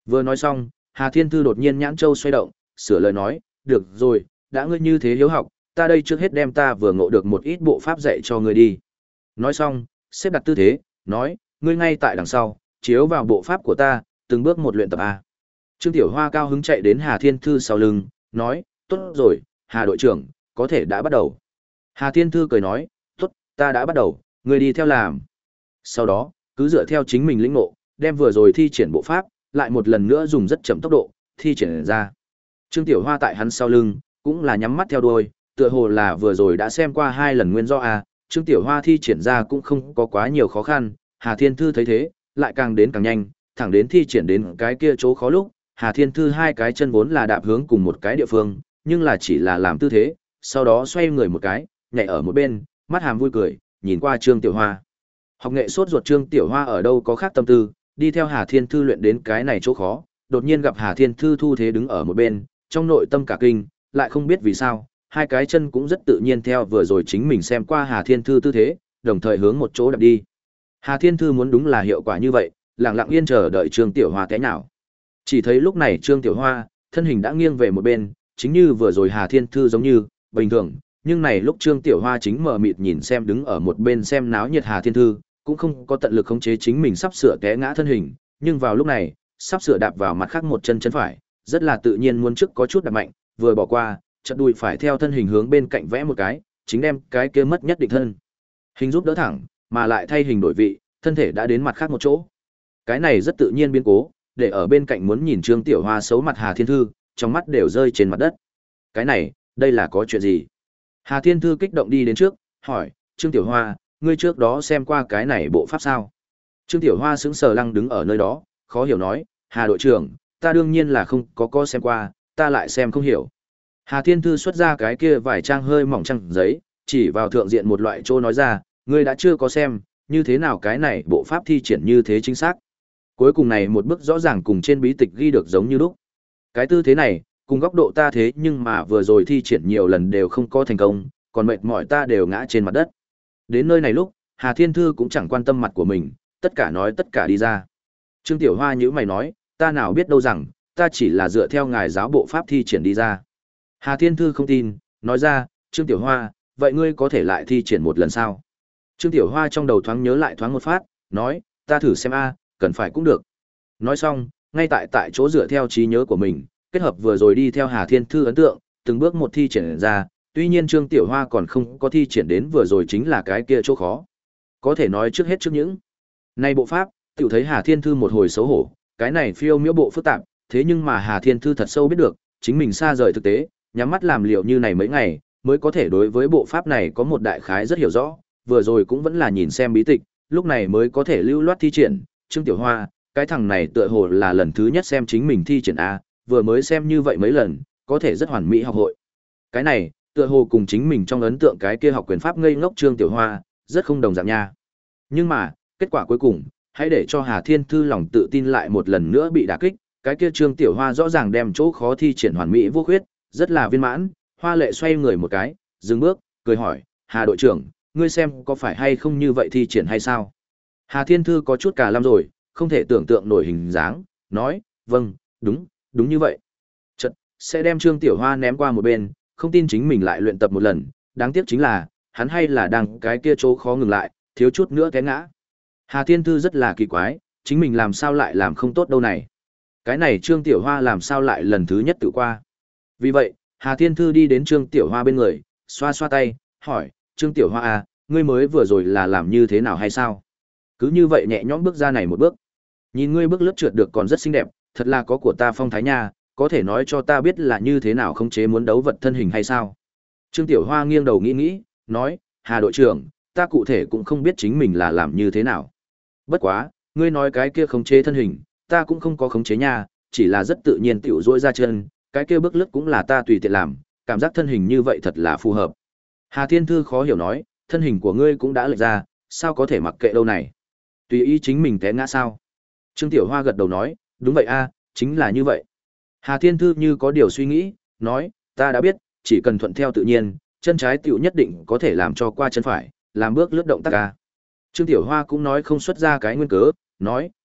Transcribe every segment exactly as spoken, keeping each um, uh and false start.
Vừa nói xong, Hà Thiên Thư đột nhiên nhãn châu xoay động, sửa lời nói, được rồi, đã ngươi như thế hiếu học, ta đây trước hết đem ta vừa ngộ được một ít bộ pháp dạy cho ngươi đi. Nói xong, xếp đặt tư thế, nói, ngươi ngay tại đằng sau, chiếu vào bộ pháp của ta, từng bước một luyện tập A. Trương Tiểu Hoa cao hứng chạy đến Hà Thiên Thư sau lưng, nói, tốt rồi, Hà đội trưởng, có thể đã bắt đầu. Hà Thiên Thư cười nói, tốt, ta đã bắt đầu, ngươi đi theo làm. Sau đó, cứ dựa theo chính mình lĩnh ngộ, đem vừa rồi thi triển bộ pháp, lại một lần nữa dùng rất chậm tốc độ, thi triển ra. Trương Tiểu Hoa tại hắn sau lưng, cũng là nhắm mắt theo đuôi, tựa hồ là vừa rồi đã xem qua hai lần nguyên do a, Trương Tiểu Hoa thi triển ra cũng không có quá nhiều khó khăn, Hà Thiên Thư thấy thế, lại càng đến càng nhanh, thẳng đến thi triển đến cái kia chỗ khó lúc, Hà Thiên Thư hai cái chân vốn là đạp hướng cùng một cái địa phương, nhưng là chỉ là làm tư thế, sau đó xoay người một cái, nhảy ở một bên, mắt hàm vui cười, nhìn qua Trương Tiểu Hoa. Học nghệ sốt ruột Trương Tiểu Hoa ở đâu có khác tâm tư, đi theo Hà Thiên Thư luyện đến cái này chỗ khó, đột nhiên gặp Hà Thiên Thư thu thế đứng ở một bên, trong nội tâm cả kinh, lại không biết vì sao, hai cái chân cũng rất tự nhiên theo vừa rồi chính mình xem qua Hà Thiên Thư tư thế, đồng thời hướng một chỗ đạp đi. Hà Thiên Thư muốn đúng là hiệu quả như vậy, lặng lặng yên chờ đợi Trương Tiểu Hoa té nào. Chỉ thấy lúc này Trương Tiểu Hoa, thân hình đã nghiêng về một bên, chính như vừa rồi Hà Thiên Thư giống như, bình thường, nhưng này lúc Trương Tiểu Hoa chính mờ mịt nhìn xem đứng ở một bên xem náo nhiệt Hà Thiên Thư, cũng không có tận lực khống chế chính mình sắp sửa té ngã thân hình, nhưng vào lúc này, sắp sửa đạp vào mặt khác một chân chân phải, rất là tự nhiên muốn trước có chút đạp mạnh, vừa bỏ qua, chợt đùi phải theo thân hình hướng bên cạnh vẽ một cái, chính đem cái kia mất nhất định thân hình giúp đỡ thẳng, mà lại thay hình đổi vị, thân thể đã đến mặt khác một chỗ. Cái này rất tự nhiên biến cố, để ở bên cạnh muốn nhìn Trương Tiểu Hoa xấu mặt Hà Thiên Thư, trong mắt đều rơi trên mặt đất. Cái này, đây là có chuyện gì? Hà Thiên Thư kích động đi đến trước, hỏi, Trương Tiểu Hoa, ngươi trước đó xem qua cái này bộ pháp sao? Trương Tiểu Hoa sững sờ lăng đứng ở nơi đó, khó hiểu nói, Hà đội trưởng, ta đương nhiên là không có có xem qua, ta lại xem không hiểu. Hà Thiên Thư xuất ra cái kia vài trang hơi mỏng trang giấy, chỉ vào thượng diện một loại chỗ nói ra, ngươi đã chưa có xem, như thế nào cái này bộ pháp thi triển như thế chính xác. Cuối cùng này một bước rõ ràng cùng trên bí tịch ghi được giống như lúc. Cái tư thế này, cùng góc độ ta thế nhưng mà vừa rồi thi triển nhiều lần đều không có thành công, còn mệt mỏi ta đều ngã trên mặt đất. Đến nơi này lúc, Hà Thiên Thư cũng chẳng quan tâm mặt của mình, tất cả nói tất cả đi ra. Trương Tiểu Hoa nhíu mày nói, ta nào biết đâu rằng, ta chỉ là dựa theo ngài giáo bộ pháp thi triển đi ra. Hà Thiên Thư không tin, nói ra, Trương Tiểu Hoa, vậy ngươi có thể lại thi triển một lần sao? Trương Tiểu Hoa trong đầu thoáng nhớ lại thoáng một phát, nói, ta thử xem a, cần phải cũng được. Nói xong, ngay tại tại chỗ dựa theo trí nhớ của mình, kết hợp vừa rồi đi theo Hà Thiên Thư ấn tượng, từng bước một thi triển ra, tuy nhiên Trương Tiểu Hoa còn không có thi triển đến vừa rồi chính là cái kia chỗ khó. Có thể nói trước hết trước những. Này bộ pháp, tiểu thấy Hà Thiên Thư một hồi xấu hổ, cái này phiêu miễu bộ phức tạp, thế nhưng mà Hà Thiên Thư thật sâu biết được, chính mình xa rời thực tế, nhắm mắt làm liệu như này mấy ngày, mới có thể đối với bộ pháp này có một đại khái rất hiểu rõ, vừa rồi cũng vẫn là nhìn xem bí tịch, lúc này mới có thể lưu loát thi triển, Trương Tiểu Hoa, cái thằng này tựa hồ là lần thứ nhất xem chính mình thi triển a, vừa mới xem như vậy mấy lần, có thể rất hoàn mỹ học hội. Cái này, tựa hồ cùng chính mình trong ấn tượng cái kia học quyền pháp ngây ngốc Trương Tiểu Hoa, rất không đồng dạng nha. Nhưng mà, kết quả cuối cùng, hãy để cho Hà Thiên Thư lòng tự tin lại một lần nữa bị đả kích, cái kia Trương Tiểu Hoa rõ ràng đem chỗ khó thi triển hoàn mỹ vô khuyết, rất là viên mãn, hoa lệ xoay người một cái, dừng bước, cười hỏi, Hà đội trưởng, ngươi xem có phải hay không như vậy thi triển hay sao? Hà Thiên Thư có chút cả lăm rồi, không thể tưởng tượng nổi hình dáng, nói, vâng, đúng, đúng như vậy. Chật, sẽ đem Trương Tiểu Hoa ném qua một bên, không tin chính mình lại luyện tập một lần, đáng tiếc chính là, hắn hay là đang cái kia chỗ khó ngừng lại, thiếu chút nữa té ngã. Hà Thiên Thư rất là kỳ quái, chính mình làm sao lại làm không tốt đâu này. Cái này Trương Tiểu Hoa làm sao lại lần thứ nhất tự qua. Vì vậy, Hà Thiên Thư đi đến Trương Tiểu Hoa bên người, xoa xoa tay, hỏi, Trương Tiểu Hoa à, ngươi mới vừa rồi là làm như thế nào hay sao? Cứ như vậy nhẹ nhõm bước ra này một bước. Nhìn ngươi bước lướt trượt được còn rất xinh đẹp, thật là có của ta phong thái nha, có thể nói cho ta biết là như thế nào khống chế muốn đấu vật thân hình hay sao? Trương Tiểu Hoa nghiêng đầu nghĩ nghĩ, nói, Hà đội trưởng, ta cụ thể cũng không biết chính mình là làm như thế nào. Bất quá, ngươi nói cái kia khống chế thân hình, ta cũng không có khống chế nha, chỉ là rất tự nhiên tiểu duỗi ra chân, cái kia bước lướt cũng là ta tùy tiện làm, cảm giác thân hình như vậy thật là phù hợp. Hà Thiên Thư khó hiểu nói, thân hình của ngươi cũng đã lệch ra, sao có thể mặc kệ đâu này? Tùy ý chính mình té ngã sao? Trương Tiểu Hoa gật đầu nói, đúng vậy a, chính là như vậy. Hà Thiên Thư như có điều suy nghĩ, nói, ta đã biết, chỉ cần thuận theo tự nhiên, chân trái tiểu nhất định có thể làm cho qua chân phải, làm bước lướt động tác a. Trương Tiểu Hoa cũng nói không xuất ra cái nguyên cớ, nói,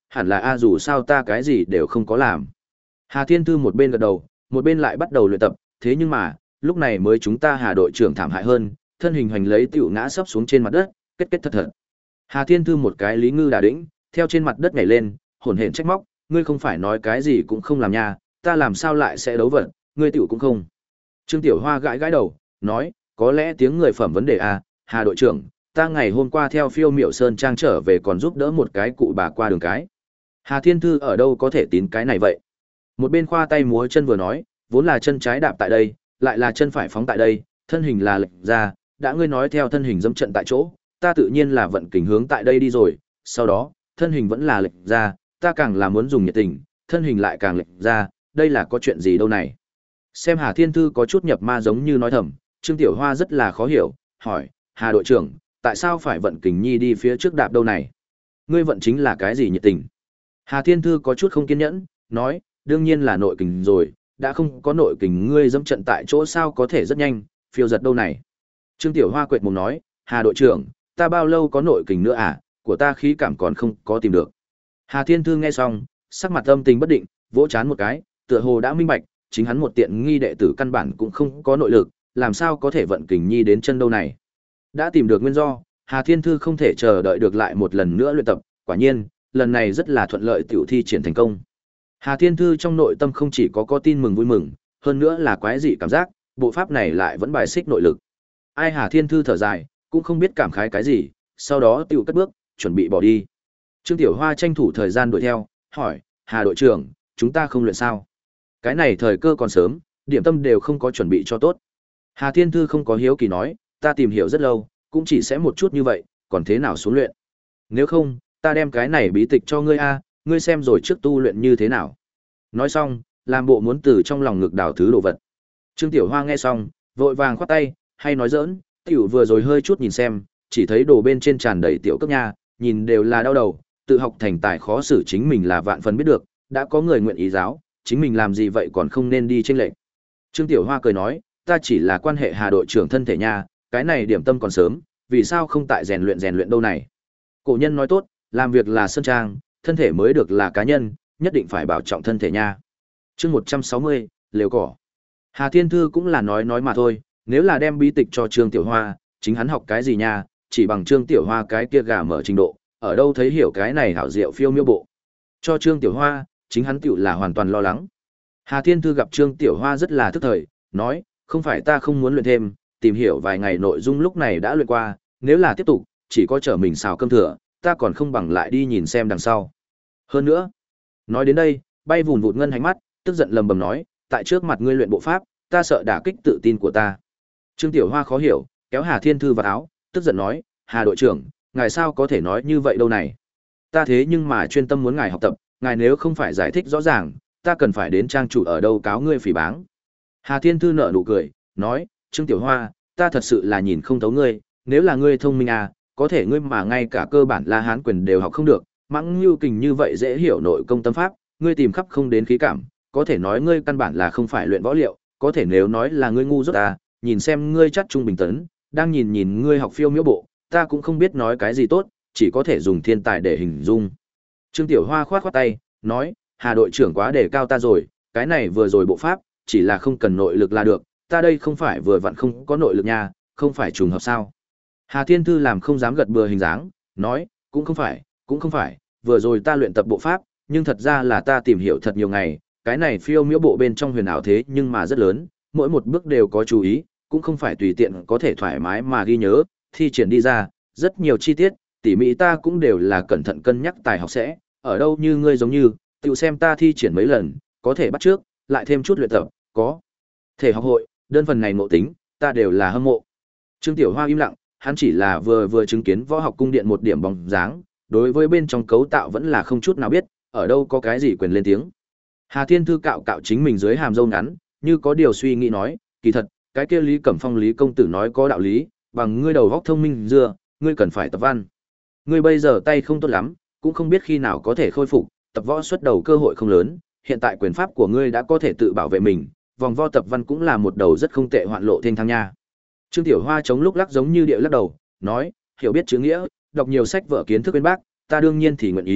hẳn là a dù sao ta cái gì đều không có làm. Hà Thiên Thư một bên gật đầu, một bên lại bắt đầu luyện tập, thế nhưng mà, lúc này mới chúng ta Hà đội trưởng thảm hại hơn, thân hình hoành lấy tiểu ngã sấp xuống trên mặt đất, kết kết thật thật. Hà Thiên Thư một cái lý ngư đả đĩnh, theo trên mặt đất nhảy lên, hổn hển trách móc, ngươi không phải nói cái gì cũng không làm nha, ta làm sao lại sẽ đấu vật, ngươi tiểu cũng không. Trương Tiểu Hoa gãi gãi đầu, nói, có lẽ tiếng người phẩm vấn đề à, Hà đội trưởng, ta ngày hôm qua theo Phiêu Miểu Sơn Trang trở về còn giúp đỡ một cái cụ bà qua đường cái. Hà Thiên Thư ở đâu có thể tín cái này vậy? Một bên khoa tay múa chân vừa nói, vốn là chân trái đạp tại đây, lại là chân phải phóng tại đây, thân hình là lệch ra, đã ngươi nói theo thân hình dẫm trận tại chỗ, ta tự nhiên là vận kình hướng tại đây đi rồi, sau đó, thân hình vẫn là lệch ra, ta càng là muốn dùng nhiệt tình, thân hình lại càng lệch ra, đây là có chuyện gì đâu này. Xem Hà Thiên Thư có chút nhập ma giống như nói thầm, Trương Tiểu Hoa rất là khó hiểu, hỏi, Hà đội trưởng, tại sao phải vận kình nhi đi phía trước đạp đâu này? Ngươi vận chính là cái gì nhiệt tình? Hà Thiên Thư có chút không kiên nhẫn, nói, đương nhiên là nội kình rồi, đã không có nội kình ngươi dẫm trận tại chỗ sao có thể rất nhanh, phiêu giật đâu này. Trương Tiểu Hoa quệt mồm nói, Hà đội trưởng, ta bao lâu có nội kình nữa à, của ta khí cảm còn không có tìm được. Hà Thiên Thư nghe xong, sắc mặt âm tình bất định, vỗ chán một cái, tựa hồ đã minh bạch, chính hắn một tiện nghi đệ tử căn bản cũng không có nội lực, làm sao có thể vận kình nhi đến chân đâu này. Đã tìm được nguyên do, Hà Thiên Thư không thể chờ đợi được lại một lần nữa luyện tập, quả nhiên, lần này rất là thuận lợi tiểu thi triển thành công. Hà Thiên Thư trong nội tâm không chỉ có có tin mừng vui mừng, hơn nữa là quái dị cảm giác, bộ pháp này lại vẫn bài xích nội lực. Ai Hà Thiên Thư thở dài, cũng không biết cảm khái cái gì, sau đó tiểu cất bước, chuẩn bị bỏ đi. Trương Tiểu Hoa tranh thủ thời gian đuổi theo, hỏi, Hà đội trưởng, chúng ta không luyện sao? Cái này thời cơ còn sớm, điểm tâm đều không có chuẩn bị cho tốt. Hà Thiên Thư không có hiếu kỳ nói, ta tìm hiểu rất lâu, cũng chỉ sẽ một chút như vậy, còn thế nào xuống luyện? Nếu không, ta đem cái này bí tịch cho ngươi a, ngươi xem rồi trước tu luyện như thế nào. Nói xong, làm bộ muốn từ trong lòng ngực đào thứ đồ vật. Trương Tiểu Hoa nghe xong, vội vàng khoát tay, hay nói giỡn, tiểu vừa rồi hơi chút nhìn xem, chỉ thấy đồ bên trên tràn đầy tiểu cấp nha, nhìn đều là đau đầu, tự học thành tài khó xử chính mình là vạn phần biết được, đã có người nguyện ý giáo, chính mình làm gì vậy còn không nên đi chênh lệch. Trương Tiểu Hoa cười nói, ta chỉ là quan hệ Hà đội trưởng thân thể nha, cái này điểm tâm còn sớm, vì sao không tại rèn luyện rèn luyện đâu này. Cổ nhân nói tốt, làm việc là sơn trang, thân thể mới được là cá nhân, nhất định phải bảo trọng thân thể nha. Chương một trăm sáu mươi, lều cỏ. Hà Thiên Thư cũng là nói nói mà thôi, nếu là đem bí tịch cho Trương Tiểu Hoa, chính hắn học cái gì nha, chỉ bằng Trương Tiểu Hoa cái kia gà mở trình độ, ở đâu thấy hiểu cái này hảo diệu phiêu miêu bộ. Cho Trương Tiểu Hoa, chính hắn tiểu là hoàn toàn lo lắng. Hà Thiên Thư gặp Trương Tiểu Hoa rất là tức thời, nói, không phải ta không muốn luyện thêm, tìm hiểu vài ngày nội dung lúc này đã luyện qua, nếu là tiếp tục, chỉ có trở mình xào cơm thừa, ta còn không bằng lại đi nhìn xem đằng sau. Hơn nữa, nói đến đây, bay vùn vụt ngân ánh mắt, tức giận lầm bầm nói, tại trước mặt ngươi luyện bộ pháp, ta sợ đả kích tự tin của ta. Trương Tiểu Hoa khó hiểu, kéo Hà Thiên Thư vào áo, tức giận nói, Hà đội trưởng, ngài sao có thể nói như vậy đâu này? Ta thế nhưng mà chuyên tâm muốn ngài học tập, ngài nếu không phải giải thích rõ ràng, ta cần phải đến trang chủ ở đâu cáo ngươi phỉ báng. Hà Thiên Thư nở nụ cười, nói, Trương Tiểu Hoa, ta thật sự là nhìn không thấu ngươi, nếu là ngươi thông minh à, có thể ngươi mà ngay cả cơ bản La Hán quyền đều học không được, mãng lưu kình như vậy dễ hiểu nội công tâm pháp, ngươi tìm khắp không đến khí cảm, có thể nói ngươi căn bản là không phải luyện võ liệu, có thể nếu nói là ngươi ngu dốt à, nhìn xem ngươi chắc trung bình tấn, đang nhìn nhìn ngươi học phiêu miễu bộ, ta cũng không biết nói cái gì tốt, chỉ có thể dùng thiên tài để hình dung. Trương Tiểu Hoa khoát khoát tay, nói, Hà đội trưởng quá đề cao ta rồi, cái này vừa rồi bộ pháp, chỉ là không cần nội lực là được, ta đây không phải vừa vặn không có nội lực nha, không phải trùng hợp sao. Hà Thiên Thư làm không dám gật bừa hình dáng, nói, cũng không phải, cũng không phải, vừa rồi ta luyện tập bộ pháp, nhưng thật ra là ta tìm hiểu thật nhiều ngày, cái này phiêu miễu bộ bên trong huyền ảo thế nhưng mà rất lớn, mỗi một bước đều có chú ý, cũng không phải tùy tiện có thể thoải mái mà ghi nhớ, thi triển đi ra, rất nhiều chi tiết, tỉ mỉ ta cũng đều là cẩn thận cân nhắc tài học sẽ, ở đâu như ngươi giống như, tự xem ta thi triển mấy lần, có thể bắt trước, lại thêm chút luyện tập, có thể học hội, đơn phần này ngộ tính, ta đều là hâm mộ. Trương Tiểu Hoa im lặng, hắn chỉ là vừa vừa chứng kiến võ học cung điện một điểm bóng dáng, đối với bên trong cấu tạo vẫn là không chút nào biết, ở đâu có cái gì quyền lên tiếng. Hà Thiên Thư cạo cạo chính mình dưới hàm râu ngắn, như có điều suy nghĩ nói, kỳ thật, cái kia Lý Cẩm Phong Lý công tử nói có đạo lý, bằng ngươi đầu óc thông minh dưa, ngươi cần phải tập văn. Ngươi bây giờ tay không tốt lắm, cũng không biết khi nào có thể khôi phục, tập võ xuất đầu cơ hội không lớn, hiện tại quyền pháp của ngươi đã có thể tự bảo vệ mình, vòng vo tập văn cũng là một đầu rất không tệ hoạn lộ thênh thang nha. Trương Tiểu Hoa chống lúc lắc giống như địa lắc đầu, nói, hiểu biết chữ nghĩa, đọc nhiều sách vở kiến thức bên bác, ta đương nhiên thì nguyện ý,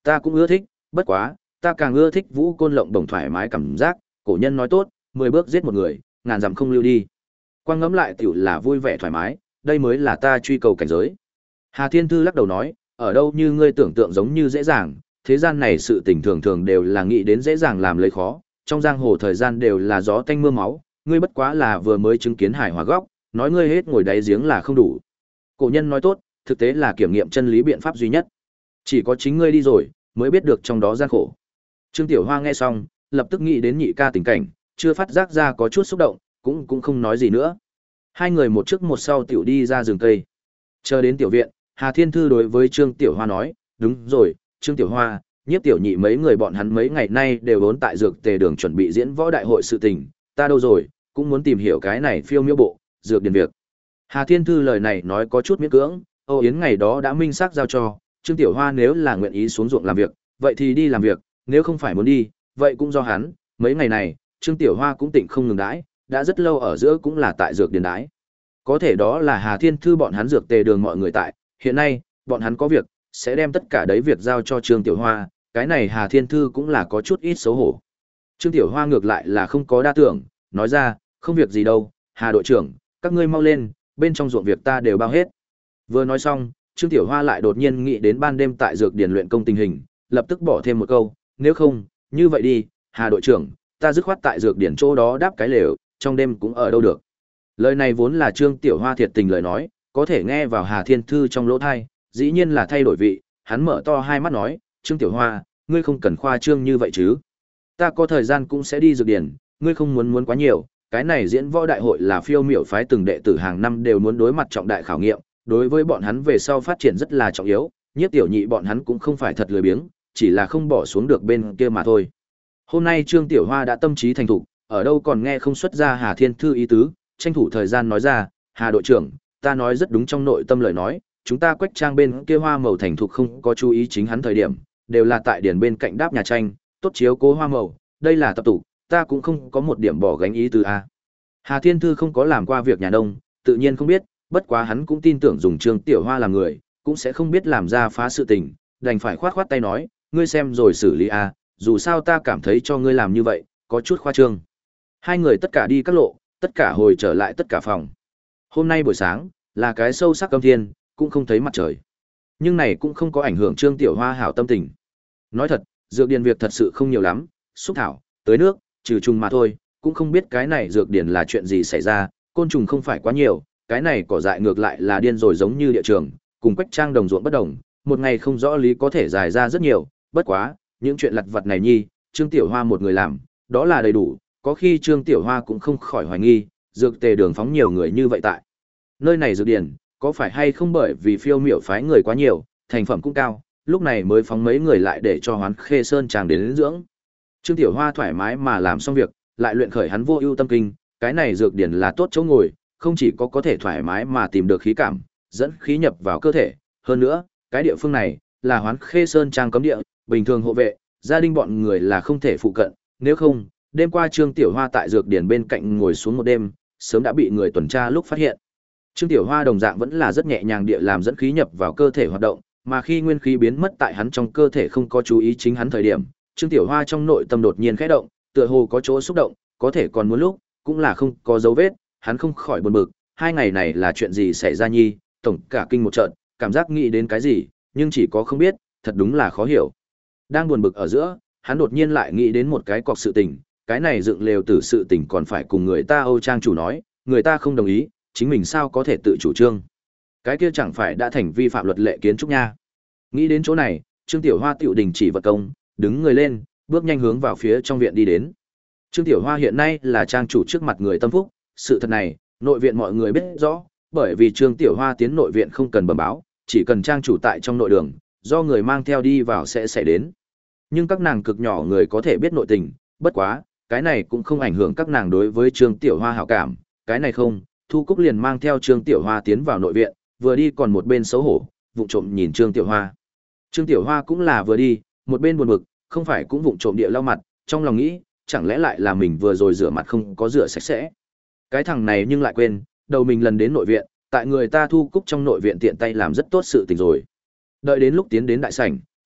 Ta cũng ưa thích, bất quá, ta càng ưa thích Vũ Côn Lộng Đồng thoải mái cảm giác, cổ nhân nói tốt, mười bước giết một người, ngàn dặm không lưu đi. Quang ngẫm lại tiểu là vui vẻ thoải mái, đây mới là ta truy cầu cảnh giới. Hà Thiên Thư lắc đầu nói, ở đâu như ngươi tưởng tượng giống như dễ dàng, thế gian này sự tình thường thường đều là nghĩ đến dễ dàng làm lấy khó, trong giang hồ thời gian đều là gió tanh mưa máu, ngươi bất quá là vừa mới chứng kiến hải hòa góc, nói ngươi hết ngồi đáy giếng là không đủ. Cổ nhân nói tốt, thực tế là kiểm nghiệm chân lý biện pháp duy nhất. Chỉ có chính ngươi đi rồi, mới biết được trong đó gian khổ. Trương Tiểu Hoa nghe xong, lập tức nghĩ đến nhị ca tình cảnh, chưa phát giác ra có chút xúc động, cũng cũng không nói gì nữa. Hai người một trước một sau tiểu đi ra rừng cây. Chờ đến tiểu viện, Hà Thiên Thư đối với Trương Tiểu Hoa nói, đúng rồi, Trương Tiểu Hoa, Nhiếp Tiểu Nhị mấy người bọn hắn mấy ngày nay đều vốn tại dược tề đường chuẩn bị diễn võ đại hội sự tình, ta đâu rồi, cũng muốn tìm hiểu cái này phiêu miêu bộ, dược điển việc. Hà Thiên Thư lời này nói có chút miễn cưỡng, Âu Yến ngày đó đã minh xác giao cho, Trương Tiểu Hoa nếu là nguyện ý xuống ruộng làm việc, vậy thì đi làm việc, nếu không phải muốn đi, vậy cũng do hắn, mấy ngày này, Trương Tiểu Hoa cũng tỉnh không ngừng đãi, đã rất lâu ở giữa cũng là tại dược điển đãi. Có thể đó là Hà Thiên Thư bọn hắn dược tề đường mọi người tại, hiện nay, bọn hắn có việc, sẽ đem tất cả đấy việc giao cho Trương Tiểu Hoa, cái này Hà Thiên Thư cũng là có chút ít xấu hổ. Trương Tiểu Hoa ngược lại là không có đa tưởng, nói ra, không việc gì đâu, Hà đội trưởng, các ngươi mau lên, bên trong ruộng việc ta đều bao hết. Vừa nói xong, Trương Tiểu Hoa lại đột nhiên nghĩ đến ban đêm tại dược điển luyện công tình hình, lập tức bỏ thêm một câu, nếu không, như vậy đi, Hà đội trưởng, ta dứt khoát tại dược điển chỗ đó đáp cái lều, trong đêm cũng ở đâu được. Lời này vốn là Trương Tiểu Hoa thiệt tình lời nói, có thể nghe vào Hà Thiên Thư trong lỗ thai, dĩ nhiên là thay đổi vị, hắn mở to hai mắt nói, Trương Tiểu Hoa, ngươi không cần khoa trương như vậy chứ. Ta có thời gian cũng sẽ đi dược điển, ngươi không muốn muốn quá nhiều, cái này diễn võ đại hội là phiêu miểu phái từng đệ tử hàng năm đều muốn đối mặt trọng đại khảo nghiệm, đối với bọn hắn về sau phát triển rất là trọng yếu, Nhiếp Tiểu Nhị bọn hắn cũng không phải thật lười biếng, chỉ là không bỏ xuống được bên kia mà thôi. Hôm nay Trương Tiểu Hoa đã tâm trí thành thục, ở đâu còn nghe không xuất ra Hà Thiên Thư ý tứ, tranh thủ thời gian nói ra, Hà đội trưởng, ta nói rất đúng trong nội tâm lời nói, chúng ta Quách Trang bên kia hoa màu thành thục không có chú ý chính hắn thời điểm, đều là tại điển bên cạnh đáp nhà tranh, tốt chiếu cố hoa màu, đây là tập tụ, ta cũng không có một điểm bỏ gánh ý tứ a. Hà Thiên Thư không có làm qua việc nhà nông, tự nhiên không biết, bất quá hắn cũng tin tưởng dùng Trương Tiểu Hoa làm người, cũng sẽ không biết làm ra phá sự tình, đành phải khoát khoát tay nói, ngươi xem rồi xử lý a, dù sao ta cảm thấy cho ngươi làm như vậy, có chút khoa trương. Hai người tất cả đi các lộ, tất cả hồi trở lại tất cả phòng. Hôm nay buổi sáng, là cái sâu sắc âm thiên, cũng không thấy mặt trời. Nhưng này cũng không có ảnh hưởng Trương Tiểu Hoa hảo tâm tình. Nói thật, dược điển việc thật sự không nhiều lắm, xúc thảo, tưới nước, trừ trùng mà thôi, cũng không biết cái này dược điển là chuyện gì xảy ra, côn trùng không phải quá nhiều, cái này cỏ dại ngược lại là điên rồi giống như địa trường, cùng Quách Trang đồng ruộng bất đồng, một ngày không rõ lý có thể dài ra rất nhiều, bất quá, những chuyện lặt vặt này nhi, Trương Tiểu Hoa một người làm, đó là đầy đủ, có khi Trương Tiểu Hoa cũng không khỏi hoài nghi, dược tề đường phóng nhiều người như vậy tại. Nơi này dược điển, có phải hay không bởi vì phiêu miểu phái người quá nhiều, thành phẩm cũng cao, lúc này mới phóng mấy người lại để cho Hoán Khê Sơn chàng đến dưỡng. Trương Tiểu Hoa thoải mái mà làm xong việc, lại luyện khởi hắn vô ưu tâm kinh, cái này dược điển là tốt chỗ ngồi, không chỉ có có thể thoải mái mà tìm được khí cảm, dẫn khí nhập vào cơ thể, hơn nữa, cái địa phương này là Hoán Khê Sơn trang cấm địa, bình thường hộ vệ, gia đình bọn người là không thể phụ cận, nếu không, đêm qua Trương Tiểu Hoa tại dược điển bên cạnh ngồi xuống một đêm, sớm đã bị người tuần tra lúc phát hiện. Trương Tiểu Hoa đồng dạng vẫn là rất nhẹ nhàng địa làm dẫn khí nhập vào cơ thể hoạt động, mà khi nguyên khí biến mất tại hắn trong cơ thể không có chú ý chính hắn thời điểm, Trương Tiểu Hoa trong nội tâm đột nhiên khẽ động, tựa hồ có chỗ xúc động, có thể còn muốn lúc, cũng là không có dấu vết, hắn không khỏi buồn bực, hai ngày này là chuyện gì xảy ra nhi, tổng cả kinh một trận, cảm giác nghĩ đến cái gì, nhưng chỉ có không biết, thật đúng là khó hiểu. Đang buồn bực ở giữa, hắn đột nhiên lại nghĩ đến một cái cọc sự tình, cái này dựng lều tử sự tình còn phải cùng người ta Âu Trang chủ nói, người ta không đồng ý, chính mình sao có thể tự chủ trương. Cái kia chẳng phải đã thành vi phạm luật lệ kiến trúc nha. Nghĩ đến chỗ này, Trương Tiểu Hoa tiểu đình chỉ vật công, đứng người lên, bước nhanh hướng vào phía trong viện đi đến. Trương Tiểu Hoa hiện nay là trang chủ trước mặt người tâm phúc, sự thật này, nội viện mọi người biết rõ, bởi vì Trương Tiểu Hoa tiến nội viện không cần bẩm báo, chỉ cần trang chủ tại trong nội đường, do người mang theo đi vào sẽ xảy đến. Nhưng các nàng cực nhỏ người có thể biết nội tình, bất quá, cái này cũng không ảnh hưởng các nàng đối với Trương Tiểu Hoa hảo cảm, cái này không, Thu Cúc liền mang theo Trương Tiểu Hoa tiến vào nội viện, vừa đi còn một bên xấu hổ, vụng trộm nhìn Trương Tiểu Hoa. Trương Tiểu Hoa cũng là vừa đi, một bên buồn bực, không phải cũng vụng trộm địa lau mặt, trong lòng nghĩ, chẳng lẽ lại là mình vừa rồi rửa mặt không có rửa sạch sẽ. Cái thằng này nhưng lại quên, đầu mình lần đến nội viện, tại người ta Thu Cúc trong nội viện tiện tay làm rất tốt sự tình rồi. Đợi đến lúc tiến đến đại sảnh,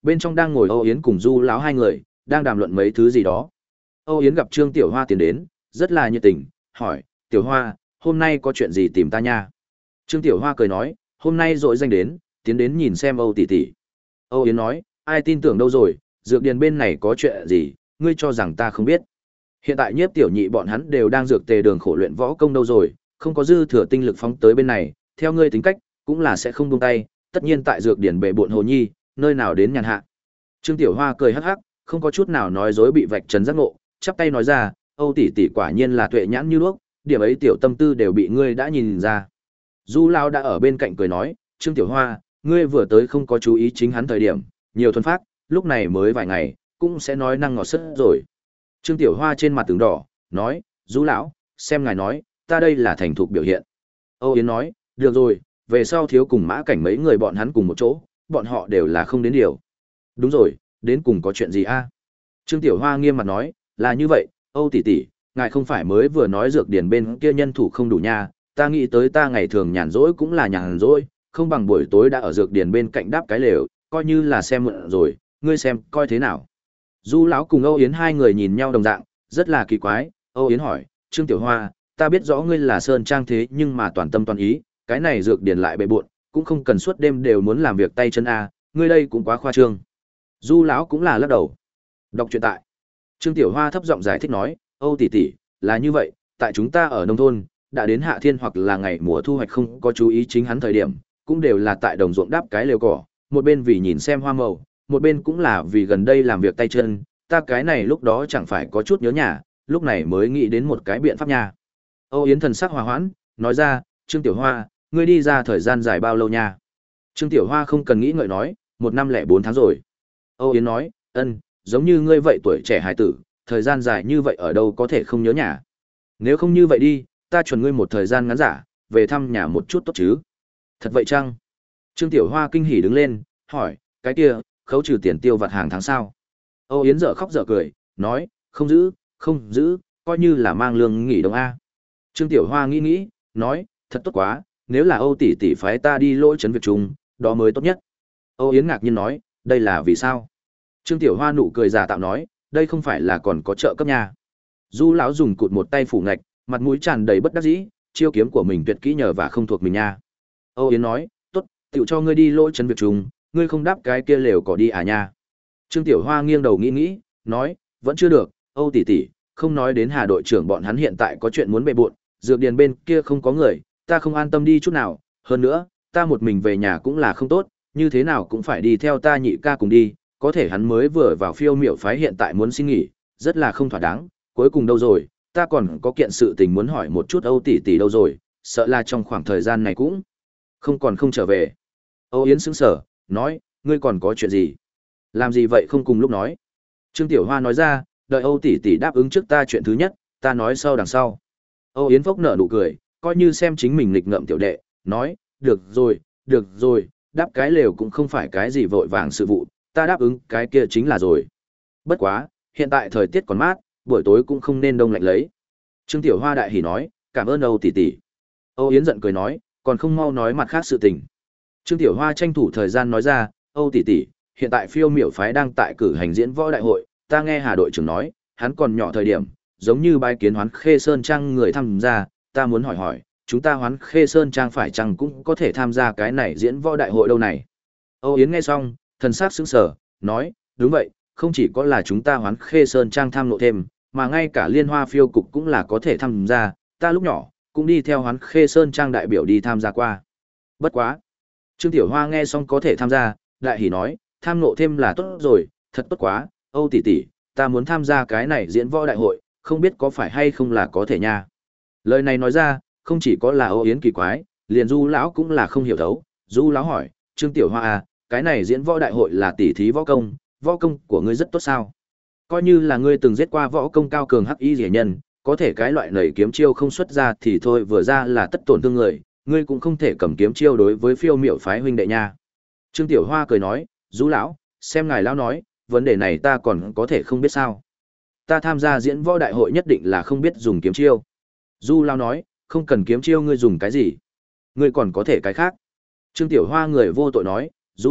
bên trong đang ngồi Âu Yến cùng Du lão hai người, đang đàm luận mấy thứ gì đó. Âu Yến gặp Trương Tiểu Hoa tiến đến, rất là nhiệt tình, hỏi, Tiểu Hoa, hôm nay có chuyện gì tìm ta nha? Trương Tiểu Hoa cười nói, hôm nay rỗi danh đến, tiến đến nhìn xem Âu tỷ tỷ. Âu Yến nói, ai tin tưởng đâu rồi, dược điền bên này có chuyện gì, ngươi cho rằng ta không biết. Hiện tại Nhiếp Tiểu Nhị bọn hắn đều đang dược tề đường khổ luyện võ công đâu rồi, không có dư thừa tinh lực phóng tới bên này, theo ngươi tính cách, cũng là sẽ không buông tay, tất nhiên tại dược điển bệ bộn hồ nhi, nơi nào đến nhàn hạ. Trương Tiểu Hoa cười hắc hắc, không có chút nào nói dối bị vạch trần giác ngộ, chắp tay nói ra, Âu tỷ tỷ quả nhiên là tuệ nhãn như đuốc, điểm ấy tiểu tâm tư đều bị ngươi đã nhìn ra. Du Lao đã ở bên cạnh cười nói, Trương Tiểu Hoa, ngươi vừa tới không có chú ý chính hắn thời điểm, nhiều thuần phát, lúc này mới vài ngày, cũng sẽ nói năng ngọt sứt rồi. Trương Tiểu Hoa trên mặt tướng đỏ, nói, Du lão, xem ngài nói, ta đây là thành thục biểu hiện. Âu Yến nói, được rồi, về sau thiếu cùng Mã Cảnh mấy người bọn hắn cùng một chỗ, bọn họ đều là không đến điều. Đúng rồi, đến cùng có chuyện gì a? Trương Tiểu Hoa nghiêm mặt nói, là như vậy, Âu tỷ tỷ, ngài không phải mới vừa nói dược điển bên kia nhân thủ không đủ nha, ta nghĩ tới ta ngày thường nhàn rỗi cũng là nhàn rỗi, không bằng buổi tối đã ở dược điển bên cạnh đáp cái lều, coi như là xem mượn rồi, ngươi xem coi thế nào. Du lão cùng Âu Yến hai người nhìn nhau đồng dạng, rất là kỳ quái, Âu Yến hỏi, Trương Tiểu Hoa, ta biết rõ ngươi là sơn trang thế nhưng mà toàn tâm toàn ý, cái này dược điển lại bệ bội, cũng không cần suốt đêm đều muốn làm việc tay chân a, ngươi đây cũng quá khoa trương. Du lão cũng là lắc đầu. Đọc truyện tại. Trương Tiểu Hoa thấp giọng giải thích nói, Âu tỷ tỷ, là như vậy, tại chúng ta ở nông thôn, đã đến hạ thiên hoặc là ngày mùa thu hoạch không có chú ý chính hắn thời điểm, cũng đều là tại đồng ruộng đáp cái lều cỏ, một bên vì nhìn xem hoa màu, một bên cũng là vì gần đây làm việc tay chân, ta cái này lúc đó chẳng phải có chút nhớ nhà, lúc này mới nghĩ đến một cái biện pháp nha. Âu Yến thần sắc hòa hoãn, nói ra, Trương Tiểu Hoa, ngươi đi ra thời gian dài bao lâu nha? Trương Tiểu Hoa không cần nghĩ ngợi nói, một năm lẻ bốn tháng rồi. Âu Yến nói, ân, giống như ngươi vậy tuổi trẻ hài tử, thời gian dài như vậy ở đâu có thể không nhớ nhà. Nếu không như vậy đi, ta chuẩn ngươi một thời gian ngắn giả, về thăm nhà một chút tốt chứ. Thật vậy chăng? Trương Tiểu Hoa kinh hỉ đứng lên, hỏi, cái kia, khấu trừ tiền tiêu vặt hàng tháng sao? Âu Yến dở khóc dở cười, nói, không giữ, không giữ, coi như là mang lương nghỉ đông A. Trương Tiểu Hoa nghĩ nghĩ, nói, thật tốt quá, nếu là Âu tỷ tỷ phái ta đi lỗi chấn việc chung, đó mới tốt nhất. Âu Yến ngạc nhiên nói, đây là vì sao? Trương Tiểu Hoa nụ cười giả tạo nói, đây không phải là còn có trợ cấp nhà. Du lão dùng cụt một tay phủ ngạch, mặt mũi tràn đầy bất đắc dĩ, chiêu kiếm của mình tuyệt kỹ nhờ và không thuộc mình nha. Âu Yến nói, tốt, tiểu cho ngươi đi lỗi chấn việc chung, ngươi không đáp cái kia lều cỏ đi à nha. Trương Tiểu Hoa nghiêng đầu nghĩ nghĩ, nói, vẫn chưa được, Âu tỷ tỷ, không nói đến Hà đội trưởng bọn hắn hiện tại có chuyện muốn bề bộn, dược điền bên kia không có người, ta không an tâm đi chút nào, hơn nữa, ta một mình về nhà cũng là không tốt, như thế nào cũng phải đi theo ta nhị ca cùng đi, có thể hắn mới vừa vào Phiêu Miểu phái hiện tại muốn xin nghỉ, rất là không thỏa đáng, cuối cùng đâu rồi, ta còn có kiện sự tình muốn hỏi một chút Âu tỷ tỷ đâu rồi, sợ là trong khoảng thời gian này cũng không còn không trở về. Âu Yến sững sờ, nói, ngươi còn có chuyện gì? Làm gì vậy không cùng lúc nói? Trương Tiểu Hoa nói ra, đợi Âu tỷ tỷ đáp ứng trước ta chuyện thứ nhất, ta nói sau đằng sau. Âu Yến phốc nở nụ cười, coi như xem chính mình nghịch ngợm tiểu đệ, nói, được rồi, được rồi, đáp cái lều cũng không phải cái gì vội vàng sự vụ, ta đáp ứng cái kia chính là rồi. Bất quá, hiện tại thời tiết còn mát, buổi tối cũng không nên đông lạnh lấy. Trương Tiểu Hoa đại hỉ nói, cảm ơn Âu tỷ tỷ. Âu Yến giận cười nói, còn không mau nói mặt khác sự tình. Trương Tiểu Hoa tranh thủ thời gian nói ra, Âu tỷ tỷ, hiện tại Phiêu Miểu phái đang tại cử hành diễn võ đại hội, ta nghe Hà đội trưởng nói, hắn còn nhỏ thời điểm, giống như bái kiến Hoán Khê Sơn Trang người tham gia, ta muốn hỏi hỏi, chúng ta Hoán Khê Sơn Trang phải chăng cũng có thể tham gia cái này diễn võ đại hội đâu này? Âu Yến nghe xong, thần sắc sững sờ, nói, đúng vậy, không chỉ có là chúng ta Hoán Khê Sơn Trang tham nộ thêm, mà ngay cả Liên Hoa Phiêu cục cũng là có thể tham gia, ta lúc nhỏ cũng đi theo Hoán Khê Sơn Trang đại biểu đi tham gia qua. Bất quá, Trương Tiểu Hoa nghe xong có thể tham gia, đại hỉ nói, tham nộ thêm là tốt rồi, thật tốt quá, Âu tỷ tỷ, ta muốn tham gia cái này diễn võ đại hội, không biết có phải hay không là có thể nha. Lời này nói ra, không chỉ có là Âu Yến kỳ quái, liền Du lão cũng là không hiểu thấu. Du lão hỏi, Trương Tiểu Hoa à, cái này diễn võ đại hội là tỷ thí võ công, võ công của ngươi rất tốt sao? Coi như là ngươi từng giết qua võ công cao cường hắc y rẻ nhân, có thể cái loại nảy kiếm chiêu không xuất ra thì thôi, vừa ra là tất tổn thương người, ngươi cũng không thể cầm kiếm chiêu đối với Phiêu Miểu phái huynh đệ nha. Trương Tiểu Hoa cười nói, Du lão, xem ngài lão nói, vấn đề này ta còn có thể không biết sao? Ta tham gia diễn võ đại hội nhất định là không biết dùng kiếm chiêu. Du lão nói, không cần kiếm chiêu ngươi dùng cái gì? Ngươi còn có thể cái khác. Trương Tiểu Hoa người vô tội nói, Du lão,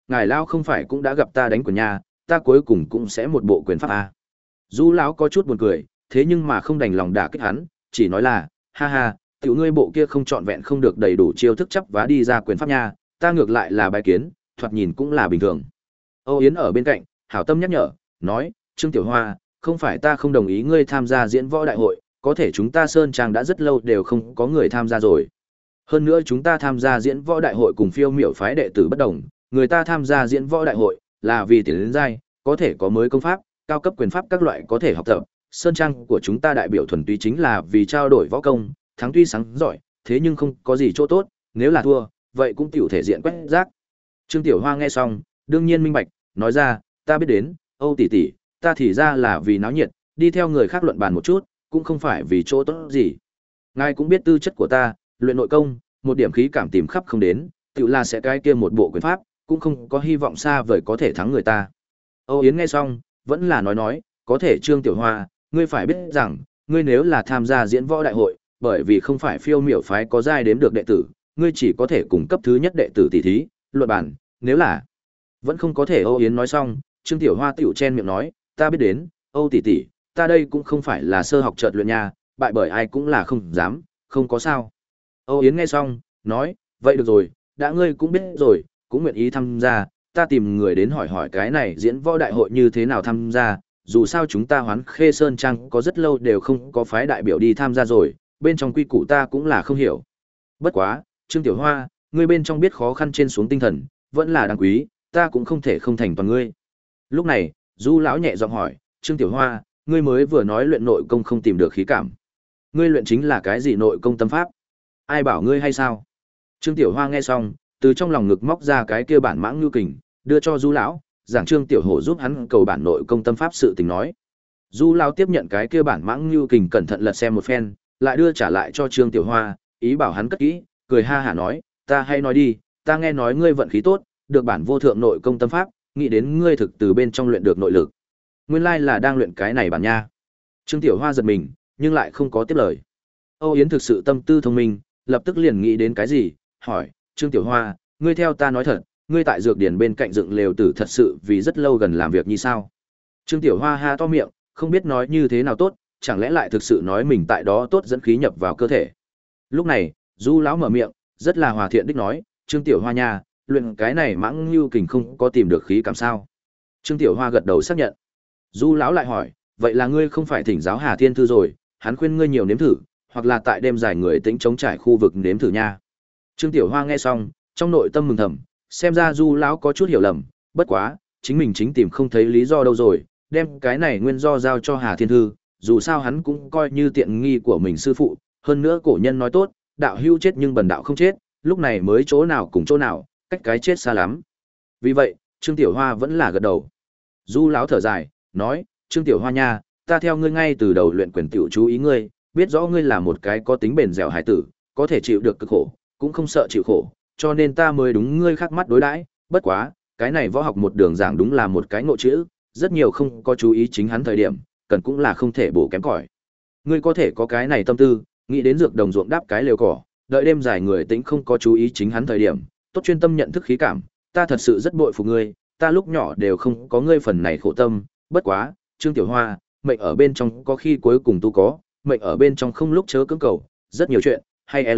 ngài lao không phải cũng đã gặp ta đánh quyền nha, ta cuối cùng cũng sẽ một bộ quyền pháp a. Du lão có chút buồn cười, thế nhưng mà không đành lòng đả kích hắn, chỉ nói là, ha ha, tiểu ngươi bộ kia không trọn vẹn không được đầy đủ chiêu thức chấp vá đi ra quyền pháp nha, ta ngược lại là bài kiến, thoạt nhìn cũng là bình thường. Âu Yến ở bên cạnh, hảo tâm nhắc nhở, nói, Trương Tiểu Hoa, không phải ta không đồng ý ngươi tham gia diễn võ đại hội, có thể chúng ta Sơn Trang đã rất lâu đều không có người tham gia rồi. Hơn nữa chúng ta tham gia diễn võ đại hội cùng phiêu miểu phái đệ tử bất đồng, người ta tham gia diễn võ đại hội là vì tiến đến giai, có thể có mới công pháp, cao cấp quyền pháp các loại có thể học tập. Sơn Trang của chúng ta đại biểu thuần túy chính là vì trao đổi võ công, thắng tuy sáng giỏi, thế nhưng không có gì chỗ tốt, nếu là thua, vậy cũng tiểu thể diện quét rác. Trương Tiểu Hoa nghe xong, đương nhiên minh bạch, nói ra, ta biết đến, Âu tỷ tỷ, ta thì ra là vì náo nhiệt, đi theo người khác luận bàn một chút, cũng không phải vì chỗ tốt gì. Ngài cũng biết tư chất của ta, luyện nội công, một điểm khí cảm tìm khắp không đến, tự là sẽ cái kia một bộ quyền pháp, cũng không có hy vọng xa vời có thể thắng người ta. Âu Yến nghe xong, vẫn là nói nói, có thể Trương Tiểu Hoa, ngươi phải biết rằng, ngươi nếu là tham gia diễn võ đại hội, bởi vì không phải phiêu miểu phái có giai đếm được đệ tử, ngươi chỉ có thể cung cấp thứ nhất đệ tử tỷ thí, luận bản, nếu là vẫn không có thể. Âu Yến nói xong, Trương Tiểu Hoa tiểu chen miệng nói, ta biết đến, Âu tỷ tỷ, ta đây cũng không phải là sơ học chợt luyện nha, bại bởi ai cũng là không dám, không có sao. Âu Yến nghe xong, nói, vậy được rồi, đã ngươi cũng biết rồi, cũng nguyện ý tham gia, ta tìm người đến hỏi hỏi cái này diễn võ đại hội như thế nào tham gia, dù sao chúng ta Hoán Khê Sơn Trang có rất lâu đều không có phái đại biểu đi tham gia rồi, bên trong quy củ ta cũng là không hiểu. Bất quá, Trương Tiểu Hoa, ngươi bên trong biết khó khăn trên xuống tinh thần, vẫn là đáng quý, ta cũng không thể không thành toàn ngươi. Lúc này, Du lão nhẹ giọng hỏi, Trương Tiểu Hoa, ngươi mới vừa nói luyện nội công không tìm được khí cảm. Ngươi luyện chính là cái gì nội công tâm pháp? Ai bảo ngươi hay sao? Trương Tiểu Hoa nghe xong, từ trong lòng ngực móc ra cái kia bản Mãng Nhu Kình, đưa cho Du lão, giảng Trương Tiểu Hổ giúp hắn cầu bản nội công tâm pháp sự tình nói. Du lão tiếp nhận cái kia bản Mãng Nhu Kình cẩn thận lật xem một phen, lại đưa trả lại cho Trương Tiểu Hoa, ý bảo hắn cất kỹ, cười ha hả nói, ta hay nói đi, ta nghe nói ngươi vận khí tốt, được bản vô thượng nội công tâm pháp, nghĩ đến ngươi thực từ bên trong luyện được nội lực. Nguyên lai là đang luyện cái này bản nha. Trương Tiểu Hoa giật mình, nhưng lại không có tiếp lời. Âu Yến thực sự tâm tư thông minh, lập tức liền nghĩ đến cái gì, hỏi, Trương Tiểu Hoa, ngươi theo ta nói thật, ngươi tại dược điển bên cạnh dựng lều tử thật sự vì rất lâu gần làm việc như sao? Trương Tiểu Hoa ha to miệng, không biết nói như thế nào tốt, chẳng lẽ lại thực sự nói mình tại đó tốt dẫn khí nhập vào cơ thể. Lúc này, Du lão mở miệng, rất là hòa thiện đích nói, Trương Tiểu Hoa nha, luyện cái này Mãng Nhu Kình không có tìm được khí cảm sao? Trương Tiểu Hoa gật đầu xác nhận. Du lão lại hỏi, vậy là ngươi không phải thỉnh giáo Hà Thiên Thư rồi, hắn khuyên ngươi nhiều nếm thử, hoặc là tại đêm dài người tĩnh chống trải khu vực nếm thử nha. Trương Tiểu Hoa nghe xong, trong nội tâm mừng thầm, xem ra Du lão có chút hiểu lầm, bất quá, chính mình chính tìm không thấy lý do đâu rồi, đem cái này nguyên do giao cho Hà Thiên Thư, dù sao hắn cũng coi như tiện nghi của mình sư phụ, hơn nữa cổ nhân nói tốt, đạo hưu chết nhưng bần đạo không chết, lúc này mới chỗ nào cùng chỗ nào, cách cái chết xa lắm. Vì vậy, Trương Tiểu Hoa vẫn là gật đầu. Du lão thở dài, nói, Trương Tiểu Hoa nha, ta theo ngươi ngay từ đầu luyện quyền tiểu chú ý ngươi, biết rõ ngươi là một cái có tính bền dẻo hải tử, có thể chịu được cực khổ, cũng không sợ chịu khổ, cho nên ta mới đúng ngươi khác mắt đối đãi. Bất quá, cái này võ học một đường giảng đúng là một cái ngộ chữ, rất nhiều không có chú ý chính hắn thời điểm, cần cũng là không thể bổ kém cỏi. Ngươi có thể có cái này tâm tư, nghĩ đến dược đồng ruộng đáp cái lều cỏ, đợi đêm dài người tĩnh không có chú ý chính hắn thời điểm, tốt chuyên tâm nhận thức khí cảm, ta thật sự rất bội phục ngươi, ta lúc nhỏ đều không có ngươi phần này khổ tâm, bất quá, Trương Tiểu Hoa, mệnh ở bên trong có khi cuối cùng tu có, mệnh ở bên trong không lúc chớ cưỡng cầu, rất nhiều chuyện, hay L.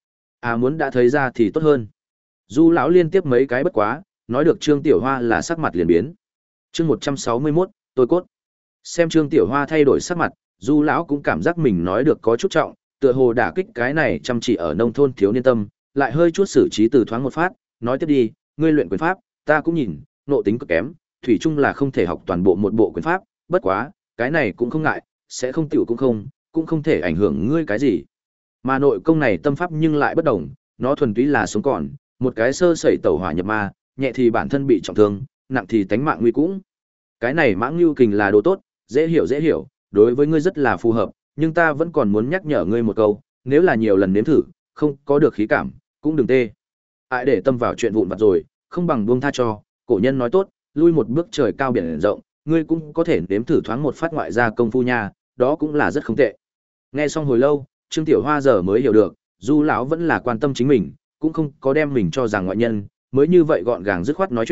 À muốn đã thấy ra thì tốt hơn. Du lão liên tiếp mấy cái bất quá, nói được Trương Tiểu Hoa là sắc mặt liền biến. Chương một trăm sáu mươi mốt, tôi cốt. Xem Trương Tiểu Hoa thay đổi sắc mặt, Du lão cũng cảm giác mình nói được có chút trọng, tựa hồ đả kích cái này chăm chỉ ở nông thôn thiếu niên tâm, lại hơi chút xử trí từ thoáng một phát, nói tiếp đi, ngươi luyện quyền pháp, ta cũng nhìn, nộ tính cực kém, thủy chung là không thể học toàn bộ một bộ quyền pháp, bất quá, cái này cũng không ngại, sẽ không tiểu cũng không, cũng không thể ảnh hưởng ngươi cái gì. Mà nội công này tâm pháp nhưng lại bất đồng, nó thuần túy là sống còn, một cái sơ sẩy tẩu hỏa nhập ma, nhẹ thì bản thân bị trọng thương, nặng thì tánh mạng nguy cũng. Cái này Mãng Nhu Kình là đồ tốt, dễ hiểu dễ hiểu, đối với ngươi rất là phù hợp, nhưng ta vẫn còn muốn nhắc nhở ngươi một câu, nếu là nhiều lần nếm thử, không có được khí cảm, cũng đừng tê. Ai để tâm vào chuyện vụn vặt rồi, không bằng buông tha cho, cổ nhân nói tốt, lui một bước trời cao biển rộng, ngươi cũng có thể nếm thử thoáng một phát ngoại gia công phu nha, đó cũng là rất không tệ. Nghe xong hồi lâu, Trương Tiểu Hoa giờ mới hiểu được, Du lão vẫn là quan tâm chính mình, cũng không có đem mình cho rằng ngoại nhân, mới như vậy gọn gàng dứt khoát nói chuyện,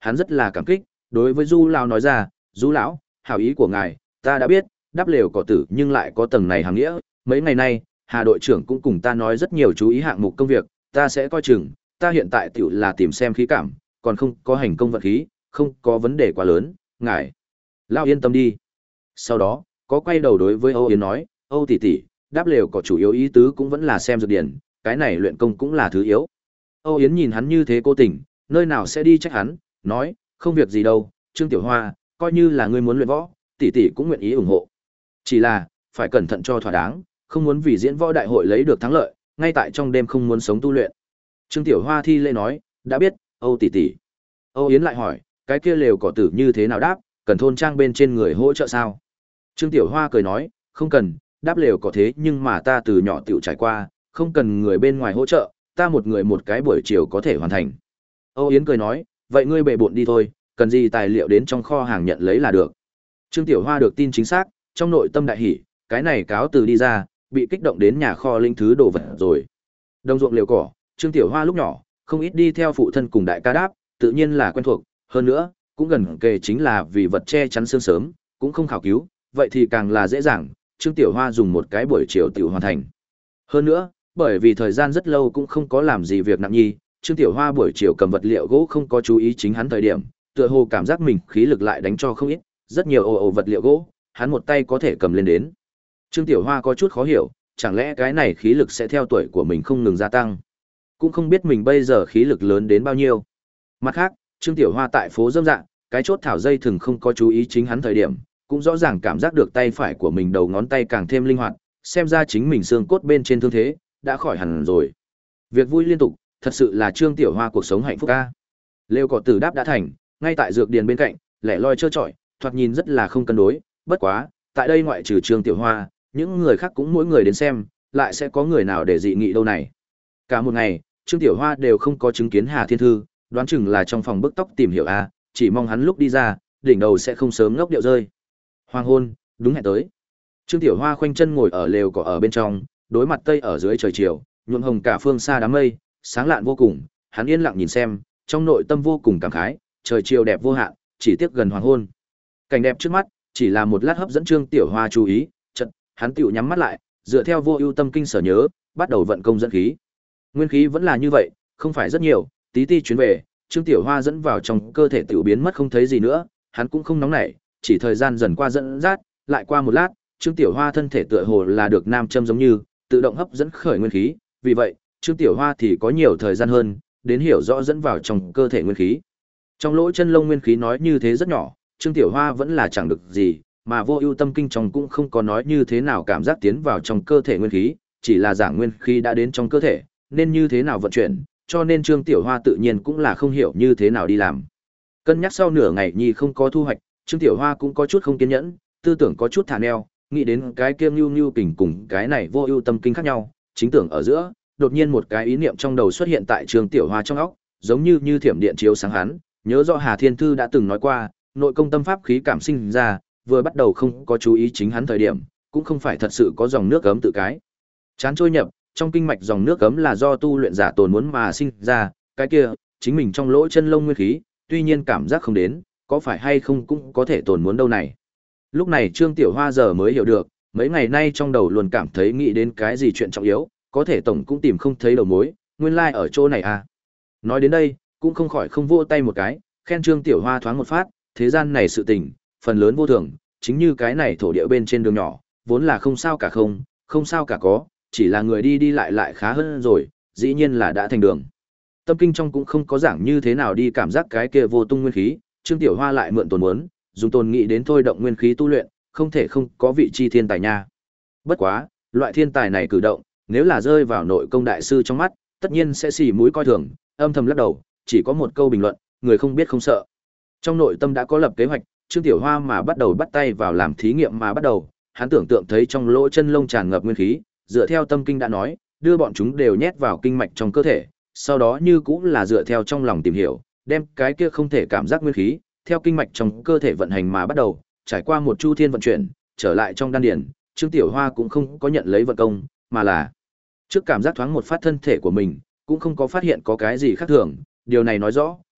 hắn rất là cảm kích, đối với Du lão nói ra, "Du lão, hảo ý của ngài, ta đã biết, đắp lều cỏ tử nhưng lại có tầng này hàng nghĩa, mấy ngày nay, Hà đội trưởng cũng cùng ta nói rất nhiều chú ý hạng mục công việc, ta sẽ coi chừng, ta hiện tại tiểu là tìm xem khí cảm, còn không có hành công vận khí, không có vấn đề quá lớn, ngài lão yên tâm đi." Sau đó, có quay đầu đối với Âu Yến nói, "Âu tỷ tỷ, đáp lều có chủ yếu ý tứ cũng vẫn là xem dược điển, cái này luyện công cũng là thứ yếu." Âu Yến nhìn hắn như thế cố tình, nơi nào sẽ đi trách hắn, nói, "Không việc gì đâu, Trương Tiểu Hoa, coi như là ngươi muốn luyện võ, tỷ tỷ cũng nguyện ý ủng hộ. Chỉ là, phải cẩn thận cho thỏa đáng, không muốn vì diễn võ đại hội lấy được thắng lợi, ngay tại trong đêm không muốn sống tu luyện." Trương Tiểu Hoa thi lễ nói, "Đã biết, Âu tỷ tỷ." Âu Yến lại hỏi, "Cái kia lều cỏ tử như thế nào đáp, cần thôn trang bên trên người hỗ trợ sao?" Trương Tiểu Hoa cười nói, "Không cần, đáp lều có thế nhưng mà ta từ nhỏ tiểu trải qua, không cần người bên ngoài hỗ trợ, ta một người một cái buổi chiều có thể hoàn thành." Âu Yến cười nói, "Vậy ngươi bệ bộn đi thôi, cần gì tài liệu đến trong kho hàng nhận lấy là được." Trương Tiểu Hoa được tin chính xác, trong nội tâm đại hỉ, cái này cáo từ đi ra, bị kích động đến nhà kho linh thứ đồ vật rồi. Đồng ruộng liều cỏ, Trương Tiểu Hoa lúc nhỏ, không ít đi theo phụ thân cùng đại ca đáp, tự nhiên là quen thuộc, hơn nữa, cũng gần kề chính là vì vật che chắn xương sớm, cũng không khảo cứu, vậy thì càng là dễ dàng, Trương Tiểu Hoa dùng một cái buổi chiều tiểu hoàn thành. Hơn nữa, bởi vì thời gian rất lâu cũng không có làm gì việc nặng nhi, Trương Tiểu Hoa buổi chiều cầm vật liệu gỗ không có chú ý chính hắn thời điểm, tựa hồ cảm giác mình khí lực lại đánh cho không ít, rất nhiều ồ ồ vật liệu gỗ, hắn một tay có thể cầm lên đến. Trương Tiểu Hoa có chút khó hiểu, chẳng lẽ cái này khí lực sẽ theo tuổi của mình không ngừng gia tăng? Cũng không biết mình bây giờ khí lực lớn đến bao nhiêu. Mặt khác, Trương Tiểu Hoa tại phố dâm dạng, cái chốt thảo dây thường không có chú ý chính hắn thời điểm, cũng rõ ràng cảm giác được tay phải của mình đầu ngón tay càng thêm linh hoạt, xem ra chính mình xương cốt bên trên thương thế đã khỏi hẳn rồi. Việc vui liên tục, thật sự là Trương Tiểu Hoa cuộc sống hạnh phúc a. Lều cỏ tử đáp đã thành, ngay tại dược điền bên cạnh, lẻ loi trơ trọi, thoạt nhìn rất là không cân đối, bất quá, tại đây ngoại trừ Trương Tiểu Hoa, những người khác cũng mỗi người đến xem, lại sẽ có người nào để dị nghị đâu này. Cả một ngày, Trương Tiểu Hoa đều không có chứng kiến Hà Thiên Thư, đoán chừng là trong phòng bức tóc tìm hiểu a, chỉ mong hắn lúc đi ra, đỉnh đầu sẽ không sớm ngốc điệu rơi. Hoàng hôn, đúng hẹn tới. Trương Tiểu Hoa khoanh chân ngồi ở lều cỏ ở bên trong, đối mặt tây ở dưới trời chiều, nhuộm hồng cả phương xa đám mây, sáng lạn vô cùng, hắn yên lặng nhìn xem, trong nội tâm vô cùng cảm khái, trời chiều đẹp vô hạn, chỉ tiếc gần hoàng hôn. Cảnh đẹp trước mắt, chỉ là một lát hấp dẫn Trương Tiểu Hoa chú ý, chợt, hắn tiểu nhắm mắt lại, dựa theo vô ưu tâm kinh sở nhớ, bắt đầu vận công dẫn khí. Nguyên khí vẫn là như vậy, không phải rất nhiều, tí ti chuyến về, Trương Tiểu Hoa dẫn vào trong cơ thể tiểu biến mất không thấy gì nữa, hắn cũng không nóng nảy, chỉ thời gian dần qua dẫn dắt, lại qua một lát, Trương Tiểu Hoa thân thể tựa hồ là được nam châm giống như, tự động hấp dẫn khởi nguyên khí, vì vậy, Trương Tiểu Hoa thì có nhiều thời gian hơn, đến hiểu rõ dẫn vào trong cơ thể nguyên khí. Trong lỗ chân lông nguyên khí nói như thế rất nhỏ, Trương Tiểu Hoa vẫn là chẳng được gì, mà vô ưu tâm kinh trong cũng không có nói như thế nào cảm giác tiến vào trong cơ thể nguyên khí, chỉ là giảng nguyên khí đã đến trong cơ thể, nên như thế nào vận chuyển, cho nên Trương Tiểu Hoa tự nhiên cũng là không hiểu như thế nào đi làm. Cân nhắc sau nửa ngày nhi không có thu hoạch, Trương Tiểu Hoa cũng có chút không kiên nhẫn, tư tưởng có chút thả neo, nghĩ đến cái kia Nưu Nưu kình cùng cái này vô ưu tâm kinh khác nhau, chính tưởng ở giữa, đột nhiên một cái ý niệm trong đầu xuất hiện tại Trương Tiểu Hoa trong óc, giống như như thiểm điện chiếu sáng hắn, nhớ rõ Hà Thiên Thư đã từng nói qua, nội công tâm pháp khí cảm sinh ra, vừa bắt đầu không có chú ý chính hắn thời điểm, cũng không phải thật sự có dòng nước cấm tự cái chán trôi nhập, trong kinh mạch dòng nước cấm là do tu luyện giả tồn muốn mà sinh ra, cái kia, chính mình trong lỗ chân lông nguyên khí, tuy nhiên cảm giác không đến, có phải hay không cũng có thể tồn muốn đâu này. Lúc này Trương Tiểu Hoa giờ mới hiểu được, mấy ngày nay trong đầu luôn cảm thấy nghĩ đến cái gì chuyện trọng yếu, có thể tổng cũng tìm không thấy đầu mối, nguyên lai like ở chỗ này à. Nói đến đây, cũng không khỏi không vỗ tay một cái, khen Trương Tiểu Hoa thoáng một phát, thế gian này sự tình, phần lớn vô thường, chính như cái này thổ địa bên trên đường nhỏ, vốn là không sao cả không, không sao cả có, chỉ là người đi đi lại lại khá hơn rồi, dĩ nhiên là đã thành đường. Tâm kinh trong cũng không có giảng như thế nào đi cảm giác cái kia vô tung nguyên khí, Trương Tiểu Hoa lại mượn tồn muốn, dùng tồn nghĩ đến thôi động nguyên khí tu luyện, không thể không có vị chi thiên tài nha. Bất quá, loại thiên tài này cử động, nếu là rơi vào nội công đại sư trong mắt, tất nhiên sẽ xì mũi coi thường, âm thầm lắc đầu, chỉ có một câu bình luận, người không biết không sợ. Trong nội tâm đã có lập kế hoạch, Trương Tiểu Hoa mà bắt đầu bắt tay vào làm thí nghiệm mà bắt đầu, hắn tưởng tượng thấy trong lỗ chân lông tràn ngập nguyên khí, dựa theo tâm kinh đã nói, đưa bọn chúng đều nhét vào kinh mạch trong cơ thể, sau đó như cũng là dựa theo trong lòng tìm hiểu, đem cái kia không thể cảm giác nguyên khí, theo kinh mạch trong cơ thể vận hành mà bắt đầu, trải qua một chu thiên vận chuyển, trở lại trong đan điền, Trương Tiểu Hoa cũng không có nhận lấy vận công, mà là trước cảm giác thoáng một phát thân thể của mình, cũng không có phát hiện có cái gì khác thường, điều này nói rõ,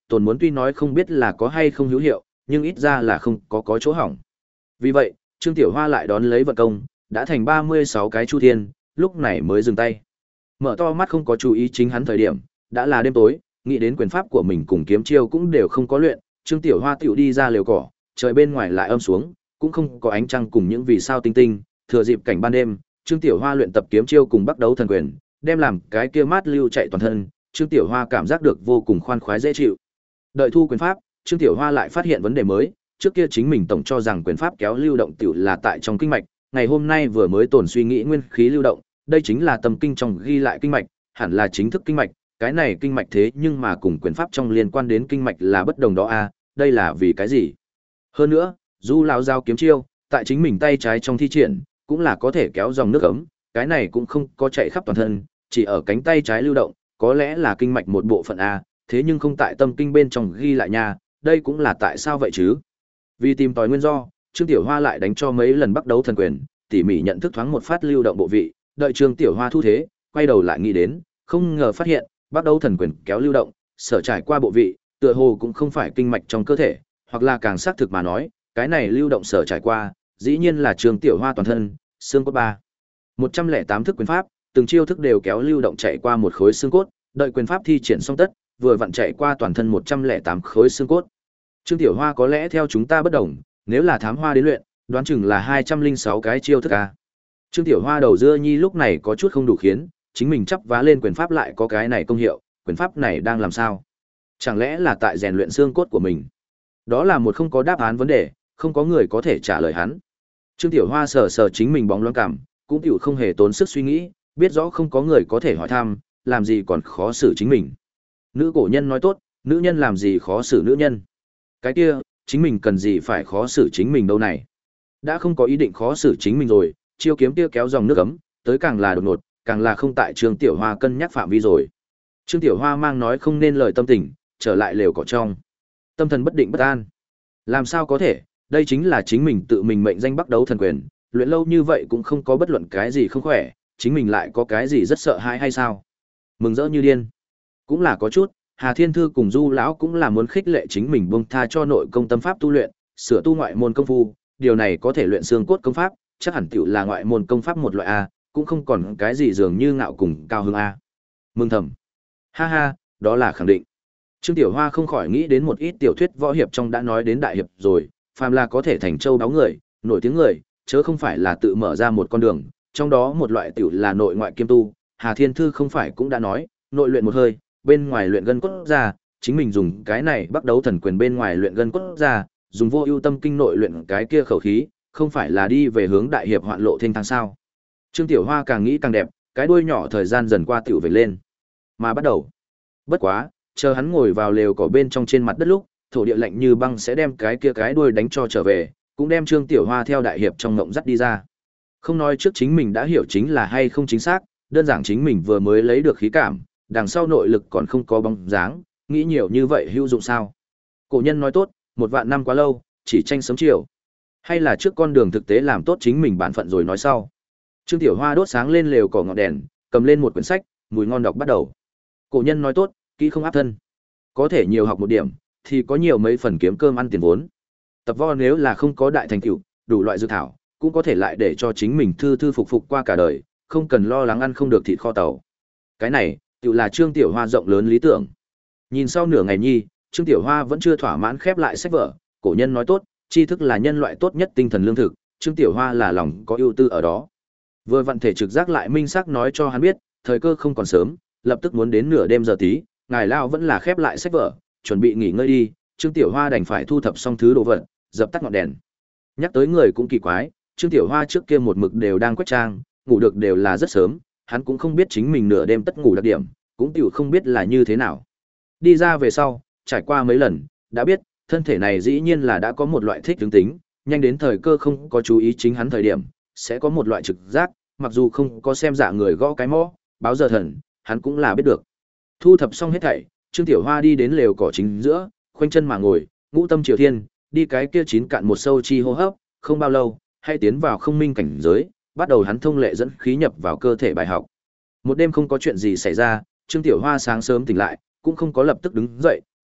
tồn muốn tuy nói không biết là có hay không hữu hiệu, nhưng ít ra là không có có chỗ hỏng. Vì vậy, Trương Tiểu Hoa lại đón lấy vận công, đã thành ba mươi sáu cái chu thiên, lúc này mới dừng tay. Mở to mắt không có chú ý chính hắn thời điểm, đã là đêm tối, nghĩ đến quyền pháp của mình cùng kiếm chiêu cũng đều không có luyện, Trương Tiểu Hoa tiểu đi ra lều cỏ, trời bên ngoài lại âm xuống, cũng không có ánh trăng cùng những vì sao tinh tinh, thừa dịp cảnh ban đêm, Trương Tiểu Hoa luyện tập kiếm chiêu cùng bắt đấu thần quyền, đem làm cái kia mát lưu chạy toàn thân, Trương Tiểu Hoa cảm giác được vô cùng khoan khoái dễ chịu. Đợi thu quyền pháp, Trương Tiểu Hoa lại phát hiện vấn đề mới, trước kia chính mình tổng cho rằng quyền pháp kéo lưu động tiểu là tại trong kinh mạch, ngày hôm nay vừa mới tổn suy nghĩ nguyên khí lưu động, đây chính là tâm kinh trong ghi lại kinh mạch, hẳn là chính thức kinh mạch, cái này kinh mạch thế nhưng mà cùng quyền pháp trong liên quan đến kinh mạch là bất đồng đó a, đây là vì cái gì? Hơn nữa, Du lão giao kiếm chiêu, tại chính mình tay trái trong thi triển, cũng là có thể kéo dòng nước ấm, cái này cũng không có chạy khắp toàn thân, chỉ ở cánh tay trái lưu động, có lẽ là kinh mạch một bộ phận a, thế nhưng không tại tâm kinh bên trong ghi lại nha, đây cũng là tại sao vậy chứ? Vì tìm tòi nguyên do, Trương Tiểu Hoa lại đánh cho mấy lần bắt đấu thần quyền, tỉ mỉ nhận thức thoáng một phát lưu động bộ vị, đợi Trương Tiểu Hoa thu thế, quay đầu lại nghĩ đến, không ngờ phát hiện, bắt đấu thần quyền kéo lưu động, sở trải qua bộ vị, tựa hồ cũng không phải kinh mạch trong cơ thể, hoặc là càng xác thực mà nói, cái này lưu động sở trải qua, dĩ nhiên là Trương Tiểu Hoa toàn thân, xương cốt ba. một trăm lẻ tám thức quyền pháp, từng chiêu thức đều kéo lưu động chạy qua một khối xương cốt, đợi quyền pháp thi triển xong tất, vừa vặn chạy qua toàn thân một trăm lẻ tám khối xương cốt. Trương Tiểu Hoa có lẽ theo chúng ta bất đồng, nếu là thám hoa đến luyện, đoán chừng là hai trăm lẻ sáu cái chiêu thức a. Trương Tiểu Hoa đầu dưa nhi lúc này có chút không đủ khiến, chính mình chắp vá lên quyền pháp lại có cái này công hiệu, quyền pháp này đang làm sao? Chẳng lẽ là tại rèn luyện xương cốt của mình? Đó là một không có đáp án vấn đề, không có người có thể trả lời hắn. Trương Tiểu Hoa sờ sờ chính mình bóng loáng cảm, cũng tiểu không hề tốn sức suy nghĩ, biết rõ không có người có thể hỏi thăm, làm gì còn khó xử chính mình. Nữ cổ nhân nói tốt, nữ nhân làm gì khó xử nữ nhân. Cái kia, chính mình cần gì phải khó xử chính mình đâu này. Đã không có ý định khó xử chính mình rồi, chiêu kiếm kia kéo dòng nước ấm, tới càng là đột ngột, càng là không tại Trương Tiểu Hoa cân nhắc phạm vi rồi. Trương Tiểu Hoa mang nói không nên lời tâm tình, trở lại lều cỏ trong. Tâm thần bất định bất an. Làm sao có thể, đây chính là chính mình tự mình mệnh danh bắt đấu thần quyền, luyện lâu như vậy cũng không có bất luận cái gì không khỏe, chính mình lại có cái gì rất sợ hãi hay sao? Mừng rỡ như điên. Cũng là có chút, Hà Thiên Thư cùng Du lão cũng là muốn khích lệ chính mình buông tha cho nội công tâm pháp tu luyện, sửa tu ngoại môn công phu, điều này có thể luyện xương cốt công pháp, chắc hẳn tiểu là ngoại môn công pháp một loại a, cũng không còn cái gì dường như ngạo cùng cao hứng a. Mừng thầm. Ha ha, đó là khẳng định. Trương Tiểu Hoa không khỏi nghĩ đến một ít tiểu thuyết võ hiệp trong đã nói đến đại hiệp rồi, phàm là có thể thành châu báo người, nổi tiếng người, chớ không phải là tự mở ra một con đường, trong đó một loại tiểu là nội ngoại kiêm tu, Hà Thiên Thư không phải cũng đã nói, nội luyện một hơi, bên ngoài luyện gân cốt ra, chính mình dùng cái này bắt đấu thần quyền bên ngoài luyện gân cốt ra, dùng vô ưu tâm kinh nội luyện cái kia khẩu khí, không phải là đi về hướng đại hiệp hoạn lộ thênh thang sao? Trương Tiểu Hoa càng nghĩ càng đẹp, cái đuôi nhỏ thời gian dần qua tiểu về lên. Mà bắt đầu. Bất quá, chờ hắn ngồi vào lều cỏ bên trong trên mặt đất lúc, thổ địa lạnh như băng sẽ đem cái kia cái đuôi đánh cho trở về, cũng đem Trương Tiểu Hoa theo đại hiệp trong ngộng dắt đi ra. Không nói trước chính mình đã hiểu chính là hay không chính xác, đơn giản chính mình vừa mới lấy được khí cảm, đằng sau nội lực còn không có bóng dáng, nghĩ nhiều như vậy hữu dụng sao? Cổ nhân nói tốt, một vạn năm quá lâu, chỉ tranh sớm chiều. Hay là trước con đường thực tế làm tốt chính mình bản phận rồi nói sau. Trương Tiểu Hoa đốt sáng lên lều cỏ ngọn đèn, cầm lên một quyển sách, mùi ngon đọc bắt đầu. Cổ nhân nói tốt, kỹ không áp thân. Có thể nhiều học một điểm, thì có nhiều mấy phần kiếm cơm ăn tiền vốn. Tập võ nếu là không có đại thành tựu, đủ loại dược thảo, cũng có thể lại để cho chính mình thư thư phục phục qua cả đời, không cần lo lắng ăn không được thịt kho tàu. Cái này, tựu là Trương Tiểu Hoa rộng lớn lý tưởng. Nhìn sau nửa ngày nhi, Trương Tiểu Hoa vẫn chưa thỏa mãn khép lại sách vở, cổ nhân nói tốt, tri thức là nhân loại tốt nhất tinh thần lương thực, Trương Tiểu Hoa là lòng có ưu tư ở đó. Vừa vận thể trực giác lại minh xác nói cho hắn biết, thời cơ không còn sớm, lập tức muốn đến nửa đêm giờ tí, ngài lao vẫn là khép lại sách vở, chuẩn bị nghỉ ngơi đi, Trương Tiểu Hoa đành phải thu thập xong thứ đồ vật, dập tắt ngọn đèn. Nhắc tới người cũng kỳ quái, Trương Tiểu Hoa trước kia một mực đều đang quét trang, ngủ được đều là rất sớm, hắn cũng không biết chính mình nửa đêm tất ngủ đặc điểm, cũng tiểu không biết là như thế nào. Đi ra về sau, trải qua mấy lần, đã biết, thân thể này dĩ nhiên là đã có một loại thích ứng tính, nhanh đến thời cơ không có chú ý chính hắn thời điểm, sẽ có một loại trực giác, mặc dù không có xem dạ người gõ cái mõ, báo giờ thần, hắn cũng là biết được. Thu thập xong hết thảy, Trương Tiểu Hoa đi đến lều cỏ chính giữa, khoanh chân mà ngồi, ngũ tâm triều thiên, đi cái kia chín cạn một sâu chi hô hấp, không bao lâu, hay tiến vào không minh cảnh giới, bắt đầu hắn thông lệ dẫn khí nhập vào cơ thể bài học. Một đêm không có chuyện gì xảy ra, Trương Tiểu Hoa sáng sớm tỉnh lại, cũng không có lập tức đứng dậy,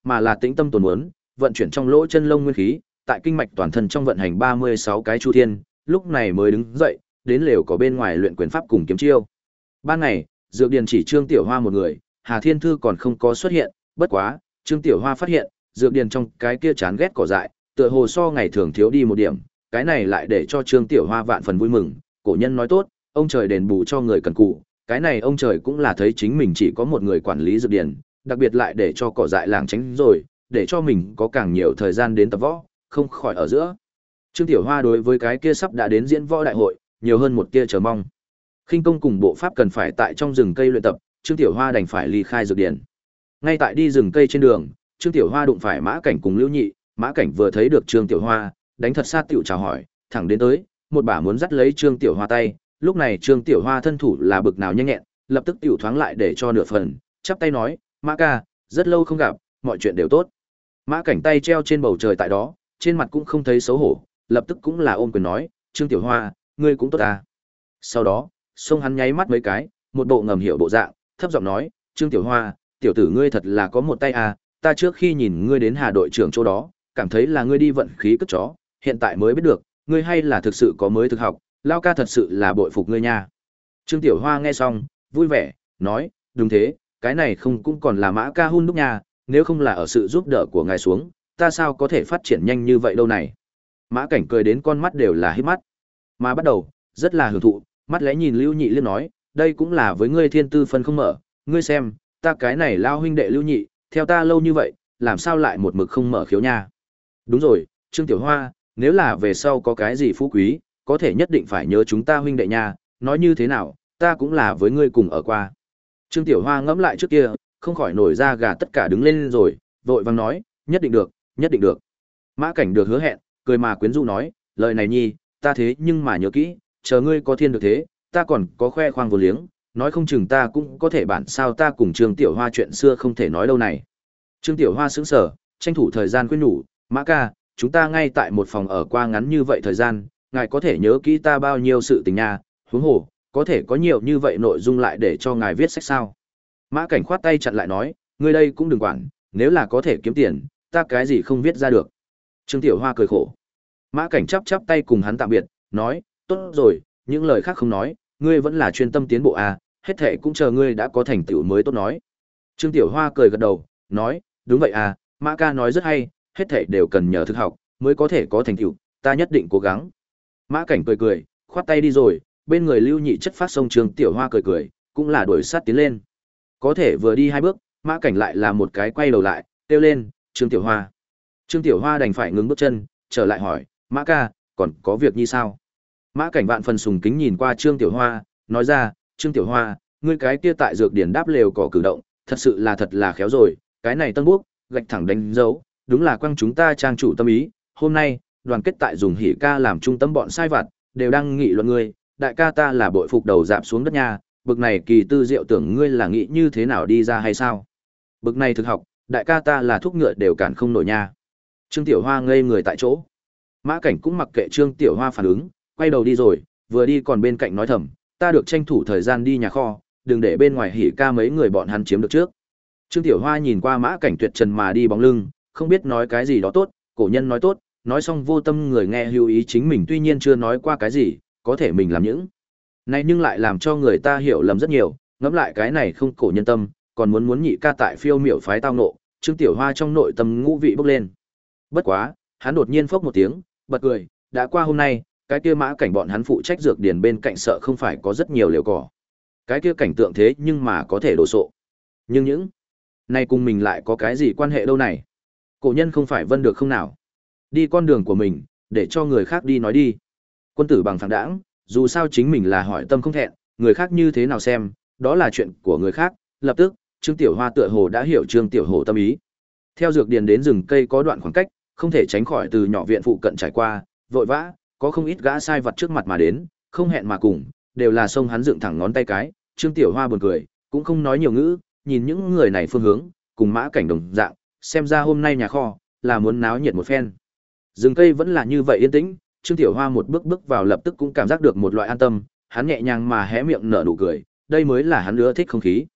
mà là tĩnh tâm tồn muốn, vận chuyển trong lỗ chân lông nguyên khí, tại kinh mạch toàn thân trong vận hành ba mươi sáu cái chu thiên, lúc này mới đứng dậy, đến lều có bên ngoài luyện quyền pháp cùng kiếm chiêu. Ban ngày, dược điền chỉ Trương Tiểu Hoa một người, Hà Thiên Thư còn không có xuất hiện, bất quá, Trương Tiểu Hoa phát hiện, dược điền trong cái kia chán ghét cỏ dại, tựa hồ so ngày thường thiếu đi một điểm, cái này lại để cho Trương Tiểu Hoa vạn phần vui mừng, cổ nhân nói tốt, ông trời đền bù cho người cần cù, cái này ông trời cũng là thấy chính mình chỉ có một người quản lý dược điền, đặc biệt lại để cho cỏ dại làng tránh rồi, để cho mình có càng nhiều thời gian đến tập võ, không khỏi ở giữa. Trương Tiểu Hoa đối với cái kia sắp đã đến diễn võ đại hội, nhiều hơn một tia chờ mong. Khinh công cùng bộ pháp cần phải tại trong rừng cây luyện tập, Trương Tiểu Hoa đành phải ly khai dược điền. Ngay tại đi rừng cây trên đường, Trương Tiểu Hoa đụng phải Mã Cảnh cùng Lưu Nhị, Mã Cảnh vừa thấy được Trương Tiểu Hoa, đánh thật sát tiểu chào hỏi, thẳng đến tới, một bả muốn dắt lấy Trương Tiểu Hoa tay, lúc này Trương Tiểu Hoa thân thủ là bực nào nhanh nhẹn, lập tức tiểu thoáng lại để cho nửa phần, chắp tay nói, "Mã ca, rất lâu không gặp, mọi chuyện đều tốt." Mã Cảnh tay treo trên bầu trời tại đó, trên mặt cũng không thấy xấu hổ, lập tức cũng là ôm quyền nói, "Trương Tiểu Hoa, ngươi cũng tốt à?" Sau đó, xông hắn nháy mắt mấy cái, một bộ ngầm hiểu bộ dạng, thấp giọng nói, "Trương Tiểu Hoa, tiểu tử ngươi thật là có một tay à, ta trước khi nhìn ngươi đến Hà đội trưởng chỗ đó, cảm thấy là ngươi đi vận khí cất chó, hiện tại mới biết được, ngươi hay là thực sự có mới thực học, lao ca thật sự là bội phục ngươi nha." Trương Tiểu Hoa nghe xong, vui vẻ, nói, "Đúng thế, cái này không cũng còn là Mã ca hun đúc nha, nếu không là ở sự giúp đỡ của ngài xuống, ta sao có thể phát triển nhanh như vậy đâu này." Mã Cảnh cười đến con mắt đều là hít mắt, mà bắt đầu, rất là hưởng thụ, mắt lẽ nhìn Lưu Nhị liên nói, "Đây cũng là với ngươi thiên tư phân không mở, ngươi xem, ta cái này lao huynh đệ Lưu Nhị, theo ta lâu như vậy, làm sao lại một mực không mở khiếu nha." "Đúng rồi, Trương Tiểu Hoa, nếu là về sau có cái gì phú quý, có thể nhất định phải nhớ chúng ta huynh đệ nha, nói như thế nào, ta cũng là với ngươi cùng ở qua." Trương Tiểu Hoa ngẫm lại trước kia, không khỏi nổi ra gà tất cả đứng lên rồi, vội vàng nói, "Nhất định được, nhất định được." Mã Cảnh được hứa hẹn, cười mà quyến rũ nói, "Lời này nhi, ta thế nhưng mà nhớ kỹ, chờ ngươi có thiên được thế, ta còn có khoe khoang vô liếng, nói không chừng ta cũng có thể bản sao ta cùng Trương Tiểu Hoa chuyện xưa không thể nói đâu này." Trương Tiểu Hoa sững sờ, tranh thủ thời gian khuyên nhủ, "Mã ca, chúng ta ngay tại một phòng ở qua ngắn như vậy thời gian, ngài có thể nhớ kỹ ta bao nhiêu sự tình nha, huống hồ, có thể có nhiều như vậy nội dung lại để cho ngài viết sách sao?" Mã Cảnh khoát tay chặn lại nói, "Ngươi đây cũng đừng quản, nếu là có thể kiếm tiền, ta cái gì không viết ra được." Trương Tiểu Hoa cười khổ. Mã Cảnh chắp chắp tay cùng hắn tạm biệt, nói, "Tốt rồi, những lời khác không nói, ngươi vẫn là chuyên tâm tiến bộ à, hết thệ cũng chờ ngươi đã có thành tựu mới tốt nói." Trương Tiểu Hoa cười gật đầu, nói, "Đúng vậy à, Mã ca nói rất hay, hết thệ đều cần nhờ thực học, mới có thể có thành tựu, ta nhất định cố gắng." Mã Cảnh cười cười, khoát tay đi rồi, bên người Lưu Nhị chất phát sông Trương Tiểu Hoa cười cười, cũng là đuổi sát tiến lên. Có thể vừa đi hai bước, Mã Cảnh lại là một cái quay đầu lại, kêu lên, "Trương Tiểu Hoa." Trương Tiểu Hoa đành phải ngừng bước chân, trở lại hỏi, "Mã ca, còn có việc như sao?" Mã Cảnh vạn phần sùng kính nhìn qua Trương Tiểu Hoa, nói ra, "Trương Tiểu Hoa, ngươi cái kia tại dược điển đáp lều cỏ cử động, thật sự là thật là khéo rồi, cái này tân bốc, gạch thẳng đánh dấu, đúng là quang chúng ta trang chủ tâm ý. Hôm nay, đoàn kết tại dùng hỉ ca làm trung tâm bọn sai vặt, đều đang nghị luận ngươi, đại ca ta là bội phục đầu dạp xuống đất nha, bực này kỳ tư diệu tưởng ngươi là nghĩ như thế nào đi ra hay sao? Bực này thực học, đại ca ta là thuốc ngựa đều cản không nổi nha." Trương Tiểu Hoa ngây người tại chỗ. Mã Cảnh cũng mặc kệ Trương Tiểu Hoa phản ứng, quay đầu đi rồi, vừa đi còn bên cạnh nói thầm, "Ta được tranh thủ thời gian đi nhà kho, đừng để bên ngoài hỉ ca mấy người bọn hắn chiếm được trước." Trương Tiểu Hoa nhìn qua Mã Cảnh tuyệt trần mà đi bóng lưng, không biết nói cái gì đó tốt, cổ nhân nói tốt, nói xong vô tâm người nghe hữu ý, chính mình tuy nhiên chưa nói qua cái gì, có thể mình làm những này nhưng lại làm cho người ta hiểu lầm rất nhiều, ngẫm lại cái này không cổ nhân tâm, còn muốn muốn nhị ca tại phiêu miểu phái tao nộ, Trương Tiểu Hoa trong nội tâm ngũ vị bốc lên. Bất quá, hắn đột nhiên phốc một tiếng, bật cười, đã qua hôm nay, cái kia Mã Cảnh bọn hắn phụ trách dược điển bên cạnh sợ không phải có rất nhiều liều cỏ. Cái kia cảnh tượng thế nhưng mà có thể đổ sộ. Nhưng những này cùng mình lại có cái gì quan hệ đâu này? Cổ nhân không phải vân được không nào? Đi con đường của mình, để cho người khác đi nói đi. Quân tử bằng phẳng đãng, dù sao chính mình là hỏi tâm không thẹn, người khác như thế nào xem, đó là chuyện của người khác. Lập tức, Trương Tiểu Hoa tựa hồ đã hiểu Trương Tiểu Hổ tâm ý. Theo dược điền đến rừng cây có đoạn khoảng cách, không thể tránh khỏi từ nhỏ viện phụ cận trải qua, vội vã, có không ít gã sai vật trước mặt mà đến, không hẹn mà cùng, đều là xông hắn dựng thẳng ngón tay cái. Trương Tiểu Hoa buồn cười, cũng không nói nhiều ngữ, nhìn những người này phương hướng, cùng Mã Cảnh đồng dạng, xem ra hôm nay nhà kho là muốn náo nhiệt một phen. Rừng cây vẫn là như vậy yên tĩnh, Trương Tiểu Hoa một bước bước vào lập tức cũng cảm giác được một loại an tâm, hắn nhẹ nhàng mà hé miệng nở nụ cười, đây mới là hắn ưa thích không khí.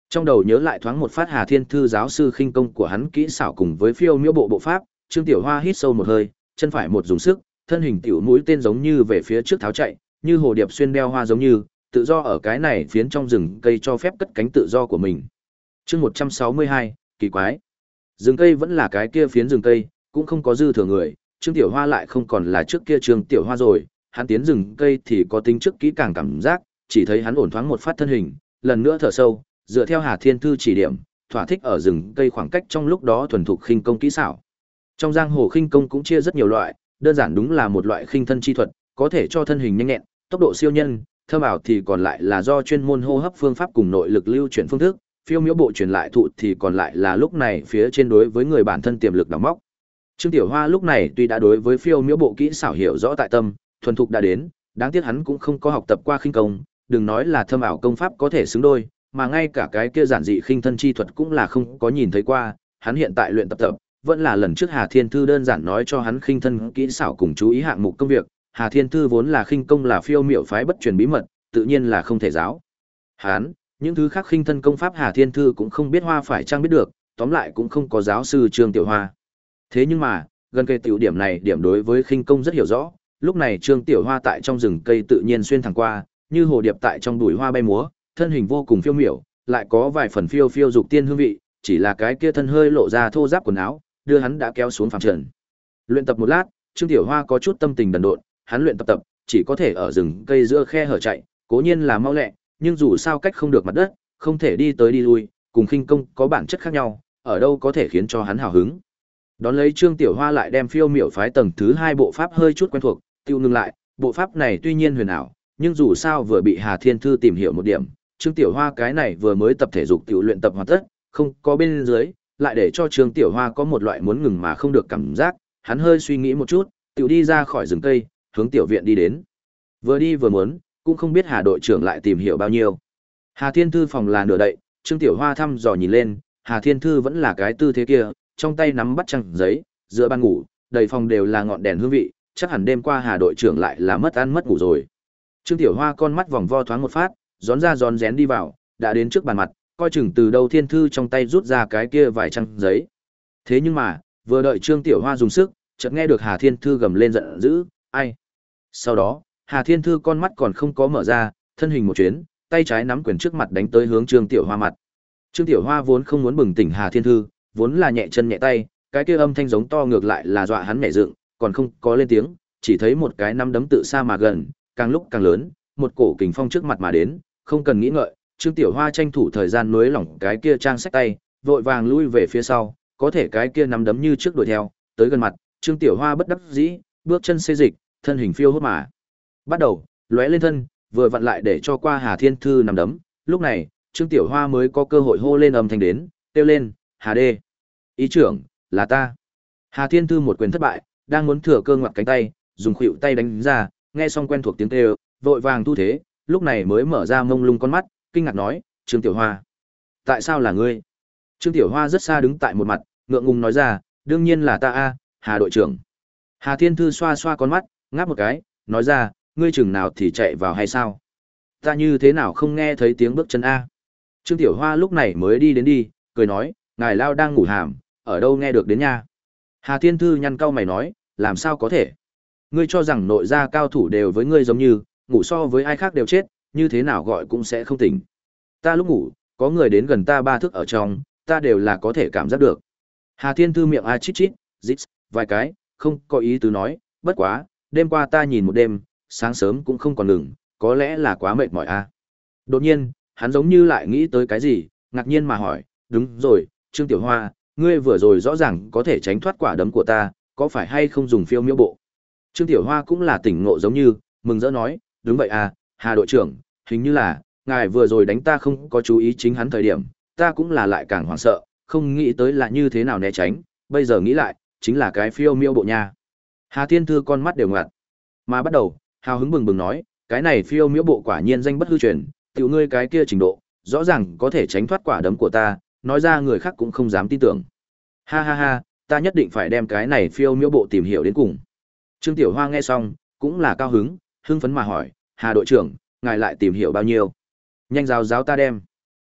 Trong đầu nhớ lại thoáng một phát Hà Thiên Thư giáo sư khinh công của hắn kỹ xảo cùng với phiêu miễu bộ bộ pháp, Trương Tiểu Hoa hít sâu một hơi, chân phải một dùng sức, thân hình tiểu mũi tên giống như về phía trước tháo chạy, như hồ điệp xuyên đeo hoa giống như, tự do ở cái này phiến trong rừng cây cho phép cất cánh tự do của mình. Chương một trăm sáu mươi hai, kỳ quái. Rừng cây vẫn là cái kia phiến rừng cây, cũng không có dư thừa người, Trương Tiểu Hoa lại không còn là trước kia Trương Tiểu Hoa rồi, hắn tiến rừng cây thì có tính trước kỹ càng cảm giác, chỉ thấy hắn ổn thoáng một phát thân hình, lần nữa thở sâu, dựa theo Hà Thiên Thư chỉ điểm, thỏa thích ở rừng cây khoảng cách trong lúc đó thuần thục khinh công kỹ xảo. Trong giang hồ khinh công cũng chia rất nhiều loại, đơn giản đúng là một loại khinh thân chi thuật, có thể cho thân hình nhanh nhẹn, tốc độ siêu nhân, thơm ảo thì còn lại là do chuyên môn hô hấp phương pháp cùng nội lực lưu chuyển phương thức, phiêu miễu bộ truyền lại thụ thì còn lại là lúc này phía trên đối với người bản thân tiềm lực đóng móc. Trương Tiểu Hoa lúc này tuy đã đối với phiêu miễu bộ kỹ xảo hiểu rõ tại tâm, thuần thục đã đến, đáng tiếc hắn cũng không có học tập qua khinh công, đừng nói là thâm ảo công pháp có thể xứng đôi, mà ngay cả cái kia giản dị khinh thân chi thuật cũng là không có nhìn thấy qua, hắn hiện tại luyện tập tập, vẫn là lần trước Hà Thiên Thư đơn giản nói cho hắn khinh thân kỹ xảo cùng chú ý hạng mục công việc, Hà Thiên Thư vốn là khinh công là phiêu miểu phái bất truyền bí mật, tự nhiên là không thể giáo. Hắn, những thứ khác khinh thân công pháp Hà Thiên Thư cũng không biết hoa phải chăng biết được, tóm lại cũng không có giáo sư Trương Tiểu Hoa. Thế nhưng mà, gần cây tiểu điểm này điểm đối với khinh công rất hiểu rõ, lúc này Trương Tiểu Hoa tại trong rừng cây tự nhiên xuyên thẳng qua, như hồ điệp tại trong bụi hoa bay múa, thân hình vô cùng phiêu miểu, lại có vài phần phiêu phiêu dục tiên hương vị, chỉ là cái kia thân hơi lộ ra thô ráp quần áo, đưa hắn đã kéo xuống phàm trần. Luyện tập một lát, Trương Tiểu Hoa có chút tâm tình đần độn, hắn luyện tập tập, chỉ có thể ở rừng cây giữa khe hở chạy, cố nhiên là mau lẹ, nhưng dù sao cách không được mặt đất, không thể đi tới đi lui, cùng khinh công có bản chất khác nhau, ở đâu có thể khiến cho hắn hào hứng. Đón lấy Trương Tiểu Hoa lại đem phiêu miểu phái tầng thứ hai bộ pháp hơi chút quen thuộc, tiêu ngừng lại, bộ pháp này tuy nhiên huyền ảo, nhưng dù sao vừa bị Hà Thiên Thư tìm hiểu một điểm, Trương Tiểu Hoa cái này vừa mới tập thể dục tiểu luyện tập hoàn tất, không có bên dưới, lại để cho Trương Tiểu Hoa có một loại muốn ngừng mà không được cảm giác, hắn hơi suy nghĩ một chút, tiểu đi ra khỏi rừng cây, hướng tiểu viện đi đến. Vừa đi vừa muốn, cũng không biết Hà đội trưởng lại tìm hiểu bao nhiêu. Hà Thiên Thư phòng là nửa đậy, Trương Tiểu Hoa thăm dò nhìn lên, Hà Thiên Thư vẫn là cái tư thế kia, trong tay nắm bắt trang giấy, giữa ban ngủ, đầy phòng đều là ngọn đèn hương vị, chắc hẳn đêm qua Hà đội trưởng lại là mất ăn mất ngủ rồi. Trương Tiểu Hoa con mắt vòng vo thoáng một phát, gión ra gión rén đi vào, đã đến trước bàn mặt, coi chừng từ đâu Thiên Thư trong tay rút ra cái kia vài trang giấy. Thế nhưng mà, vừa đợi Trương Tiểu Hoa dùng sức, chợt nghe được Hà Thiên Thư gầm lên giận dữ, "Ai?" Sau đó, Hà Thiên Thư con mắt còn không có mở ra, thân hình một chuyến, tay trái nắm quyền trước mặt đánh tới hướng Trương Tiểu Hoa mặt. Trương Tiểu Hoa vốn không muốn bừng tỉnh Hà Thiên Thư, vốn là nhẹ chân nhẹ tay, cái kia âm thanh giống to ngược lại là dọa hắn nhảy dựng, còn không có lên tiếng, chỉ thấy một cái nắm đấm tự xa mà gần, càng lúc càng lớn, một cổ kình phong trước mặt mà đến, không cần nghĩ ngợi, Trương Tiểu Hoa tranh thủ thời gian nối lỏng cái kia trang sách tay, vội vàng lui về phía sau, có thể cái kia nắm đấm như trước đuổi theo, tới gần mặt, Trương Tiểu Hoa bất đắc dĩ, bước chân xê dịch, thân hình phiêu hốt mà bắt đầu lóe lên thân, vừa vặn lại để cho qua Hà Thiên Thư nắm đấm, lúc này, Trương Tiểu Hoa mới có cơ hội hô lên âm thanh đến, kêu lên, "Hà đê, ý trưởng, là ta." Hà Thiên Thư một quyền thất bại, đang muốn thừa cơ ngoặt cánh tay, dùng khuỷu tay đánh ra, nghe xong quen thuộc tiếng kêu, vội vàng thu thế, lúc này mới mở ra mông lung con mắt, kinh ngạc nói, "Trương Tiểu Hoa, tại sao là ngươi?" Trương Tiểu Hoa rất xa đứng tại một mặt, ngượng ngùng nói ra, "Đương nhiên là ta a, Hà đội trưởng." Hà Thiên Thư xoa xoa con mắt, ngáp một cái, nói ra, "Ngươi chừng nào thì chạy vào hay sao? Ta như thế nào không nghe thấy tiếng bước chân a?" Trương Tiểu Hoa lúc này mới đi đến đi, cười nói, "Ngài lao đang ngủ hàm, ở đâu nghe được đến nha?" Hà Thiên Thư nhăn cau mày nói, "Làm sao có thể? Ngươi cho rằng nội gia cao thủ đều với ngươi giống như, ngủ so với ai khác đều chết, như thế nào gọi cũng sẽ không tỉnh. Ta lúc ngủ, có người đến gần ta ba thước ở trong, ta đều là có thể cảm giác được." Hà Thiên Thư miệng a chít chít, rít, vài cái, không có ý tứ nói, "Bất quá, đêm qua ta nhìn một đêm, sáng sớm cũng không còn ngừng, có lẽ là quá mệt mỏi a." Đột nhiên, hắn giống như lại nghĩ tới cái gì, ngạc nhiên mà hỏi, "Đúng rồi, Trương Tiểu Hoa, ngươi vừa rồi rõ ràng có thể tránh thoát quả đấm của ta, có phải hay không dùng phiêu miễu bộ?" Trương Tiểu Hoa cũng là tỉnh ngộ giống như, mừng rỡ nói, "Đúng vậy à, Hà đội trưởng, hình như là, ngài vừa rồi đánh ta không có chú ý chính hắn thời điểm, ta cũng là lại càng hoảng sợ, không nghĩ tới là như thế nào né tránh, bây giờ nghĩ lại, chính là cái phiêu miễu bộ nha." Hà Thiên Thư con mắt đều ngặt, mà bắt đầu, hào hứng bừng bừng nói, "Cái này phiêu miễu bộ quả nhiên danh bất hư truyền, tiểu ngươi cái kia trình độ, rõ ràng có thể tránh thoát quả đấm của ta, nói ra người khác cũng không dám tin tưởng. Ha ha ha, ta nhất định phải đem cái này phiêu miễu bộ tìm hiểu đến cùng." Trương Tiểu Hoa nghe xong, cũng là cao hứng, hưng phấn mà hỏi, "Hà đội trưởng, ngài lại tìm hiểu bao nhiêu? Nhanh giáo giáo ta đem."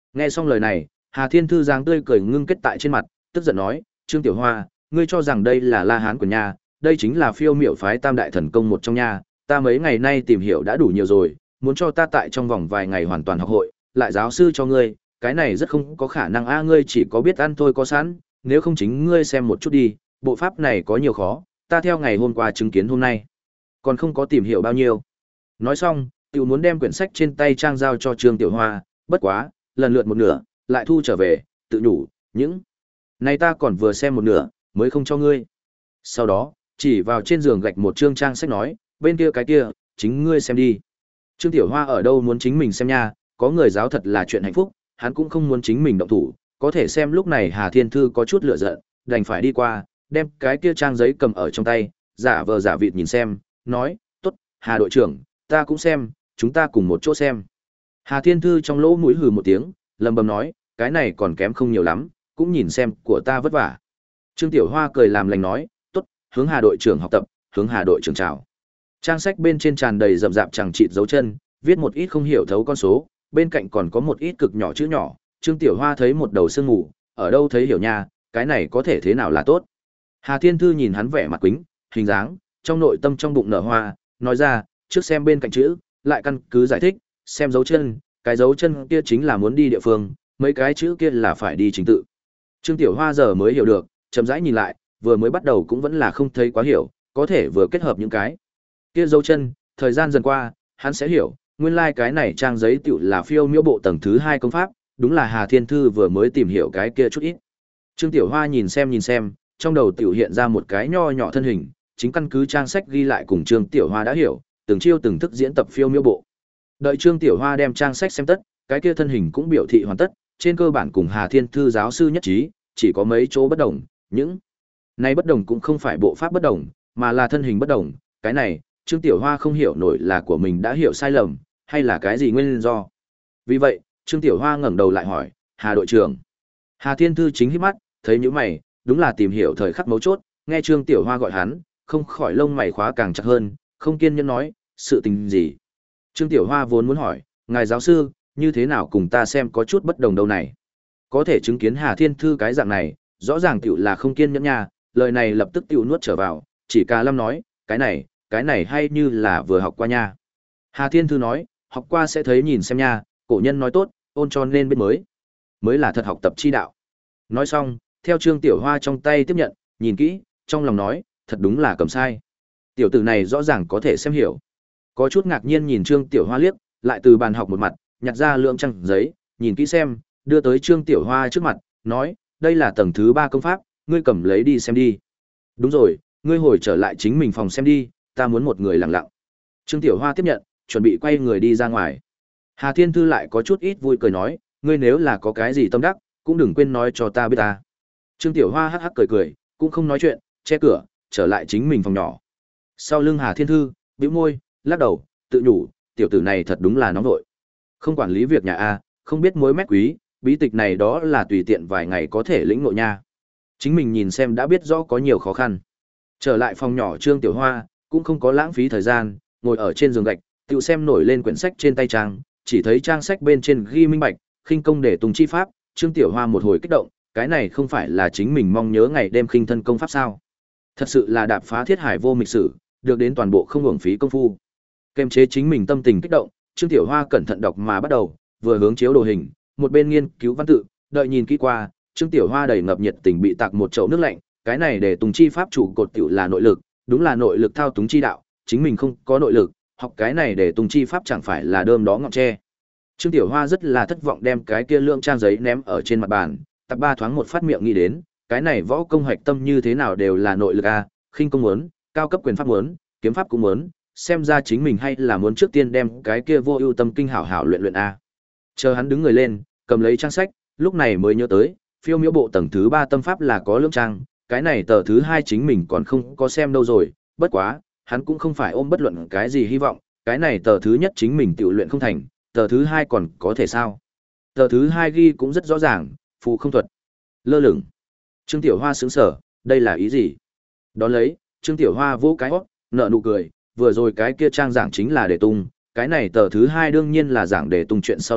Nghe xong lời này, Hà Thiên Thư dáng tươi cười ngưng kết tại trên mặt, tức giận nói, Trương Tiểu Hoa, ngươi cho rằng đây là La Hán của nhà, đây chính là phiêu miểu phái tam đại thần công một trong nhà, ta mấy ngày nay tìm hiểu đã đủ nhiều rồi, muốn cho ta tại trong vòng vài ngày hoàn toàn học hội, lại giáo sư cho ngươi, cái này rất không có khả năng a ngươi chỉ có biết ăn thôi có sẵn, nếu không chính ngươi xem một chút đi, bộ pháp này có nhiều khó, ta theo ngày hôm qua chứng kiến hôm nay, còn không có tìm hiểu bao nhiêu. Nói xong, Tiểu muốn đem quyển sách trên tay trang giao cho Trương Tiểu Hoa, bất quá, lần lượt một nửa, lại thu trở về, tự nhủ, những này ta còn vừa xem một nửa, mới không cho ngươi. Sau đó, chỉ vào trên giường gạch một chương trang sách nói, bên kia cái kia, chính ngươi xem đi. Trương Tiểu Hoa ở đâu muốn chính mình xem nha, có người giáo thật là chuyện hạnh phúc, hắn cũng không muốn chính mình động thủ, có thể xem lúc này Hà Thiên Thư có chút lửa giận, đành phải đi qua, đem cái kia trang giấy cầm ở trong tay, giả vờ giả vịt nhìn xem, nói, tốt, Hà đội trưởng, ta cũng xem, chúng ta cùng một chỗ xem. Hà Thiên Thư trong lỗ mũi hừ một tiếng, lầm bầm nói, cái này còn kém không nhiều lắm, cũng nhìn xem, của ta vất vả. Trương Tiểu Hoa cười làm lành nói, tốt, hướng Hà đội trưởng học tập, hướng Hà đội trưởng chào. Trang sách bên trên tràn đầy rậm rạp chẳng chịt dấu chân, viết một ít không hiểu thấu con số, bên cạnh còn có một ít cực nhỏ chữ nhỏ, Trương Tiểu Hoa thấy một đầu sương ngủ, ở đâu thấy hiểu nha, cái này có thể thế nào là tốt. Hà Thiên Thư nhìn hắn vẻ mặt quýnh, hình dáng, trong nội tâm trong bụng nở hoa, nói ra, trước xem bên cạnh chữ, lại căn cứ giải thích, xem dấu chân, cái dấu chân kia chính là muốn đi địa phương, mấy cái chữ kia là phải đi trình tự. Trương Tiểu Hoa giờ mới hiểu được, chậm rãi nhìn lại, vừa mới bắt đầu cũng vẫn là không thấy quá hiểu, có thể vừa kết hợp những cái kia dấu chân, thời gian dần qua, hắn sẽ hiểu, nguyên lai like cái này trang giấy tiểu là phiêu miễu bộ tầng thứ hai công pháp, đúng là Hà Thiên Thư vừa mới tìm hiểu cái kia chút ít. Trương Tiểu Hoa nhìn xem nhìn xem, trong đầu tiểu hiện ra một cái nho nhỏ thân hình, chính căn cứ trang sách ghi lại cùng Trương Tiểu Hoa đã hiểu, từng chiêu từng thức diễn tập phiêu miễu bộ. Đợi Trương Tiểu Hoa đem trang sách xem tất, cái kia thân hình cũng biểu thị hoàn tất, trên cơ bản cùng Hà Thiên Thư giáo sư nhất trí, chỉ có mấy chỗ bất đồng, những này bất đồng cũng không phải bộ pháp bất đồng, mà là thân hình bất đồng, cái này, Trương Tiểu Hoa không hiểu nổi là của mình đã hiểu sai lầm, hay là cái gì nguyên do. Vì vậy, Trương Tiểu Hoa ngẩng đầu lại hỏi, Hà đội trưởng. Hà Thiên Thư chính hít mắt, thấy những mày, đúng là tìm hiểu thời khắc mấu chốt, nghe Trương Tiểu Hoa gọi hắn, không khỏi lông mày khóa càng chặt hơn, không kiên nhẫn nói, sự tình gì. Trương Tiểu Hoa vốn muốn hỏi, ngài giáo sư, như thế nào cùng ta xem có chút bất đồng đâu này. Có thể chứng kiến Hà Thiên Thư cái dạng này, rõ ràng tiểu là không kiên nhẫn nha, lời này lập tức tiểu nuốt trở vào, chỉ ca lâm nói, cái này, cái này hay như là vừa học qua nha. Hà Thiên Thư nói, học qua sẽ thấy nhìn xem nha, cổ nhân nói tốt, ôn cho nên biết mới. Mới là thật học tập chi đạo. Nói xong, theo Trương Tiểu Hoa trong tay tiếp nhận, nhìn kỹ, trong lòng nói, thật đúng là cầm sai. Tiểu tử này rõ ràng có thể xem hiểu. Có chút ngạc nhiên nhìn Trương Tiểu Hoa liếc, lại từ bàn học một mặt, nhặt ra lượng trang giấy, nhìn kỹ xem, đưa tới Trương Tiểu Hoa trước mặt, nói, đây là tầng thứ ba công pháp, ngươi cầm lấy đi xem đi. Đúng rồi, ngươi hồi trở lại chính mình phòng xem đi, ta muốn một người lặng lặng. Trương Tiểu Hoa tiếp nhận, chuẩn bị quay người đi ra ngoài. Hà Thiên Thư lại có chút ít vui cười nói, ngươi nếu là có cái gì tâm đắc, cũng đừng quên nói cho ta biết ta. Trương Tiểu Hoa hắc hắc cười cười, cũng không nói chuyện, che cửa, trở lại chính mình phòng nhỏ. Sau lưng Hà Thiên Thư, bĩu môi, lắc đầu, tự nhủ, tiểu tử này thật đúng là nóng vội. Không quản lý việc nhà a, không biết mối mét quý, bí tịch này đó là tùy tiện vài ngày có thể lĩnh ngộ nha. Chính mình nhìn xem đã biết rõ có nhiều khó khăn. Trở lại phòng nhỏ Trương Tiểu Hoa, cũng không có lãng phí thời gian, ngồi ở trên giường gạch, tự xem nổi lên quyển sách trên tay trang, chỉ thấy trang sách bên trên ghi minh bạch, khinh công để tùng chi pháp, Trương Tiểu Hoa một hồi kích động, cái này không phải là chính mình mong nhớ ngày đêm khinh thân công pháp sao? Thật sự là đạp phá thiết hải vô mịch sử, được đến toàn bộ không uổng phí công phu. Kềm chế chính mình tâm tình kích động, Trương Tiểu Hoa cẩn thận đọc mà bắt đầu, vừa hướng chiếu đồ hình, một bên nghiên cứu văn tự, đợi nhìn kỹ qua, Trương Tiểu Hoa đầy ngập nhiệt tình bị tạc một chậu nước lạnh, cái này để tùng chi pháp chủ cột tiểu là nội lực, đúng là nội lực thao túng chi đạo, chính mình không có nội lực, học cái này để tùng chi pháp chẳng phải là đơm đó ngọn tre. Trương Tiểu Hoa rất là thất vọng đem cái kia lượng trang giấy ném ở trên mặt bàn, tập ba thoáng một phát miệng nghĩ đến, cái này võ công hoạch tâm như thế nào đều là nội lực a, khinh công muốn, cao cấp quyền pháp muốn, kiếm pháp cũng muốn, xem ra chính mình hay là muốn trước tiên đem cái kia vô ưu tâm kinh hảo hảo luyện luyện a. Chờ hắn đứng người lên, cầm lấy trang sách, lúc này mới nhớ tới, phiêu miễu bộ tầng thứ ba tâm pháp là có lượng trang, cái này tờ thứ hai chính mình còn không có xem đâu rồi, bất quá, hắn cũng không phải ôm bất luận cái gì hy vọng, cái này tờ thứ nhất chính mình tự luyện không thành, tờ thứ hai còn có thể sao? Tờ thứ hai ghi cũng rất rõ ràng, phù không thuật. Lơ lửng. Trương Tiểu Hoa sững sờ, đây là ý gì? Đón lấy, Trương Tiểu Hoa vỗ cái hót, nở nụ cười, vừa rồi cái kia trang giảng chính là đề tung, cái này tờ thứ hai đương nhiên là giảng đề tung chuyện sau đó,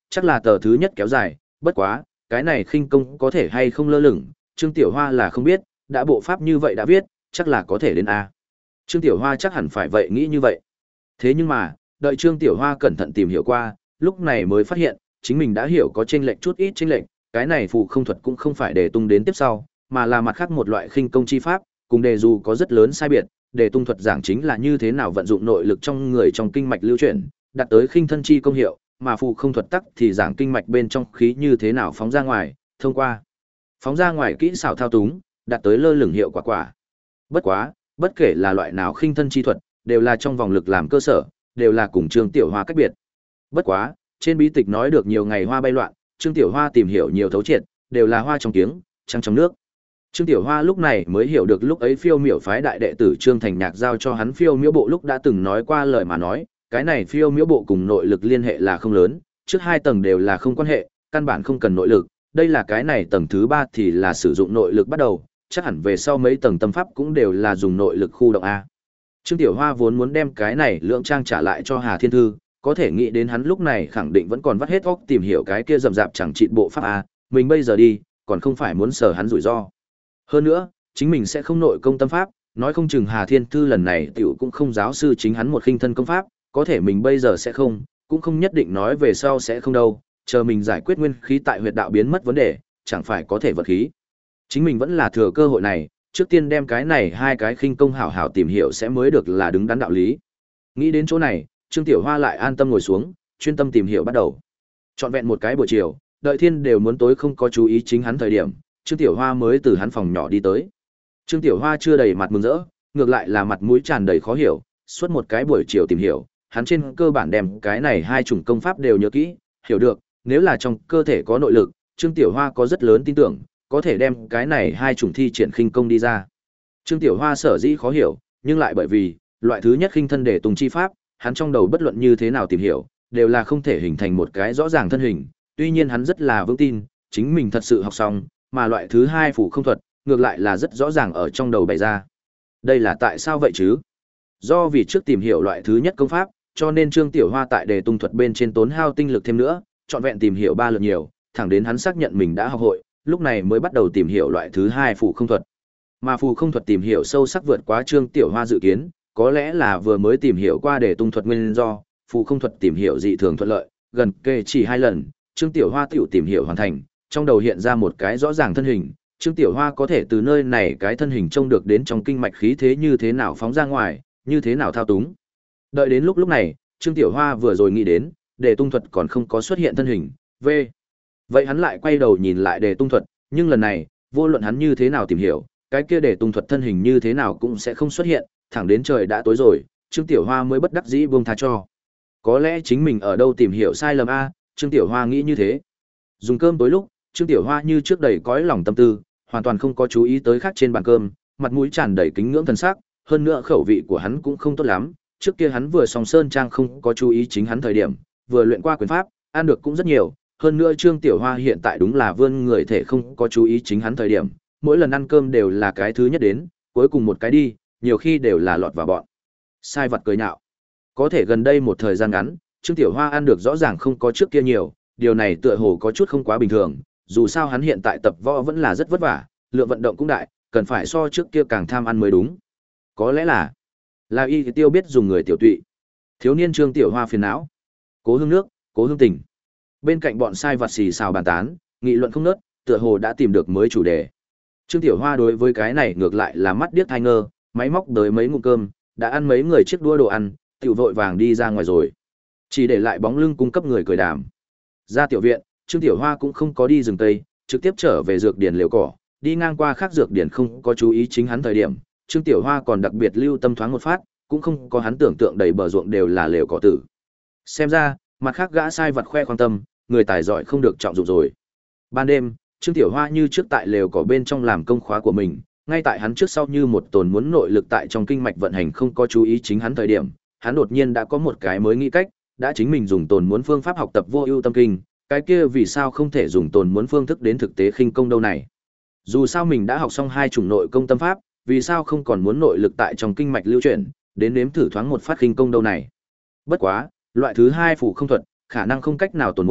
chắc là tờ thứ nhất kéo dài, bất quá, cái này khinh công có thể hay không lơ lửng, Trương Tiểu Hoa là không biết, đã bộ pháp như vậy đã viết, chắc là có thể đến A. Trương Tiểu Hoa chắc hẳn phải vậy nghĩ như vậy. Thế nhưng mà, đợi Trương Tiểu Hoa cẩn thận tìm hiểu qua, lúc này mới phát hiện, chính mình đã hiểu có chênh lệch chút ít chênh lệch, cái này phù không thuật cũng không phải để tung đến tiếp sau, mà là mặt khác một loại khinh công chi pháp, cùng đề dù có rất lớn sai biệt, để tung thuật giảng chính là như thế nào vận dụng nội lực trong người trong kinh mạch lưu chuyển, đạt tới khinh thân chi công hiệu, mà phù không thuật tắc thì giảng kinh mạch bên trong khí như thế nào phóng ra ngoài, thông qua phóng ra ngoài kỹ xảo thao túng, đạt tới lơ lửng hiệu quả quả. Bất quá, bất kể là loại nào khinh thân chi thuật, đều là trong vòng lực làm cơ sở, đều là cùng Trương Tiểu Hoa cách biệt. Bất quá, trên bí tịch nói được nhiều ngày hoa bay loạn, Trương Tiểu Hoa tìm hiểu nhiều thấu triệt, đều là hoa trong tiếng, trăng trong nước. Trương Tiểu Hoa lúc này mới hiểu được lúc ấy Phiêu Miểu phái đại đệ tử Trương Thành Nhạc giao cho hắn Phiêu Miểu bộ lúc đã từng nói qua lời mà nói, cái này Phiêu Miểu bộ cùng nội lực liên hệ là không lớn, trước hai tầng đều là không quan hệ, căn bản không cần nội lực, đây là cái này tầng thứ ba thì là sử dụng nội lực bắt đầu, chắc hẳn về sau mấy tầng tâm pháp cũng đều là dùng nội lực khu động a. Trương Tiểu Hoa vốn muốn đem cái này lượng trang trả lại cho Hà Thiên Thư, có thể nghĩ đến hắn lúc này khẳng định vẫn còn vắt hết óc tìm hiểu cái kia rậm rạp chẳng trị bộ pháp a, mình bây giờ đi, còn không phải muốn sở hắn rủi ro. Hơn nữa, chính mình sẽ không nội công tâm pháp, nói không chừng Hà Thiên Thư lần này tiểu cũng không giáo sư chính hắn một khinh thân công pháp, có thể mình bây giờ sẽ không, cũng không nhất định nói về sau sẽ không đâu, chờ mình giải quyết nguyên khí tại huyệt đạo biến mất vấn đề, chẳng phải có thể vật khí. Chính mình vẫn là thừa cơ hội này, trước tiên đem cái này hai cái khinh công hảo hảo tìm hiểu sẽ mới được là đứng đắn đạo lý. Nghĩ đến chỗ này, Trương Tiểu Hoa lại an tâm ngồi xuống, chuyên tâm tìm hiểu bắt đầu. Trọn vẹn một cái buổi chiều, đợi thiên đều muốn tối không có chú ý chính hắn thời điểm, Trương Tiểu Hoa mới từ hắn phòng nhỏ đi tới. Trương Tiểu Hoa chưa đầy mặt mừng rỡ, ngược lại là mặt mũi tràn đầy khó hiểu, suốt một cái buổi chiều tìm hiểu, hắn trên cơ bản đem cái này hai chủng công pháp đều nhớ kỹ, hiểu được, nếu là trong cơ thể có nội lực, Trương Tiểu Hoa có rất lớn tin tưởng, có thể đem cái này hai chủng thi triển khinh công đi ra. Trương Tiểu Hoa sở dĩ khó hiểu, nhưng lại bởi vì, loại thứ nhất khinh thân để tùng chi pháp, hắn trong đầu bất luận như thế nào tìm hiểu, đều là không thể hình thành một cái rõ ràng thân hình, tuy nhiên hắn rất là vững tin, chính mình thật sự học xong, mà loại thứ hai phủ không thuật, ngược lại là rất rõ ràng ở trong đầu bày ra. Đây là tại sao vậy chứ? Do vì trước tìm hiểu loại thứ nhất công pháp, cho nên Trương Tiểu Hoa tại đề tung thuật bên trên tốn hao tinh lực thêm nữa, trọn vẹn tìm hiểu ba lượt nhiều, thẳng đến hắn xác nhận mình đã học hội, lúc này mới bắt đầu tìm hiểu loại thứ hai phù không thuật. Mà phù không thuật tìm hiểu sâu sắc vượt quá Trương Tiểu Hoa dự kiến, có lẽ là vừa mới tìm hiểu qua đề tung thuật nguyên do, phù không thuật tìm hiểu dị thường thuận lợi, gần kề chỉ hai lần, Trương Tiểu Hoa tiểu tìm hiểu hoàn thành, trong đầu hiện ra một cái rõ ràng thân hình, Trương Tiểu Hoa có thể từ nơi này cái thân hình trông được đến trong kinh mạch khí thế như thế nào phóng ra ngoài, như thế nào thao túng. Đợi đến lúc lúc này, Trương Tiểu Hoa vừa rồi nghĩ đến, đề tung thuật còn không có xuất hiện thân hình, v. Vậy hắn lại quay đầu nhìn lại đề tung thuật, nhưng lần này, vô luận hắn như thế nào tìm hiểu, cái kia đề tung thuật thân hình như thế nào cũng sẽ không xuất hiện, thẳng đến trời đã tối rồi, Trương Tiểu Hoa mới bất đắc dĩ buông tha cho. Có lẽ chính mình ở đâu tìm hiểu sai lầm a, Trương Tiểu Hoa nghĩ như thế. Dùng cơm tối lúc, Trương Tiểu Hoa như trước đầy cõi lòng tâm tư, hoàn toàn không có chú ý tới khác trên bàn cơm, mặt mũi tràn đầy kính ngưỡng thần sắc, hơn nữa khẩu vị của hắn cũng không tốt lắm, trước kia hắn vừa song sơn trang không có chú ý chính hắn thời điểm, vừa luyện qua quyền pháp, ăn được cũng rất nhiều, hơn nữa Trương Tiểu Hoa hiện tại đúng là vươn người thể không có chú ý chính hắn thời điểm, mỗi lần ăn cơm đều là cái thứ nhất đến, cuối cùng một cái đi, nhiều khi đều là lọt vào bọn sai vật cười nhạo. Có thể gần đây một thời gian ngắn, Trương Tiểu Hoa ăn được rõ ràng không có trước kia nhiều, điều này tựa hồ có chút không quá bình thường, dù sao hắn hiện tại tập võ vẫn là rất vất vả, lượng vận động cũng đại, cần phải so trước kia càng tham ăn mới đúng. Có lẽ là là y thì tiêu biết dùng người tiểu tụy. Thiếu niên Trương Tiểu Hoa phiền não. Cố hương nước, cố hương tình. Bên cạnh bọn sai vặt xì xào bàn tán, nghị luận không ngớt, tựa hồ đã tìm được mới chủ đề. Trương Tiểu Hoa đối với cái này ngược lại là mắt điếc tai ngơ, máy móc tới mấy ngụm cơm, đã ăn mấy người chiếc đũa đồ ăn, tiểu vội vàng đi ra ngoài rồi. Chỉ để lại bóng lưng cung cấp người cười đàm. Ra tiểu viện, Trương Tiểu Hoa cũng không có đi rừng tây, trực tiếp trở về dược điển liều cỏ, đi ngang qua khác dược điển không có chú ý chính hắn thời điểm, Trương Tiểu Hoa còn đặc biệt lưu tâm thoáng một phát, cũng không có hắn tưởng tượng đầy bờ ruộng đều là lều cỏ tử. Xem ra, mặt khác gã sai vật khoe khoang tâm, người tài giỏi không được trọng dụng rồi. Ban đêm, Trương Tiểu Hoa như trước tại lều cỏ bên trong làm công khóa của mình, ngay tại hắn trước sau như một tồn muốn nội lực tại trong kinh mạch vận hành không có chú ý chính hắn thời điểm, hắn đột nhiên đã có một cái mới nghĩ cách, đã chính mình dùng tồn muốn phương pháp học tập vô ưu tâm kinh, cái kia vì sao không thể dùng tồn muốn phương thức đến thực tế khinh công đâu này. Dù sao mình đã học xong hai chủng nội công tâm pháp, vì sao không còn muốn nội lực tại trong kinh mạch lưu chuyển, đến nếm thử thoáng một phát khinh công đâu này. Bất quá, loại thứ hai phủ không thuật, khả năng không cách nào tồn muốn,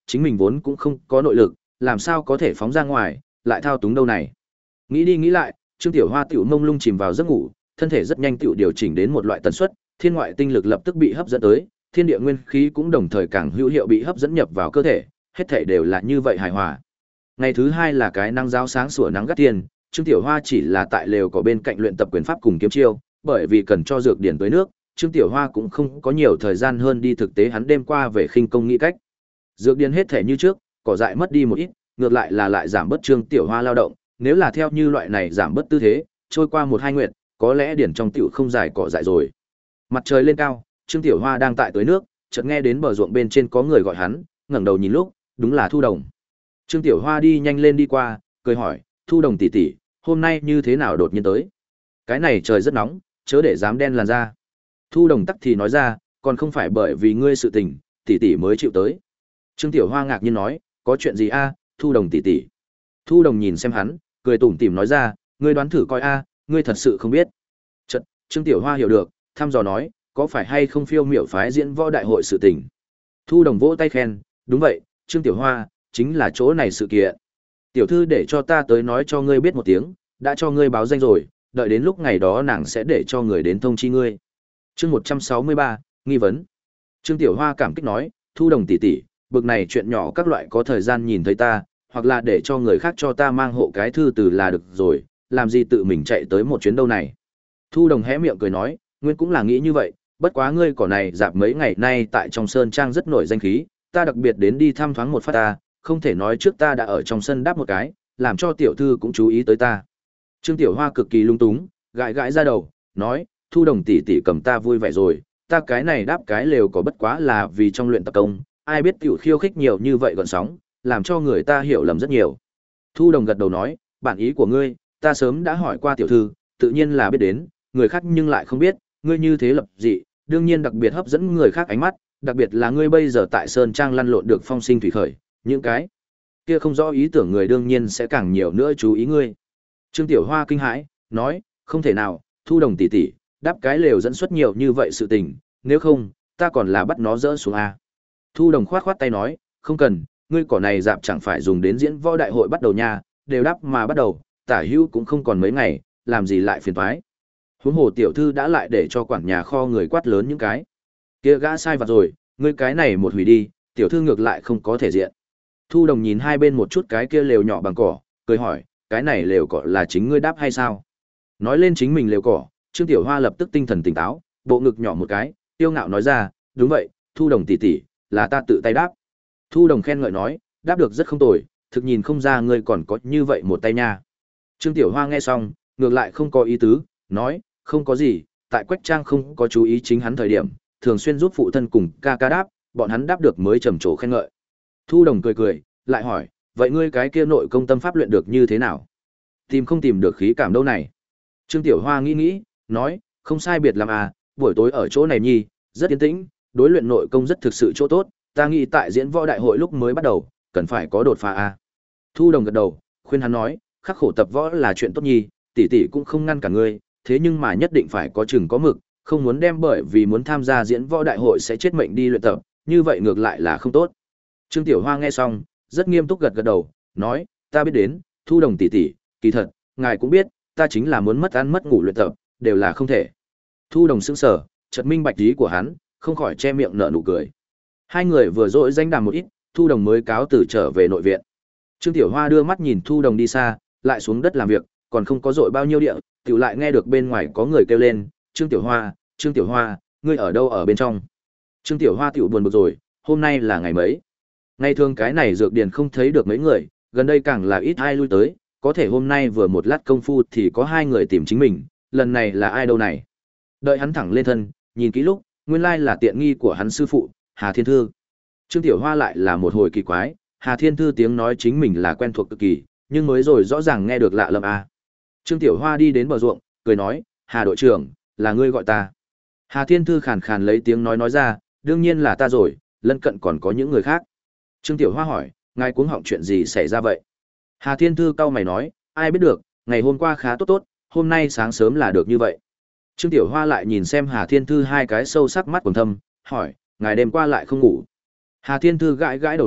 chính mình vốn cũng không có nội lực, làm sao có thể phóng ra ngoài, lại thao túng đâu này. Nghĩ đi nghĩ lại, Trương Tiểu Hoa tiểu mông lung chìm vào giấc ngủ, thân thể rất nhanh tiểu điều chỉnh đến một loại tần suất, thiên ngoại tinh lực lập tức bị hấp dẫn tới, thiên địa nguyên khí cũng đồng thời càng hữu hiệu bị hấp dẫn nhập vào cơ thể, hết thảy đều là như vậy hài hòa. Ngày thứ hai là cái nắng giáo sáng sủa nắng gắt tiền, Trương Tiểu Hoa chỉ là tại lều có bên cạnh luyện tập quyền pháp cùng kiếm chiêu, bởi vì cần cho dược điển tới nước, Trương Tiểu Hoa cũng không có nhiều thời gian hơn đi thực tế hắn đêm qua về khinh công nghĩ cách. Dược điển hết thể như trước, cỏ dại mất đi một ít, ngược lại là lại giảm bớt Trương Tiểu Hoa lao động, nếu là theo như loại này giảm bớt tư thế, trôi qua một hai nguyệt, có lẽ điển trong tiểu không dài cỏ dại rồi. Mặt trời lên cao, Trương Tiểu Hoa đang tại tưới nước, chợt nghe đến bờ ruộng bên trên có người gọi hắn, ngẩng đầu nhìn lúc, đúng là Thu Đồng. Trương Tiểu Hoa đi nhanh lên đi qua, cười hỏi, Thu Đồng tỷ tỷ, hôm nay như thế nào đột nhiên tới? Cái này trời rất nóng, chớ để dám đen làn da. Thu Đồng tắc thì nói ra, còn không phải bởi vì ngươi sự tình, tỷ tỷ mới chịu tới. Trương Tiểu Hoa ngạc nhiên nói, có chuyện gì a, Thu Đồng tỷ tỷ? Thu Đồng nhìn xem hắn, cười tủm tỉm nói ra, ngươi đoán thử coi a, ngươi thật sự không biết. Chợt, Trương Tiểu Hoa hiểu được, thăm dò nói, có phải hay không phiêu miểu phái diễn võ đại hội sự tình? Thu Đồng vỗ tay khen, đúng vậy, Trương Tiểu Hoa, chính là chỗ này sự kiện. Tiểu thư để cho ta tới nói cho ngươi biết một tiếng, đã cho ngươi báo danh rồi, đợi đến lúc ngày đó nàng sẽ để cho người đến thông chi ngươi. Chương một trăm sáu mươi ba, nghi vấn. Trương Tiểu Hoa cảm kích nói, Thu Đồng tỷ tỷ, bực này chuyện nhỏ các loại có thời gian nhìn thấy ta, hoặc là để cho người khác cho ta mang hộ cái thư từ là được rồi, làm gì tự mình chạy tới một chuyến đâu này. Thu Đồng hé miệng cười nói, nguyên cũng là nghĩ như vậy, bất quá ngươi cỏ này dạp mấy ngày nay tại trong sơn trang rất nổi danh khí, ta đặc biệt đến đi thăm thoáng một phát ta, không thể nói trước ta đã ở trong sân đáp một cái, làm cho tiểu thư cũng chú ý tới ta. Trương Tiểu Hoa cực kỳ lung túng, gãi gãi ra đầu, nói, Thu Đồng tỷ tỷ cầm ta vui vẻ rồi, ta cái này đáp cái lều có bất quá là vì trong luyện tập công, ai biết tiểu khiêu khích nhiều như vậy gọn sóng, làm cho người ta hiểu lầm rất nhiều. Thu Đồng gật đầu nói, bản ý của ngươi, ta sớm đã hỏi qua tiểu thư, tự nhiên là biết đến, người khác nhưng lại không biết, ngươi như thế lập dị, đương nhiên đặc biệt hấp dẫn người khác ánh mắt, đặc biệt là ngươi bây giờ tại Sơn Trang lăn lộn được phong sinh thủy khởi, những cái kia không rõ ý tưởng người đương nhiên sẽ càng nhiều nữa chú ý ngươi. Trương Tiểu Hoa kinh hãi, nói, không thể nào, Thu Đồng tỷ tỷ, đáp cái lều dẫn xuất nhiều như vậy sự tình, nếu không, ta còn là bắt nó dỡ xuống a. Thu Đồng khoát khoát tay nói, không cần, ngươi cỏ này dạp chẳng phải dùng đến diễn võ đại hội bắt đầu nha, đều đáp mà bắt đầu, tả hữu cũng không còn mấy ngày, làm gì lại phiền toái. Huống hồ tiểu thư đã lại để cho quản nhà kho người quát lớn những cái kia gã sai vặt rồi, ngươi cái này một hủy đi, tiểu thư ngược lại không có thể diện. Thu Đồng nhìn hai bên một chút cái kia lều nhỏ bằng cỏ, cười hỏi, cái này lều cỏ là chính ngươi đáp hay sao? Nói lên chính mình lều cỏ, Trương Tiểu Hoa lập tức tinh thần tỉnh táo, bộ ngực nhỏ một cái, tiêu ngạo nói ra, đúng vậy, Thu Đồng tỷ tỷ, là ta tự tay đáp. Thu Đồng khen ngợi nói, đáp được rất không tồi, thực nhìn không ra ngươi còn có như vậy một tay nha. Trương Tiểu Hoa nghe xong, ngược lại không có ý tứ, nói, không có gì, tại Quách Trang không có chú ý chính hắn thời điểm, thường xuyên giúp phụ thân cùng ca ca đáp, bọn hắn đáp được mới trầm trồ khen ngợi. Thu Đồng cười cười, lại hỏi, vậy ngươi cái kia nội công tâm pháp luyện được như thế nào? Tìm không tìm được khí cảm đâu này? Trương Tiểu Hoa nghĩ nghĩ, nói, không sai biệt lắm à, buổi tối ở chỗ này nhi, rất yên tĩnh, đối luyện nội công rất thực sự chỗ tốt, ta nghĩ tại diễn võ đại hội lúc mới bắt đầu, cần phải có đột phá à. Thu Đồng gật đầu, khuyên hắn nói, khắc khổ tập võ là chuyện tốt nhi, tỷ tỷ cũng không ngăn cả ngươi, thế nhưng mà nhất định phải có chừng có mực, không muốn đem bởi vì muốn tham gia diễn võ đại hội sẽ chết mệnh đi luyện tập, như vậy ngược lại là không tốt. Trương Tiểu Hoa nghe xong, rất nghiêm túc gật gật đầu, nói, ta biết đến, Thu Đồng tỷ tỷ, kỳ thật, ngài cũng biết, ta chính là muốn mất ăn mất ngủ luyện tập, đều là không thể. Thu Đồng sững sờ, chợt minh bạch ý của hắn, không khỏi che miệng nở nụ cười. Hai người vừa dỗi danh đàm một ít, Thu Đồng mới cáo từ trở về nội viện. Trương Tiểu Hoa đưa mắt nhìn Thu Đồng đi xa, lại xuống đất làm việc, còn không có dội bao nhiêu địa, tiểu lại nghe được bên ngoài có người kêu lên, Trương Tiểu Hoa, Trương Tiểu Hoa, ngươi ở đâu ở bên trong? Trương Tiểu Hoa tiểu buồn bực rồi, hôm nay là ngày mấy? Ngày thường cái này dược điền không thấy được mấy người, gần đây càng là ít ai lui tới, có thể hôm nay vừa một lát công phu thì có hai người tìm chính mình, lần này là ai đâu này? Đợi hắn thẳng lên thân, nhìn kỹ lúc, nguyên lai là tiện nghi của hắn sư phụ, Hà Thiên Thư. Trương Tiểu Hoa lại là một hồi kỳ quái, Hà Thiên Thư tiếng nói chính mình là quen thuộc cực kỳ, nhưng mới rồi rõ ràng nghe được lạ lẫm a. Trương Tiểu Hoa đi đến bờ ruộng, cười nói, Hà đội trưởng, là ngươi gọi ta. Hà Thiên Thư khàn khàn lấy tiếng nói nói ra, đương nhiên là ta rồi, lân cận còn có những người khác. Trương Tiểu Hoa hỏi, ngài cuống họng chuyện gì xảy ra vậy? Hà Thiên Thư cau mày nói, ai biết được, ngày hôm qua khá tốt tốt, hôm nay sáng sớm là được như vậy. Trương Tiểu Hoa lại nhìn xem Hà Thiên Thư hai cái sâu sắc mắt quầng thâm, hỏi, ngài đêm qua lại không ngủ. Hà Thiên Thư gãi gãi đầu nói,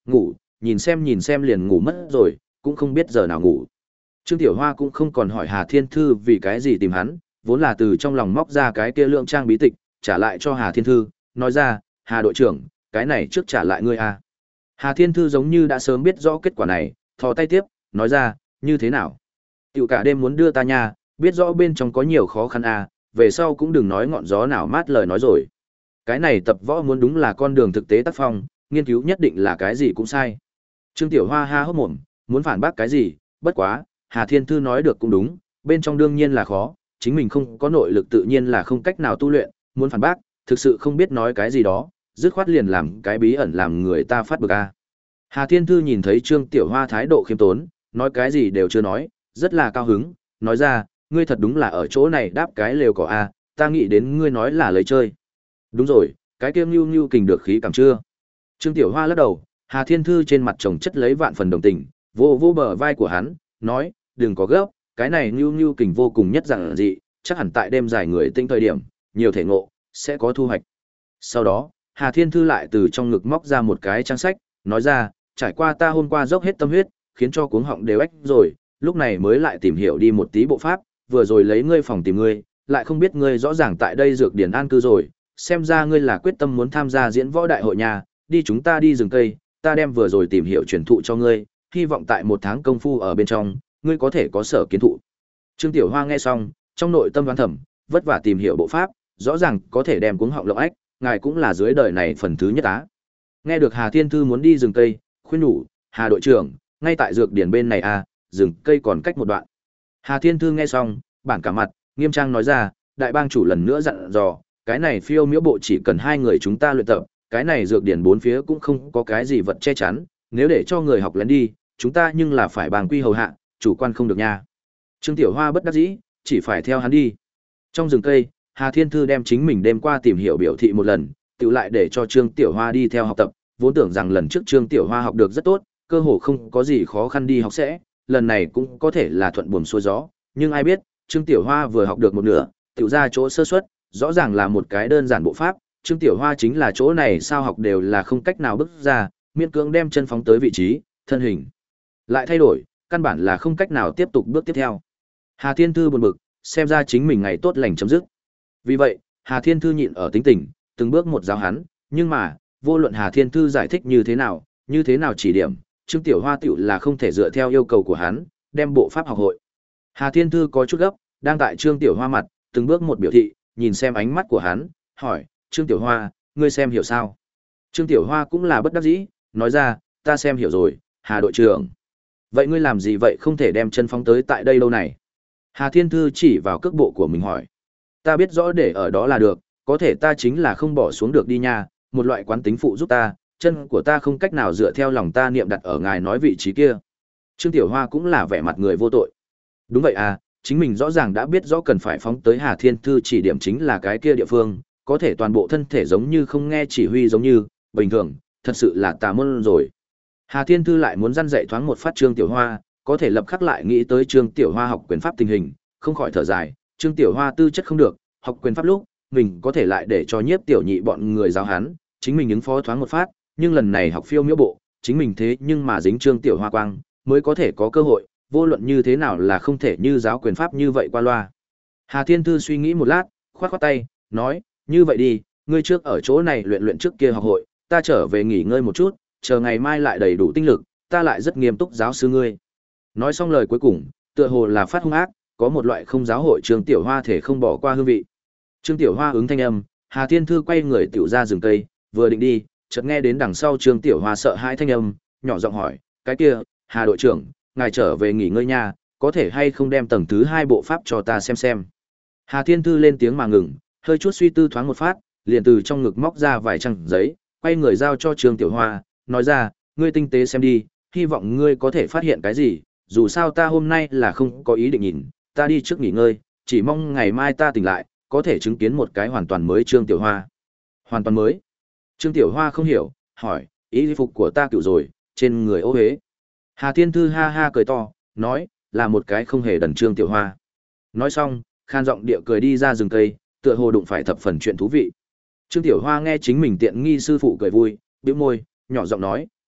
Ngủ, nhìn xem nhìn xem liền ngủ mất rồi, cũng không biết giờ nào ngủ. Trương Tiểu Hoa cũng không còn hỏi Hà Thiên Thư vì cái gì tìm hắn, vốn là từ trong lòng móc ra cái kia lượng trang bí tịch, trả lại cho Hà Thiên Thư, nói ra, Hà đội trưởng, cái này trước trả lại ngươi à. Hà Thiên Thư giống như đã sớm biết rõ kết quả này, thò tay tiếp, nói ra, như thế nào? Tiểu cả đêm muốn đưa ta nha, biết rõ bên trong có nhiều khó khăn à, về sau cũng đừng nói ngọn gió nào mát lời nói rồi. Cái này tập võ muốn đúng là con đường thực tế tác phong, nghiên cứu nhất định là cái gì cũng sai. Trương Tiểu Hoa ha hốc mồm, muốn phản bác cái gì, bất quá, Hà Thiên Thư nói được cũng đúng, bên trong đương nhiên là khó, chính mình không có nội lực tự nhiên là không cách nào tu luyện, muốn phản bác, thực sự không biết nói cái gì đó, dứt khoát liền làm cái bí ẩn làm người ta phát bực a. Hà Thiên Thư nhìn thấy Trương Tiểu Hoa thái độ khiêm tốn, nói cái gì đều chưa nói, rất là cao hứng, nói ra, ngươi thật đúng là ở chỗ này đáp cái lều cỏ a, ta nghĩ đến ngươi nói là lấy chơi. Đúng rồi, cái kiêm nhu nhu kình được khí cảm chưa? Trương Tiểu Hoa lắc đầu, Hà Thiên Thư trên mặt chồng chất lấy vạn phần đồng tình, vô vô bờ vai của hắn, nói, đừng có gấp, cái này nhu nhu kình vô cùng nhất dạng dị, chắc hẳn tại đêm dài người tinh thời điểm, nhiều thể ngộ, sẽ có thu hoạch. Sau đó, Hà Thiên Thư lại từ trong ngực móc ra một cái trang sách, nói ra, trải qua ta hôm qua dốc hết tâm huyết, khiến cho cuống họng đều ếch rồi, lúc này mới lại tìm hiểu đi một tí bộ pháp, vừa rồi lấy ngươi phòng tìm ngươi, lại không biết ngươi rõ ràng tại đây dược điển an cư rồi, xem ra ngươi là quyết tâm muốn tham gia diễn võ đại hội nhà, đi chúng ta đi rừng cây, ta đem vừa rồi tìm hiểu truyền thụ cho ngươi, hy vọng tại một tháng công phu ở bên trong, ngươi có thể có sở kiến thụ. Trương Tiểu Hoa nghe xong, trong nội tâm đoán thầm, vất vả tìm hiểu bộ pháp, rõ ràng có thể đem cuống họng lộng ếch, ngài cũng là dưới đời này phần thứ nhất á. Nghe được Hà Thiên Thư muốn đi rừng cây, khuyên nhủ, Hà đội trưởng, ngay tại dược điển bên này à, rừng cây còn cách một đoạn. Hà Thiên Thư nghe xong, bản cả mặt, nghiêm trang nói ra, đại bang chủ lần nữa dặn dò, cái này phiêu miễu bộ chỉ cần hai người chúng ta luyện tập, cái này dược điển bốn phía cũng không có cái gì vật che chắn, nếu để cho người học lén đi, chúng ta nhưng là phải bàng quy hầu hạ, chủ quan không được nha. Trương Tiểu Hoa bất đắc dĩ, chỉ phải theo hắn đi. Trong rừng cây, Hà Thiên Thư đem chính mình đêm qua tìm hiểu biểu thị một lần, tự lại để cho Trương Tiểu Hoa đi theo học tập, vốn tưởng rằng lần trước Trương Tiểu Hoa học được rất tốt, cơ hồ không có gì khó khăn đi học sẽ, lần này cũng có thể là thuận buồm xuôi gió, nhưng ai biết, Trương Tiểu Hoa vừa học được một nửa, tự ra chỗ sơ suất, rõ ràng là một cái đơn giản bộ pháp, Trương Tiểu Hoa chính là chỗ này sao học đều là không cách nào bước ra, miễn cưỡng đem chân phóng tới vị trí, thân hình lại thay đổi, căn bản là không cách nào tiếp tục bước tiếp theo. Hà Thiên Thư buồn bực, xem ra chính mình ngày tốt lành chấm dứt. Vì vậy, Hà Thiên Thư nhịn ở tính tình, từng bước một giáo hắn, nhưng mà, vô luận Hà Thiên Thư giải thích như thế nào, như thế nào chỉ điểm, Trương Tiểu Hoa tiểu là không thể dựa theo yêu cầu của hắn, đem bộ pháp học hội. Hà Thiên Thư có chút gấp, đang tại Trương Tiểu Hoa mặt, từng bước một biểu thị, nhìn xem ánh mắt của hắn, hỏi, Trương Tiểu Hoa, ngươi xem hiểu sao? Trương Tiểu Hoa cũng là bất đắc dĩ, nói ra, ta xem hiểu rồi, Hà đội trưởng. Vậy ngươi làm gì vậy không thể đem chân phóng tới tại đây lâu này? Hà Thiên Thư chỉ vào cước bộ của mình hỏi. Ta biết rõ để ở đó là được, có thể ta chính là không bỏ xuống được đi nha, một loại quán tính phụ giúp ta, chân của ta không cách nào dựa theo lòng ta niệm đặt ở ngài nói vị trí kia. Trương Tiểu Hoa cũng là vẻ mặt người vô tội. Đúng vậy à, chính mình rõ ràng đã biết rõ cần phải phóng tới Hà Thiên Thư chỉ điểm chính là cái kia địa phương, có thể toàn bộ thân thể giống như không nghe chỉ huy giống như, bình thường, thật sự là tà môn rồi. Hà Thiên Thư lại muốn răn dạy thoáng một phát Trương Tiểu Hoa, có thể lập khắc lại nghĩ tới Trương Tiểu Hoa học quyền pháp tình hình, không khỏi thở dài, Trương Tiểu Hoa tư chất không được, học quyền pháp lúc, mình có thể lại để cho Nhiếp Tiểu Nhị bọn người giáo hắn, chính mình ứng phó thoáng một phát, nhưng lần này học phiêu miễu bộ, chính mình thế nhưng mà dính Trương Tiểu Hoa quang, mới có thể có cơ hội, vô luận như thế nào là không thể như giáo quyền pháp như vậy qua loa. Hà Thiên Thư suy nghĩ một lát, khoát khoát tay, nói, như vậy đi, ngươi trước ở chỗ này luyện luyện trước kia học hội, ta trở về nghỉ ngơi một chút, chờ ngày mai lại đầy đủ tinh lực, ta lại rất nghiêm túc giáo sư ngươi. Nói xong lời cuối cùng, tựa hồ là phát hung ác, có một loại không giáo hội Trương Tiểu Hoa thể không bỏ qua hương vị. Trương Tiểu Hoa ứng thanh âm, Hà Thiên Thư quay người tiểu ra rừng cây, vừa định đi, chợt nghe đến đằng sau Trương Tiểu Hoa sợ hãi thanh âm, nhỏ giọng hỏi, cái kia, Hà đội trưởng, ngài trở về nghỉ ngơi nha, có thể hay không đem tầng thứ hai bộ pháp cho ta xem xem. Hà Thiên Thư lên tiếng mà ngừng, hơi chút suy tư thoáng một phát, liền từ trong ngực móc ra vài trang giấy, quay người giao cho Trương Tiểu Hoa, nói ra, ngươi tinh tế xem đi, hy vọng ngươi có thể phát hiện cái gì, dù sao ta hôm nay là không có ý định nhìn, ta đi trước nghỉ ngơi, chỉ mong ngày mai ta tỉnh lại, có thể chứng kiến một cái hoàn toàn mới Trương Tiểu Hoa. Hoàn toàn mới? Trương Tiểu Hoa không hiểu, hỏi, y phục của ta cựu rồi, trên người ô hế. Hà Thiên Thư ha ha cười to, nói, là một cái không hề đần Trương Tiểu Hoa. Nói xong, khan giọng địa cười đi ra rừng cây, tựa hồ đụng phải thập phần chuyện thú vị. Trương Tiểu Hoa nghe chính mình tiện nghi sư phụ cười vui, bĩu môi, nhỏ giọng nói,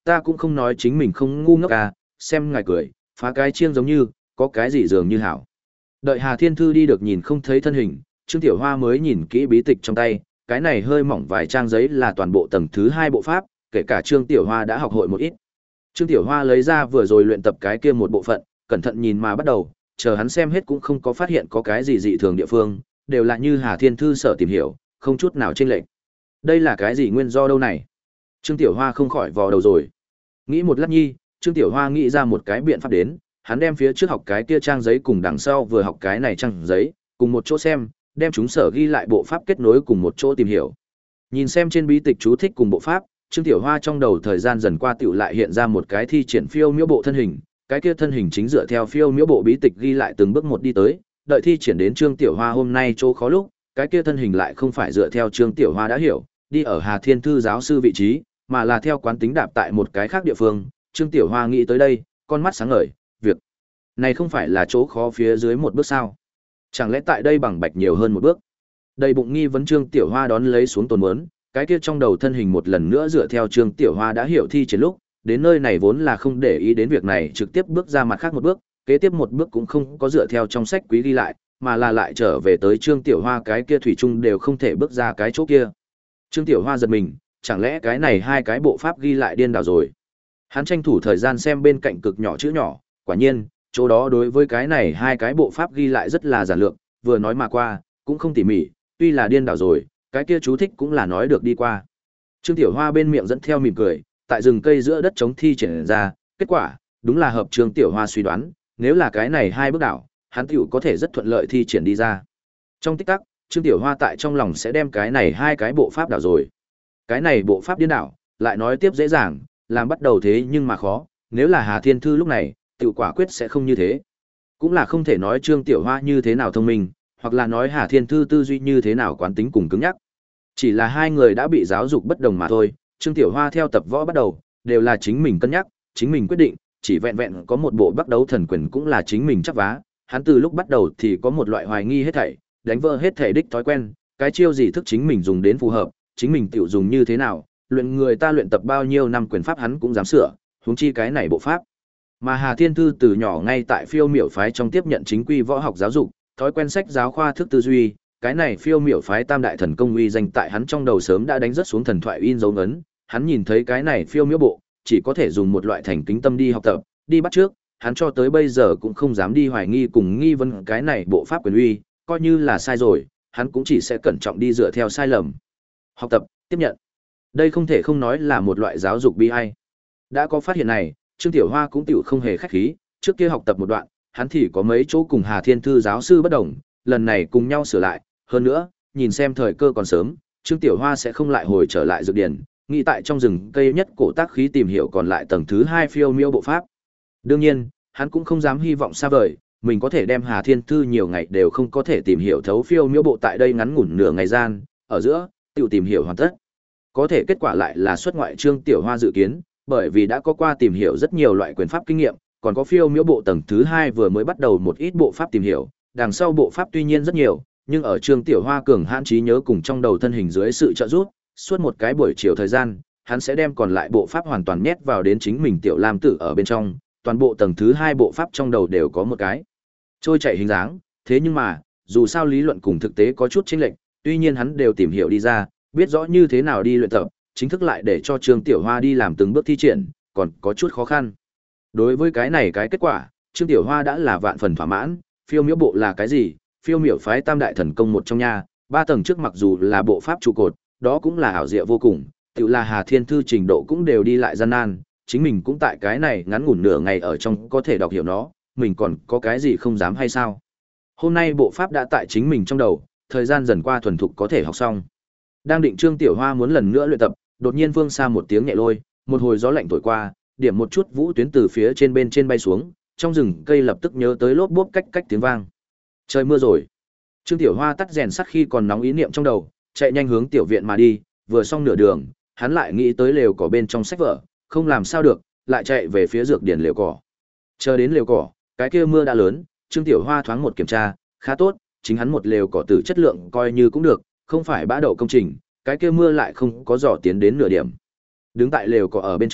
ta cũng không nói chính mình không ngu ngốc à, xem ngài cười, phá cái chiêng giống như, có cái gì dường như hảo. Đợi Hà Thiên Thư đi được nhìn không thấy thân hình, Trương Tiểu Hoa mới nhìn kỹ bí tịch trong tay, cái này hơi mỏng vài trang giấy là toàn bộ tầng thứ hai bộ pháp, kể cả Trương Tiểu Hoa đã học hội một ít. Trương Tiểu Hoa lấy ra vừa rồi luyện tập cái kia một bộ phận, cẩn thận nhìn mà bắt đầu, chờ hắn xem hết cũng không có phát hiện có cái gì dị thường địa phương, đều là như Hà Thiên Thư sở tìm hiểu, không chút nào chênh lệch. Đây là cái gì nguyên do đâu này? Trương Tiểu Hoa không khỏi vò đầu rồi. Nghĩ một lát nhi, Trương Tiểu Hoa nghĩ ra một cái biện pháp đến, hắn đem phía trước học cái kia trang giấy cùng đằng sau vừa học cái này trang giấy, cùng một chỗ xem, đem chúng sở ghi lại bộ pháp kết nối cùng một chỗ tìm hiểu. Nhìn xem trên bí tịch chú thích cùng bộ pháp, Trương Tiểu Hoa trong đầu thời gian dần qua tiểu lại hiện ra một cái thi triển phiêu miễu bộ thân hình, cái kia thân hình chính dựa theo phiêu miễu bộ bí tịch ghi lại từng bước một đi tới, đợi thi triển đến Trương Tiểu Hoa hôm nay chỗ khó lúc, cái kia thân hình lại không phải dựa theo Trương Tiểu Hoa đã hiểu, đi ở Hà Thiên Thư giáo sư vị trí, mà là theo quán tính đạp tại một cái khác địa phương. Trương Tiểu Hoa nghĩ tới đây, con mắt sáng ngời, việc này không phải là chỗ khó phía dưới một bước sao? Chẳng lẽ tại đây bằng bạch nhiều hơn một bước? Đầy bụng nghi vấn Trương Tiểu Hoa đón lấy xuống tồn muốn, cái kia trong đầu thân hình một lần nữa dựa theo Trương Tiểu Hoa đã hiểu thi triển lúc, đến nơi này vốn là không để ý đến việc này, trực tiếp bước ra mặt khác một bước, kế tiếp một bước cũng không có dựa theo trong sách quý ghi lại, mà là lại trở về tới Trương Tiểu Hoa cái kia thủy chung đều không thể bước ra cái chỗ kia. Trương Tiểu Hoa giật mình, chẳng lẽ cái này hai cái bộ pháp ghi lại điên đảo rồi? Hắn tranh thủ thời gian xem bên cạnh cực nhỏ chữ nhỏ, quả nhiên, chỗ đó đối với cái này hai cái bộ pháp ghi lại rất là giản lược, vừa nói mà qua, cũng không tỉ mỉ, tuy là điên đảo rồi, cái kia chú thích cũng là nói được đi qua. Trương Tiểu Hoa bên miệng dẫn theo mỉm cười, tại rừng cây giữa đất chống thi triển ra, kết quả, đúng là hợp Trương Tiểu Hoa suy đoán, nếu là cái này hai bước đảo, hắn tiểu có thể rất thuận lợi thi triển đi ra. Trong tích tắc, Trương Tiểu Hoa tại trong lòng sẽ đem cái này hai cái bộ pháp đảo rồi. Cái này bộ pháp điên đảo, lại nói tiếp dễ dàng, làm bắt đầu thế nhưng mà khó, nếu là Hà Thiên Thư lúc này, tiểu quả quyết sẽ không như thế. Cũng là không thể nói Trương Tiểu Hoa như thế nào thông minh, hoặc là nói Hà Thiên Thư tư duy như thế nào quán tính cùng cứng nhắc. Chỉ là hai người đã bị giáo dục bất đồng mà thôi, Trương Tiểu Hoa theo tập võ bắt đầu, đều là chính mình cân nhắc, chính mình quyết định, chỉ vẹn vẹn có một bộ bắt đấu thần quyền cũng là chính mình chắc vá, hắn từ lúc bắt đầu thì có một loại hoài nghi hết thảy, đánh vỡ hết thảy đích thói quen, cái chiêu gì thức chính mình dùng đến phù hợp, chính mình tiểu dùng như thế nào, luyện người ta luyện tập bao nhiêu năm quyền pháp hắn cũng dám sửa, huống chi cái này bộ pháp. Mà Hà Thiên Thư từ nhỏ ngay tại Phiêu Miểu phái trong tiếp nhận chính quy võ học giáo dục, thói quen sách giáo khoa thức tư duy, cái này Phiêu Miểu phái tam đại thần công uy danh tại hắn trong đầu sớm đã đánh rất xuống thần thoại in dấu ấn, hắn nhìn thấy cái này Phiêu Miểu bộ, chỉ có thể dùng một loại thành kính tâm đi học tập, đi bắt trước, hắn cho tới bây giờ cũng không dám đi hoài nghi cùng nghi vấn cái này bộ pháp quyền uy, coi như là sai rồi, hắn cũng chỉ sẽ cẩn trọng đi dựa theo sai lầm. Học tập, tiếp nhận. Đây không thể không nói là một loại giáo dục bi ai. Đã có phát hiện này, Trương Tiểu Hoa cũng tiểu không hề khách khí, trước kia học tập một đoạn, hắn thì có mấy chỗ cùng Hà Thiên Thư giáo sư bất đồng, lần này cùng nhau sửa lại, hơn nữa, nhìn xem thời cơ còn sớm, Trương Tiểu Hoa sẽ không lại hồi trở lại dược điển, nghĩ tại trong rừng cây nhất cổ tác khí tìm hiểu còn lại tầng thứ hai phiêu miêu bộ pháp. Đương nhiên, hắn cũng không dám hy vọng xa vời, mình có thể đem Hà Thiên Thư nhiều ngày đều không có thể tìm hiểu thấu phiêu miêu bộ tại đây ngắn ngủn nửa ngày gian, ở giữa, tiểu tìm hiểu hoàn tất. Có thể kết quả lại là xuất ngoại Trương Tiểu Hoa dự kiến, bởi vì đã có qua tìm hiểu rất nhiều loại quyền pháp kinh nghiệm, còn có phiêu miễu bộ tầng thứ hai vừa mới bắt đầu một ít bộ pháp tìm hiểu, đằng sau bộ pháp tuy nhiên rất nhiều, nhưng ở Trương Tiểu Hoa cường hãn trí nhớ cùng trong đầu thân hình dưới sự trợ giúp, suốt một cái buổi chiều thời gian, hắn sẽ đem còn lại bộ pháp hoàn toàn nhét vào đến chính mình Tiểu Lam Tử ở bên trong, toàn bộ tầng thứ hai bộ pháp trong đầu đều có một cái trôi chảy hình dáng, thế nhưng mà, dù sao lý luận cùng thực tế có chút chênh lệch, tuy nhiên hắn đều tìm hiểu đi ra, biết rõ như thế nào đi luyện tập, chính thức lại để cho Trương Tiểu Hoa đi làm từng bước thi triển, còn có chút khó khăn. Đối với cái này cái kết quả, Trương Tiểu Hoa đã là vạn phần thỏa mãn, phiêu miễu bộ là cái gì? Phiêu miểu phái tam đại thần công một trong nha, ba tầng trước mặc dù là bộ pháp trụ cột, đó cũng là ảo diệu vô cùng, tự là Hà Thiên Thư trình độ cũng đều đi lại gian nan, chính mình cũng tại cái này ngắn ngủn nửa ngày ở trong có thể đọc hiểu nó, mình còn có cái gì không dám hay sao? Hôm nay bộ pháp đã tại chính mình trong đầu, thời gian dần qua thuần thục có thể học xong. Đang định Trương Tiểu Hoa muốn lần nữa luyện tập, đột nhiên phương xa một tiếng nhẹ lôi, một hồi gió lạnh thổi qua, điểm một chút vũ tuyến từ phía trên bên trên bay xuống, trong rừng cây lập tức nhớ tới lốp bốp cách cách tiếng vang. Trời mưa rồi. Trương Tiểu Hoa tắt rèn sắt khi còn nóng ý niệm trong đầu, chạy nhanh hướng tiểu viện mà đi, vừa xong nửa đường, hắn lại nghĩ tới lều cỏ bên trong sách vở, không làm sao được, lại chạy về phía dược điển lều cỏ. Chờ đến lều cỏ, cái kia mưa đã lớn, Trương Tiểu Hoa thoáng một kiểm tra, khá tốt, chính hắn một lều cỏ tử chất lượng coi như cũng được, không phải bã đậu công trình, cái kia mưa lại không có dò tiến đến nửa điểm. Đứng tại lều cỏ ở bên trong,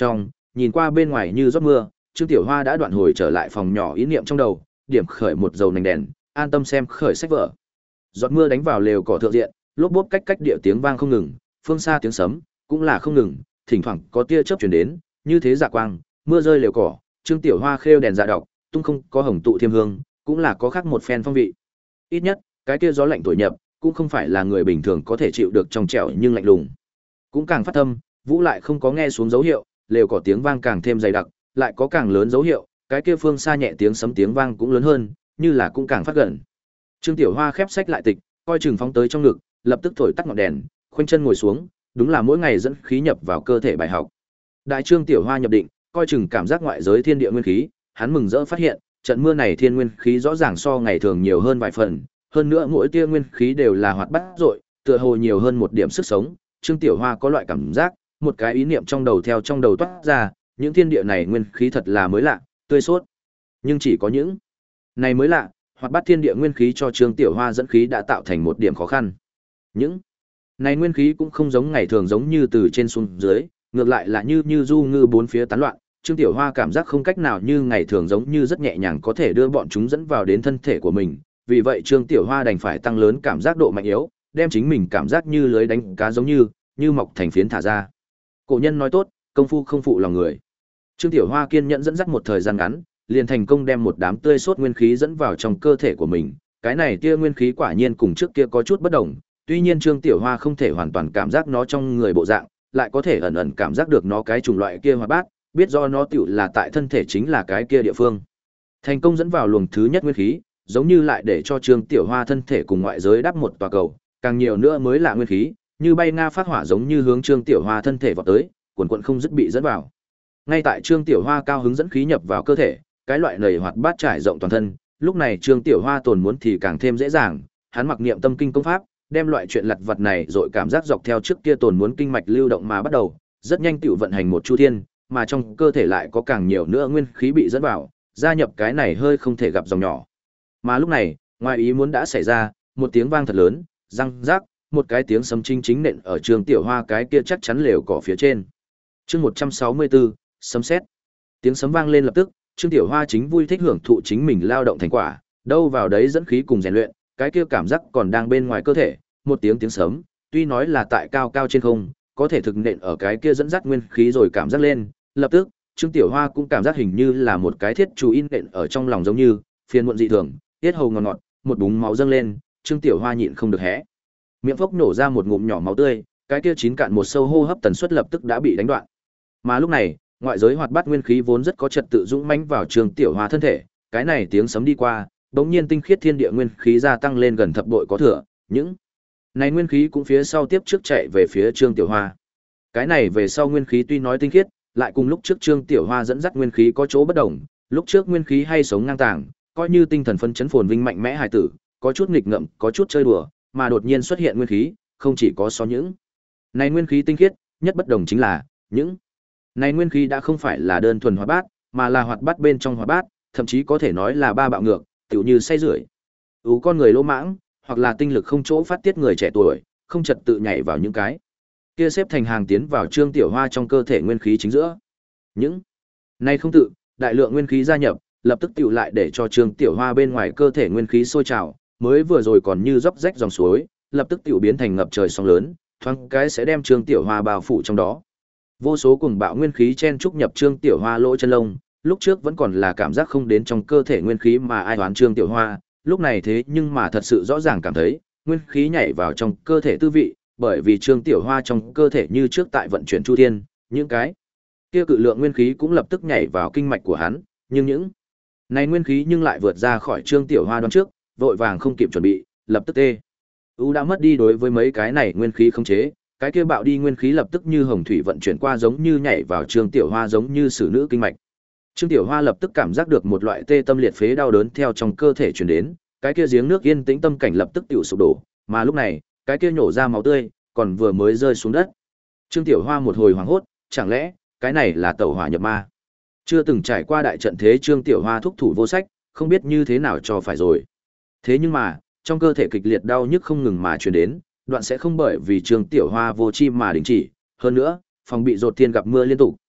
nhìn qua bên ngoài như giọt mưa, Trương Tiểu Hoa đã đoạn hồi trở lại phòng nhỏ ý niệm trong đầu, điểm khởi một dầu nành đèn, an tâm xem khởi sách vở. Giọt mưa đánh vào lều cỏ thượng diện, lốp bốp cách cách địa tiếng vang không ngừng, phương xa tiếng sấm cũng là không ngừng, thỉnh thoảng có tia chớp truyền đến, như thế dạ quang, mưa rơi lều cỏ, Trương Tiểu Hoa khêu đèn dạ đọc, tung không có hồng tụ thiêm hương, cũng là có khác một phen phong vị. Ít nhất, cái kia gió lạnh thổi nhập, cũng không phải là người bình thường có thể chịu được trong trẻo nhưng lạnh lùng. Cũng càng phát thâm, Vũ lại không có nghe xuống dấu hiệu, lều cỏ tiếng vang càng thêm dày đặc, lại có càng lớn dấu hiệu, cái kia phương xa nhẹ tiếng sấm tiếng vang cũng lớn hơn, như là cũng càng phát gần. Trương Tiểu Hoa khép sách lại tịch, coi chừng phóng tới trong ngực, lập tức thổi tắt ngọn đèn, khoanh chân ngồi xuống, đúng là mỗi ngày dẫn khí nhập vào cơ thể bài học. Đại Trương Tiểu Hoa nhập định, coi chừng cảm giác ngoại giới thiên địa nguyên khí, hắn mừng rỡ phát hiện, trận mưa này thiên nguyên khí rõ ràng so ngày thường nhiều hơn vài phần, hơn nữa mỗi tia nguyên khí đều là hoạt bát rọi, tựa hồ nhiều hơn một điểm sức sống. Trương Tiểu Hoa có loại cảm giác, một cái ý niệm trong đầu theo trong đầu toát ra, những thiên địa này nguyên khí thật là mới lạ, tươi sốt. Nhưng chỉ có những này mới lạ, hoạt bát thiên địa nguyên khí cho Trương Tiểu Hoa dẫn khí đã tạo thành một điểm khó khăn. Những này nguyên khí cũng không giống ngày thường giống như từ trên xuống dưới, ngược lại là như như du ngư bốn phía tán loạn. Trương Tiểu Hoa cảm giác không cách nào như ngày thường giống như rất nhẹ nhàng có thể đưa bọn chúng dẫn vào đến thân thể của mình, vì vậy Trương Tiểu Hoa đành phải tăng lớn cảm giác độ mạnh yếu, đem chính mình cảm giác như lưới đánh cá giống như, như mọc thành phiến thả ra. Cổ nhân nói tốt, công phu không phụ lòng người. Trương Tiểu Hoa kiên nhẫn dẫn dắt một thời gian ngắn, liền thành công đem một đám tươi sốt nguyên khí dẫn vào trong cơ thể của mình. Cái này tia nguyên khí quả nhiên cùng trước kia có chút bất đồng, tuy nhiên Trương Tiểu Hoa không thể hoàn toàn cảm giác nó trong người bộ dạng, lại có thể ẩn ẩn cảm giác được nó cái chủng loại kia hoạt bát, biết do nó tiểu là tại thân thể chính là cái kia địa phương. Thành công dẫn vào luồng thứ nhất nguyên khí, giống như lại để cho Trương Tiểu Hoa thân thể cùng ngoại giới đắp một tòa cầu, càng nhiều nữa mới là nguyên khí, như bay nga phát hỏa giống như hướng Trương Tiểu Hoa thân thể vọt tới, cuồn cuộn không dứt bị dẫn vào. Ngay tại Trương Tiểu Hoa cao hứng dẫn khí nhập vào cơ thể, cái loại nầy hoạt bát trải rộng toàn thân, lúc này Trương Tiểu Hoa tồn muốn thì càng thêm dễ dàng, hắn mặc niệm tâm kinh công pháp, đem loại chuyện lặt vặt này rồi cảm giác dọc theo trước kia tồn muốn kinh mạch lưu động mà bắt đầu, rất nhanh tiểu vận hành một chu thiên, mà trong cơ thể lại có càng nhiều nữa nguyên khí bị dẫn vào, gia nhập cái này hơi không thể gặp dòng nhỏ. Mà lúc này, ngoài ý muốn đã xảy ra, một tiếng vang thật lớn, răng rác, một cái tiếng sấm chính chính nện ở Trương Tiểu Hoa cái kia chắc chắn lều cỏ phía trên. Chương một trăm sáu mươi tư, sấm sét. Tiếng sấm vang lên lập tức, Trương Tiểu Hoa chính vui thích hưởng thụ chính mình lao động thành quả, đâu vào đấy dẫn khí cùng rèn luyện, cái kia cảm giác còn đang bên ngoài cơ thể, một tiếng tiếng sấm, tuy nói là tại cao cao trên không, có thể thực nện ở cái kia dẫn dắt nguyên khí rồi cảm giác lên, lập tức, Trương Tiểu Hoa cũng cảm giác hình như là một cái thiết chú in nện ở trong lòng giống như, phiền muộn dị thường, tiết hầu ngọt ngọt, một búng máu dâng lên, Trương Tiểu Hoa nhịn không được hé miệng phốc nổ ra một ngụm nhỏ máu tươi, cái kia chín cạn một sâu hô hấp tần suất lập tức đã bị đánh đoạn. Mà lúc này, ngoại giới hoạt bát nguyên khí vốn rất có trật tự dũng mãnh vào Trương Tiểu Hoa thân thể, cái này tiếng sấm đi qua, bỗng nhiên tinh khiết thiên địa nguyên khí gia tăng lên gần thập bội có thừa, những này nguyên khí cũng phía sau tiếp trước chạy về phía Trương Tiểu Hoa. Cái này về sau nguyên khí tuy nói tinh khiết, lại cùng lúc trước Trương Tiểu Hoa dẫn dắt nguyên khí có chỗ bất đồng, lúc trước nguyên khí hay sống ngang tàng, coi như tinh thần phấn chấn phồn vinh mạnh mẽ hài tử, có chút nghịch ngợm, có chút chơi đùa, mà đột nhiên xuất hiện nguyên khí, không chỉ có so những này nguyên khí tinh khiết, nhất bất đồng chính là những này nguyên khí đã không phải là đơn thuần hoạt bát, mà là hoạt bát bên trong hoạt bát, thậm chí có thể nói là ba bạo ngược, tựu như say rưởi. Ú con người lỗ mãng, hoặc là tinh lực không chỗ phát tiết người trẻ tuổi, không trật tự nhảy vào những cái kia xếp thành hàng tiến vào Trương Tiểu Hoa trong cơ thể nguyên khí chính giữa. Những này không tự, đại lượng nguyên khí gia nhập, lập tức tựu lại để cho Trương Tiểu Hoa bên ngoài cơ thể nguyên khí sôi trào, mới vừa rồi còn như dốc rách dòng suối, lập tức tiểu biến thành ngập trời sóng lớn, thoáng cái sẽ đem Trương Tiểu Hoa bao phủ trong đó. Vô số cuồng bạo nguyên khí chen trúc nhập Trương Tiểu Hoa lỗ chân lông, lúc trước vẫn còn là cảm giác không đến trong cơ thể nguyên khí mà ai đoán Trương Tiểu Hoa, lúc này thế nhưng mà thật sự rõ ràng cảm thấy, nguyên khí nhảy vào trong cơ thể tư vị, bởi vì Trương Tiểu Hoa trong cơ thể như trước tại vận chuyển chu thiên, những cái kia cự lượng nguyên khí cũng lập tức nhảy vào kinh mạch của hắn, nhưng những này nguyên khí nhưng lại vượt ra khỏi Trương Tiểu Hoa đoán trước, vội vàng không kịp chuẩn bị, lập tức tê. U đã mất đi đối với mấy cái này nguyên khí khống chế, cái kia bạo đi nguyên khí lập tức như hồng thủy vận chuyển qua giống như nhảy vào Trương Tiểu Hoa giống như sử nữ kinh mạch. Trương Tiểu Hoa lập tức cảm giác được một loại tê tâm liệt phế đau đớn theo trong cơ thể truyền đến, cái kia giếng nước yên tĩnh tâm cảnh lập tức tiểu sụp đổ, mà lúc này, cái kia nhổ ra máu tươi, còn vừa mới rơi xuống đất. Trương Tiểu Hoa một hồi hoảng hốt, chẳng lẽ cái này là tẩu hỏa nhập ma? Chưa từng trải qua đại trận thế Trương Tiểu Hoa thúc thủ vô sách, không biết như thế nào cho phải rồi. Thế nhưng mà, trong cơ thể kịch liệt đau nhức không ngừng mà truyền đến, đoạn sẽ không bởi vì Trương Tiểu Hoa vô chi mà đình chỉ, hơn nữa, phòng bị rột thiên gặp mưa liên tục,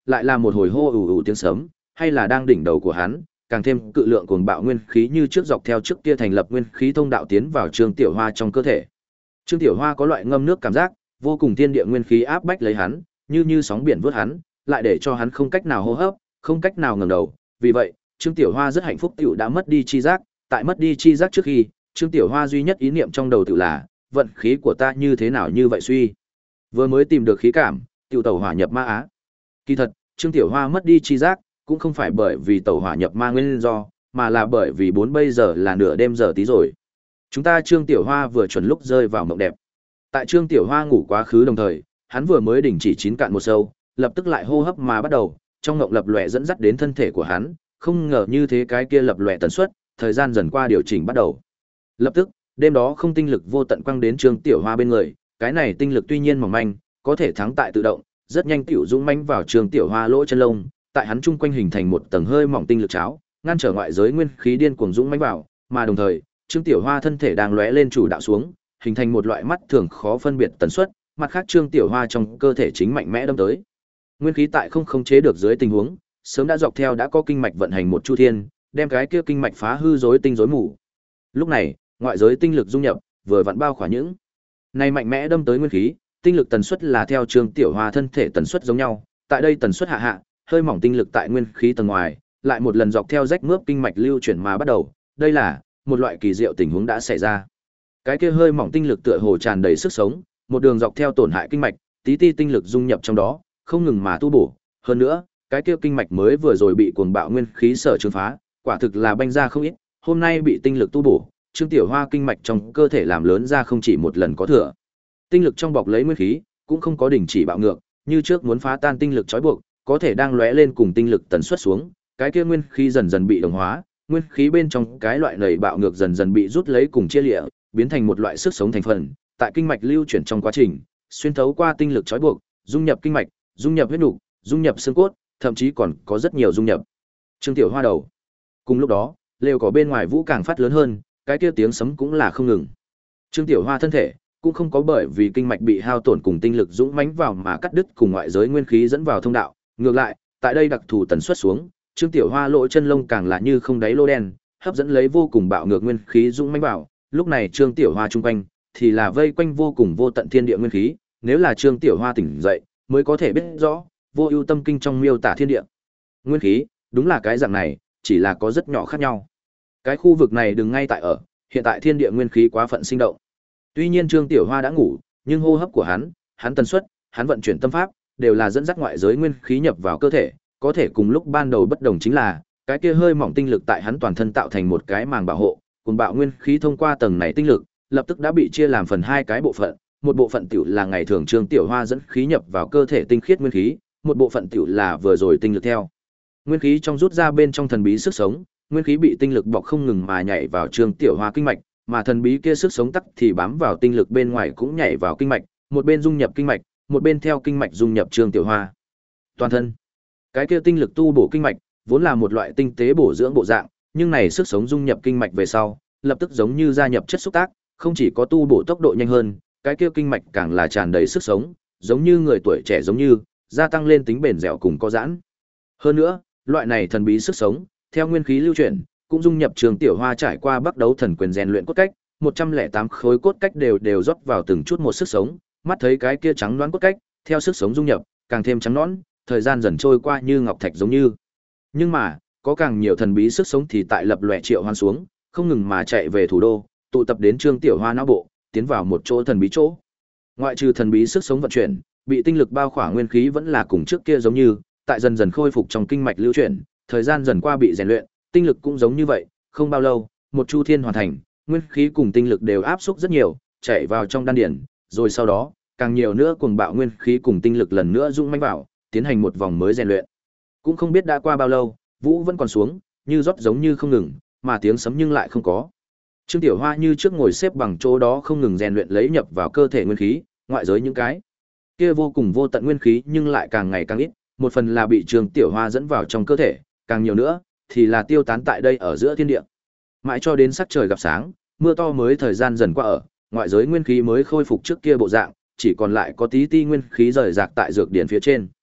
lại là một hồi hô ù ù tiếng sấm, hay là đang đỉnh đầu của hắn, càng thêm cự lượng cuồng bạo nguyên khí như trước dọc theo trước kia thành lập nguyên khí thông đạo tiến vào Trương Tiểu Hoa trong cơ thể. Trương Tiểu Hoa có loại ngâm nước cảm giác, vô cùng thiên địa nguyên khí áp bách lấy hắn, như như sóng biển vớt hắn, lại để cho hắn không cách nào hô hấp, không cách nào ngẩng đầu. Vì vậy, Trương Tiểu Hoa rất hạnh phúc tiểu đã mất đi chi giác, tại mất đi chi giác trước khi, Trương Tiểu Hoa duy nhất ý niệm trong đầu tự là, vận khí của ta như thế nào như vậy suy. Vừa mới tìm được khí cảm, tiểu tẩu hỏa nhập ma á. Kỳ thật, Trương Tiểu Hoa mất đi chi giác, cũng không phải bởi vì tẩu hỏa nhập ma nguyên do, mà là bởi vì bốn bây giờ là nửa đêm giờ tí rồi. Chúng ta Trương Tiểu Hoa vừa chuẩn lúc rơi vào mộng đẹp. Tại Trương Tiểu Hoa ngủ quá khứ đồng thời, hắn vừa mới đình chỉ chín cạn một sâu, lập tức lại hô hấp mà bắt đầu, trong ngộng lập lòe dẫn dắt đến thân thể của hắn, không ngờ như thế cái kia lập lòe tần suất, thời gian dần qua điều chỉnh bắt đầu. Lập tức, đêm đó không tinh lực vô tận quăng đến Trương Tiểu Hoa bên người, cái này tinh lực tuy nhiên mỏng manh, có thể thắng tại tự động, rất nhanh tiểu dũng mãnh vào Trương Tiểu Hoa lỗ chân lông, tại hắn chung quanh hình thành một tầng hơi mỏng tinh lực cháo, ngăn trở ngoại giới nguyên khí điên cuồng dũng mãnh vào, mà đồng thời, Trương Tiểu Hoa thân thể đang lóe lên chủ đạo xuống, hình thành một loại mắt thường khó phân biệt tần suất, mặt khác Trương Tiểu Hoa trong cơ thể chính mạnh mẽ đâm tới. Nguyên khí tại không khống chế được dưới tình huống, sớm đã dọc theo đã có kinh mạch vận hành một chu thiên, đem cái kia kinh mạch phá hư rối tinh rối mù. Lúc này, ngoại giới tinh lực dung nhập, vừa vặn bao khỏa những này mạnh mẽ đâm tới nguyên khí, tinh lực tần suất là theo Trương Tiểu Hoa thân thể tần suất giống nhau, tại đây tần suất hạ hạ, hơi mỏng tinh lực tại nguyên khí tầng ngoài, lại một lần dọc theo rách mướp kinh mạch lưu chuyển mà bắt đầu, đây là một loại kỳ diệu tình huống đã xảy ra. Cái kia hơi mỏng tinh lực tựa hồ tràn đầy sức sống, một đường dọc theo tổn hại kinh mạch, tí ti tinh lực dung nhập trong đó, không ngừng mà tu bổ, hơn nữa, cái kia kinh mạch mới vừa rồi bị cuồng bạo nguyên khí sở trừng phá, quả thực là banh ra không ít, hôm nay bị tinh lực tu bổ, Trương Tiểu Hoa kinh mạch trong cơ thể làm lớn ra không chỉ một lần có thừa. Tinh lực trong bọc lấy nguyên khí, cũng không có đình chỉ bạo ngược, như trước muốn phá tan tinh lực trói buộc, có thể đang lóe lên cùng tinh lực tần suất xuống, cái kia nguyên khí dần dần bị đồng hóa, nguyên khí bên trong cái loại nảy bạo ngược dần dần bị rút lấy cùng chia lịa, biến thành một loại sức sống thành phần, tại kinh mạch lưu chuyển trong quá trình, xuyên thấu qua tinh lực trói buộc, dung nhập kinh mạch, dung nhập huyết nục, dung nhập xương cốt, thậm chí còn có rất nhiều dung nhập. Trương Tiểu Hoa đầu. Cùng lúc đó, lều cỏ bên ngoài vũ càng phát lớn hơn, cái kia tiếng sấm cũng là không ngừng. Trương Tiểu Hoa thân thể cũng không có bởi vì kinh mạch bị hao tổn cùng tinh lực dũng mãnh vào mà cắt đứt cùng ngoại giới nguyên khí dẫn vào thông đạo, ngược lại, tại đây đặc thù tần suất xuống, Trương Tiểu Hoa lỗ chân lông càng là như không đáy lô đen, hấp dẫn lấy vô cùng bạo ngược nguyên khí dũng mãnh vào, lúc này Trương Tiểu Hoa trung quanh thì là vây quanh vô cùng vô tận thiên địa nguyên khí, nếu là Trương Tiểu Hoa tỉnh dậy, mới có thể biết rõ, vô ưu tâm kinh trong miêu tả thiên địa. Nguyên khí, đúng là cái dạng này, chỉ là có rất nhỏ khác nhau. Cái khu vực này đừng ngay tại ở, hiện tại thiên địa nguyên khí quá phận sinh động. Tuy nhiên Trương Tiểu Hoa đã ngủ, nhưng hô hấp của hắn, hắn tần suất, hắn vận chuyển tâm pháp, đều là dẫn dắt ngoại giới nguyên khí nhập vào cơ thể, có thể cùng lúc ban đầu bất đồng chính là, cái kia hơi mỏng tinh lực tại hắn toàn thân tạo thành một cái màng bảo hộ, cùng bạo nguyên khí thông qua tầng này tinh lực, lập tức đã bị chia làm phần hai cái bộ phận, một bộ phận tiểu là ngày thường Trương Tiểu Hoa dẫn khí nhập vào cơ thể tinh khiết nguyên khí, một bộ phận tiểu là vừa rồi tinh lực theo. Nguyên khí trong rút ra bên trong thần bí sức sống, nguyên khí bị tinh lực bọc không ngừng mà nhảy vào Trương Tiểu Hoa kinh mạch, mà thần bí kia sức sống tắc thì bám vào tinh lực bên ngoài cũng nhảy vào kinh mạch, một bên dung nhập kinh mạch, một bên theo kinh mạch dung nhập Trương Tiểu Hoa. Toàn thân. Cái kia tinh lực tu bổ kinh mạch, vốn là một loại tinh tế bổ dưỡng bộ dạng, nhưng này sức sống dung nhập kinh mạch về sau, lập tức giống như gia nhập chất xúc tác, không chỉ có tu bổ tốc độ nhanh hơn, cái kia kinh mạch càng là tràn đầy sức sống, giống như người tuổi trẻ giống như, gia tăng lên tính bền dẻo cùng có giãn. Hơn nữa, loại này thần bí sức sống, theo nguyên khí lưu chuyển, cũng dung nhập Trương Tiểu Hoa trải qua bắt đấu thần quyền rèn luyện cốt cách, một trăm lẻ tám khối cốt cách đều đều rót vào từng chút một sức sống, mắt thấy cái kia trắng nõn cốt cách, theo sức sống dung nhập, càng thêm trắng nõn, thời gian dần trôi qua như ngọc thạch giống như. Nhưng mà, có càng nhiều thần bí sức sống thì tại lập lòe triệu hoan xuống, không ngừng mà chạy về thủ đô, tụ tập đến Trương Tiểu Hoa não bộ, tiến vào một chỗ thần bí chỗ. Ngoại trừ thần bí sức sống vận chuyển, bị tinh lực bao khỏa nguyên khí vẫn là cùng trước kia giống như, tại dần dần khôi phục trong kinh mạch lưu chuyển, thời gian dần qua bị rèn luyện, tinh lực cũng giống như vậy, không bao lâu, một chu thiên hoàn thành, nguyên khí cùng tinh lực đều áp xúc rất nhiều, chạy vào trong đan điển, rồi sau đó, càng nhiều nữa cuồng bạo nguyên khí cùng tinh lực lần nữa dũng mãnh vào, tiến hành một vòng mới rèn luyện. Cũng không biết đã qua bao lâu, vũ vẫn còn xuống, như rót giống như không ngừng, mà tiếng sấm nhưng lại không có. Trương Tiểu Hoa như trước ngồi xếp bằng chỗ đó không ngừng rèn luyện lấy nhập vào cơ thể nguyên khí, ngoại giới những cái kia vô cùng vô tận nguyên khí nhưng lại càng ngày càng ít, một phần là bị Trương Tiểu Hoa dẫn vào trong cơ thể, càng nhiều nữa thì là tiêu tán tại đây ở giữa thiên địa. Mãi cho đến sắc trời gặp sáng, mưa to mới thời gian dần qua ở, ngoại giới nguyên khí mới khôi phục trước kia bộ dạng, chỉ còn lại có tí ti nguyên khí rời rạc tại dược điển phía trên.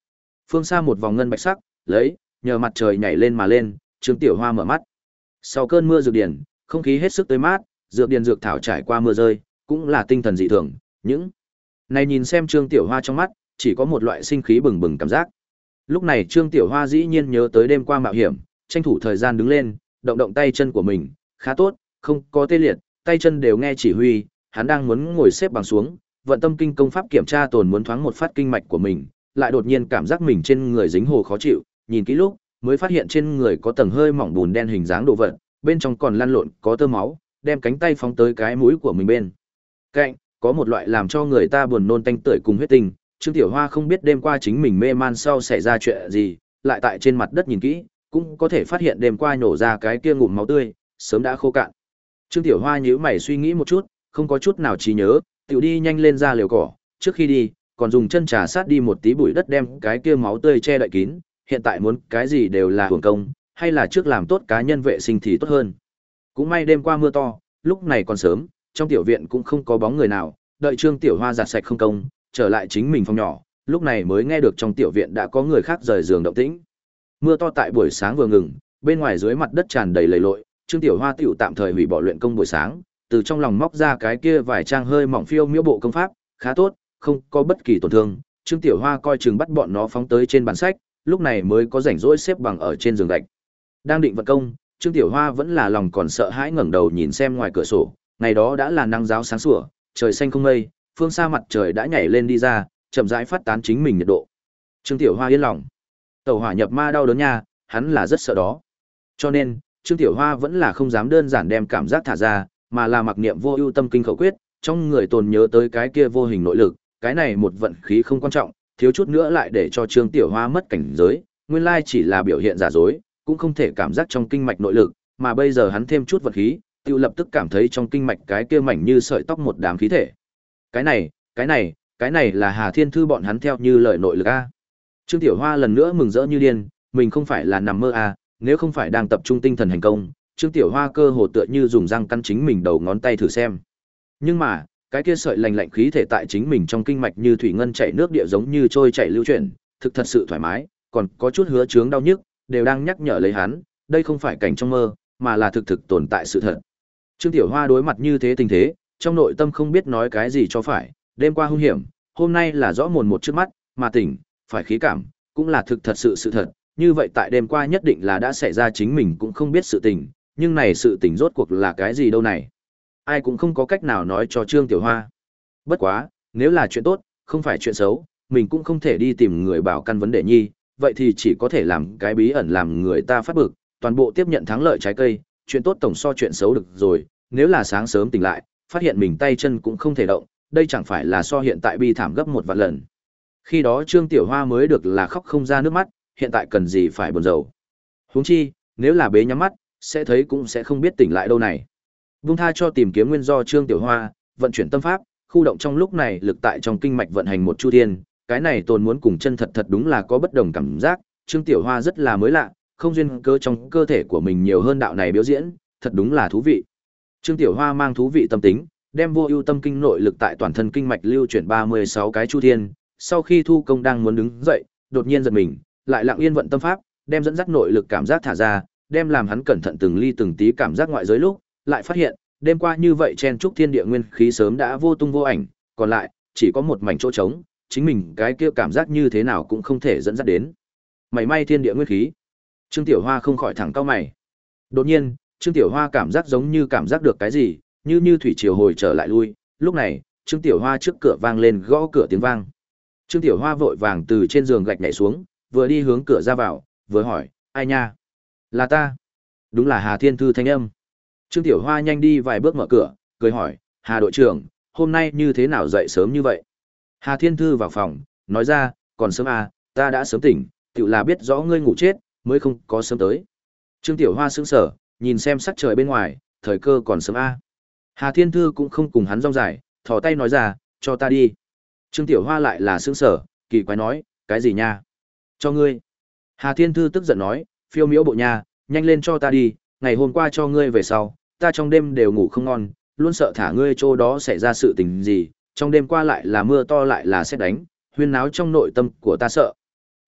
Phương xa một vòng ngân bạch sắc, lấy, nhờ mặt trời nhảy lên mà lên, Trương Tiểu Hoa mở mắt. Sau cơn mưa dược điển, không khí hết sức tươi mát, dược điển dược thảo trải qua mưa rơi, cũng là tinh thần dị thường, những này nhìn xem Trương Tiểu Hoa trong mắt, chỉ có một loại sinh khí bừng bừng cảm giác. Lúc này Trương Tiểu Hoa dĩ nhiên nhớ tới đêm qua mạo hiểm, tranh thủ thời gian đứng lên, động động tay chân của mình, khá tốt, không có tê liệt, tay chân đều nghe chỉ huy, hắn đang muốn ngồi xếp bằng xuống, vận tâm kinh công pháp kiểm tra tồn muốn thoáng một phát kinh mạch của mình, lại đột nhiên cảm giác mình trên người dính hồ khó chịu, nhìn kỹ lúc, mới phát hiện trên người có tầng hơi mỏng bùn đen hình dáng đồ vật, bên trong còn lăn lộn có tơ máu, đem cánh tay phóng tới cái mũi của mình bên cạnh, có một loại làm cho người ta buồn nôn tanh tưởi cùng huyết tinh. Trương Tiểu Hoa không biết đêm qua chính mình mê man sau xảy ra chuyện gì, lại tại trên mặt đất nhìn kỹ, cũng có thể phát hiện đêm qua nhổ ra cái kia ngụm máu tươi, sớm đã khô cạn. Trương Tiểu Hoa nhíu mày suy nghĩ một chút, không có chút nào trí nhớ, tiểu đi nhanh lên ra liều cỏ, trước khi đi, còn dùng chân trà sát đi một tí bụi đất đem cái kia máu tươi che đậy kín, hiện tại muốn cái gì đều là hưởng công, hay là trước làm tốt cá nhân vệ sinh thì tốt hơn. Cũng may đêm qua mưa to, lúc này còn sớm, trong tiểu viện cũng không có bóng người nào, đợi Trương Tiểu Hoa giặt sạch không công, trở lại chính mình phòng nhỏ, lúc này mới nghe được trong tiểu viện đã có người khác rời giường động tĩnh. Mưa to tại buổi sáng vừa ngừng, bên ngoài dưới mặt đất tràn đầy lầy lội, Trương Tiểu Hoa tiểu tạm thời hủy bỏ luyện công buổi sáng, từ trong lòng móc ra cái kia vài trang hơi mỏng phiêu miễu bộ công pháp, khá tốt, không có bất kỳ tổn thương. Trương Tiểu Hoa coi chừng bắt bọn nó phóng tới trên bàn sách, lúc này mới có rảnh rỗi xếp bằng ở trên giường gạch. Đang định vận công, Trương Tiểu Hoa vẫn là lòng còn sợ hãi ngẩng đầu nhìn xem ngoài cửa sổ, ngày đó đã là nắng ráo sáng sủa, trời xanh không mây, phương xa mặt trời đã nhảy lên đi ra, chậm rãi phát tán chính mình nhiệt độ. Trương Tiểu Hoa yên lòng. Tẩu hỏa nhập ma đau đớn nha, hắn là rất sợ đó. Cho nên, Trương Tiểu Hoa vẫn là không dám đơn giản đem cảm giác thả ra, mà là mặc niệm vô ưu tâm kinh khẩu quyết, trong người tồn nhớ tới cái kia vô hình nội lực, cái này một vận khí không quan trọng, thiếu chút nữa lại để cho Trương Tiểu Hoa mất cảnh giới, nguyên lai chỉ là biểu hiện giả dối, cũng không thể cảm giác trong kinh mạch nội lực, mà bây giờ hắn thêm chút vận khí, tiêu lập tức cảm thấy trong kinh mạch cái kia mảnh như sợi tóc một đám khí thể. Cái này, cái này, cái này là Hà Thiên Thư bọn hắn theo như lời nội lực a. Trương Tiểu Hoa lần nữa mừng rỡ như điên, mình không phải là nằm mơ a, nếu không phải đang tập trung tinh thần hành công, Trương Tiểu Hoa cơ hồ tựa như dùng răng căn chính mình đầu ngón tay thử xem. Nhưng mà, cái kia sợi lành lạnh khí thể tại chính mình trong kinh mạch như thủy ngân chảy nước địa giống như trôi chảy lưu chuyển, thực thật sự thoải mái, còn có chút hứa chướng đau nhức, đều đang nhắc nhở lấy hắn, đây không phải cảnh trong mơ, mà là thực thực tồn tại sự thật. Trương Tiểu Hoa đối mặt như thế tình thế, trong nội tâm không biết nói cái gì cho phải, đêm qua hung hiểm, hôm nay là rõ mồn một trước mắt, mà tỉnh, phải khí cảm, cũng là thực thật sự sự thật, như vậy tại đêm qua nhất định là đã xảy ra chính mình cũng không biết sự tình, nhưng này sự tình rốt cuộc là cái gì đâu này. Ai cũng không có cách nào nói cho Trương Tiểu Hoa. Bất quá, nếu là chuyện tốt, không phải chuyện xấu, mình cũng không thể đi tìm người bảo căn vấn đề nhi, vậy thì chỉ có thể làm cái bí ẩn làm người ta phát bực, toàn bộ tiếp nhận thắng lợi trái cây, chuyện tốt tổng so chuyện xấu được rồi, nếu là sáng sớm tỉnh lại, phát hiện mình tay chân cũng không thể động, đây chẳng phải là so hiện tại bi thảm gấp một vạn lần. Khi đó Trương Tiểu Hoa mới được là khóc không ra nước mắt, hiện tại cần gì phải buồn rầu. Huống chi, nếu là bế nhắm mắt, sẽ thấy cũng sẽ không biết tỉnh lại đâu này. Vung tha cho tìm kiếm nguyên do Trương Tiểu Hoa, vận chuyển tâm pháp, khu động trong lúc này lực tại trong kinh mạch vận hành một chu thiên, cái này tồn muốn cùng chân thật thật đúng là có bất đồng cảm giác, Trương Tiểu Hoa rất là mới lạ, không duyên cơ trong cơ thể của mình nhiều hơn đạo này biểu diễn, thật đúng là thú vị. Trương Tiểu Hoa mang thú vị tâm tính, đem vô ưu tâm kinh nội lực tại toàn thân kinh mạch lưu chuyển ba mươi sáu cái chu thiên, sau khi thu công đang muốn đứng dậy, đột nhiên giật mình, lại lặng yên vận tâm pháp, đem dẫn dắt nội lực cảm giác thả ra, đem làm hắn cẩn thận từng ly từng tí cảm giác ngoại giới lúc, lại phát hiện, đêm qua như vậy chen trúc thiên địa nguyên khí sớm đã vô tung vô ảnh, còn lại chỉ có một mảnh chỗ trống, chính mình cái kia cảm giác như thế nào cũng không thể dẫn dắt đến. Mảy may thiên địa nguyên khí. Trương Tiểu Hoa không khỏi thẳng cau mày. Đột nhiên, Trương Tiểu Hoa cảm giác giống như cảm giác được cái gì, như như thủy triều hồi trở lại lui, lúc này, Trương Tiểu Hoa trước cửa vang lên gõ cửa tiếng vang. Trương Tiểu Hoa vội vàng từ trên giường gạch nhảy xuống, vừa đi hướng cửa ra vào, vừa hỏi, ai nha? Là ta. Đúng là Hà Thiên Thư thanh âm. Trương Tiểu Hoa nhanh đi vài bước mở cửa, cười hỏi, Hà đội trưởng, hôm nay như thế nào dậy sớm như vậy? Hà Thiên Thư vào phòng, nói ra, còn sớm à, ta đã sớm tỉnh, tự là biết rõ ngươi ngủ chết, mới không có sớm tới. Trương Tiểu Hoa sững sờ, nhìn xem sắc trời bên ngoài, thời cơ còn sớm à. Hà Thiên Thư cũng không cùng hắn rong dài, thò tay nói ra, cho ta đi. Trương Tiểu Hoa lại là sững sờ, kỳ quái nói, cái gì nha? Cho ngươi. Hà Thiên Thư tức giận nói, phiêu miễu bộ nha, nhanh lên cho ta đi, ngày hôm qua cho ngươi về sau, ta trong đêm đều ngủ không ngon, luôn sợ thả ngươi chỗ đó xảy ra sự tình gì, trong đêm qua lại là mưa to lại là sét đánh, huyên náo trong nội tâm của ta sợ.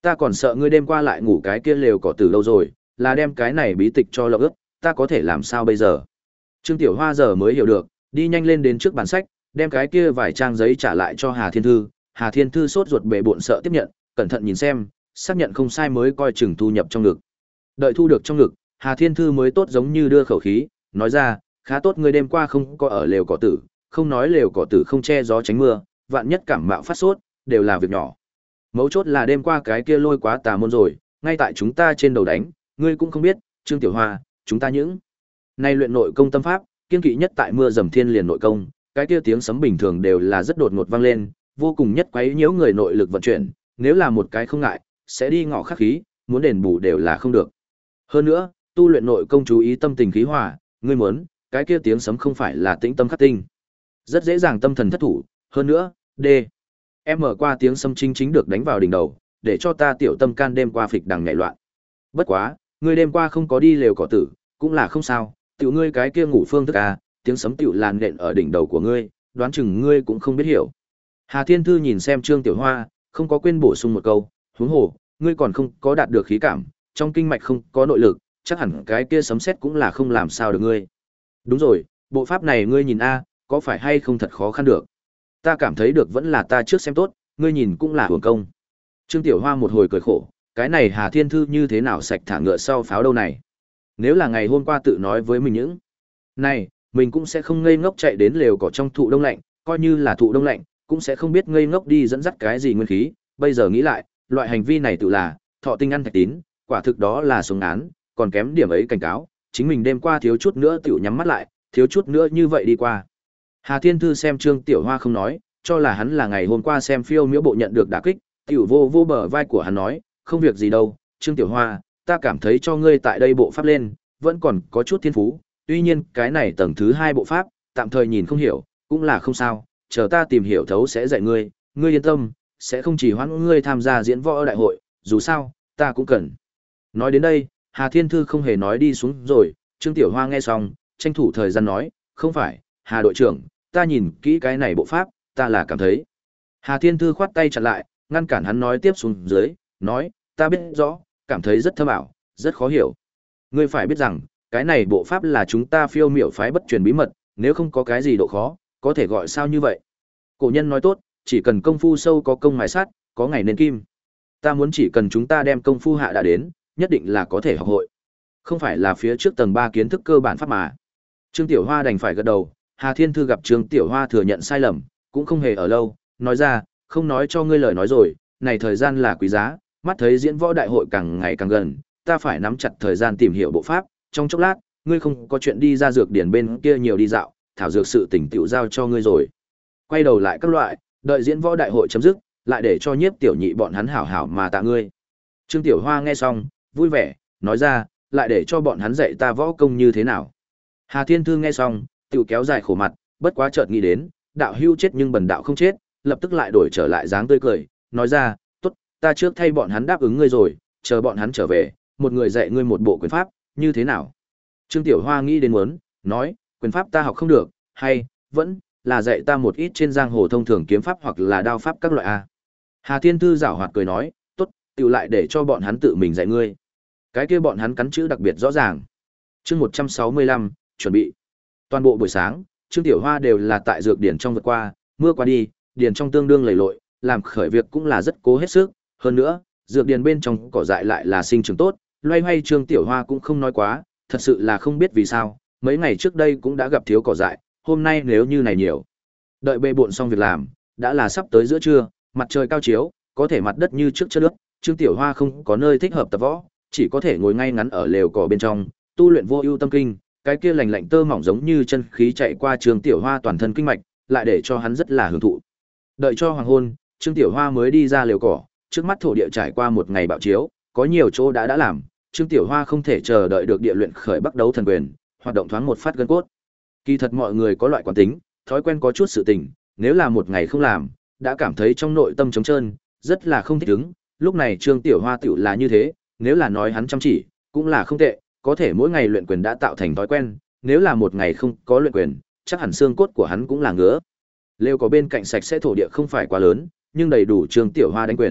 Ta còn sợ ngươi đêm qua lại ngủ cái kia lều cỏ từ lâu rồi, là đem cái này bí tịch cho lộng ướt, ta có thể làm sao bây giờ? Trương Tiểu Hoa giờ mới hiểu được, đi nhanh lên đến trước bàn sách, đem cái kia vài trang giấy trả lại cho Hà Thiên Thư. Hà Thiên Thư sốt ruột bề bộn sợ tiếp nhận, cẩn thận nhìn xem, xác nhận không sai mới coi chừng thu nhập trong ngực. Đợi thu được trong ngực, Hà Thiên Thư mới tốt giống như đưa khẩu khí, nói ra, khá tốt ngươi đêm qua không có ở lều cỏ tử, không nói lều cỏ tử không che gió tránh mưa, vạn nhất cảm mạo phát sốt, đều là việc nhỏ. Mấu chốt là đêm qua cái kia lôi quá tà môn rồi, ngay tại chúng ta trên đầu đánh, ngươi cũng không biết, Trương Tiểu Hoa, chúng ta những nay luyện nội công tâm pháp, kiên kỵ nhất tại mưa dầm thiên liền nội công, cái kia tiếng sấm bình thường đều là rất đột ngột vang lên, vô cùng nhất quấy nhiễu người nội lực vận chuyển, nếu là một cái không ngại, sẽ đi ngọ khắc khí, muốn đền bù đều là không được. Hơn nữa, tu luyện nội công chú ý tâm tình khí hòa, ngươi muốn, cái kia tiếng sấm không phải là tĩnh tâm khắc tinh. Rất dễ dàng tâm thần thất thủ, hơn nữa, D. Em mở qua tiếng sấm chính chính được đánh vào đỉnh đầu, để cho ta tiểu tâm can đêm qua phịch đằng nhảy loạn. Bất quá, ngươi đêm qua không có đi lều cỏ tử, cũng là không sao, tiểu ngươi cái kia ngủ phương thức à, tiếng sấm tiểu làn nện ở đỉnh đầu của ngươi, đoán chừng ngươi cũng không biết hiểu. Hà Thiên Thư nhìn xem Trương Tiểu Hoa, không có quên bổ sung một câu, huống hồ, ngươi còn không có đạt được khí cảm, trong kinh mạch không có nội lực, chắc hẳn cái kia sấm sét cũng là không làm sao được ngươi. Đúng rồi, bộ pháp này ngươi nhìn a, có phải hay không thật khó khăn được. Ta cảm thấy được vẫn là ta trước xem tốt, ngươi nhìn cũng là hưởng công. Trương Tiểu Hoa một hồi cười khổ, cái này Hà Thiên Thư như thế nào sạch thả ngựa sau pháo đâu này. Nếu là ngày hôm qua tự nói với mình những này, mình cũng sẽ không ngây ngốc chạy đến lều cỏ trong thụ đông lạnh, coi như là thụ đông lạnh, cũng sẽ không biết ngây ngốc đi dẫn dắt cái gì nguyên khí. Bây giờ nghĩ lại, loại hành vi này tự là thọ tinh ăn thạch tín, quả thực đó là sống án, còn kém điểm ấy cảnh cáo, chính mình đêm qua thiếu chút nữa tiểu nhắm mắt lại, thiếu chút nữa như vậy đi qua. Hà Thiên Thư xem Trương Tiểu Hoa không nói, cho là hắn là ngày hôm qua xem phiêu miễu bộ nhận được đả kích, tiểu vô vô bờ vai của hắn nói, không việc gì đâu, Trương Tiểu Hoa, ta cảm thấy cho ngươi tại đây bộ pháp lên, vẫn còn có chút thiên phú, tuy nhiên cái này tầng thứ hai bộ pháp, tạm thời nhìn không hiểu, cũng là không sao, chờ ta tìm hiểu thấu sẽ dạy ngươi, ngươi yên tâm, sẽ không chỉ hoãn ngươi tham gia diễn võ đại hội, dù sao, ta cũng cần. Nói đến đây, Hà Thiên Thư không hề nói đi xuống rồi, Trương Tiểu Hoa nghe xong, tranh thủ thời gian nói, không phải, Hà đội trưởng, ta nhìn kỹ cái này bộ pháp, ta là cảm thấy. Hà Thiên Thư khoát tay chặn lại, ngăn cản hắn nói tiếp xuống dưới, nói, ta biết rõ, cảm thấy rất thâm ảo, rất khó hiểu. Ngươi phải biết rằng, cái này bộ pháp là chúng ta phiêu miểu phái bất truyền bí mật, nếu không có cái gì độ khó, có thể gọi sao như vậy. Cổ nhân nói tốt, chỉ cần công phu sâu có công mài sát, có ngày nên kim. Ta muốn chỉ cần chúng ta đem công phu hạ đã đến, nhất định là có thể học hội. Không phải là phía trước tầng ba kiến thức cơ bản pháp mà. Trương Tiểu Hoa đành phải gật đầu, Hà Thiên Thư gặp Trương Tiểu Hoa thừa nhận sai lầm, cũng không hề ở lâu, nói ra, không nói cho ngươi lời nói rồi, này thời gian là quý giá, mắt thấy diễn võ đại hội càng ngày càng gần, ta phải nắm chặt thời gian tìm hiểu bộ pháp, trong chốc lát, ngươi không có chuyện đi ra dược điển bên kia nhiều đi dạo, thảo dược sự tỉnh tiểu giao cho ngươi rồi. Quay đầu lại các loại, đợi diễn võ đại hội chấm dứt, lại để cho Nhiếp Tiểu Nhị bọn hắn hảo hảo mà tạ ngươi. Trương Tiểu Hoa nghe xong, vui vẻ, nói ra, lại để cho bọn hắn dạy ta võ công như thế nào. Hà Thiên Thư nghe xong, tiểu kéo dài khổ mặt, bất quá chợt nghĩ đến, đạo hưu chết nhưng bần đạo không chết, lập tức lại đổi trở lại dáng tươi cười, nói ra, tốt, ta trước thay bọn hắn đáp ứng ngươi rồi, chờ bọn hắn trở về, một người dạy ngươi một bộ quyền pháp, như thế nào? Trương Tiểu Hoa nghĩ đến muốn, nói, quyền pháp ta học không được, hay, vẫn, là dạy ta một ít trên giang hồ thông thường kiếm pháp hoặc là đao pháp các loại A. Hà Thiên Thư giảo hoạt cười nói, tốt, tiểu lại để cho bọn hắn tự mình dạy ngươi. Cái kia bọn hắn cắn chữ đặc biệt rõ ràng. Chương một trăm sáu mươi lăm, chuẩn bị. Toàn bộ buổi sáng, Trương Tiểu Hoa đều là tại dược điển trong vượt qua, mưa qua đi, điển trong tương đương lầy lội, làm khởi việc cũng là rất cố hết sức, hơn nữa, dược điển bên trong cỏ dại lại là sinh trưởng tốt, loay hoay Trương Tiểu Hoa cũng không nói quá, thật sự là không biết vì sao, mấy ngày trước đây cũng đã gặp thiếu cỏ dại, hôm nay nếu như này nhiều. Đợi bê bộn xong việc làm, đã là sắp tới giữa trưa, mặt trời cao chiếu, có thể mặt đất như trước chất nước, Trương Tiểu Hoa không có nơi thích hợp tập võ, chỉ có thể ngồi ngay ngắn ở lều cỏ bên trong, tu luyện vô ưu tâm kinh, cái kia lành lạnh tơ mỏng giống như chân khí chạy qua Trương Tiểu Hoa toàn thân kinh mạch, lại để cho hắn rất là hưởng thụ. Đợi cho hoàng hôn, Trương Tiểu Hoa mới đi ra lều cỏ, trước mắt thổ địa trải qua một ngày bạo chiếu, có nhiều chỗ đã đã làm, Trương Tiểu Hoa không thể chờ đợi được địa luyện khởi bắt đấu thần quyền, hoạt động thoáng một phát gân cốt. Kỳ thật mọi người có loại quán tính, thói quen có chút sự tình, nếu là một ngày không làm, đã cảm thấy trong nội tâm trống trơn, rất là không thích ứng, lúc này Trương Tiểu Hoa tiểu là như thế, nếu là nói hắn chăm chỉ, cũng là không tệ, có thể mỗi ngày luyện quyền đã tạo thành thói quen, nếu là một ngày không có luyện quyền, chắc hẳn xương cốt của hắn cũng là ngứa. Lều có bên cạnh sạch sẽ thổ địa không phải quá lớn, nhưng đầy đủ Trương Tiểu Hoa đánh quyền,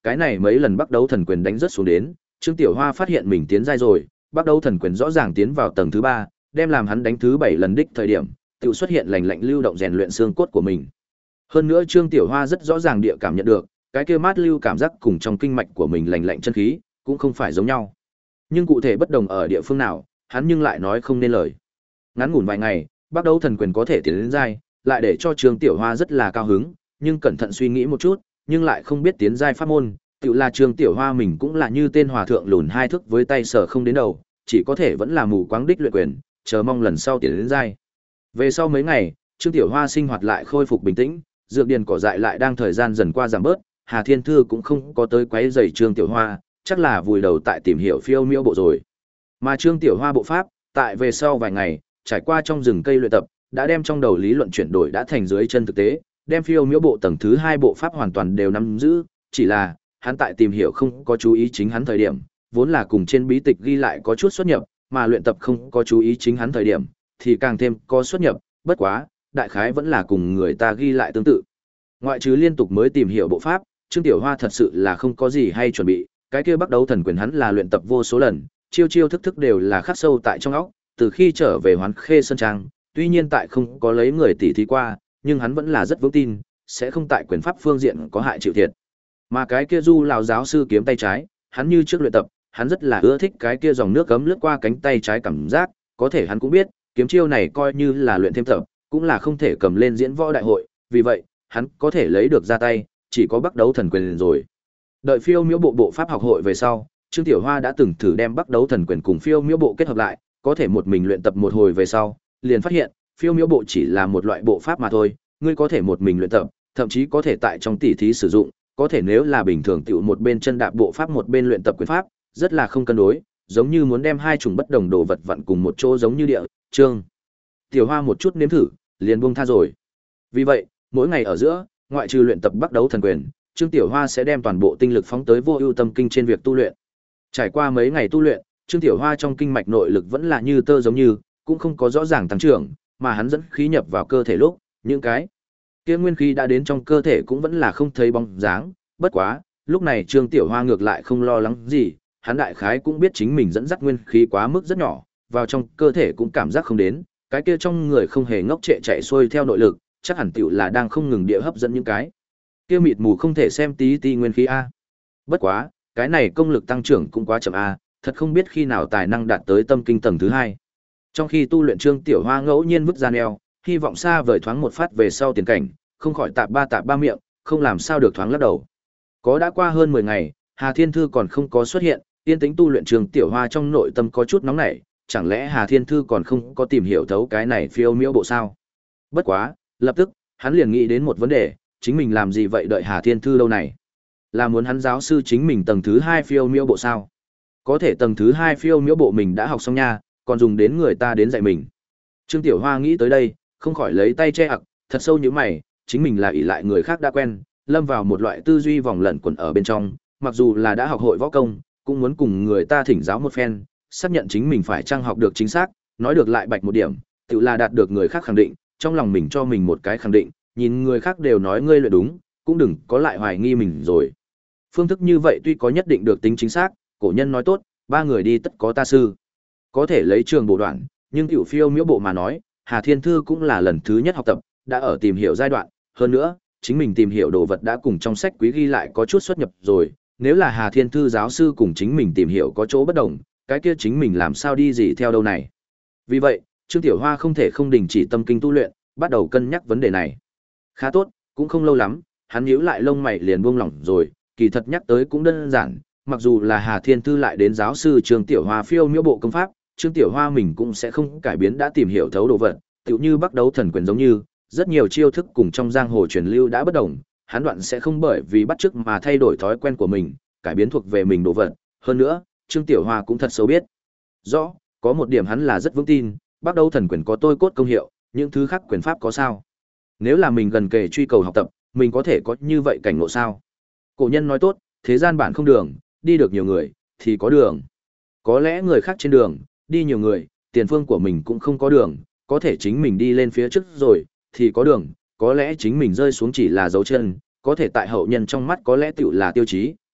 cái này mấy lần bắt đấu thần quyền đánh rất xuống đến, Trương Tiểu Hoa phát hiện mình tiến giai rồi, bắt đấu thần quyền rõ ràng tiến vào tầng thứ ba, đem làm hắn đánh thứ bảy lần đích thời điểm, tự xuất hiện lành lạnh lưu động rèn luyện xương cốt của mình. Hơn nữa Trương Tiểu Hoa rất rõ ràng địa cảm nhận được, cái kia mát lưu cảm giác cùng trong kinh mạch của mình lành lạnh chân khí, cũng không phải giống nhau. Nhưng cụ thể bất đồng ở địa phương nào, hắn nhưng lại nói không nên lời. Ngắn ngủn vài ngày, bắt đấu thần quyền có thể tiến đến giai, lại để cho Trương Tiểu Hoa rất là cao hứng, nhưng cẩn thận suy nghĩ một chút, nhưng lại không biết tiến giai pháp môn, tự là Trương Tiểu Hoa mình cũng là như tên hòa thượng lùn hai thước với tay sở không đến đầu, chỉ có thể vẫn là mù quáng đích luyện quyền, chờ mong lần sau tiến đến giai. Về sau mấy ngày, Trương Tiểu Hoa sinh hoạt lại khôi phục bình tĩnh, dược điền cỏ dại lại đang thời gian dần qua giảm bớt, Hà Thiên Thư cũng không có tới quấy rầy Trương Tiểu Hoa, chắc là vùi đầu tại tìm hiểu phiêu miêu bộ rồi. Mà Trương Tiểu Hoa bộ pháp, tại về sau vài ngày, trải qua trong rừng cây luyện tập, đã đem trong đầu lý luận chuyển đổi đã thành dưới chân thực tế, đem phiêu miêu bộ tầng thứ hai bộ pháp hoàn toàn đều nắm giữ, chỉ là hắn tại tìm hiểu không có chú ý chính hắn thời điểm, vốn là cùng trên bí tịch ghi lại có chút xuất nhập, mà luyện tập không có chú ý chính hắn thời điểm, thì càng thêm có xuất nhập, bất quá, đại khái vẫn là cùng người ta ghi lại tương tự. Ngoại trừ liên tục mới tìm hiểu bộ pháp, Trương Tiểu Hoa thật sự là không có gì hay chuẩn bị, cái kia bắt đấu thần quyền hắn là luyện tập vô số lần, chiêu chiêu thức thức đều là khắc sâu tại trong óc, từ khi trở về Hoán Khê Sơn Trang, tuy nhiên tại không có lấy người tỉ thí qua, nhưng hắn vẫn là rất vững tin, sẽ không tại quyền pháp phương diện có hại chịu thiệt. Mà cái kia Du lão giáo sư kiếm tay trái, hắn như trước luyện tập, hắn rất là ưa thích cái kia dòng nước gấm lướt qua cánh tay trái cảm giác, có thể hắn cũng biết, kiếm chiêu này coi như là luyện thêm tập, cũng là không thể cầm lên diễn võ đại hội, vì vậy, hắn có thể lấy được ra tay, chỉ có bắt đấu thần quyền rồi. Đợi phiêu miễu bộ bộ pháp học hội về sau, Trương Tiểu Hoa đã từng thử đem bắt đấu thần quyền cùng phiêu miễu bộ kết hợp lại, có thể một mình luyện tập một hồi về sau, liền phát hiện, phiêu miễu bộ chỉ là một loại bộ pháp mà thôi, ngươi có thể một mình luyện tập, thậm chí có thể tại trong tỉ thí sử dụng, có thể nếu là bình thường tiểu một bên chân đạp bộ pháp một bên luyện tập quyền pháp, rất là không cân đối, giống như muốn đem hai chủng bất đồng đồ vật vặn cùng một chỗ giống như địa, Trương Tiểu Hoa một chút nếm thử, liền buông tha rồi. Vì vậy, mỗi ngày ở giữa, ngoại trừ luyện tập bắt đấu thần quyền, Trương Tiểu Hoa sẽ đem toàn bộ tinh lực phóng tới Vô Ưu Tâm Kinh trên việc tu luyện. Trải qua mấy ngày tu luyện, Trương Tiểu Hoa trong kinh mạch nội lực vẫn là như tơ giống như, cũng không có rõ ràng tăng trưởng, mà hắn dẫn khí nhập vào cơ thể lúc, những cái kia nguyên khí đã đến trong cơ thể cũng vẫn là không thấy bóng dáng, bất quá, lúc này Trương Tiểu Hoa ngược lại không lo lắng gì, hắn đại khái cũng biết chính mình dẫn dắt nguyên khí quá mức rất nhỏ, vào trong cơ thể cũng cảm giác không đến, cái kia trong người không hề ngốc trệ chạy xuôi theo nội lực, chắc hẳn tiểu là đang không ngừng địa hấp dẫn những cái kia mịt mù không thể xem tí tí nguyên khí a. Bất quá, cái này công lực tăng trưởng cũng quá chậm a, thật không biết khi nào tài năng đạt tới tâm kinh tầng thứ hai. Trong khi tu luyện, Trương Tiểu Hoa ngẫu nhiên vứt ra neo, hy vọng xa vời thoáng một phát về sau tiền cảnh, không khỏi tạp ba tạp ba miệng, không làm sao được thoáng lắc đầu. Có đã qua hơn mười ngày, Hà Thiên Thư còn không có xuất hiện, yên tĩnh tu luyện Trương Tiểu Hoa trong nội tâm có chút nóng nảy, chẳng lẽ Hà Thiên Thư còn không có tìm hiểu thấu cái này phiêu miễu bộ sao? Bất quá, lập tức, hắn liền nghĩ đến một vấn đề, chính mình làm gì vậy đợi Hà Thiên Thư lâu này? Là muốn hắn giáo sư chính mình tầng thứ hai phiêu miễu bộ sao? Có thể tầng thứ hai phiêu miễu bộ mình đã học xong nha, còn dùng đến người ta đến dạy mình. Trương Tiểu Hoa nghĩ tới đây, không khỏi lấy tay che ặc, thật sâu như mày, chính mình là ỷ lại người khác đã quen, lâm vào một loại tư duy vòng lẩn quẩn ở bên trong, mặc dù là đã học hội võ công, cũng muốn cùng người ta thỉnh giáo một phen, xác nhận chính mình phải trang học được chính xác, nói được lại bạch một điểm, tự là đạt được người khác khẳng định, trong lòng mình cho mình một cái khẳng định, nhìn người khác đều nói ngươi luyện đúng, cũng đừng có lại hoài nghi mình rồi. Phương thức như vậy tuy có nhất định được tính chính xác, cổ nhân nói tốt, ba người đi tất có ta sư. Có thể lấy trường bổ đoạn, nhưng tiểu phiêu miễu bộ mà nói, Hà Thiên Thư cũng là lần thứ nhất học tập, đã ở tìm hiểu giai đoạn, hơn nữa, chính mình tìm hiểu đồ vật đã cùng trong sách quý ghi lại có chút xuất nhập rồi, nếu là Hà Thiên Thư giáo sư cùng chính mình tìm hiểu có chỗ bất đồng, cái kia chính mình làm sao đi gì theo đâu này. Vì vậy, Trương Tiểu Hoa không thể không đình chỉ tâm kinh tu luyện, bắt đầu cân nhắc vấn đề này. Khá tốt, cũng không lâu lắm, hắn nhíu lại lông mày liền buông lỏng rồi, kỳ thật nhắc tới cũng đơn giản, mặc dù là Hà Thiên Thư lại đến giáo sư Trương Tiểu Hoa phiêu miễu bộ công pháp, Trương Tiểu Hoa mình cũng sẽ không cải biến đã tìm hiểu thấu đồ vật, tựu như bắt đấu thần quyền giống như, rất nhiều chiêu thức cùng trong giang hồ truyền lưu đã bất đồng, hắn đoạn sẽ không bởi vì bắt chước mà thay đổi thói quen của mình, cải biến thuộc về mình đồ vật. Hơn nữa, Trương Tiểu Hoa cũng thật xấu biết rõ, có một điểm hắn là rất vững tin, bắt đấu thần quyền có tôi cốt công hiệu, những thứ khác quyền pháp có sao? Nếu là mình gần kề truy cầu học tập, mình có thể có như vậy cảnh ngộ sao? Cổ nhân nói tốt, thế gian bản không đường, đi được nhiều người thì có đường. Có lẽ người khác trên đường, đi nhiều người, tiền phương của mình cũng không có đường, có thể chính mình đi lên phía trước rồi thì có đường, có lẽ chính mình rơi xuống chỉ là dấu chân, có thể tại hậu nhân trong mắt có lẽ tựu là tiêu chí,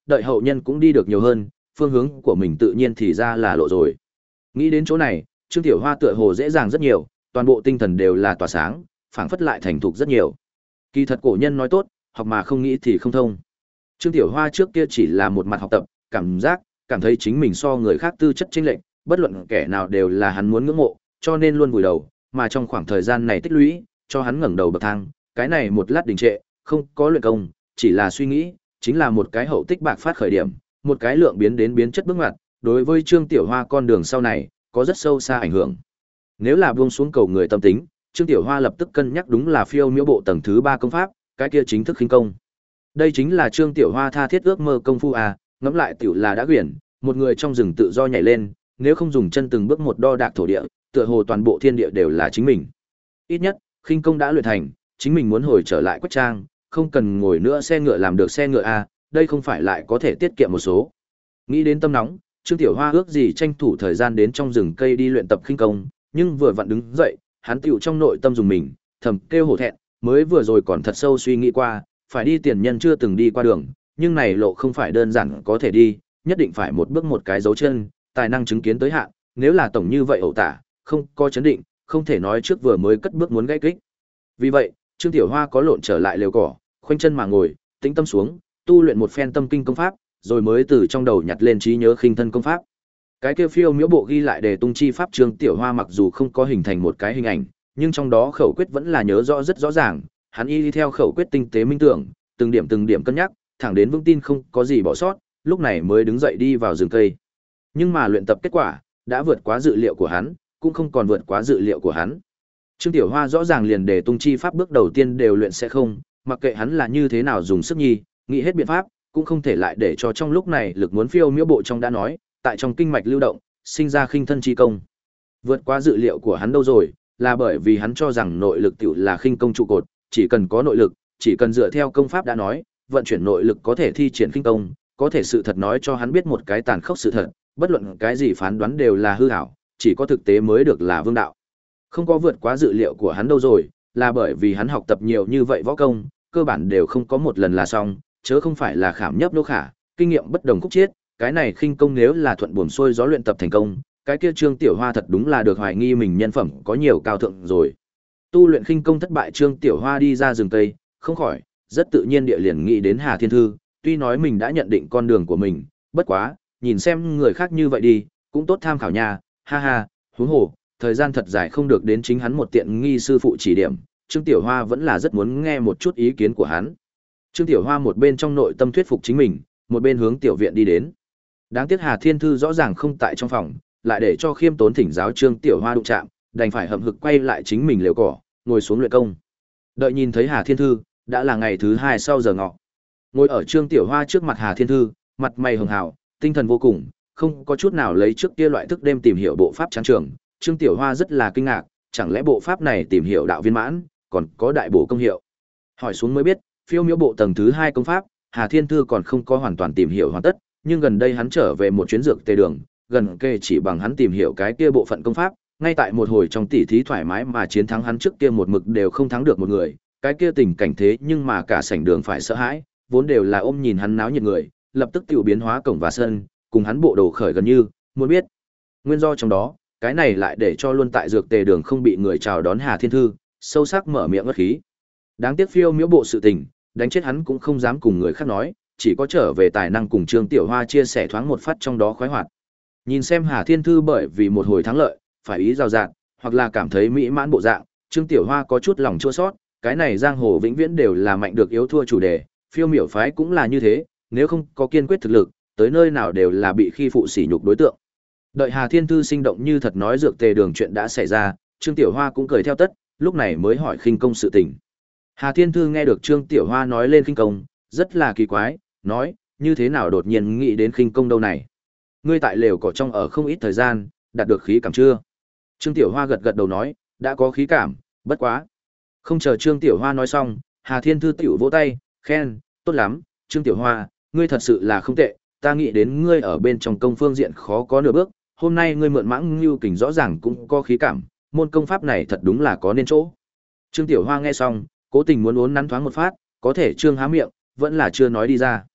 đợi hậu nhân cũng đi được nhiều hơn, phương hướng của mình tự nhiên thì ra là lộ rồi. Nghĩ đến chỗ này, Trương Tiểu Hoa tựa hồ dễ dàng rất nhiều, toàn bộ tinh thần đều là tỏa sáng, phảng phất lại thành thục rất nhiều. Kỳ thật cổ nhân nói tốt, học mà không nghĩ thì không thông. Trương Tiểu Hoa trước kia chỉ là một mặt học tập, cảm giác, cảm thấy chính mình so người khác tư chất chênh lệch, bất luận kẻ nào đều là hắn muốn ngưỡng mộ, cho nên luôn vùi đầu, mà trong khoảng thời gian này tích lũy, cho hắn ngẩng đầu bậc thang, cái này một lát đình trệ, không có luyện công, chỉ là suy nghĩ, chính là một cái hậu tích bạc phát khởi điểm, một cái lượng biến đến biến chất bước ngoặt, đối với Trương Tiểu Hoa con đường sau này, có rất sâu xa ảnh hưởng. Nếu là buông xuống cầu người tâm tính, Trương Tiểu Hoa lập tức cân nhắc đúng là phiêu miễu bộ tầng thứ ba công pháp, cái kia chính thức khinh công. Đây chính là Trương Tiểu Hoa tha thiết ước mơ công phu à, ngẫm lại tiểu là đã quyển, một người trong rừng tự do nhảy lên, nếu không dùng chân từng bước một đo đạc thổ địa, tựa hồ toàn bộ thiên địa đều là chính mình. Ít nhất, khinh công đã luyện thành, chính mình muốn hồi trở lại Quách Trang, không cần ngồi nữa xe ngựa làm được xe ngựa à, đây không phải lại có thể tiết kiệm một số. Nghĩ đến tâm nóng, Trương Tiểu Hoa ước gì tranh thủ thời gian đến trong rừng cây đi luyện tập khinh công, nhưng vừa vặn đứng dậy, hắn tiểu trong nội tâm dùng mình, thầm kêu hổ thẹn, mới vừa rồi còn thật sâu suy nghĩ qua, phải đi tiền nhân chưa từng đi qua đường, nhưng này lộ không phải đơn giản có thể đi, nhất định phải một bước một cái dấu chân, tài năng chứng kiến tới hạn, nếu là tổng như vậy ẩu tả, không có chấn định, không thể nói trước vừa mới cất bước muốn gãy kích. Vì vậy, Trương Tiểu Hoa có lộn trở lại lều cỏ, khoanh chân mà ngồi, tĩnh tâm xuống, tu luyện một phen tâm kinh công pháp, rồi mới từ trong đầu nhặt lên trí nhớ khinh thân công pháp. Cái kia phiêu miễu bộ ghi lại đề tung chi pháp Trương Tiểu Hoa mặc dù không có hình thành một cái hình ảnh, nhưng trong đó khẩu quyết vẫn là nhớ rõ rất rõ ràng, hắn y đi theo khẩu quyết tinh tế minh tưởng, từng điểm từng điểm cân nhắc, thẳng đến vững tin không có gì bỏ sót, lúc này mới đứng dậy đi vào rừng cây. Nhưng mà luyện tập kết quả đã vượt quá dự liệu của hắn, cũng không còn vượt quá dự liệu của hắn. Trương Tiểu Hoa rõ ràng liền đề tung chi pháp bước đầu tiên đều luyện sẽ không, mặc kệ hắn là như thế nào dùng sức nhi, nghĩ hết biện pháp, cũng không thể lại để cho trong lúc này lực muốn phiêu miễu bộ trong đã nói, tại trong kinh mạch lưu động, sinh ra khinh thân chi công. Vượt quá dự liệu của hắn đâu rồi, là bởi vì hắn cho rằng nội lực tiểu là khinh công trụ cột, chỉ cần có nội lực, chỉ cần dựa theo công pháp đã nói, vận chuyển nội lực có thể thi triển khinh công, có thể sự thật nói cho hắn biết một cái tàn khốc sự thật, bất luận cái gì phán đoán đều là hư ảo, chỉ có thực tế mới được là vương đạo. Không có vượt quá dự liệu của hắn đâu rồi, là bởi vì hắn học tập nhiều như vậy võ công, cơ bản đều không có một lần là xong, chớ không phải là khảm nhấp nô khả, kinh nghiệm bất đồng khúc chiết, cái này khinh công nếu là thuận buồm xuôi gió luyện tập thành công, cái kia Trương Tiểu Hoa thật đúng là được hoài nghi mình nhân phẩm có nhiều cao thượng rồi. Tu luyện khinh công thất bại, Trương Tiểu Hoa đi ra rừng cây, không khỏi rất tự nhiên địa liền nghĩ đến Hà Thiên Thư, tuy nói mình đã nhận định con đường của mình, bất quá, nhìn xem người khác như vậy đi, cũng tốt tham khảo nha, ha ha, huống hồ, thời gian thật dài không được đến chính hắn một tiện nghi sư phụ chỉ điểm, Trương Tiểu Hoa vẫn là rất muốn nghe một chút ý kiến của hắn. Trương Tiểu Hoa một bên trong nội tâm thuyết phục chính mình, một bên hướng tiểu viện đi đến. Đáng tiếc Hà Thiên Thư rõ ràng không tại trong phòng, lại để cho khiêm tốn thỉnh giáo Trương Tiểu Hoa đụng chạm, đành phải hậm hực quay lại chính mình lều cỏ, ngồi xuống luyện công. Đợi nhìn thấy Hà Thiên Thư, đã là ngày thứ hai sau giờ ngọ. Ngồi ở Trương Tiểu Hoa trước mặt Hà Thiên Thư, mặt mày hường hào, tinh thần vô cùng, không có chút nào lấy trước kia loại thức đêm tìm hiểu bộ pháp tráng trường. Trương Tiểu Hoa rất là kinh ngạc, chẳng lẽ bộ pháp này tìm hiểu đạo viên mãn, còn có đại bổ công hiệu. Hỏi xuống mới biết, phiêu miễu bộ tầng thứ hai công pháp, Hà Thiên Thư còn không có hoàn toàn tìm hiểu hoàn tất, nhưng gần đây hắn trở về một chuyến dược tề đường, gần kề chỉ bằng hắn tìm hiểu cái kia bộ phận công pháp, ngay tại một hồi trong tỉ thí thoải mái mà chiến thắng hắn trước kia một mực đều không thắng được một người, cái kia tình cảnh thế nhưng mà cả sảnh đường phải sợ hãi, vốn đều là ôm nhìn hắn náo nhiệt người, lập tức tiểu biến hóa cổng và sân, cùng hắn bộ đồ khởi gần như, muốn biết nguyên do trong đó, cái này lại để cho luôn tại dược tề đường không bị người chào đón Hà Thiên Thư, sâu sắc mở miệng ngất khí. Đáng tiếc phiêu miễu bộ sự tình, đánh chết hắn cũng không dám cùng người khác nói, chỉ có trở về tài năng cùng Trương Tiểu Hoa chia sẻ thoáng một phát trong đó khoái hoạt. Nhìn xem Hà Thiên Thư bởi vì một hồi thắng lợi, phải ý rào rạt, hoặc là cảm thấy mỹ mãn bộ dạng, Trương Tiểu Hoa có chút lòng chua sót, cái này giang hồ vĩnh viễn đều là mạnh được yếu thua chủ đề, phiêu miểu phái cũng là như thế, nếu không có kiên quyết thực lực, tới nơi nào đều là bị khi phụ sỉ nhục đối tượng. Đợi Hà Thiên Thư sinh động như thật nói dược tề đường chuyện đã xảy ra, Trương Tiểu Hoa cũng cười theo tất, lúc này mới hỏi khinh công sự tình. Hà Thiên Thư nghe được Trương Tiểu Hoa nói lên khinh công, rất là kỳ quái, nói, như thế nào đột nhiên nghĩ đến khinh công đâu này? Ngươi tại lều cỏ trong ở không ít thời gian, đạt được khí cảm chưa? Trương Tiểu Hoa gật gật đầu nói, đã có khí cảm, bất quá. Không chờ Trương Tiểu Hoa nói xong, Hà Thiên Thư tiểu vỗ tay, khen, tốt lắm, Trương Tiểu Hoa, ngươi thật sự là không tệ, ta nghĩ đến ngươi ở bên trong công phương diện khó có nửa bước, hôm nay ngươi mượn mãng lưu kình rõ ràng cũng có khí cảm, môn công pháp này thật đúng là có nên chỗ. Trương Tiểu Hoa nghe xong, cố tình muốn uốn nắn thoáng một phát, có thể Trương há miệng, vẫn là chưa nói đi ra.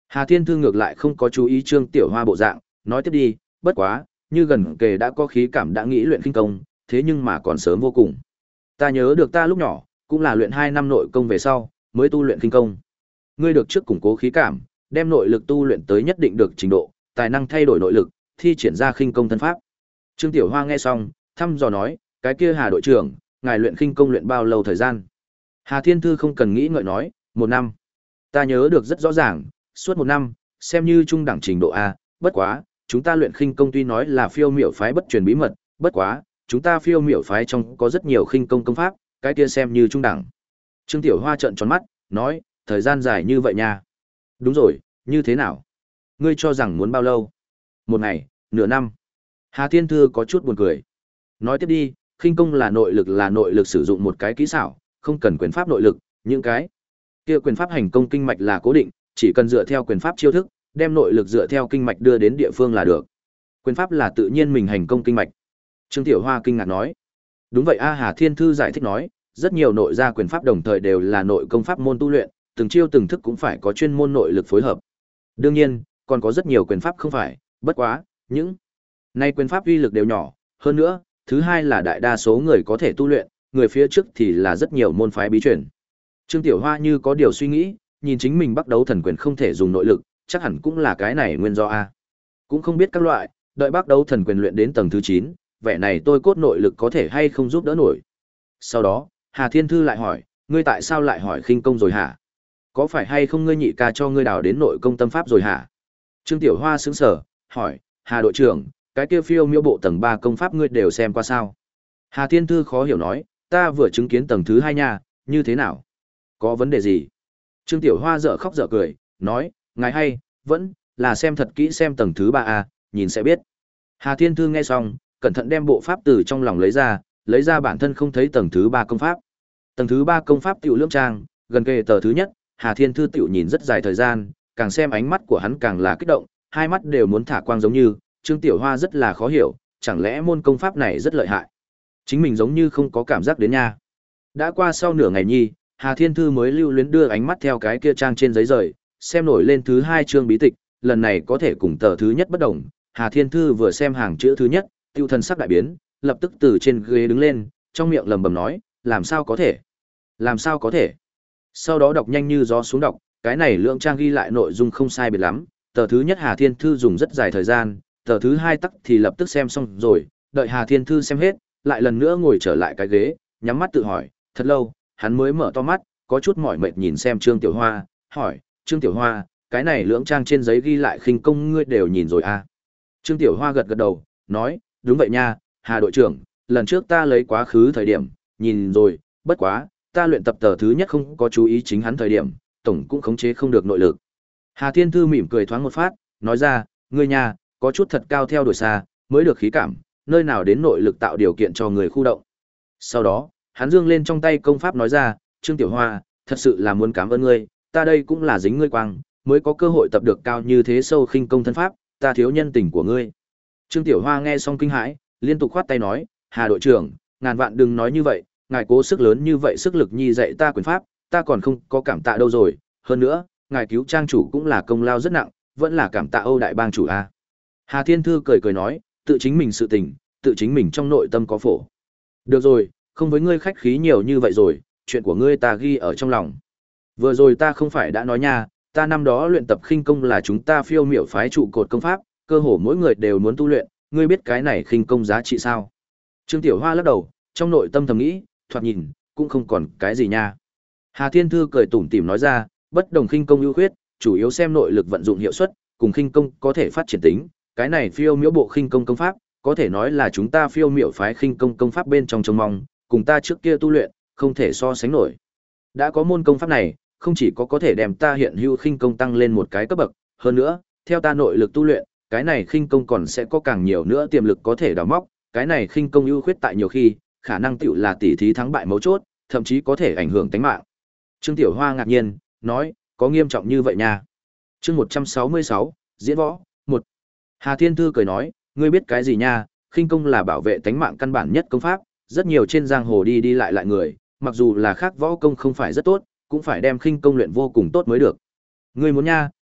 Hà Thiên Thư ngược lại không có chú ý Trương Tiểu Hoa bộ dạng, nói tiếp đi, bất quá, như gần kề đã có khí cảm đã nghĩ luyện khinh công, thế nhưng mà còn sớm vô cùng. Ta nhớ được ta lúc nhỏ, cũng là luyện hai năm nội công về sau, mới tu luyện khinh công. Ngươi được trước củng cố khí cảm, đem nội lực tu luyện tới nhất định được trình độ, tài năng thay đổi nội lực, thi triển ra khinh công thân pháp. Trương Tiểu Hoa nghe xong, thăm dò nói, cái kia Hà đội trưởng, ngài luyện khinh công luyện bao lâu thời gian? Hà Thiên Thư không cần nghĩ ngợi nói, một năm. Ta nhớ được rất rõ ràng, suốt một năm, xem như trung đẳng trình độ A, bất quá, chúng ta luyện khinh công tuy nói là phiêu miểu phái bất truyền bí mật, bất quá, chúng ta phiêu miểu phái trong có rất nhiều khinh công công pháp, cái kia xem như trung đẳng. Trương Tiểu Hoa trợn tròn mắt, nói, thời gian dài như vậy nha. Đúng rồi, như thế nào? Ngươi cho rằng muốn bao lâu? Một ngày, nửa năm. Hà Thiên Thư có chút buồn cười. Nói tiếp đi, khinh công là nội lực là nội lực sử dụng một cái kỹ xảo, không cần quyền pháp nội lực, những cái kia quyền pháp hành công kinh mạch là cố định, chỉ cần dựa theo quyền pháp chiêu thức, đem nội lực dựa theo kinh mạch đưa đến địa phương là được. Quyền pháp là tự nhiên mình hành công kinh mạch. Trương Tiểu Hoa kinh ngạc nói. Đúng vậy a, Hà Thiên Thư giải thích nói, rất nhiều nội gia quyền pháp đồng thời đều là nội công pháp môn tu luyện, từng chiêu từng thức cũng phải có chuyên môn nội lực phối hợp. Đương nhiên, còn có rất nhiều quyền pháp không phải, bất quá, những này quyền pháp uy lực đều nhỏ, hơn nữa, thứ hai là đại đa số người có thể tu luyện, người phía trước thì là rất nhiều môn phái bí truyền. Trương Tiểu Hoa như có điều suy nghĩ, nhìn chính mình bắt đấu thần quyền không thể dùng nội lực, chắc hẳn cũng là cái này nguyên do a. Cũng không biết các loại, đợi bắt đấu thần quyền luyện đến tầng thứ chín, vẻ này tôi cốt nội lực có thể hay không giúp đỡ nổi. Sau đó, Hà Thiên Thư lại hỏi, ngươi tại sao lại hỏi khinh công rồi hả? Có phải hay không ngươi nhị ca cho ngươi đào đến nội công tâm pháp rồi hả? Trương Tiểu Hoa sững sờ, hỏi, Hà đội trưởng, cái kia phiêu miêu bộ tầng ba công pháp ngươi đều xem qua sao? Hà Thiên Thư khó hiểu nói, ta vừa chứng kiến tầng thứ hai nha, như thế nào? Có vấn đề gì? Trương Tiểu Hoa dở khóc dở cười, nói, ngài hay, vẫn là xem thật kỹ xem tầng thứ ba a, nhìn sẽ biết. Hà Thiên Thư nghe xong, cẩn thận đem bộ pháp từ trong lòng lấy ra, lấy ra bản thân không thấy tầng thứ ba công pháp. Tầng thứ ba công pháp tiểu lưỡng trang, gần kề tờ thứ nhất, Hà Thiên Thư tiểu nhìn rất dài thời gian, càng xem ánh mắt của hắn càng là kích động, hai mắt đều muốn thả quang giống như, Trương Tiểu Hoa rất là khó hiểu, chẳng lẽ môn công pháp này rất lợi hại. Chính mình giống như không có cảm giác đến nha. Đã qua sau nửa ngày nhi, Hà Thiên Thư mới lưu luyến đưa ánh mắt theo cái kia trang trên giấy rời, xem nổi lên thứ hai chương bí tịch, lần này có thể cùng tờ thứ nhất bất đồng. Hà Thiên Thư vừa xem hàng chữ thứ nhất, tiêu thần sắc đại biến, lập tức từ trên ghế đứng lên, trong miệng lầm bầm nói, làm sao có thể? Làm sao có thể? Sau đó đọc nhanh như gió xuống đọc, cái này lượng trang ghi lại nội dung không sai biệt lắm, tờ thứ nhất Hà Thiên Thư dùng rất dài thời gian, tờ thứ hai tắc thì lập tức xem xong rồi, đợi Hà Thiên Thư xem hết, lại lần nữa ngồi trở lại cái ghế, nhắm mắt tự hỏi, thật lâu, hắn mới mở to mắt, có chút mỏi mệt nhìn xem Trương Tiểu Hoa, hỏi, Trương Tiểu Hoa, cái này lưỡng trang trên giấy ghi lại khinh công ngươi đều nhìn rồi à? Trương Tiểu Hoa gật gật đầu, nói, đúng vậy nha, Hà đội trưởng, lần trước ta lấy quá khứ thời điểm, nhìn rồi, bất quá, ta luyện tập tờ thứ nhất không có chú ý chính hắn thời điểm, tổng cũng khống chế không được nội lực. Hà Thiên Thư mỉm cười thoáng một phát, nói ra, ngươi nha, có chút thật cao theo đuổi xa, mới được khí cảm, nơi nào đến nội lực tạo điều kiện cho người khu động. Sau đó, hắn dương lên trong tay công pháp nói ra, Trương Tiểu Hoa, thật sự là muốn cảm ơn ngươi, ta đây cũng là dính ngươi quang, mới có cơ hội tập được cao như thế sâu khinh công thân pháp, ta thiếu nhân tình của ngươi. Trương Tiểu Hoa nghe xong kinh hãi, liên tục khoát tay nói, Hà đội trưởng, ngàn vạn đừng nói như vậy, ngài cố sức lớn như vậy sức lực nhi dạy ta quyền pháp, ta còn không có cảm tạ đâu rồi, hơn nữa, ngài cứu trang chủ cũng là công lao rất nặng, vẫn là cảm tạ Âu đại bang chủ a. Hà Thiên Thư cười cười nói, tự chính mình sự tình, tự chính mình trong nội tâm có phổ. Được rồi, không với ngươi khách khí nhiều như vậy rồi, chuyện của ngươi ta ghi ở trong lòng. Vừa rồi ta không phải đã nói nha, ta năm đó luyện tập khinh công là chúng ta phiêu miểu phái trụ cột công pháp, cơ hồ mỗi người đều muốn tu luyện, ngươi biết cái này khinh công giá trị sao? Trương Tiểu Hoa lắc đầu, trong nội tâm thầm nghĩ, thoạt nhìn, cũng không còn cái gì nha. Hà Thiên Thư cười tủm tỉm nói ra, bất đồng khinh công ưu khuyết, chủ yếu xem nội lực vận dụng hiệu suất, cùng khinh công có thể phát triển tính, cái này phiêu miểu bộ khinh công công pháp, có thể nói là chúng ta phiêu miểu phái khinh công công pháp bên trong trông mong, cùng ta trước kia tu luyện, không thể so sánh nổi. Đã có môn công pháp này, không chỉ có có thể đem ta hiện hữu khinh công tăng lên một cái cấp bậc, hơn nữa, theo ta nội lực tu luyện, cái này khinh công còn sẽ có càng nhiều nữa tiềm lực có thể đào móc, cái này khinh công ưu khuyết tại nhiều khi, khả năng tựu là tỷ thí thắng bại mấu chốt, thậm chí có thể ảnh hưởng tính mạng. Trương Tiểu Hoa ngạc nhiên, nói, có nghiêm trọng như vậy nha. Chương một trăm sáu mươi sáu, diễn võ, một. Hà Thiên Thư cười nói, ngươi biết cái gì nha, khinh công là bảo vệ tính mạng căn bản nhất công pháp, rất nhiều trên giang hồ đi đi lại lại người, mặc dù là khác võ công không phải rất tốt, cũng phải đem khinh công luyện vô cùng tốt mới được. Ngươi muốn nha,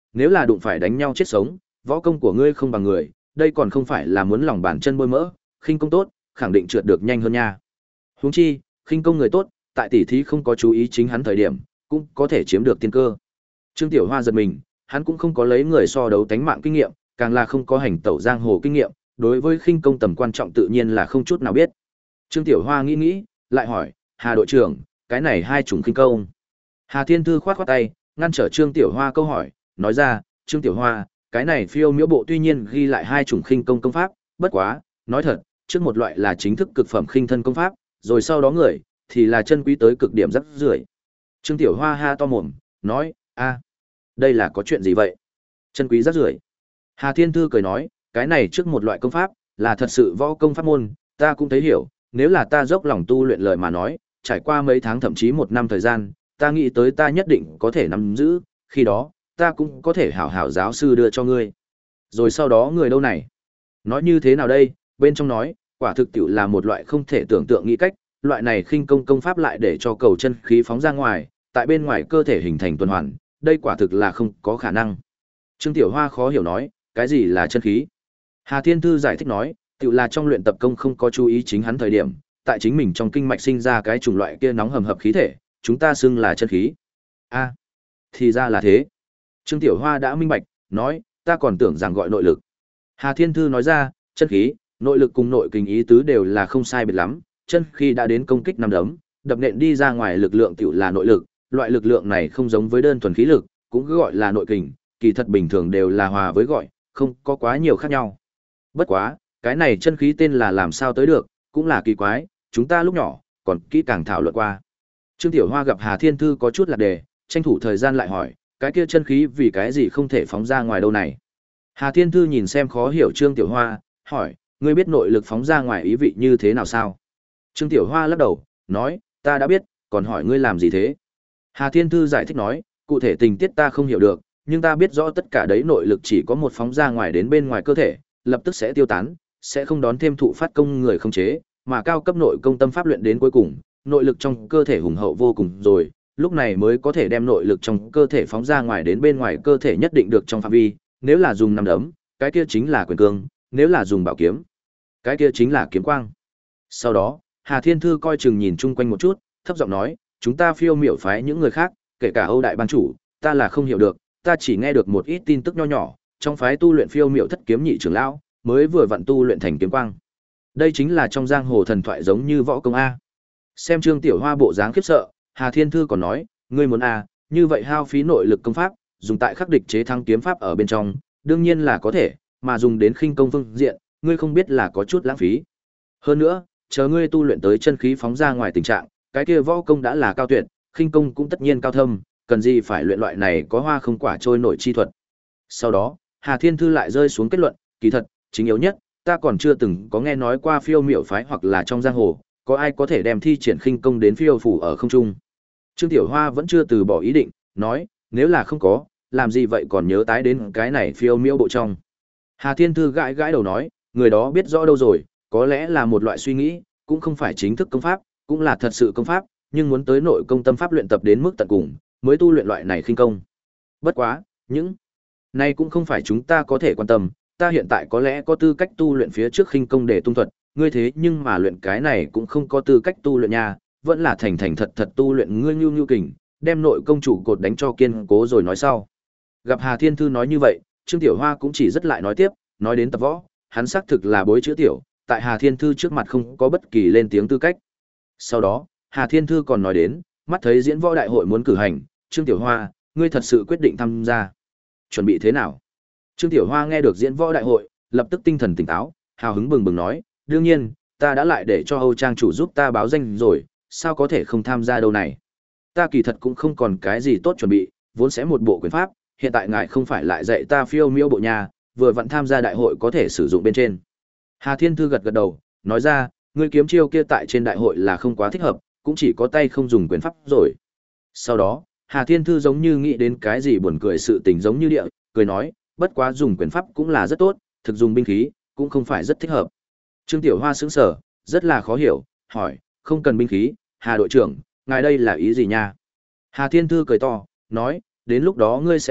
nếu là đụng phải đánh nhau chết sống, võ công của ngươi không bằng người, đây còn không phải là muốn lòng bàn chân bôi mỡ, khinh công tốt, khẳng định trượt được nhanh hơn nha. Huống chi, khinh công người tốt, tại tỷ thí không có chú ý chính hắn thời điểm, cũng có thể chiếm được tiên cơ. Trương Tiểu Hoa giật mình, hắn cũng không có lấy người so đấu tánh mạng kinh nghiệm, càng là không có hành tẩu giang hồ kinh nghiệm, đối với khinh công tầm quan trọng tự nhiên là không chút nào biết. Trương Tiểu Hoa nghĩ nghĩ, lại hỏi, Hà đội trưởng, cái này hai chủng khinh công. Hà Thiên Thư khoát khoát tay, ngăn trở Trương Tiểu Hoa câu hỏi, nói ra, Trương Tiểu Hoa, cái này phiêu miễu bộ tuy nhiên ghi lại hai chủng khinh công công pháp, bất quá, nói thật, trước một loại là chính thức cực phẩm khinh thân công pháp, rồi sau đó người, thì là chân quý tới cực điểm rất rưởi. Trương Tiểu Hoa ha to mồm, nói, a, đây là có chuyện gì vậy? Chân quý rất rưởi. Hà Thiên Thư cười nói, cái này trước một loại công pháp, là thật sự võ công pháp môn, ta cũng thấy hiểu, nếu là ta dốc lòng tu luyện lời mà nói, trải qua mấy tháng thậm chí một năm thời gian, ta nghĩ tới ta nhất định có thể nắm giữ, khi đó, ta cũng có thể hảo hảo giáo sư đưa cho ngươi. Rồi sau đó người đâu này? Nói như thế nào đây? Bên trong nói, quả thực tiểu là một loại không thể tưởng tượng nghĩ cách, loại này khinh công công pháp lại để cho cầu chân khí phóng ra ngoài, tại bên ngoài cơ thể hình thành tuần hoàn, đây quả thực là không có khả năng. Trương Tiểu Hoa khó hiểu nói, cái gì là chân khí? Hà Thiên Thư giải thích nói, tiểu là trong luyện tập công không có chú ý chính hắn thời điểm, tại chính mình trong kinh mạch sinh ra cái chủng loại kia nóng hầm hập khí thể, chúng ta xưng là chân khí. A, thì ra là thế. Trương Tiểu Hoa đã minh bạch, nói, ta còn tưởng rằng gọi nội lực. Hà Thiên Thư nói ra, chân khí, nội lực cùng nội kình ý tứ đều là không sai biệt lắm, chân khí đã đến công kích năm đấm, đập nện đi ra ngoài lực lượng tiểu là nội lực, loại lực lượng này không giống với đơn thuần khí lực, cũng cứ gọi là nội kình, kỳ thật bình thường đều là hòa với gọi, không có quá nhiều khác nhau. Bất quá, cái này chân khí tên là làm sao tới được, cũng là kỳ quái, chúng ta lúc nhỏ còn kỹ càng thảo luận qua. Trương Tiểu Hoa gặp Hà Thiên Thư có chút lạc đề, tranh thủ thời gian lại hỏi, cái kia chân khí vì cái gì không thể phóng ra ngoài đâu này? Hà Thiên Thư nhìn xem khó hiểu Trương Tiểu Hoa, hỏi, ngươi biết nội lực phóng ra ngoài ý vị như thế nào sao? Trương Tiểu Hoa lắc đầu, nói, ta đã biết, còn hỏi ngươi làm gì thế? Hà Thiên Thư giải thích nói, cụ thể tình tiết ta không hiểu được, nhưng ta biết rõ tất cả đấy nội lực chỉ có một phóng ra ngoài đến bên ngoài cơ thể, lập tức sẽ tiêu tán, sẽ không đón thêm thụ phát công người không chế, mà cao cấp nội công tâm pháp luyện đến cuối cùng, nội lực trong cơ thể hùng hậu vô cùng rồi, lúc này mới có thể đem nội lực trong cơ thể phóng ra ngoài đến bên ngoài cơ thể nhất định được trong phạm vi, nếu là dùng nắm đấm, cái kia chính là quyền cương, nếu là dùng bảo kiếm, cái kia chính là kiếm quang. Sau đó, Hà Thiên Thư coi chừng nhìn chung quanh một chút, thấp giọng nói, chúng ta phiêu miểu phái những người khác, kể cả Âu đại ban chủ, ta là không hiểu được, ta chỉ nghe được một ít tin tức nho nhỏ, trong phái tu luyện phiêu miểu thất kiếm nhị trưởng lão, mới vừa vặn tu luyện thành kiếm quang. Đây chính là trong giang hồ thần thoại giống như võ công a. Xem Trương Tiểu Hoa bộ dáng khiếp sợ, Hà Thiên Thư còn nói, ngươi muốn a, như vậy hao phí nội lực công pháp, dùng tại khắc địch chế thắng kiếm pháp ở bên trong, đương nhiên là có thể, mà dùng đến khinh công phương diện, ngươi không biết là có chút lãng phí. Hơn nữa, chờ ngươi tu luyện tới chân khí phóng ra ngoài tình trạng, cái kia võ công đã là cao tuyệt, khinh công cũng tất nhiên cao thâm, cần gì phải luyện loại này có hoa không quả trôi nổi chi thuật. Sau đó, Hà Thiên Thư lại rơi xuống kết luận, kỳ thật, chính yếu nhất, ta còn chưa từng có nghe nói qua phiêu miểu phái hoặc là trong giang hồ, có ai có thể đem thi triển khinh công đến phiêu phủ ở không trung. Trương Tiểu Hoa vẫn chưa từ bỏ ý định, nói, nếu là không có, làm gì vậy còn nhớ tái đến cái này phiêu miểu bộ trong. Hà Thiên Thư gãi gãi đầu nói, người đó biết rõ đâu rồi, có lẽ là một loại suy nghĩ, cũng không phải chính thức công pháp, cũng là thật sự công pháp, nhưng muốn tới nội công tâm pháp luyện tập đến mức tận cùng, mới tu luyện loại này khinh công. Bất quá, những này cũng không phải chúng ta có thể quan tâm, ta hiện tại có lẽ có tư cách tu luyện phía trước khinh công để tung thuật, ngươi thế nhưng mà luyện cái này cũng không có tư cách tu luyện nha, vẫn là thành thành thật thật tu luyện ngươi nhu nhu kình, đem nội công chủ cột đánh cho kiên cố rồi nói sau. Gặp Hà Thiên Thư nói như vậy, Trương Tiểu Hoa cũng chỉ rất lại nói tiếp, nói đến tập võ, hắn xác thực là bối chữ tiểu, tại Hà Thiên Thư trước mặt không có bất kỳ lên tiếng tư cách. Sau đó, Hà Thiên Thư còn nói đến, mắt thấy diễn võ đại hội muốn cử hành, Trương Tiểu Hoa, ngươi thật sự quyết định tham gia. Chuẩn bị thế nào? Trương Tiểu Hoa nghe được diễn võ đại hội, lập tức tinh thần tỉnh táo, hào hứng bừng bừng nói, đương nhiên, ta đã lại để cho Âu Trang chủ giúp ta báo danh rồi, sao có thể không tham gia đâu này. Ta kỳ thật cũng không còn cái gì tốt chuẩn bị, vốn sẽ một bộ quyền pháp, hiện tại ngài không phải lại dạy ta phiêu miêu bộ nhà, vừa vặn tham gia đại hội có thể sử dụng bên trên. Hà Thiên Thư gật gật đầu, nói ra, ngươi kiếm chiêu kia tại trên đại hội là không quá thích hợp, cũng chỉ có tay không dùng quyền pháp rồi. Sau đó, Hà Thiên Thư giống như nghĩ đến cái gì buồn cười sự tình giống như địa, cười nói, bất quá dùng quyền pháp cũng là rất tốt, thực dùng binh khí, cũng không phải rất thích hợp. Trương Tiểu Hoa sững sờ, rất là khó hiểu, hỏi, không cần binh khí, Hà đội trưởng, ngài đây là ý gì nha? Hà Thiên Thư cười to, nói, đến lúc đó ngươi sẽ biết,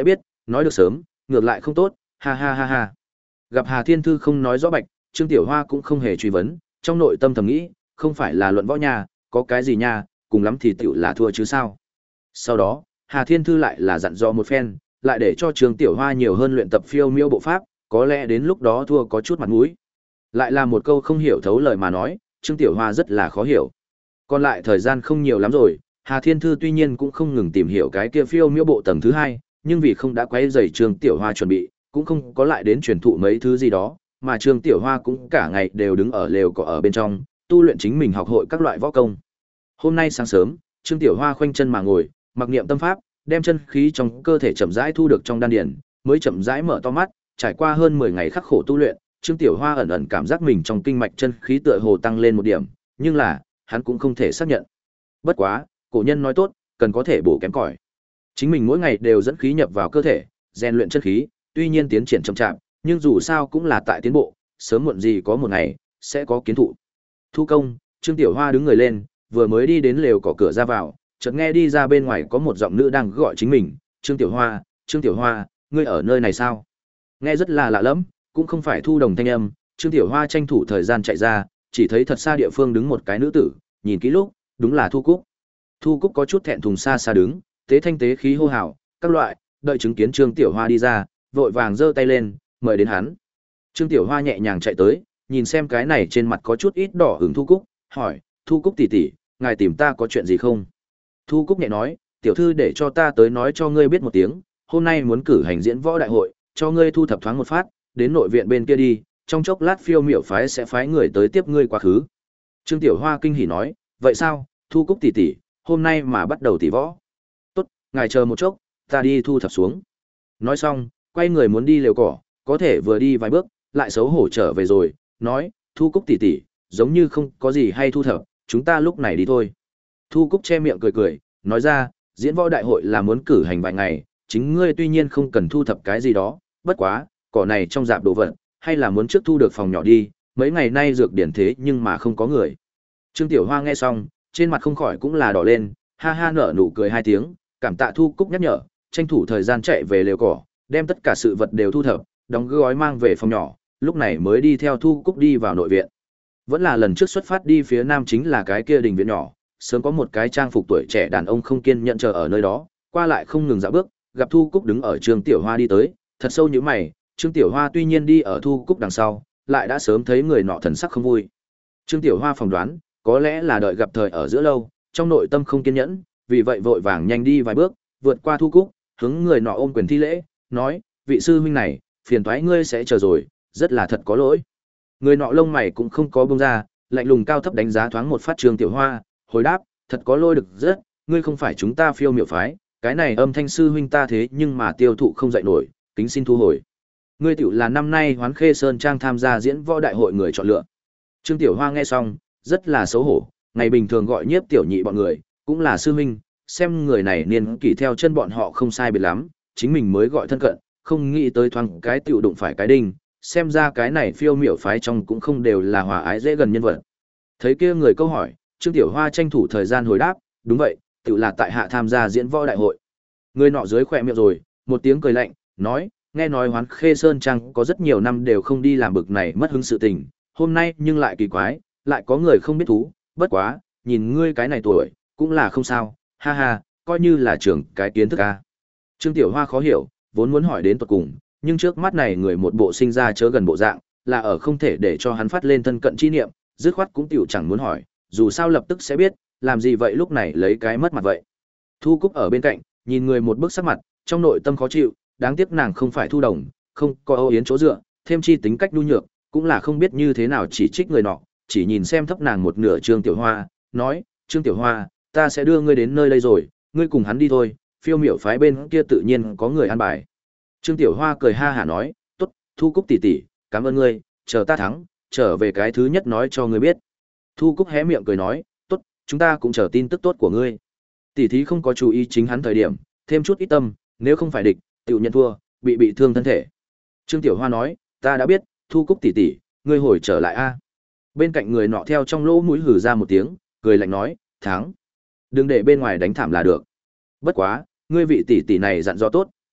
Nói được sớm, ngược lại không tốt, ha ha ha ha. Gặp Hà Thiên Thư không nói rõ bạch, Trương Tiểu Hoa cũng không hề truy vấn, trong nội tâm thầm nghĩ, không phải là luận võ nhà, có cái gì nha, cùng lắm thì tiểu là thua chứ sao. Sau đó, Hà Thiên Thư lại là dặn dò một phen, lại để cho Trương Tiểu Hoa nhiều hơn luyện tập phiêu miêu bộ pháp, có lẽ đến lúc đó thua có chút mặt mũi. Lại là một câu không hiểu thấu lời mà nói, Trương Tiểu Hoa rất là khó hiểu. Còn lại thời gian không nhiều lắm rồi, Hà Thiên Thư tuy nhiên cũng không ngừng tìm hiểu cái kia phiêu miêu bộ tầng thứ hai, nhưng vì không đã quấy rầy Trương Tiểu Hoa chuẩn bị, cũng không có lại đến truyền thụ mấy thứ gì đó, mà Trương Tiểu Hoa cũng cả ngày đều đứng ở lều cỏ ở bên trong, tu luyện chính mình học hội các loại võ công. Hôm nay sáng sớm, Trương Tiểu Hoa khoanh chân mà ngồi, mặc niệm tâm pháp, đem chân khí trong cơ thể chậm rãi thu được trong đan điền, mới chậm rãi mở to mắt, trải qua hơn mười ngày khắc khổ tu luyện, Trương Tiểu Hoa ẩn ẩn cảm giác mình trong kinh mạch chân khí tựa hồ tăng lên một điểm, nhưng là, hắn cũng không thể xác nhận. Bất quá, cổ nhân nói tốt, cần có thể bổ kém cỏi. Chính mình mỗi ngày đều dẫn khí nhập vào cơ thể, rèn luyện chân khí, tuy nhiên tiến triển chậm chạp, nhưng dù sao cũng là tại tiến bộ, sớm muộn gì có một ngày sẽ có kiến thụ. Thu công, Trương Tiểu Hoa đứng người lên, vừa mới đi đến lều cỏ cửa ra vào, chợt nghe đi ra bên ngoài có một giọng nữ đang gọi chính mình, "Trương Tiểu Hoa, Trương Tiểu Hoa, ngươi ở nơi này sao?" Nghe rất là lạ lẫm, cũng không phải Thu Đồng thanh âm, Trương Tiểu Hoa tranh thủ thời gian chạy ra, chỉ thấy thật xa địa phương đứng một cái nữ tử, nhìn kỹ lúc, đúng là Thu Cúc. Thu Cúc có chút thẹn thùng xa xa đứng, tế thanh tế khí hô hào, các loại, đợi chứng kiến Trương Tiểu Hoa đi ra, vội vàng giơ tay lên, mời đến hắn. Trương Tiểu Hoa nhẹ nhàng chạy tới, nhìn xem cái này trên mặt có chút ít đỏ hứng Thu Cúc, hỏi, "Thu Cúc tỷ tỷ, ngài tìm ta có chuyện gì không?" Thu Cúc nhẹ nói, "Tiểu thư để cho ta tới nói cho ngươi biết một tiếng, hôm nay muốn cử hành diễn võ đại hội, cho ngươi thu thập thoáng một phát, đến nội viện bên kia đi, trong chốc lát phiêu miểu phái sẽ phái người tới tiếp ngươi quá khứ." Trương Tiểu Hoa kinh hỉ nói, "Vậy sao, Thu Cúc tỷ tỷ, hôm nay mà bắt đầu tỷ võ." "Tốt, ngài chờ một chốc, ta đi thu thập xuống." Nói xong, quay người muốn đi lều cỏ, có thể vừa đi vài bước, lại xấu hổ trở về rồi, nói, "Thu Cúc tỷ tỷ, giống như không có gì hay thu thập, chúng ta lúc này đi thôi." Thu Cúc che miệng cười cười, nói ra, "Diễn võ đại hội là muốn cử hành vài ngày, chính ngươi tuy nhiên không cần thu thập cái gì đó, bất quá, cỏ này trong dạp đồ vật, hay là muốn trước thu được phòng nhỏ đi, mấy ngày nay dược điển thế nhưng mà không có người." Trương Tiểu Hoa nghe xong, trên mặt không khỏi cũng là đỏ lên, ha ha nở nụ cười hai tiếng, cảm tạ Thu Cúc nhắc nhở, tranh thủ thời gian chạy về lều cỏ, đem tất cả sự vật đều thu thập, đóng gói mang về phòng nhỏ, lúc này mới đi theo Thu Cúc đi vào nội viện. Vẫn là lần trước xuất phát đi phía nam chính là cái kia đình viện nhỏ, sớm có một cái trang phục tuổi trẻ đàn ông không kiên nhẫn chờ ở nơi đó, qua lại không ngừng dạo bước, gặp Thu Cúc đứng ở Trương Tiểu Hoa đi tới, thật sâu như mày, Trương Tiểu Hoa tuy nhiên đi ở Thu Cúc đằng sau, lại đã sớm thấy người nọ thần sắc không vui. Trương Tiểu Hoa phỏng đoán, có lẽ là đợi gặp thời ở giữa lâu, trong nội tâm không kiên nhẫn, vì vậy vội vàng nhanh đi vài bước, vượt qua Thu Cúc, hướng người nọ ôm quyền thi lễ, nói, "Vị sư huynh này, phiền toái ngươi sẽ chờ rồi, rất là thật có lỗi." Người nọ lông mày cũng không có buông ra, lạnh lùng cao thấp đánh giá thoáng một phát Trương Tiểu Hoa, hồi đáp, "Thật có lỗi được rất, ngươi không phải chúng ta phiêu miểu phái, cái này âm thanh sư huynh ta thế nhưng mà tiêu thụ không dậy nổi, kính xin thu hồi." Ngươi tiểu là năm nay Hoán Khê Sơn Trang tham gia diễn võ đại hội người chọn lựa. Trương Tiểu Hoa nghe xong, rất là xấu hổ, ngày bình thường gọi nhiếp tiểu nhị bọn người, cũng là sư huynh, xem người này niên kỷ theo chân bọn họ không sai biệt lắm, chính mình mới gọi thân cận, không nghĩ tới thoáng cái tiểu đụng phải cái đinh, xem ra cái này phiêu miểu phái trong cũng không đều là hòa ái dễ gần nhân vật. Thấy kia người câu hỏi, Trương Tiểu Hoa tranh thủ thời gian hồi đáp, "Đúng vậy, tiểu là tại hạ tham gia diễn võ đại hội." Người nọ dưới khỏe miệng rồi, một tiếng cười lạnh, nói, "Nghe nói Hoán Khê Sơn Trang có rất nhiều năm đều không đi làm bực này mất hứng sự tình, hôm nay nhưng lại kỳ quái, lại có người không biết thú, bất quá, nhìn ngươi cái này tuổi, cũng là không sao, ha ha, coi như là trưởng cái kiến thức a." Trương Tiểu Hoa khó hiểu, vốn muốn hỏi đến tuột cùng, nhưng trước mắt này người một bộ sinh ra chớ gần bộ dạng, là ở không thể để cho hắn phát lên thân cận chi niệm, dứt khoát cũng tiểu chẳng muốn hỏi, dù sao lập tức sẽ biết, làm gì vậy lúc này lấy cái mất mặt vậy. Thu Cúc ở bên cạnh, nhìn người một bức sắc mặt, trong nội tâm khó chịu, đáng tiếc nàng không phải Thu Đồng, không có Âu Yến chỗ dựa, thêm chi tính cách nhu nhược, cũng là không biết như thế nào chỉ trích người nọ, chỉ nhìn xem thấp nàng một nửa Trương Tiểu Hoa, nói, "Trương Tiểu Hoa, ta sẽ đưa ngươi đến nơi đây rồi, ngươi cùng hắn đi thôi, phiêu miểu phái bên kia tự nhiên có người an bài." Trương Tiểu Hoa cười ha hả nói, "Tốt, Thu Cúc tỷ tỷ, cảm ơn ngươi, chờ ta thắng, trở về cái thứ nhất nói cho ngươi biết." Thu Cúc hé miệng cười nói, "Tốt, chúng ta cũng chờ tin tức tốt của ngươi." Tỷ thí không có chú ý chính hắn thời điểm, thêm chút ít tâm, nếu không phải địch, tiểu nhận thua, bị bị thương thân thể. Trương Tiểu Hoa nói, "Ta đã biết, Thu Cúc tỷ tỷ, ngươi hồi trở lại a." Bên cạnh người nọ theo trong lỗ mũi hừ ra một tiếng, cười lạnh nói, "Thắng, đừng để bên ngoài đánh thảm là được. Bất quá, ngươi vị tỷ tỷ này dặn dò tốt,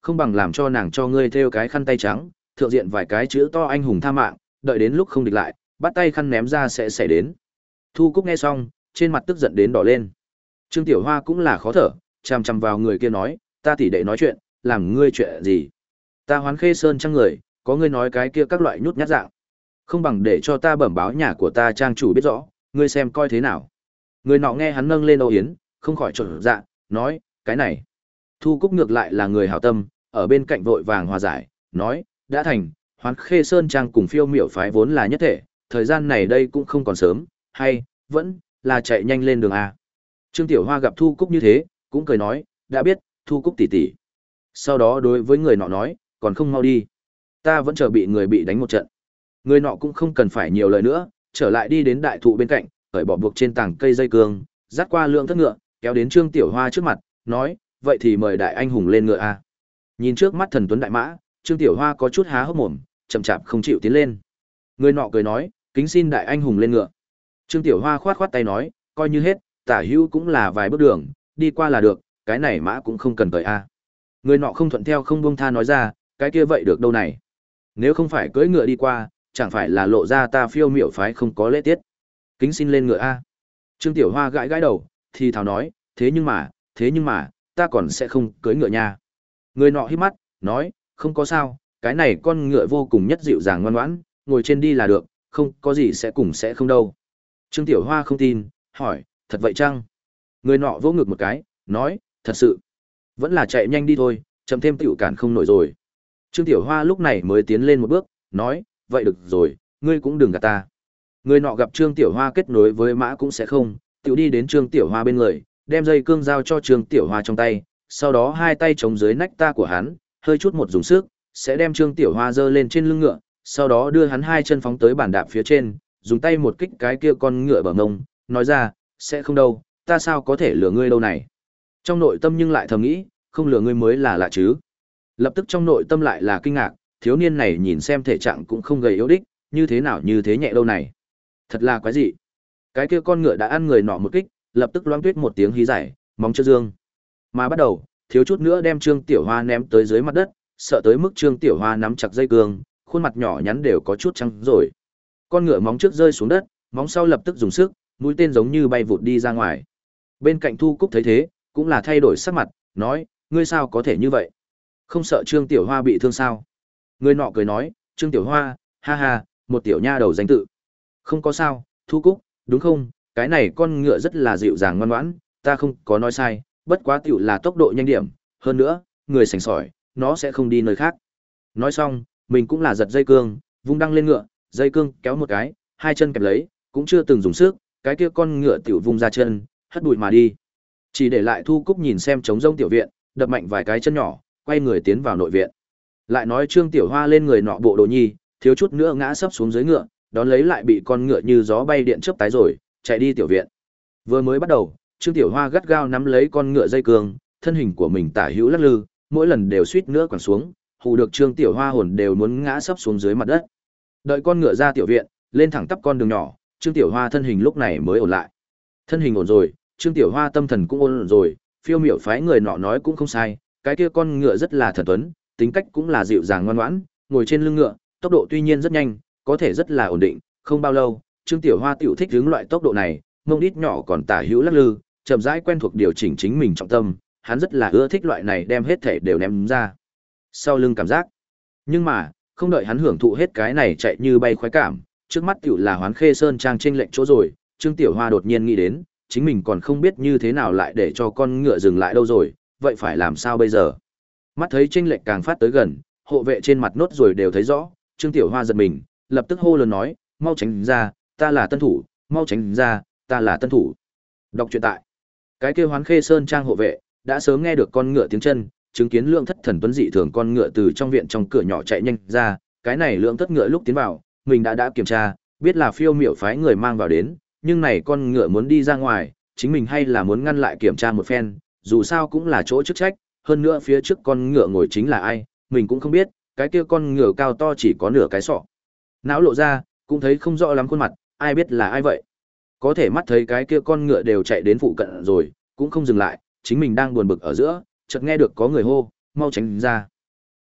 không bằng làm cho nàng cho ngươi thêu cái khăn tay trắng, thượng diện vài cái chữ to anh hùng tha mạng, đợi đến lúc không địch lại, bắt tay khăn ném ra sẽ xảy đến. Thu Cúc nghe xong, trên mặt tức giận đến đỏ lên. Trương Tiểu Hoa cũng là khó thở, chằm chằm vào người kia nói, ta tỷ đệ nói chuyện, làm ngươi chuyện gì? Ta Hoán Khê Sơn Trang người, có ngươi nói cái kia các loại nhút nhát dạng. Không bằng để cho ta bẩm báo nhà của ta trang chủ biết rõ, ngươi xem coi thế nào. Người nọ nghe hắn nâng lên Âu Yến, không khỏi trột dạ, nói, cái này. Thu Cúc ngược lại là người hảo tâm, ở bên cạnh vội vàng hòa giải, nói, đã thành, Hoán Khê Sơn Trang cùng Phiêu Miểu phái vốn là nhất thể, thời gian này đây cũng không còn sớm, hay, vẫn, là chạy nhanh lên đường A. Trương Tiểu Hoa gặp Thu Cúc như thế, cũng cười nói, đã biết, Thu Cúc tỷ tỷ. Sau đó đối với người nọ nói, còn không mau đi. Ta vẫn chờ bị người bị đánh một trận. Người nọ cũng không cần phải nhiều lời nữa, trở lại đi đến đại thụ bên cạnh, cởi bỏ buộc trên tảng cây dây cương, dắt qua lượng thất ngựa, kéo đến Trương Tiểu Hoa trước mặt, nói, vậy thì mời đại anh hùng lên ngựa a. Nhìn trước mắt thần tuấn đại mã, Trương Tiểu Hoa có chút há hốc mồm, chậm chạp không chịu tiến lên. Người nọ cười nói, kính xin đại anh hùng lên ngựa. Trương Tiểu Hoa khoát khoát tay nói, coi như hết, tả hữu cũng là vài bước đường, đi qua là được, cái này mã cũng không cần cởi a. Người nọ không thuận theo không buông tha nói ra, cái kia vậy được đâu này. Nếu không phải cưỡi ngựa đi qua, chẳng phải là lộ ra ta Phiêu Miểu phái không có lễ tiết. Kính xin lên ngựa a. Trương Tiểu Hoa gãi gãi đầu, thì thào nói, thế nhưng mà, thế nhưng mà, ta còn sẽ không cưỡi ngựa nha. Người nọ hít mắt, nói, không có sao, cái này con ngựa vô cùng nhất dịu dàng ngoan ngoãn, ngồi trên đi là được, không có gì sẽ cùng sẽ không đâu. Trương Tiểu Hoa không tin, hỏi, thật vậy chăng? Người nọ vỗ ngực một cái, nói, thật sự. Vẫn là chạy nhanh đi thôi, chậm thêm tiểu cản không nổi rồi. Trương Tiểu Hoa lúc này mới tiến lên một bước, nói, vậy được rồi, ngươi cũng đừng gạt ta. Người nọ gặp Trương Tiểu Hoa kết nối với mã cũng sẽ không, tiểu đi đến Trương Tiểu Hoa bên người, đem dây cương giao cho Trương Tiểu Hoa trong tay, sau đó hai tay chống dưới nách ta của hắn, hơi chút một dùng sức, sẽ đem Trương Tiểu Hoa dơ lên trên lưng ngựa, sau đó đưa hắn hai chân phóng tới bàn đạp phía trên, dùng tay một kích cái kia con ngựa bờ mông, nói ra, sẽ không đâu, ta sao có thể lừa ngươi đâu này. Trong nội tâm nhưng lại thầm nghĩ, không lừa ngươi mới là lạ chứ. Lập tức trong nội tâm lại là kinh ngạc, thiếu niên này nhìn xem thể trạng cũng không gầy yếu đích, như thế nào như thế nhẹ đâu này. Thật là quái dị. Cái kia con ngựa đã ăn người nọ một kích, lập tức loáng tuyết một tiếng hí giải, móng chân dương. Mà bắt đầu, thiếu chút nữa đem Trương Tiểu Hoa ném tới dưới mặt đất, sợ tới mức Trương Tiểu Hoa nắm chặt dây cương, khuôn mặt nhỏ nhắn đều có chút trắng rồi. Con ngựa móng trước rơi xuống đất, móng sau lập tức dùng sức, mũi tên giống như bay vụt đi ra ngoài. Bên cạnh Thu Cúc thấy thế, cũng là thay đổi sắc mặt, nói, ngươi sao có thể như vậy? Không sợ Trương Tiểu Hoa bị thương sao? Người nọ cười nói, Trương Tiểu Hoa, ha ha, một tiểu nha đầu danh tự. Không có sao, Thu Cúc, đúng không? Cái này con ngựa rất là dịu dàng ngoan ngoãn, ta không có nói sai, bất quá tiểu là tốc độ nhanh điểm, hơn nữa, người sành sỏi, nó sẽ không đi nơi khác. Nói xong, mình cũng là giật dây cương, vung đăng lên ngựa, dây cương kéo một cái, hai chân kẹp lấy, cũng chưa từng dùng sức, cái kia con ngựa tiểu vung ra chân, hất bụi mà đi. Chỉ để lại Thu Cúc nhìn xem trống rông tiểu viện, đập mạnh vài cái chân nhỏ, quay người tiến vào nội viện. Lại nói Trương Tiểu Hoa lên người nọ bộ đồ nhi, thiếu chút nữa ngã sấp xuống dưới ngựa, đón lấy lại bị con ngựa như gió bay điện chớp tái rồi, chạy đi tiểu viện. Vừa mới bắt đầu, Trương Tiểu Hoa gắt gao nắm lấy con ngựa dây cương, thân hình của mình tả hữu lắc lư, mỗi lần đều suýt nữa quẳng xuống, hù được Trương Tiểu Hoa hồn đều muốn ngã sấp xuống dưới mặt đất. Đợi con ngựa ra tiểu viện, lên thẳng tắp con đường nhỏ, Trương Tiểu Hoa thân hình lúc này mới ổn lại. Thân hình ổn rồi, Trương Tiểu Hoa tâm thần cũng ổn rồi, Phiêu Miểu phái người nọ nói cũng không sai, cái kia con ngựa rất là thần tuấn, tính cách cũng là dịu dàng ngoan ngoãn, ngồi trên lưng ngựa, tốc độ tuy nhiên rất nhanh, có thể rất là ổn định, không bao lâu, Trương Tiểu Hoa tiểu thích hướng loại tốc độ này, mông đít nhỏ còn tả hữu lắc lư, chậm rãi quen thuộc điều chỉnh chính mình trọng tâm, hắn rất là ưa thích loại này đem hết thể đều ném ra. Sau lưng cảm giác. Nhưng mà, không đợi hắn hưởng thụ hết cái này chạy như bay khoái cảm, trước mắt tiểu là Hoán Khê Sơn Trang trên lệnh chỗ rồi, Trương Tiểu Hoa đột nhiên nghĩ đến, chính mình còn không biết như thế nào lại để cho con ngựa dừng lại đâu rồi, vậy phải làm sao bây giờ? Mắt thấy chênh lệch càng phát tới gần, hộ vệ trên mặt nốt rồi đều thấy rõ, Trương Tiểu Hoa giật mình, lập tức hô lớn nói, mau tránh ra, ta là tân thủ, mau tránh ra, ta là tân thủ. Đọc truyện tại. Cái kia Hoán Khê Sơn Trang hộ vệ đã sớm nghe được con ngựa tiếng chân, chứng kiến Lượng Thất Thần tuấn dị thường con ngựa từ trong viện trong cửa nhỏ chạy nhanh ra, cái này Lượng Thất ngựa lúc tiến vào, mình đã đã kiểm tra, biết là Phiêu Miểu phái người mang vào đến, nhưng này con ngựa muốn đi ra ngoài, chính mình hay là muốn ngăn lại kiểm tra một phen, dù sao cũng là chỗ chức trách, hơn nữa phía trước con ngựa ngồi chính là ai, mình cũng không biết, cái kia con ngựa cao to chỉ có nửa cái sọ. Não lộ ra, cũng thấy không rõ lắm khuôn mặt, ai biết là ai vậy. Có thể mắt thấy cái kia con ngựa đều chạy đến phụ cận rồi, cũng không dừng lại, chính mình đang buồn bực ở giữa, chợt nghe được có người hô, mau tránh ra.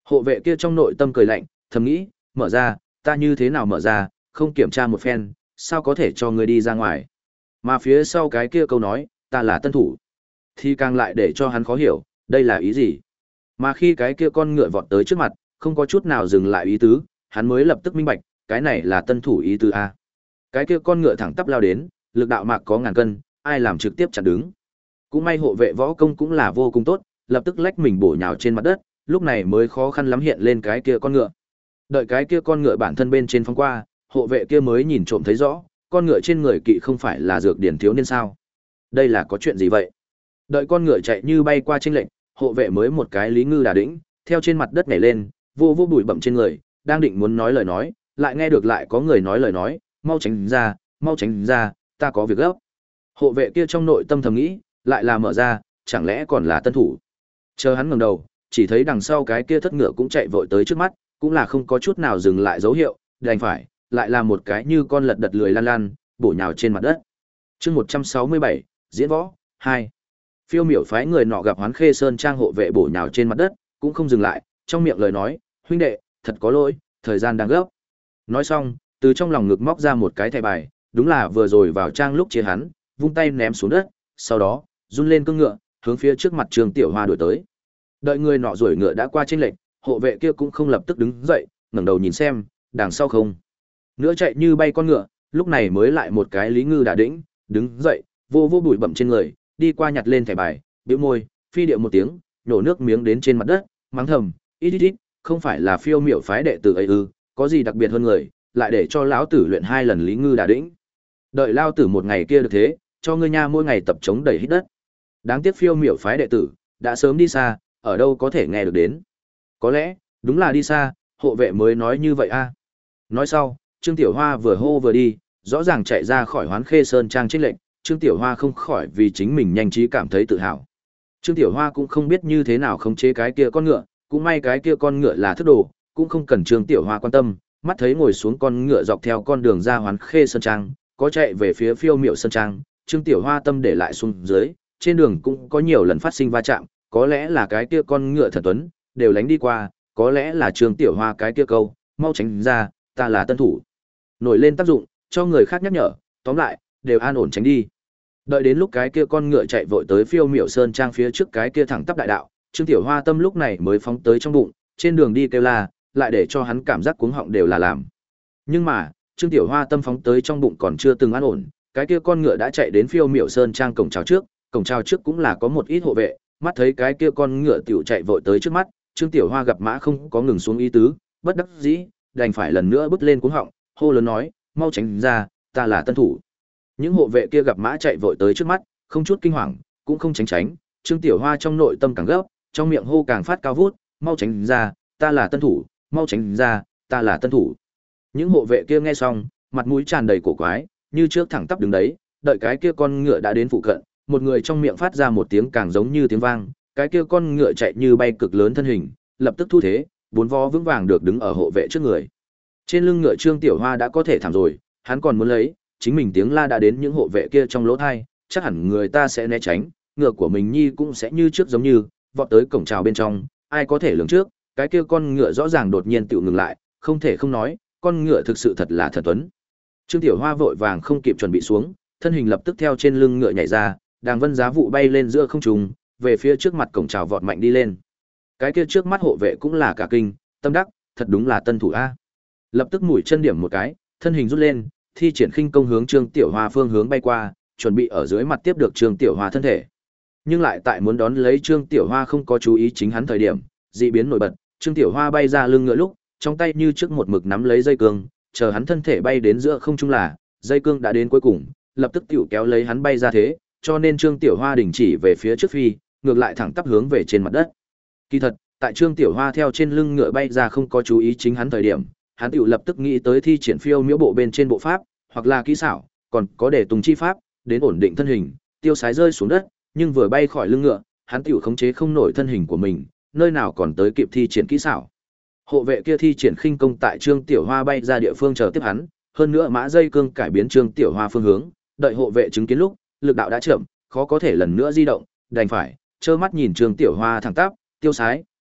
Hộ vệ kia trong nội tâm cười lạnh, thầm nghĩ, mở ra, ta như thế nào mở ra, không kiểm tra một phen, sao có thể cho ngươi đi ra ngoài. Mà phía sau cái kia câu nói, ta là tân thủ, thì càng lại để cho hắn khó hiểu, đây là ý gì. Mà khi cái kia con ngựa vọt tới trước mặt, không có chút nào dừng lại ý tứ, hắn mới lập tức minh bạch, cái này là tân thủ ý tứ a. Cái kia con ngựa thẳng tắp lao đến, lực đạo mạc có ngàn cân, ai làm trực tiếp chặn đứng. Cũng may hộ vệ võ công cũng là vô cùng tốt, lập tức lách mình bổ nhào trên mặt đất, lúc này mới khó khăn lắm hiện lên cái kia con ngựa. Đợi cái kia con ngựa bản thân bên trên phóng qua, hộ vệ kia mới nhìn trộm thấy rõ, con ngựa trên người kỵ không phải là dược điển thiếu niên sao? Đây là có chuyện gì vậy? Đợi con ngựa chạy như bay qua chênh lệnh, hộ vệ mới một cái lý ngư đà đĩnh, theo trên mặt đất nhảy lên, vô vô bụi bặm trên người, đang định muốn nói lời nói, lại nghe được lại có người nói lời nói, mau tránh ra, mau tránh ra, ta có việc gấp. Hộ vệ kia trong nội tâm thầm nghĩ, lại là mở ra, chẳng lẽ còn là tân thủ. Chờ hắn ngẩng đầu, chỉ thấy đằng sau cái kia thất ngựa cũng chạy vội tới trước mắt, cũng là không có chút nào dừng lại dấu hiệu, đành phải, lại là một cái như con lật đật lười lan lan, bổ nhào trên mặt đất. Chương một trăm sáu mươi bảy, diễn võ hai. Phiêu Miểu phái người nọ gặp Hoán Khê Sơn trang hộ vệ bổ nhào trên mặt đất, cũng không dừng lại, trong miệng lời nói, huynh đệ, thật có lỗi, thời gian đang gấp. Nói xong, từ trong lòng ngực móc ra một cái thẻ bài, đúng là vừa rồi vào trang lúc chia hắn, vung tay ném xuống đất, sau đó, run lên cương ngựa, hướng phía trước mặt Trương Tiểu Hoa đuổi tới. Đợi người nọ rồi ngựa đã qua trên lệnh, hộ vệ kia cũng không lập tức đứng dậy, ngẩng đầu nhìn xem, đằng sau không. Nữa chạy như bay con ngựa, lúc này mới lại một cái lý ngư đả đĩnh, đứng dậy, vô vô bụi bặm trên người, đi qua nhặt lên thẻ bài, bĩu môi, phi điệu một tiếng, nhổ nước miếng đến trên mặt đất, mắng thầm, ít ít ít, không phải là Phiêu Miểu phái đệ tử ấy ư, có gì đặc biệt hơn người, lại để cho lão tử luyện hai lần lý ngư đả đĩnh. Đợi lao tử một ngày kia được thế, cho ngươi nha mỗi ngày tập chống đẩy hít đất. Đáng tiếc Phiêu Miểu phái đệ tử đã sớm đi xa, ở đâu có thể nghe được đến. Có lẽ, đúng là đi xa, hộ vệ mới nói như vậy a. Nói sau, Trương Tiểu Hoa vừa hô vừa đi, rõ ràng chạy ra khỏi Hoán Khê Sơn trang trích lệnh, Trương Tiểu Hoa không khỏi vì chính mình nhanh trí cảm thấy tự hào. Trương Tiểu Hoa cũng không biết như thế nào khống chế cái kia con ngựa, cũng may cái kia con ngựa là thức đồ, cũng không cần Trương Tiểu Hoa quan tâm, mắt thấy ngồi xuống con ngựa dọc theo con đường ra Hoán Khê Sơn trang, có chạy về phía Phiêu Miểu Sơn trang, Trương Tiểu Hoa tâm để lại xuống dưới, trên đường cũng có nhiều lần phát sinh va chạm, có lẽ là cái kia con ngựa thần tuấn, đều lánh đi qua, có lẽ là Trương Tiểu Hoa cái kia câu, mau tránh ra, ta là tân thủ. Nổi lên tác dụng, cho người khác nhắc nhở, tóm lại, đều an ổn tránh đi. Đợi đến lúc cái kia con ngựa chạy vội tới Phiêu Miểu Sơn trang phía trước cái kia thẳng tắp đại đạo, Trương Tiểu Hoa tâm lúc này mới phóng tới trong bụng, trên đường đi kêu la, lại để cho hắn cảm giác cuống họng đều là làm. Nhưng mà, Trương Tiểu Hoa tâm phóng tới trong bụng còn chưa từng an ổn, cái kia con ngựa đã chạy đến Phiêu Miểu Sơn trang cổng chào trước, cổng chào trước cũng là có một ít hộ vệ, mắt thấy cái kia con ngựa tiểu chạy vội tới trước mắt, Trương Tiểu Hoa gặp mã không có ngừng xuống ý tứ, bất đắc dĩ, đành phải lần nữa bước lên cuống họng, hô lớn nói, mau tránh ra, ta là tân thủ. Những hộ vệ kia gặp mã chạy vội tới trước mắt, không chút kinh hoàng, cũng không tránh tránh, Trương Tiểu Hoa trong nội tâm càng gấp, trong miệng hô càng phát cao vút, mau tránh ra, ta là tân thủ, mau tránh ra, ta là tân thủ. Những hộ vệ kia nghe xong, mặt mũi tràn đầy cổ quái, như trước thẳng tắp đứng đấy, đợi cái kia con ngựa đã đến phụ cận, một người trong miệng phát ra một tiếng càng giống như tiếng vang, cái kia con ngựa chạy như bay cực lớn thân hình, lập tức thu thế, bốn vó vững vàng được đứng ở hộ vệ trước người. Trên lưng ngựa Trương Tiểu Hoa đã có thể thảm rồi, hắn còn muốn lấy, chính mình tiếng la đã đến những hộ vệ kia trong lỗ tai, chắc hẳn người ta sẽ né tránh, ngựa của mình nhi cũng sẽ như trước giống như, vọt tới cổng chào bên trong, ai có thể lường trước, cái kia con ngựa rõ ràng đột nhiên tự ngừng lại, không thể không nói, con ngựa thực sự thật là thần tuấn. Trương Tiểu Hoa vội vàng không kịp chuẩn bị xuống, thân hình lập tức theo trên lưng ngựa nhảy ra, đàng vân giá vụ bay lên giữa không trung, về phía trước mặt cổng chào vọt mạnh đi lên. Cái kia trước mắt hộ vệ cũng là cả kinh, tâm đắc, thật đúng là tân thủ a. Lập tức mũi chân điểm một cái, thân hình rút lên, thi triển khinh công hướng Trương Tiểu Hoa phương hướng bay qua, chuẩn bị ở dưới mặt tiếp được Trương Tiểu Hoa thân thể. Nhưng lại tại muốn đón lấy Trương Tiểu Hoa không có chú ý chính hắn thời điểm, dị biến nổi bật, Trương Tiểu Hoa bay ra lưng ngựa lúc, trong tay như trước một mực nắm lấy dây cương, chờ hắn thân thể bay đến giữa không trung là, dây cương đã đến cuối cùng, lập tức tiểu kéo lấy hắn bay ra thế, cho nên Trương Tiểu Hoa đình chỉ về phía trước phi, ngược lại thẳng tắp hướng về trên mặt đất. Kỳ thật, tại Trương Tiểu Hoa theo trên lưng ngựa bay ra không có chú ý chính hắn thời điểm, hắn tiểu lập tức nghĩ tới thi triển phiêu miễu bộ bên trên bộ pháp, hoặc là kỹ xảo, còn có để tùng chi pháp, đến ổn định thân hình, tiêu sái rơi xuống đất, nhưng vừa bay khỏi lưng ngựa, hắn tiểu khống chế không nổi thân hình của mình, nơi nào còn tới kịp thi triển kỹ xảo. Hộ vệ kia thi triển khinh công tại Trương Tiểu Hoa bay ra địa phương chờ tiếp hắn, hơn nữa mã dây cương cải biến Trương Tiểu Hoa phương hướng, đợi hộ vệ chứng kiến lúc, lực đạo đã chậm, khó có thể lần nữa di động, đành phải trơ mắt nhìn Trương Tiểu Hoa thẳng tắp, tiêu sái,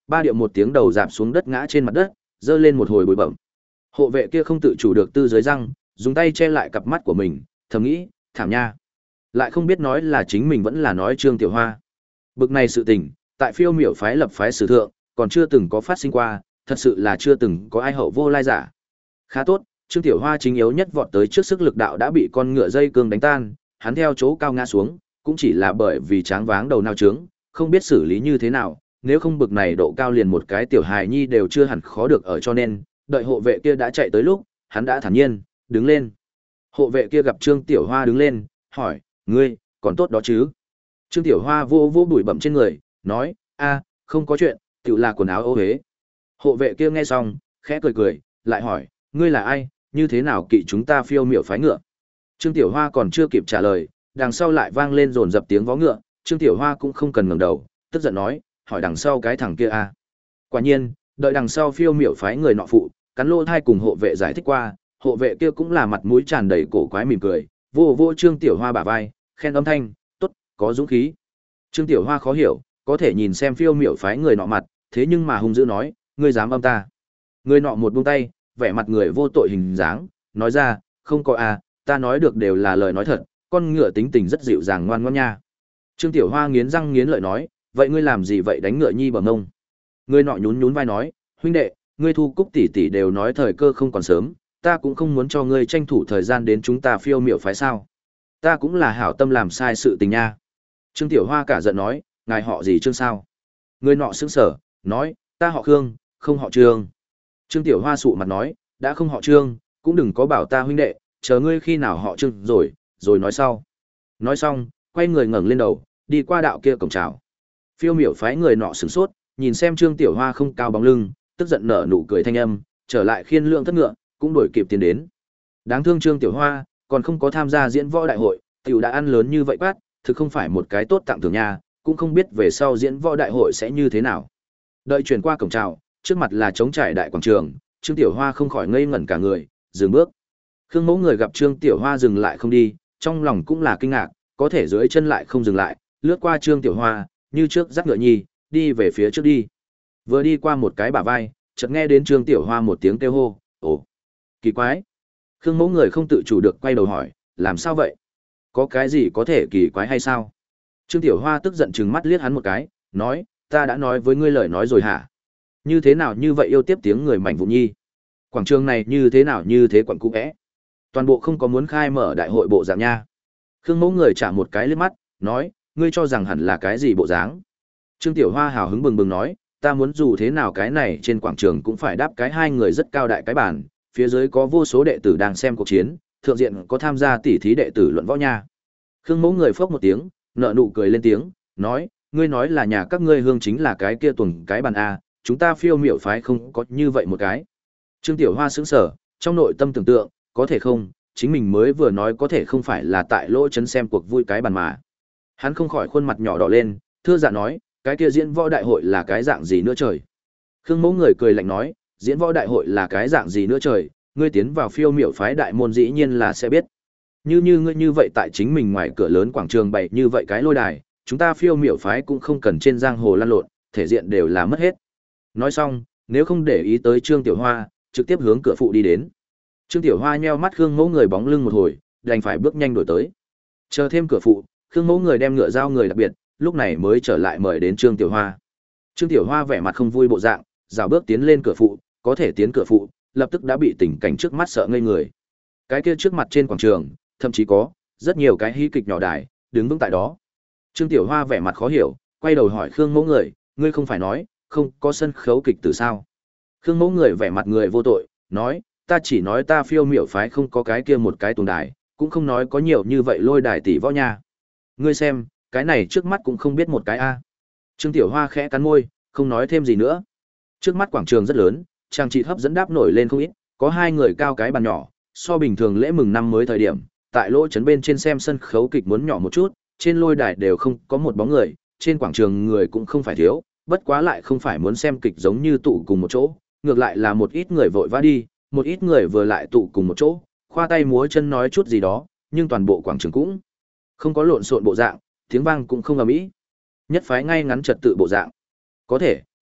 ba điệu một tiếng đầu rạp xuống đất ngã trên mặt đất, giơ lên một hồi bụi bặm. Hộ vệ kia không tự chủ được tư dưới răng, dùng tay che lại cặp mắt của mình, thầm nghĩ, thảm nha. Lại không biết nói là chính mình vẫn là nói Trương Tiểu Hoa. Bực này sự tình, tại Phiêu Miểu phái lập phái sử thượng, còn chưa từng có phát sinh qua, thật sự là chưa từng có ai hậu vô lai giả. Khá tốt, Trương Tiểu Hoa chính yếu nhất vọt tới trước sức lực đạo đã bị con ngựa dây cương đánh tan, hắn theo chỗ cao ngã xuống, cũng chỉ là bởi vì tráng váng đầu nao trướng, không biết xử lý như thế nào, nếu không bực này độ cao liền một cái tiểu hài nhi đều chưa hẳn khó được ở, cho nên, đợi hộ vệ kia đã chạy tới lúc, hắn đã thản nhiên đứng lên. Hộ vệ kia gặp Trương Tiểu Hoa đứng lên, hỏi, ngươi, còn tốt đó chứ? Trương Tiểu Hoa vô vô bụi bặm trên người, nói, a, không có chuyện, tiểu là quần áo ô uế. Hộ vệ kia nghe xong, khẽ cười cười, lại hỏi, ngươi là ai, như thế nào kỵ chúng ta Phiêu Miểu phái ngựa? Trương Tiểu Hoa còn chưa kịp trả lời, đằng sau lại vang lên dồn dập tiếng vó ngựa, Trương Tiểu Hoa cũng không cần ngẩng đầu, tức giận nói, hỏi đằng sau cái thằng kia a. Quả nhiên, đợi đằng sau Phiêu Miểu phái người nọ phụ, cắn lô thai cùng hộ vệ giải thích qua, hộ vệ kia cũng là mặt mũi tràn đầy cổ quái mỉm cười, vô vô Trương Tiểu Hoa bả vai, khen âm thanh, tốt, có dũng khí. Trương Tiểu Hoa khó hiểu, có thể nhìn xem Phiêu Miểu phái người nọ mặt, thế nhưng mà hung dữ nói, ngươi dám âm ta? Người nọ một buông tay, vẻ mặt người vô tội hình dáng, nói ra, không có à, ta nói được đều là lời nói thật, con ngựa tính tình rất dịu dàng ngoan ngoãn nha. Trương Tiểu Hoa nghiến răng nghiến lợi nói, vậy ngươi làm gì vậy đánh ngựa nhi bờ mông? Người nọ nhún nhún vai nói, huynh đệ, ngươi Thu Cúc tỷ tỷ đều nói thời cơ không còn sớm, ta cũng không muốn cho ngươi tranh thủ thời gian đến chúng ta Phiêu Miểu phái sao? Ta cũng là hảo tâm làm sai sự tình nha. Trương Tiểu Hoa cả giận nói, ngài họ gì Trương sao? Người nọ sững sờ, nói, ta họ Khương, không họ Trương. Trương Tiểu Hoa sụ mặt nói, đã không họ Trương, cũng đừng có bảo ta huynh đệ, chờ ngươi khi nào họ Trương rồi, rồi nói sau. Nói xong, quay người ngẩng lên đầu, đi qua đạo kia cổng chào. Phiêu Miểu phái người nọ sửng sốt, nhìn xem Trương Tiểu Hoa không cao bóng lưng, tức giận nở nụ cười thanh âm, trở lại khiên lượng thất ngựa, cũng đuổi kịp tiến đến. Đáng thương Trương Tiểu Hoa, còn không có tham gia diễn võ đại hội, tiểu đã ăn lớn như vậy quát, thực không phải một cái tốt tặng thưởng nha, cũng không biết về sau diễn võ đại hội sẽ như thế nào. Đợi chuyển qua cổng chào, trước mặt là trống trải đại quảng trường, Trương Tiểu Hoa không khỏi ngây ngẩn cả người, dừng bước. Khương Mẫu người gặp Trương Tiểu Hoa dừng lại không đi, trong lòng cũng là kinh ngạc, có thể dưới chân lại không dừng lại, lướt qua Trương Tiểu Hoa, như trước dắt ngựa nhi, đi về phía trước đi. Vừa đi qua một cái bả vai, chợt nghe đến Trương Tiểu Hoa một tiếng kêu hô, "Ồ, kỳ quái." Khương Mẫu người không tự chủ được quay đầu hỏi, "Làm sao vậy? Có cái gì có thể kỳ quái hay sao?" Trương Tiểu Hoa tức giận trừng mắt liếc hắn một cái, nói, "Ta đã nói với ngươi lời nói rồi hả? Như thế nào như vậy yêu tiếp tiếng người mảnh vụn nhi? Quảng trường này như thế nào như thế quận cũ é? Toàn bộ không có muốn khai mở đại hội bộ dạng nha." Khương Mẫu người trả một cái liếc mắt, nói, "Ngươi cho rằng hẳn là cái gì bộ dáng?" Trương Tiểu Hoa hào hứng bừng bừng nói, "Ta muốn dù thế nào cái này trên quảng trường cũng phải đáp cái hai người rất cao đại cái bàn, phía dưới có vô số đệ tử đang xem cuộc chiến, thượng diện có tham gia tỉ thí đệ tử luận võ nha." Khương Mẫu người phốc một tiếng, nợ nụ cười lên tiếng, nói, "Ngươi nói là nhà các ngươi hương chính là cái kia tuần cái bàn a, chúng ta Phiêu Miểu phái không có như vậy một cái." Trương Tiểu Hoa sững sờ, trong nội tâm tưởng tượng, có thể không, chính mình mới vừa nói có thể không phải là tại lỗ chấn xem cuộc vui cái bàn mà. Hắn không khỏi khuôn mặt nhỏ đỏ lên, thưa dạ nói, cái kia diễn võ đại hội là cái dạng gì nữa trời? Khương Mẫu người cười lạnh nói, diễn võ đại hội là cái dạng gì nữa trời, ngươi tiến vào Phiêu Miểu phái đại môn dĩ nhiên là sẽ biết. Như như ngươi như vậy tại chính mình ngoài cửa lớn quảng trường bày như vậy cái lôi đài, chúng ta Phiêu Miểu phái cũng không cần trên giang hồ lăn lộn, thể diện đều là mất hết. Nói xong, nếu không để ý tới Trương Tiểu Hoa, trực tiếp hướng cửa phụ đi đến. Trương Tiểu Hoa nheo mắt Khương Mẫu người bóng lưng một hồi, đành phải bước nhanh đổi tới. Chờ thêm cửa phụ, Khương Mẫu người đem ngựa giao người đặc biệt, lúc này mới trở lại mời đến Trương Tiểu Hoa. Trương Tiểu Hoa vẻ mặt không vui bộ dạng, dạo bước tiến lên cửa phụ, có thể tiến cửa phụ, lập tức đã bị tình cảnh trước mắt sợ ngây người. Cái kia trước mặt trên quảng trường, thậm chí có rất nhiều cái hí kịch nhỏ đài, đứng vững tại đó. Trương Tiểu Hoa vẻ mặt khó hiểu, quay đầu hỏi Khương Mẫu người, ngươi không phải nói không có sân khấu kịch từ sao? Khương Mẫu người vẻ mặt người vô tội, nói, ta chỉ nói ta Phiêu Miểu phái không có cái kia một cái tuồng đài, cũng không nói có nhiều như vậy lôi đài tỷ võ nha. Ngươi xem, cái này trước mắt cũng không biết một cái a. Trương Tiểu Hoa khẽ cắn môi, không nói thêm gì nữa. Trước mắt quảng trường rất lớn, trang trí hấp dẫn đáp nổi lên không ít, có hai người cao cái bàn nhỏ, so bình thường lễ mừng năm mới thời điểm, tại lỗ trấn bên trên xem sân khấu kịch muốn nhỏ một chút, trên lôi đài đều không có một bóng người, trên quảng trường người cũng không phải thiếu, bất quá lại không phải muốn xem kịch giống như tụ cùng một chỗ, ngược lại là một ít người vội vã đi, một ít người vừa lại tụ cùng một chỗ, khoa tay múa chân nói chút gì đó, nhưng toàn bộ quảng trường cũng không có lộn xộn bộ dạng, tiếng vang cũng không ầm ĩ. Nhất phái ngay ngắn trật tự bộ dạng. Có thể,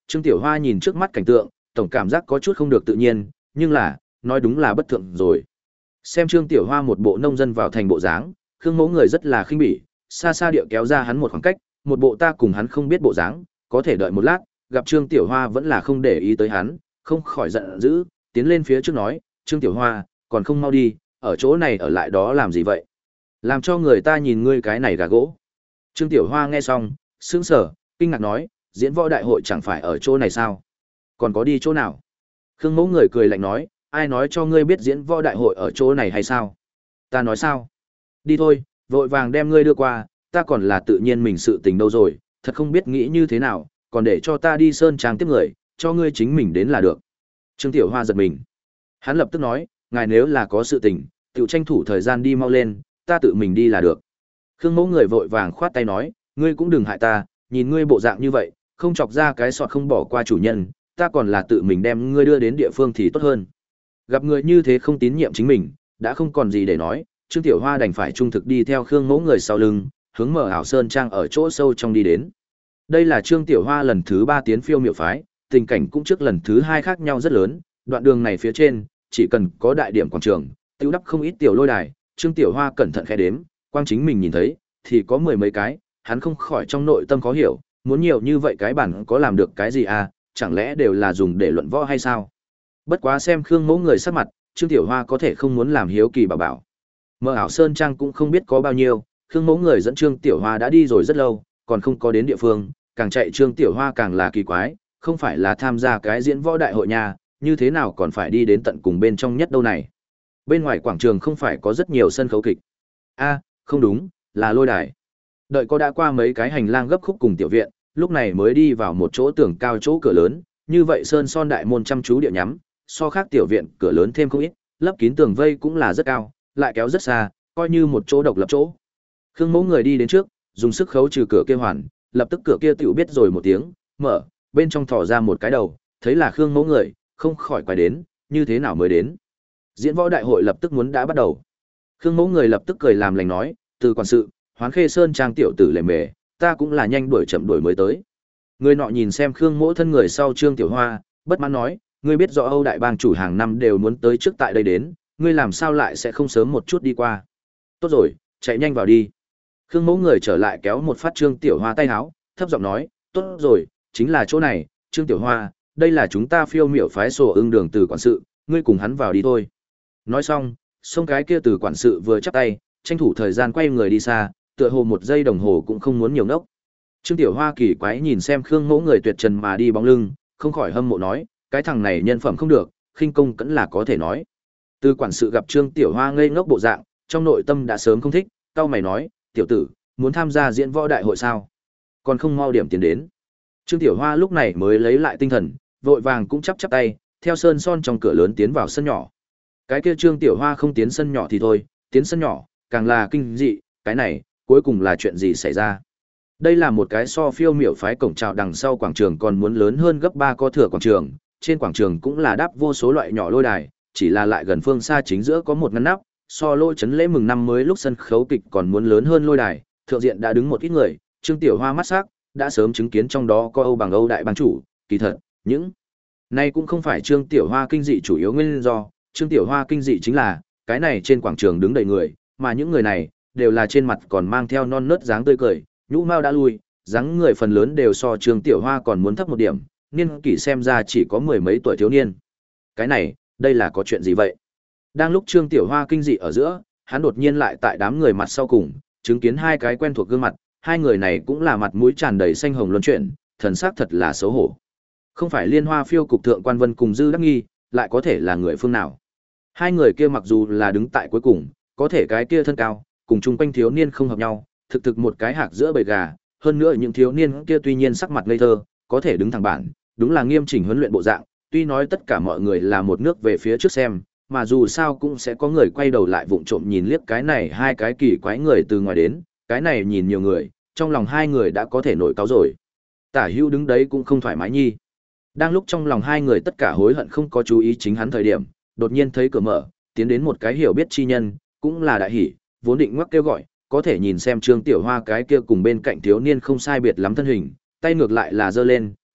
Trương Tiểu Hoa nhìn trước mắt cảnh tượng, tổng cảm giác có chút không được tự nhiên, nhưng là, nói đúng là bất thượng rồi. Xem Trương Tiểu Hoa một bộ nông dân vào thành bộ dáng, Khương Mẫu người rất là khinh bỉ, xa xa điệu kéo ra hắn một khoảng cách, một bộ ta cùng hắn không biết bộ dáng, có thể đợi một lát, gặp Trương Tiểu Hoa vẫn là không để ý tới hắn, không khỏi giận dữ, tiến lên phía trước nói, Trương Tiểu Hoa, còn không mau đi, ở chỗ này ở lại đó làm gì vậy? Làm cho người ta nhìn ngươi cái này gà gỗ. Trương Tiểu Hoa nghe xong, sững sờ, kinh ngạc nói, diễn võ đại hội chẳng phải ở chỗ này sao? Còn có đi chỗ nào? Khương Mẫu người cười lạnh nói, ai nói cho ngươi biết diễn võ đại hội ở chỗ này hay sao? Ta nói sao? Đi thôi, vội vàng đem ngươi đưa qua, ta còn là tự nhiên mình sự tình đâu rồi, thật không biết nghĩ như thế nào, còn để cho ta đi sơn trang tiếp người, cho ngươi chính mình đến là được. Trương Tiểu Hoa giật mình. Hắn lập tức nói, ngài nếu là có sự tình, tự tranh thủ thời gian đi mau lên, ta tự mình đi là được. Khương Mẫu người vội vàng khoát tay nói, ngươi cũng đừng hại ta, nhìn ngươi bộ dạng như vậy, không chọc ra cái sọt không bỏ qua chủ nhân, ta còn là tự mình đem ngươi đưa đến địa phương thì tốt hơn. Gặp người như thế không tín nhiệm chính mình, đã không còn gì để nói, Trương Tiểu Hoa đành phải trung thực đi theo Khương Mẫu người sau lưng, hướng Mở Ảo Sơn trang ở chỗ sâu trong đi đến. Đây là Trương Tiểu Hoa lần thứ ba tiến Phiêu Miểu phái, tình cảnh cũng trước lần thứ hai khác nhau rất lớn, đoạn đường này phía trên, chỉ cần có đại điểm quảng trường, tiêu đắp không ít tiểu lôi đài, Trương Tiểu Hoa cẩn thận khẽ đếm, quang chính mình nhìn thấy, thì có mười mấy cái, hắn không khỏi trong nội tâm khó hiểu, muốn nhiều như vậy cái bản có làm được cái gì à, chẳng lẽ đều là dùng để luận võ hay sao? Bất quá xem Khương Mẫu người sắc mặt, Trương Tiểu Hoa có thể không muốn làm hiếu kỳ bảo bảo. Mở Ảo Sơn trang cũng không biết có bao nhiêu, Khương Mẫu người dẫn Trương Tiểu Hoa đã đi rồi rất lâu, còn không có đến địa phương, càng chạy Trương Tiểu Hoa càng là kỳ quái, không phải là tham gia cái diễn võ đại hội nhà, như thế nào còn phải đi đến tận cùng bên trong nhất đâu này. Bên ngoài quảng trường không phải có rất nhiều sân khấu kịch. A, không đúng, là lôi đài. Đợi có đã qua mấy cái hành lang gấp khúc cùng tiểu viện, lúc này mới đi vào một chỗ tường cao chỗ cửa lớn, như vậy sơn son đại môn chăm chú địa nhắm, so khác tiểu viện cửa lớn thêm không ít, lấp kín tường vây cũng là rất cao, lại kéo rất xa, coi như một chỗ độc lập chỗ. Khương Mẫu người đi đến trước, dùng sức khấu trừ cửa kia hoàn, lập tức cửa kia tiểu biết rồi một tiếng, mở, bên trong thò ra một cái đầu, thấy là Khương Mẫu người, không khỏi quay đến, như thế nào mới đến. Diễn võ đại hội lập tức muốn đã bắt đầu. Khương Mẫu người lập tức cười làm lành nói, từ quản sự, Hoán Khê Sơn trang tiểu tử lề mề, ta cũng là nhanh đuổi chậm đuổi mới tới. Người nọ nhìn xem Khương Mẫu thân người sau Trương Tiểu Hoa, bất mãn nói, ngươi biết rõ Âu đại bang chủ hàng năm đều muốn tới trước tại đây đến, ngươi làm sao lại sẽ không sớm một chút đi qua. Tốt rồi, chạy nhanh vào đi. Khương Mẫu người trở lại kéo một phát Trương Tiểu Hoa tay áo, thấp giọng nói, tốt rồi, chính là chỗ này, Trương Tiểu Hoa, đây là chúng ta Phiêu Miểu phái sổ ưng đường từ quản sự, ngươi cùng hắn vào đi thôi. Nói xong, xông cái kia từ quản sự vừa chắp tay, tranh thủ thời gian quay người đi xa, tựa hồ một giây đồng hồ cũng không muốn nhiều nốc. Trương Tiểu Hoa kỳ quái nhìn xem Khương Mẫu người tuyệt trần mà đi bóng lưng, không khỏi hâm mộ nói, cái thằng này nhân phẩm không được, khinh công cũng là có thể nói. Từ quản sự gặp Trương Tiểu Hoa ngây ngốc bộ dạng, trong nội tâm đã sớm không thích, cau mày nói, tiểu tử, muốn tham gia diễn võ đại hội sao? Còn không mau điểm tiền đến. Trương Tiểu Hoa lúc này mới lấy lại tinh thần, vội vàng cũng chắp chắp tay, theo sơn son trong cửa lớn tiến vào sân nhỏ. Cái kia Trương Tiểu Hoa không tiến sân nhỏ thì thôi, tiến sân nhỏ, càng là kinh dị, cái này, cuối cùng là chuyện gì xảy ra? Đây là một cái so Phiêu Miểu phái cổng chào đằng sau quảng trường còn muốn lớn hơn gấp ba có thừa quảng trường, trên quảng trường cũng là đáp vô số loại nhỏ lôi đài, chỉ là lại gần phương xa chính giữa có một ngăn nắp, so lôi chấn lễ mừng năm mới lúc sân khấu kịch còn muốn lớn hơn lôi đài, thượng diện đã đứng một ít người, Trương Tiểu Hoa mắt sắc, đã sớm chứng kiến trong đó có Âu bằng Âu đại bang chủ, kỳ thật, những này cũng không phải Trương Tiểu Hoa kinh dị chủ yếu nguyên do, Trương Tiểu Hoa kinh dị chính là, cái này trên quảng trường đứng đầy người, mà những người này đều là trên mặt còn mang theo non nớt dáng tươi cười, nhũ mao đã lui, dáng người phần lớn đều so Trương Tiểu Hoa còn muốn thấp một điểm, niên kỷ xem ra chỉ có mười mấy tuổi thiếu niên. Cái này, đây là có chuyện gì vậy? Đang lúc Trương Tiểu Hoa kinh dị ở giữa, hắn đột nhiên lại tại đám người mặt sau cùng, chứng kiến hai cái quen thuộc gương mặt, hai người này cũng là mặt mũi tràn đầy xanh hồng luân chuyển, thần sắc thật là xấu hổ. Không phải Liên Hoa phiêu cục thượng quan Vân cùng Dư Đắc Nghi, lại có thể là người phương nào? Hai người kia mặc dù là đứng tại cuối cùng, có thể cái kia thân cao, cùng chung quanh thiếu niên không hợp nhau, thực thực một cái hạc giữa bầy gà, hơn nữa những thiếu niên kia tuy nhiên sắc mặt ngây thơ, có thể đứng thẳng bản, đúng là nghiêm chỉnh huấn luyện bộ dạng, tuy nói tất cả mọi người là một nước về phía trước xem, mà dù sao cũng sẽ có người quay đầu lại vụng trộm nhìn liếc cái này hai cái kỳ quái người từ ngoài đến, cái này nhìn nhiều người, trong lòng hai người đã có thể nổi cáu rồi. Tả Hữu đứng đấy cũng không thoải mái nhi. Đang lúc trong lòng hai người tất cả hối hận không có chú ý chính hắn thời điểm, đột nhiên thấy cửa mở, tiến đến một cái hiểu biết chi nhân, cũng là đại hỉ, vốn định ngoắc kêu gọi, có thể nhìn xem Trương Tiểu Hoa cái kia cùng bên cạnh thiếu niên không sai biệt lắm thân hình, tay ngược lại là giơ lên,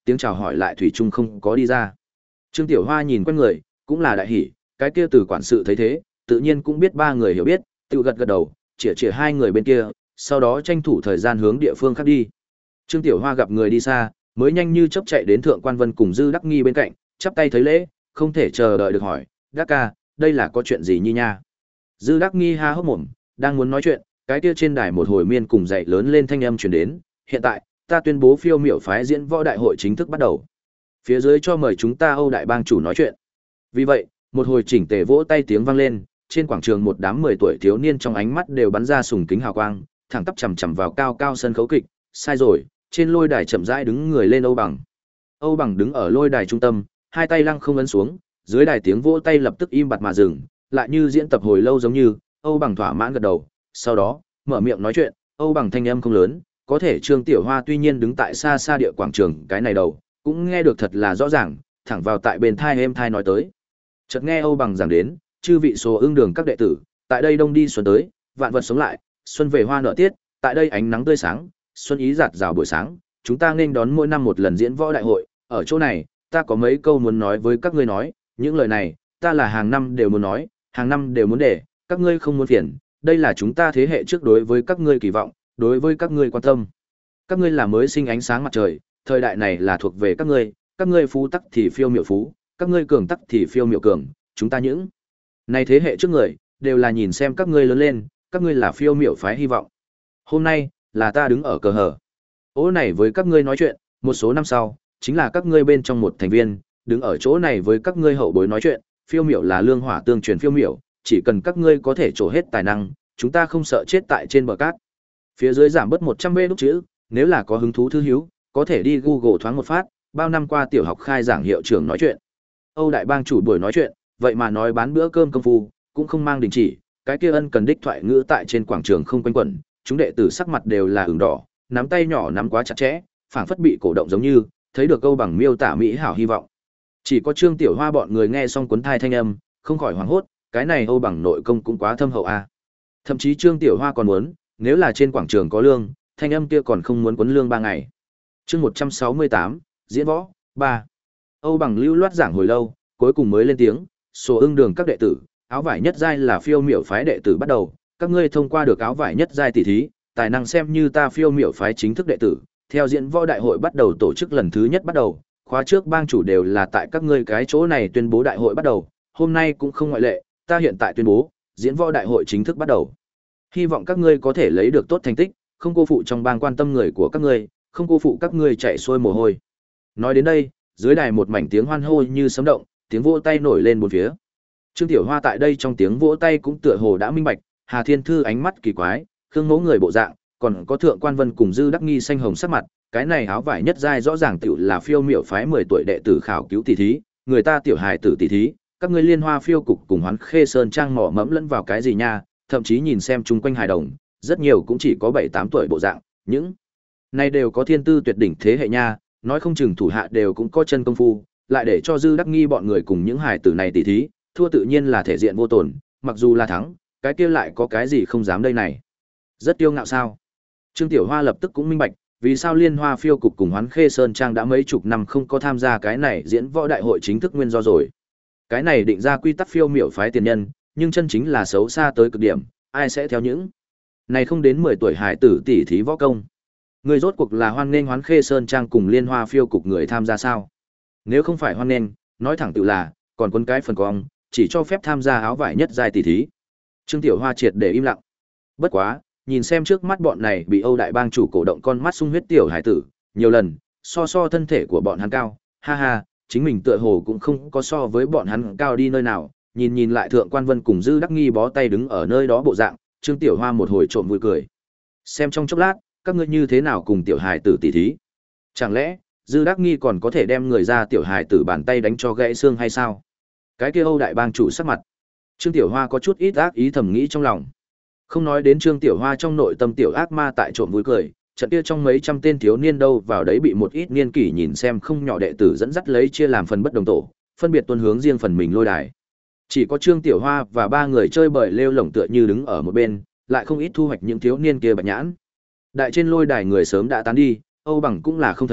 tiếng chào hỏi lại thủy chung không có đi ra. Trương Tiểu Hoa nhìn quanh người, cũng là đại hỉ, cái kia từ quản sự thấy thế, tự nhiên cũng biết ba người hiểu biết, tự gật gật đầu, chĩa chĩa hai người bên kia, sau đó tranh thủ thời gian hướng địa phương khác đi. Trương Tiểu Hoa gặp người đi xa, mới nhanh như chớp chạy đến Thượng Quan Vân cùng Dư Đắc Nghi bên cạnh, chắp tay thấy lễ, không thể chờ đợi được hỏi, "Đắc ca, đây là có chuyện gì nhi nha?" Dư Đắc Nghi há hốc mồm, đang muốn nói chuyện, cái kia trên đài một hồi miên cùng dậy lớn lên thanh âm truyền đến, "Hiện tại, ta tuyên bố phiêu miểu phái diễn võ đại hội chính thức bắt đầu. Phía dưới cho mời chúng ta Âu đại bang chủ nói chuyện." Vì vậy, một hồi chỉnh tề vỗ tay tiếng vang lên, trên quảng trường một đám mười tuổi thiếu niên trong ánh mắt đều bắn ra sùng kính hào quang, thẳng tắp chằm chằm vào cao cao sân khấu kịch, sai rồi, trên lôi đài chậm rãi đứng người lên Âu Bằng. Âu Bằng đứng ở lôi đài trung tâm, hai tay lăng không ấn xuống, dưới đài tiếng vỗ tay lập tức im bặt mà dừng, lại như diễn tập hồi lâu giống như, Âu Bằng thỏa mãn gật đầu, sau đó, mở miệng nói chuyện, Âu Bằng thanh âm không lớn, có thể Trương Tiểu Hoa tuy nhiên đứng tại xa xa địa quảng trường cái này đầu, cũng nghe được thật là rõ ràng, thẳng vào tại bên thai êm thai nói tới. Chợt nghe Âu Bằng giảng đến, chư vị số ưng đường các đệ tử, tại đây đông đi xuân tới, vạn vật sống lại, xuân về hoa nở tiết, tại đây ánh nắng tươi sáng, xuân ý rạt rào buổi sáng, chúng ta nên đón mỗi năm một lần diễn võ đại hội, ở chỗ này, ta có mấy câu muốn nói với các ngươi nói, những lời này, ta là hàng năm đều muốn nói, hàng năm đều muốn để, các ngươi không muốn phiền, đây là chúng ta thế hệ trước đối với các ngươi kỳ vọng, đối với các ngươi quan tâm. Các ngươi là mới sinh ánh sáng mặt trời, thời đại này là thuộc về các ngươi, các ngươi phú tắc thì phiêu miểu phú, các ngươi cường tắc thì phiêu miểu cường, chúng ta những này thế hệ trước người, đều là nhìn xem các ngươi lớn lên, các ngươi là phiêu miểu phái hy vọng. Hôm nay, là ta đứng ở cờ hở. Ố này với các ngươi nói chuyện, một số năm sau, chính là các ngươi bên trong một thành viên, đứng ở chỗ này với các ngươi hậu bối nói chuyện, phiêu miểu là lương hỏa tương truyền phiêu miểu, chỉ cần các ngươi có thể trổ hết tài năng, chúng ta không sợ chết tại trên bờ cát. Phía dưới giảm bớt một trăm bê đúc chữ, nếu là có hứng thú thư hiếu, có thể đi Google thoáng một phát, bao năm qua tiểu học khai giảng hiệu trưởng nói chuyện. Âu đại bang chủ buổi nói chuyện, vậy mà nói bán bữa cơm công phu, cũng không mang đình chỉ, cái kia ân cần đích thoại ngữ tại trên quảng trường không quanh quẩn, chúng đệ tử sắc mặt đều là ửng đỏ, nắm tay nhỏ nắm quá chặt chẽ, phảng phất bị cổ động giống như, thấy được câu bằng miêu tả mỹ hảo hy vọng. Chỉ có Trương Tiểu Hoa bọn người nghe xong cuốn thai thanh âm, không khỏi hoảng hốt, cái này Âu bằng nội công cũng quá thâm hậu a. Thậm chí Trương Tiểu Hoa còn muốn, nếu là trên quảng trường có lương, thanh âm kia còn không muốn quấn lương ba ngày. Chương một trăm sáu mươi tám, diễn võ ba. Âu bằng lưu loát giảng hồi lâu, cuối cùng mới lên tiếng, "Số ưng đường các đệ tử, áo vải nhất giai là phiêu miểu phái đệ tử bắt đầu, các ngươi thông qua được áo vải nhất giai tỷ thí, tài năng xem như ta phiêu miểu phái chính thức đệ tử, theo diễn võ đại hội bắt đầu tổ chức lần thứ nhất bắt đầu, khóa trước bang chủ đều là tại các ngươi cái chỗ này tuyên bố đại hội bắt đầu, hôm nay cũng không ngoại lệ, ta hiện tại tuyên bố, diễn võ đại hội chính thức bắt đầu. Hy vọng các ngươi có thể lấy được tốt thành tích, không cô phụ trong bang quan tâm người của các ngươi, không cô phụ các ngươi chạy xuôi mồ hôi." Nói đến đây, dưới đài một mảnh tiếng hoan hô như sấm động, tiếng vỗ tay nổi lên bốn phía. Trương Tiểu Hoa tại đây trong tiếng vỗ tay cũng tựa hồ đã minh bạch, Hà Thiên Thư ánh mắt kỳ quái, Khương Mẫu người bộ dạng, còn có Thượng Quan Vân cùng Dư Đắc Nghi xanh hồng sắc mặt, cái này áo vải nhất giai rõ ràng tiểu là phiêu miểu phái mười tuổi đệ tử khảo cứu tỷ thí, người ta tiểu hài tử tỷ thí, các ngươi Liên Hoa phiêu cục cùng Hoán Khê Sơn trang mỏ mẫm lẫn vào cái gì nha, thậm chí nhìn xem chung quanh hài đồng, rất nhiều cũng chỉ có bảy tám tuổi bộ dạng, những này đều có thiên tư tuyệt đỉnh thế hệ nha, nói không chừng thủ hạ đều cũng có chân công phu, lại để cho Dư Đắc Nghi bọn người cùng những hài tử này tỷ thí, thua tự nhiên là thể diện vô tổn, mặc dù là thắng, cái kia lại có cái gì không dám đây này. Rất kiêu ngạo sao? Trương Tiểu Hoa lập tức cũng minh bạch, vì sao Liên Hoa phiêu cục cùng Hoán Khê Sơn trang đã mấy chục năm không có tham gia cái này diễn võ đại hội chính thức nguyên do rồi. Cái này định ra quy tắc phiêu miểu phái tiền nhân, nhưng chân chính là xấu xa tới cực điểm, ai sẽ theo những này không đến mười tuổi hải tử tỷ thí võ công. Người rốt cuộc là hoan nghênh Hoán Khê Sơn trang cùng Liên Hoa phiêu cục người tham gia sao? Nếu không phải hoan nghênh, nói thẳng tự là, còn quân cái phần cong, chỉ cho phép tham gia áo vải nhất giai tỷ thí. Trương Tiểu Hoa triệt để im lặng. Bất quá, nhìn xem trước mắt bọn này bị Âu đại bang chủ cổ động con mắt sung huyết tiểu hải tử, nhiều lần, so so thân thể của bọn hắn cao, ha ha, chính mình tựa hồ cũng không có so với bọn hắn cao đi nơi nào, nhìn nhìn lại Thượng Quan Vân cùng Dư Đắc Nghi bó tay đứng ở nơi đó bộ dạng, Trương Tiểu Hoa một hồi trộm vui cười. Xem trong chốc lát, các ngươi như thế nào cùng tiểu hải tử tỷ thí? Chẳng lẽ, Dư Đắc Nghi còn có thể đem người ra tiểu hải tử bàn tay đánh cho gãy xương hay sao? Cái kia Âu đại bang chủ sắc mặt. Trương Tiểu Hoa có chút ít ác ý thầm nghĩ trong lòng. Không nói đến Trương Tiểu Hoa trong nội tâm tiểu ác ma tại trộm vui cười, trận kia trong mấy trăm tên thiếu niên đâu vào đấy bị một ít niên kỷ nhìn xem không nhỏ đệ tử dẫn dắt lấy chia làm phần bất đồng tổ, phân biệt tuân hướng riêng phần mình lôi đài. Chỉ có Trương Tiểu Hoa và ba người chơi bời lêu lổng tựa như đứng ở một bên, lại không ít thu hoạch những thiếu niên kia bạch nhãn. Đại trên lôi đài người sớm đã tán đi, Âu Bằng cũng là không thấy,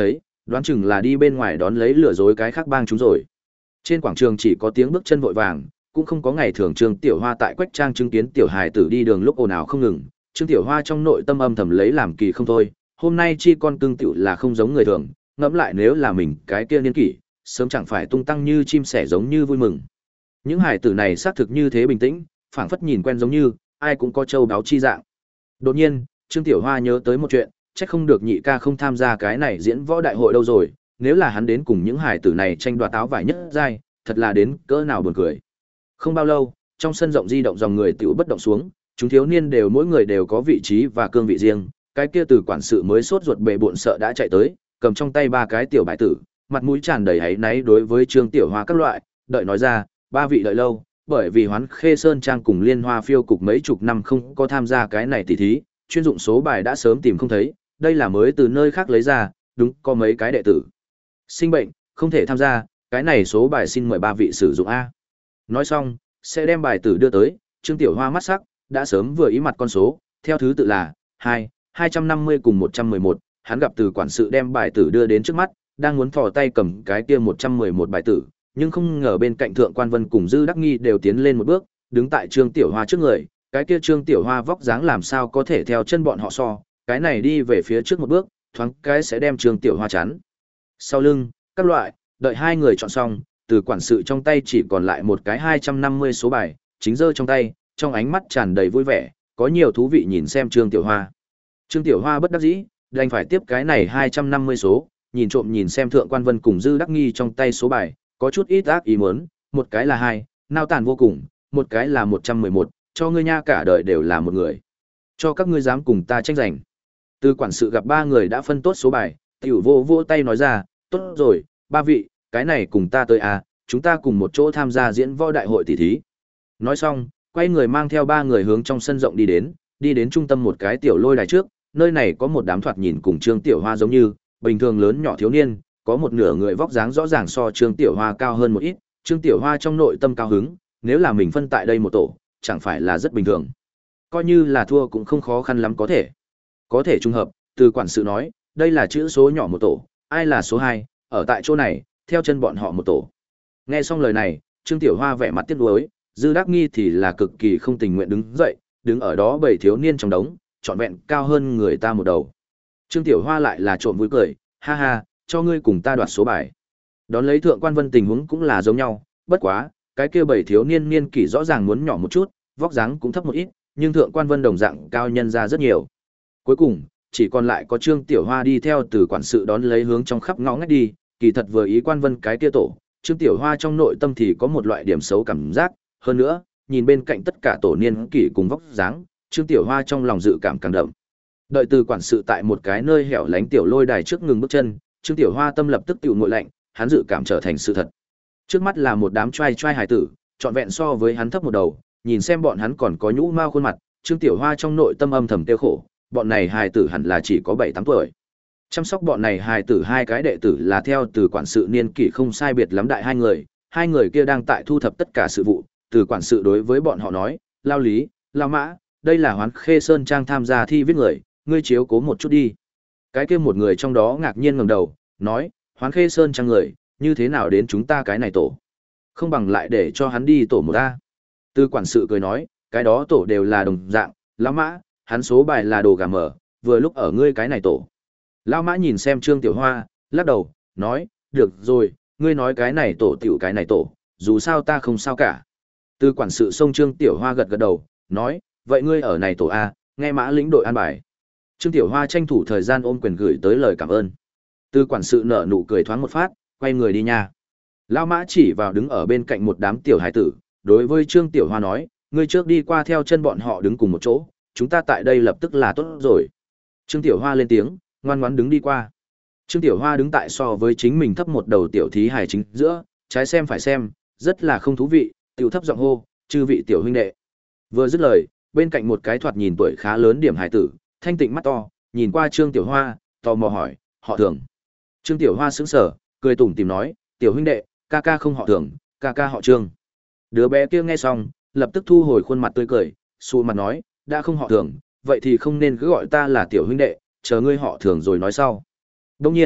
đoán chừng là đi bên ngoài đón lấy lừa dối cái khác bang chúng rồi. Trên quảng trường chỉ có tiếng bước chân vội vàng, cũng không có ngày thường Trương Tiểu Hoa tại Quách Trang chứng kiến tiểu hài tử đi đường lúc ồn ào không ngừng. Trương Tiểu Hoa trong nội tâm âm thầm lấy làm kỳ không thôi, hôm nay chi con cưng tiểu là không giống người thường, ngẫm lại nếu là mình cái kia niên kỷ, sớm chẳng phải tung tăng như chim sẻ giống như vui mừng. Những hài tử này xác thực như thế bình tĩnh, phảng phất nhìn quen giống như, ai cũng có châu đáo chi dạng. Đột nhiên, Trương Tiểu Hoa nhớ tới một chuyện, chắc không được nhị ca không tham gia cái này diễn võ đại hội đâu rồi, nếu là hắn đến cùng những hài tử này tranh đoạt áo vải nhất giai, thật là đến cỡ nào buồn cười. Không bao lâu, trong sân rộng di động dòng người tiểu bất động xuống, chúng thiếu niên đều mỗi người đều có vị trí và cương vị riêng, cái kia từ quản sự mới sốt ruột bệ bội sợ đã chạy tới, cầm trong tay ba cái tiểu bại tử, mặt mũi tràn đầy hấy náy đối với Trương Tiểu Hoa các loại, đợi nói ra, ba vị đợi lâu, bởi vì Hoán Khê Sơn Trang cùng Liên Hoa Phiêu cục mấy chục năm không có tham gia cái này tỷ thí, chuyên dụng số bài đã sớm tìm không thấy, đây là mới từ nơi khác lấy ra, đúng, có mấy cái đệ tử sinh bệnh, không thể tham gia, cái này số bài xin mời ba vị sử dụng a. Nói xong, sẽ đem bài tử đưa tới, Trương Tiểu Hoa mắt sắc, đã sớm vừa ý mặt con số, theo thứ tự là hai, hai trăm năm mươi cùng một trăm mười một, hắn gặp từ quản sự đem bài tử đưa đến trước mắt, đang muốn thò tay cầm cái kia một trăm mười một bài tử, nhưng không ngờ bên cạnh Thượng Quan Vân cùng Dư Đắc Nghi đều tiến lên một bước, đứng tại Trương Tiểu Hoa trước người, cái kia Trương Tiểu Hoa vóc dáng làm sao có thể theo chân bọn họ so, cái này đi về phía trước một bước, thoáng cái sẽ đem Trương Tiểu Hoa chắn. Sau lưng, các loại, đợi hai người chọn xong, từ quản sự trong tay chỉ còn lại một cái hai trăm năm mươi số bài, chính giơ trong tay, trong ánh mắt tràn đầy vui vẻ, có nhiều thú vị nhìn xem Trương Tiểu Hoa. Trương Tiểu Hoa bất đắc dĩ, đành phải tiếp cái này hai trăm năm mươi số, nhìn trộm nhìn xem Thượng Quan Vân cùng Dư Đắc Nghi trong tay số bài, có chút ít ác ý muốn, một cái là hai, nao tàn vô cùng, một cái là một trăm mười một, cho ngươi nha cả đời đều là một người. Cho các ngươi dám cùng ta tranh giành. Từ quản sự gặp ba người đã phân tốt số bài, tiểu vô vô tay nói ra, tốt rồi, ba vị, cái này cùng ta tới à, chúng ta cùng một chỗ tham gia diễn võ đại hội tỷ thí. Nói xong, quay người mang theo ba người hướng trong sân rộng đi đến, đi đến trung tâm một cái tiểu lôi đài trước, nơi này có một đám thoạt nhìn cùng Trương Tiểu Hoa giống như, bình thường lớn nhỏ thiếu niên, có một nửa người vóc dáng rõ ràng so Trương Tiểu Hoa cao hơn một ít, Trương Tiểu Hoa trong nội tâm cao hứng, nếu là mình phân tại đây một tổ, chẳng phải là rất bình thường. Coi như là thua cũng không khó khăn lắm có thể. Có thể trùng hợp, từ quản sự nói, đây là chữ số nhỏ một tổ, ai là số hai, ở tại chỗ này, theo chân bọn họ một tổ. Nghe xong lời này, Trương Tiểu Hoa vẻ mặt tiếc nuối, Dư Đắc Nghi thì là cực kỳ không tình nguyện đứng dậy, đứng ở đó bảy thiếu niên trong đống, trọn vẹn cao hơn người ta một đầu. Trương Tiểu Hoa lại là trộm vui cười, ha ha, cho ngươi cùng ta đoạt số bài. Đón lấy Thượng Quan Vân tình huống cũng là giống nhau, bất quá, cái kia bảy thiếu niên niên kỷ rõ ràng muốn nhỏ một chút, vóc dáng cũng thấp một ít, nhưng Thượng Quan Vân đồng dạng cao nhân ra rất nhiều. Cuối cùng, chỉ còn lại có Trương Tiểu Hoa đi theo từ quản sự đón lấy hướng trong khắp ngõ ngách đi, kỳ thật vừa ý Quan Vân cái kia tổ, Trương Tiểu Hoa trong nội tâm thì có một loại điểm xấu cảm giác, hơn nữa, nhìn bên cạnh tất cả tổ niên kỷ cùng vóc dáng, Trương Tiểu Hoa trong lòng dự cảm càng đậm. Đợi từ quản sự tại một cái nơi hẻo lánh tiểu lôi đài trước ngừng bước chân, Trương Tiểu Hoa tâm lập tức tiểu nguội lạnh, hắn dự cảm trở thành sự thật. Trước mắt là một đám trai trai hài tử, trọn vẹn so với hắn thấp một đầu, nhìn xem bọn hắn còn có nhũ mao khuôn mặt, Trương Tiểu Hoa trong nội tâm âm thầm tiêu khổ, bọn này hài tử hẳn là chỉ có bảy tám tuổi. Chăm sóc bọn này hài tử hai cái đệ tử là theo từ quản sự niên kỷ không sai biệt lắm đại hai người, hai người kia đang tại thu thập tất cả sự vụ, từ quản sự đối với bọn họ nói, Lao Lý, Lao Mã, đây là Hoán Khê Sơn Trang tham gia thi viết người, ngươi chiếu cố một chút đi. Cái kia một người trong đó ngạc nhiên ngẩng đầu, nói, Hoán Khê Sơn Trang người, như thế nào đến chúng ta cái này tổ? Không bằng lại để cho hắn đi tổ một ta. Từ quản sự cười nói, cái đó tổ đều là đồng dạng, Lão Mã, hắn số bài là đồ gà mở, vừa lúc ở ngươi cái này tổ. Lão Mã nhìn xem Trương Tiểu Hoa, lắc đầu, nói, được rồi, ngươi nói cái này tổ tiểu cái này tổ, dù sao ta không sao cả. Từ quản sự xông Trương Tiểu Hoa gật gật đầu, nói, vậy ngươi ở này tổ A, nghe Mã lĩnh đội an bài. Trương Tiểu Hoa tranh thủ thời gian ôm quyền gửi tới lời cảm ơn. Từ quản sự nở nụ cười thoáng một phát, quay người đi nha. Lão Mã chỉ vào đứng ở bên cạnh một đám tiểu hải tử, đối với Trương Tiểu Hoa nói, ngươi trước đi qua theo chân bọn họ đứng cùng một chỗ, chúng ta tại đây lập tức là tốt rồi. Trương Tiểu Hoa lên tiếng, ngoan ngoãn đứng đi qua. Trương Tiểu Hoa đứng tại so với chính mình thấp một đầu tiểu thí hài chính giữa, trái xem phải xem, rất là không thú vị, tiểu thấp giọng hô, chư vị tiểu huynh đệ. Vừa dứt lời, bên cạnh một cái thoạt nhìn tuổi khá lớn điểm hải tử, thanh tịnh mắt to, nhìn qua Trương Tiểu Hoa, tò mò hỏi, họ Thường. Trương Tiểu Hoa sững sờ, cười tủm tỉm nói, tiểu huynh đệ, ca ca không họ Thường, ca ca họ Trương. Đứa bé kia nghe xong, lập tức thu hồi khuôn mặt tươi cười, xù mặt nói, đã không họ Thường, vậy thì không nên cứ gọi ta là tiểu huynh đệ, chờ ngươi họ Thường rồi nói sau. Đương nhiên,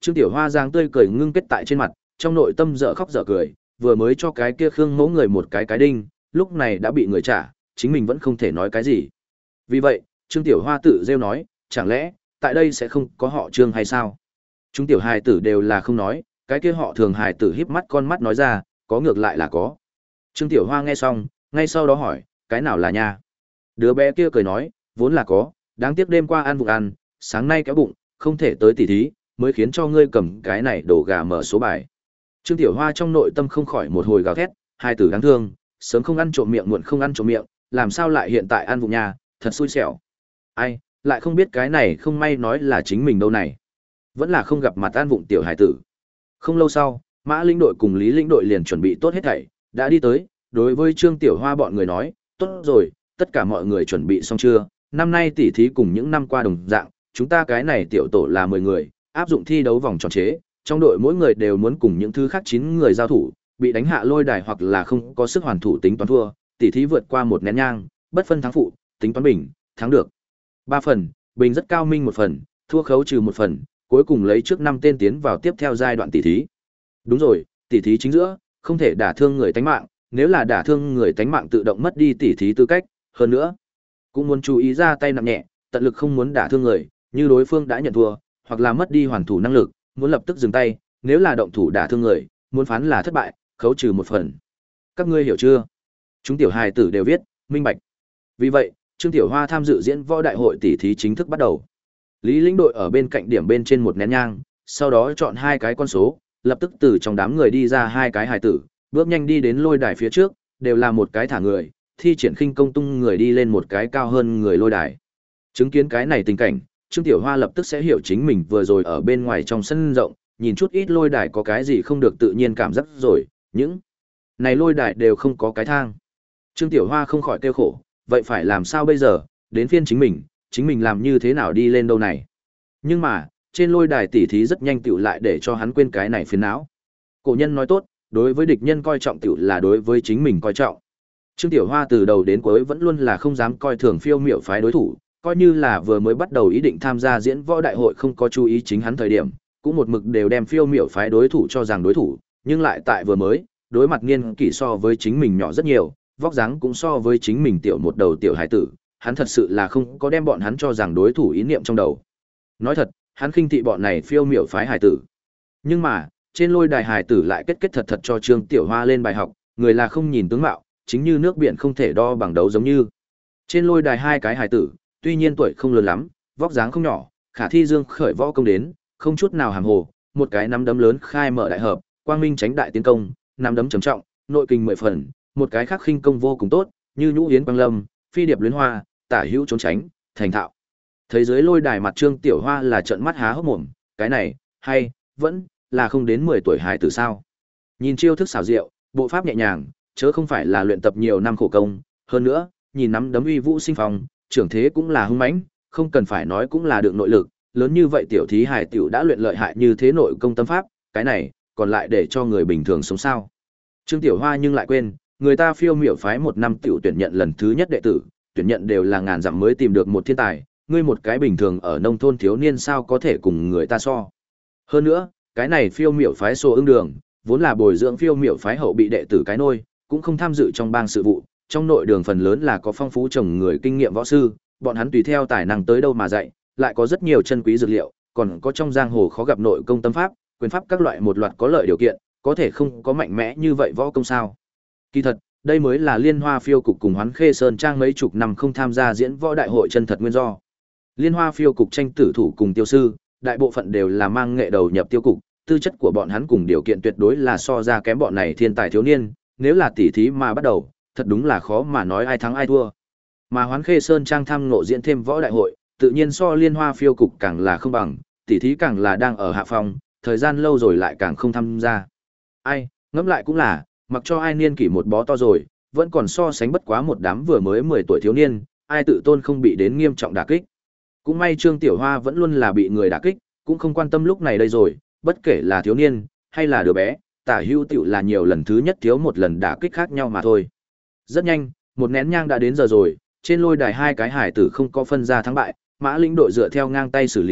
Trương Tiểu Hoa giang tươi cười ngưng kết tại trên mặt, trong nội tâm dở khóc dở cười, vừa mới cho cái kia Khương Mẫu người một cái cái đinh, lúc này đã bị người trả, chính mình vẫn không thể nói cái gì. Vì vậy, Trương Tiểu Hoa tự rêu nói, chẳng lẽ, tại đây sẽ không có họ Trương hay sao? Chúng tiểu hài tử đều là không nói, cái kia họ thường hài tử híp mắt con mắt nói ra, có ngược lại là có. Trương Tiểu Hoa nghe xong, ngay sau đó hỏi, cái nào là nha? Đứa bé kia cười nói, vốn là có, đáng tiếc đêm qua ăn vụng ăn, sáng nay kéo bụng, không thể tới tỉ thí, mới khiến cho ngươi cầm cái này đổ gà mở số bài. Trương Tiểu Hoa trong nội tâm không khỏi một hồi gào thét, hài tử đáng thương, sớm không ăn trộm miệng muộn không ăn trộm miệng, làm sao lại hiện tại ăn vụng nha, thật xui xẻo. Ai, lại không biết cái này không may nói là chính mình đâu này. Vẫn là không gặp mặt ăn vụng tiểu hải tử. Không lâu sau, Mã lĩnh đội cùng Lý lĩnh đội liền chuẩn bị tốt hết thảy, đã đi tới, đối với Trương Tiểu Hoa bọn người nói, tốt rồi, tất cả mọi người chuẩn bị xong chưa, năm nay tỉ thí cùng những năm qua đồng dạng, chúng ta cái này tiểu tổ là mười người, áp dụng thi đấu vòng tròn chế, trong đội mỗi người đều muốn cùng những thứ khác chín người giao thủ, bị đánh hạ lôi đài hoặc là không có sức hoàn thủ tính toán thua, tỉ thí vượt qua một nén nhang, bất phân thắng phụ, tính toán bình, thắng được ba phần, bình rất cao minh một phần, thua khấu trừ một phần, cuối cùng lấy trước năm tên tiến vào tiếp theo giai đoạn tỉ thí. Đúng rồi, tỉ thí chính giữa, không thể đả thương người tánh mạng, nếu là đả thương người tánh mạng tự động mất đi tỉ thí tư cách, hơn nữa, cũng muốn chú ý ra tay nặng nhẹ, tận lực không muốn đả thương người, như đối phương đã nhận thua, hoặc là mất đi hoàn thủ năng lực, muốn lập tức dừng tay, nếu là động thủ đả thương người, muốn phán là thất bại, khấu trừ một phần. Các ngươi hiểu chưa? Chúng tiểu hài tử đều viết, minh bạch. Vì vậy, Trương Tiểu Hoa tham dự diễn võ đại hội tỉ thí chính thức bắt đầu. Lý lĩnh đội ở bên cạnh điểm bên trên một nén nhang, sau đó chọn hai cái con số, lập tức từ trong đám người đi ra hai cái hài tử, bước nhanh đi đến lôi đài phía trước, đều là một cái thả người, thi triển khinh công tung người đi lên một cái cao hơn người lôi đài. Chứng kiến cái này tình cảnh, Trương Tiểu Hoa lập tức sẽ hiểu chính mình vừa rồi ở bên ngoài trong sân rộng, nhìn chút ít lôi đài có cái gì không được tự nhiên cảm giác rồi, những này lôi đài đều không có cái thang. Trương Tiểu Hoa không khỏi kêu khổ, vậy phải làm sao bây giờ, đến phiên chính mình, chính mình làm như thế nào đi lên đâu này. Nhưng mà, trên lôi đài tỉ thí rất nhanh tựu lại để cho hắn quên cái này phiền não. Cổ nhân nói tốt, đối với địch nhân coi trọng tựu là đối với chính mình coi trọng. Trương Tiểu Hoa từ đầu đến cuối vẫn luôn là không dám coi thường phiêu miểu phái đối thủ, coi như là vừa mới bắt đầu ý định tham gia diễn võ đại hội không có chú ý chính hắn thời điểm, cũng một mực đều đem phiêu miểu phái đối thủ cho rằng đối thủ, nhưng lại tại vừa mới, đối mặt niên kỷ so với chính mình nhỏ rất nhiều, vóc dáng cũng so với chính mình tiểu một đầu tiểu hải tử, hắn thật sự là không có đem bọn hắn cho rằng đối thủ ý niệm trong đầu. Nói thật, hắn khinh thị bọn này phiêu miểu phái hải tử. Nhưng mà, trên lôi đài hải tử lại kết kết thật thật cho Trương Tiểu Hoa lên bài học, người là không nhìn tướng mạo, chính như nước biển không thể đo bằng đấu giống như. Trên lôi đài hai cái hải tử, tuy nhiên tuổi không lớn lắm, vóc dáng không nhỏ, khả thi dương khởi võ công đến, không chút nào hàm hồ, một cái nắm đấm lớn khai mở đại hợp, quang minh tránh đại tiến công, nắm đấm trầm trọng, nội kinh mười phần, một cái khác khinh công vô cùng tốt, như nhũ yến quang lâm, phi điệp luyến hoa, tả hữu trốn tránh, thành thạo. Thấy dưới lôi đài mặt Trương Tiểu Hoa là trợn mắt há hốc mồm, cái này, hay, vẫn là không đến mười tuổi hài tử sao? Nhìn chiêu thức xảo diệu, bộ pháp nhẹ nhàng, chớ không phải là luyện tập nhiều năm khổ công, hơn nữa, nhìn nắm đấm uy vũ sinh phong, trưởng thế cũng là hung mãnh, không cần phải nói cũng là được nội lực, lớn như vậy tiểu thí hài tiểu đã luyện lợi hại như thế nội công tâm pháp, cái này, còn lại để cho người bình thường sống sao? Trương Tiểu Hoa nhưng lại quên, người ta phiêu miểu phái một năm tiểu tuyển nhận lần thứ nhất đệ tử, tuyển nhận đều là ngàn dặm mới tìm được một thiên tài, ngươi một cái bình thường ở nông thôn thiếu niên sao có thể cùng người ta so. Hơn nữa, cái này phiêu miểu phái Sô Ưng Đường, vốn là bồi dưỡng phiêu miểu phái hậu bị đệ tử cái nôi, cũng không tham dự trong bang sự vụ, trong nội đường phần lớn là có phong phú chồng người kinh nghiệm võ sư, bọn hắn tùy theo tài năng tới đâu mà dạy, lại có rất nhiều chân quý dược liệu, còn có trong giang hồ khó gặp nội công tâm pháp, quyền pháp các loại một loạt có lợi điều kiện, có thể không có mạnh mẽ như vậy võ công sao? Kỳ thật, đây mới là Liên Hoa Phiêu cục cùng Hoán Khê Sơn Trang mấy chục năm không tham gia diễn võ đại hội chân thật nguyên do. Liên Hoa Phiêu cục tranh tử thủ cùng tiêu sư, đại bộ phận đều là mang nghệ đầu nhập tiêu cục, tư chất của bọn hắn cùng điều kiện tuyệt đối là so ra kém bọn này thiên tài thiếu niên, nếu là tỉ thí mà bắt đầu, thật đúng là khó mà nói ai thắng ai thua. Mà Hoán Khê Sơn Trang tham ngộ diễn thêm võ đại hội, tự nhiên so Liên Hoa Phiêu cục càng là không bằng, tỉ thí càng là đang ở hạ phong, thời gian lâu rồi lại càng không tham gia. Ai, ngẫm lại cũng là, mặc cho ai niên kỷ một bó to rồi, vẫn còn so sánh bất quá một đám vừa mới mười tuổi thiếu niên, ai tự tôn không bị đến nghiêm trọng đả kích. Cũng may Trương Tiểu Hoa vẫn luôn là bị người đả kích, cũng không quan tâm lúc này đây rồi, bất kể là thiếu niên hay là đứa bé, tả hữu tiểu là nhiều lần thứ nhất thiếu một lần đả kích khác nhau mà thôi. Rất nhanh, một nén nhang đã đến giờ rồi, trên lôi đài hai cái hải tử không có phân ra thắng bại, Mã lĩnh đội dựa theo ngang tay xử lý,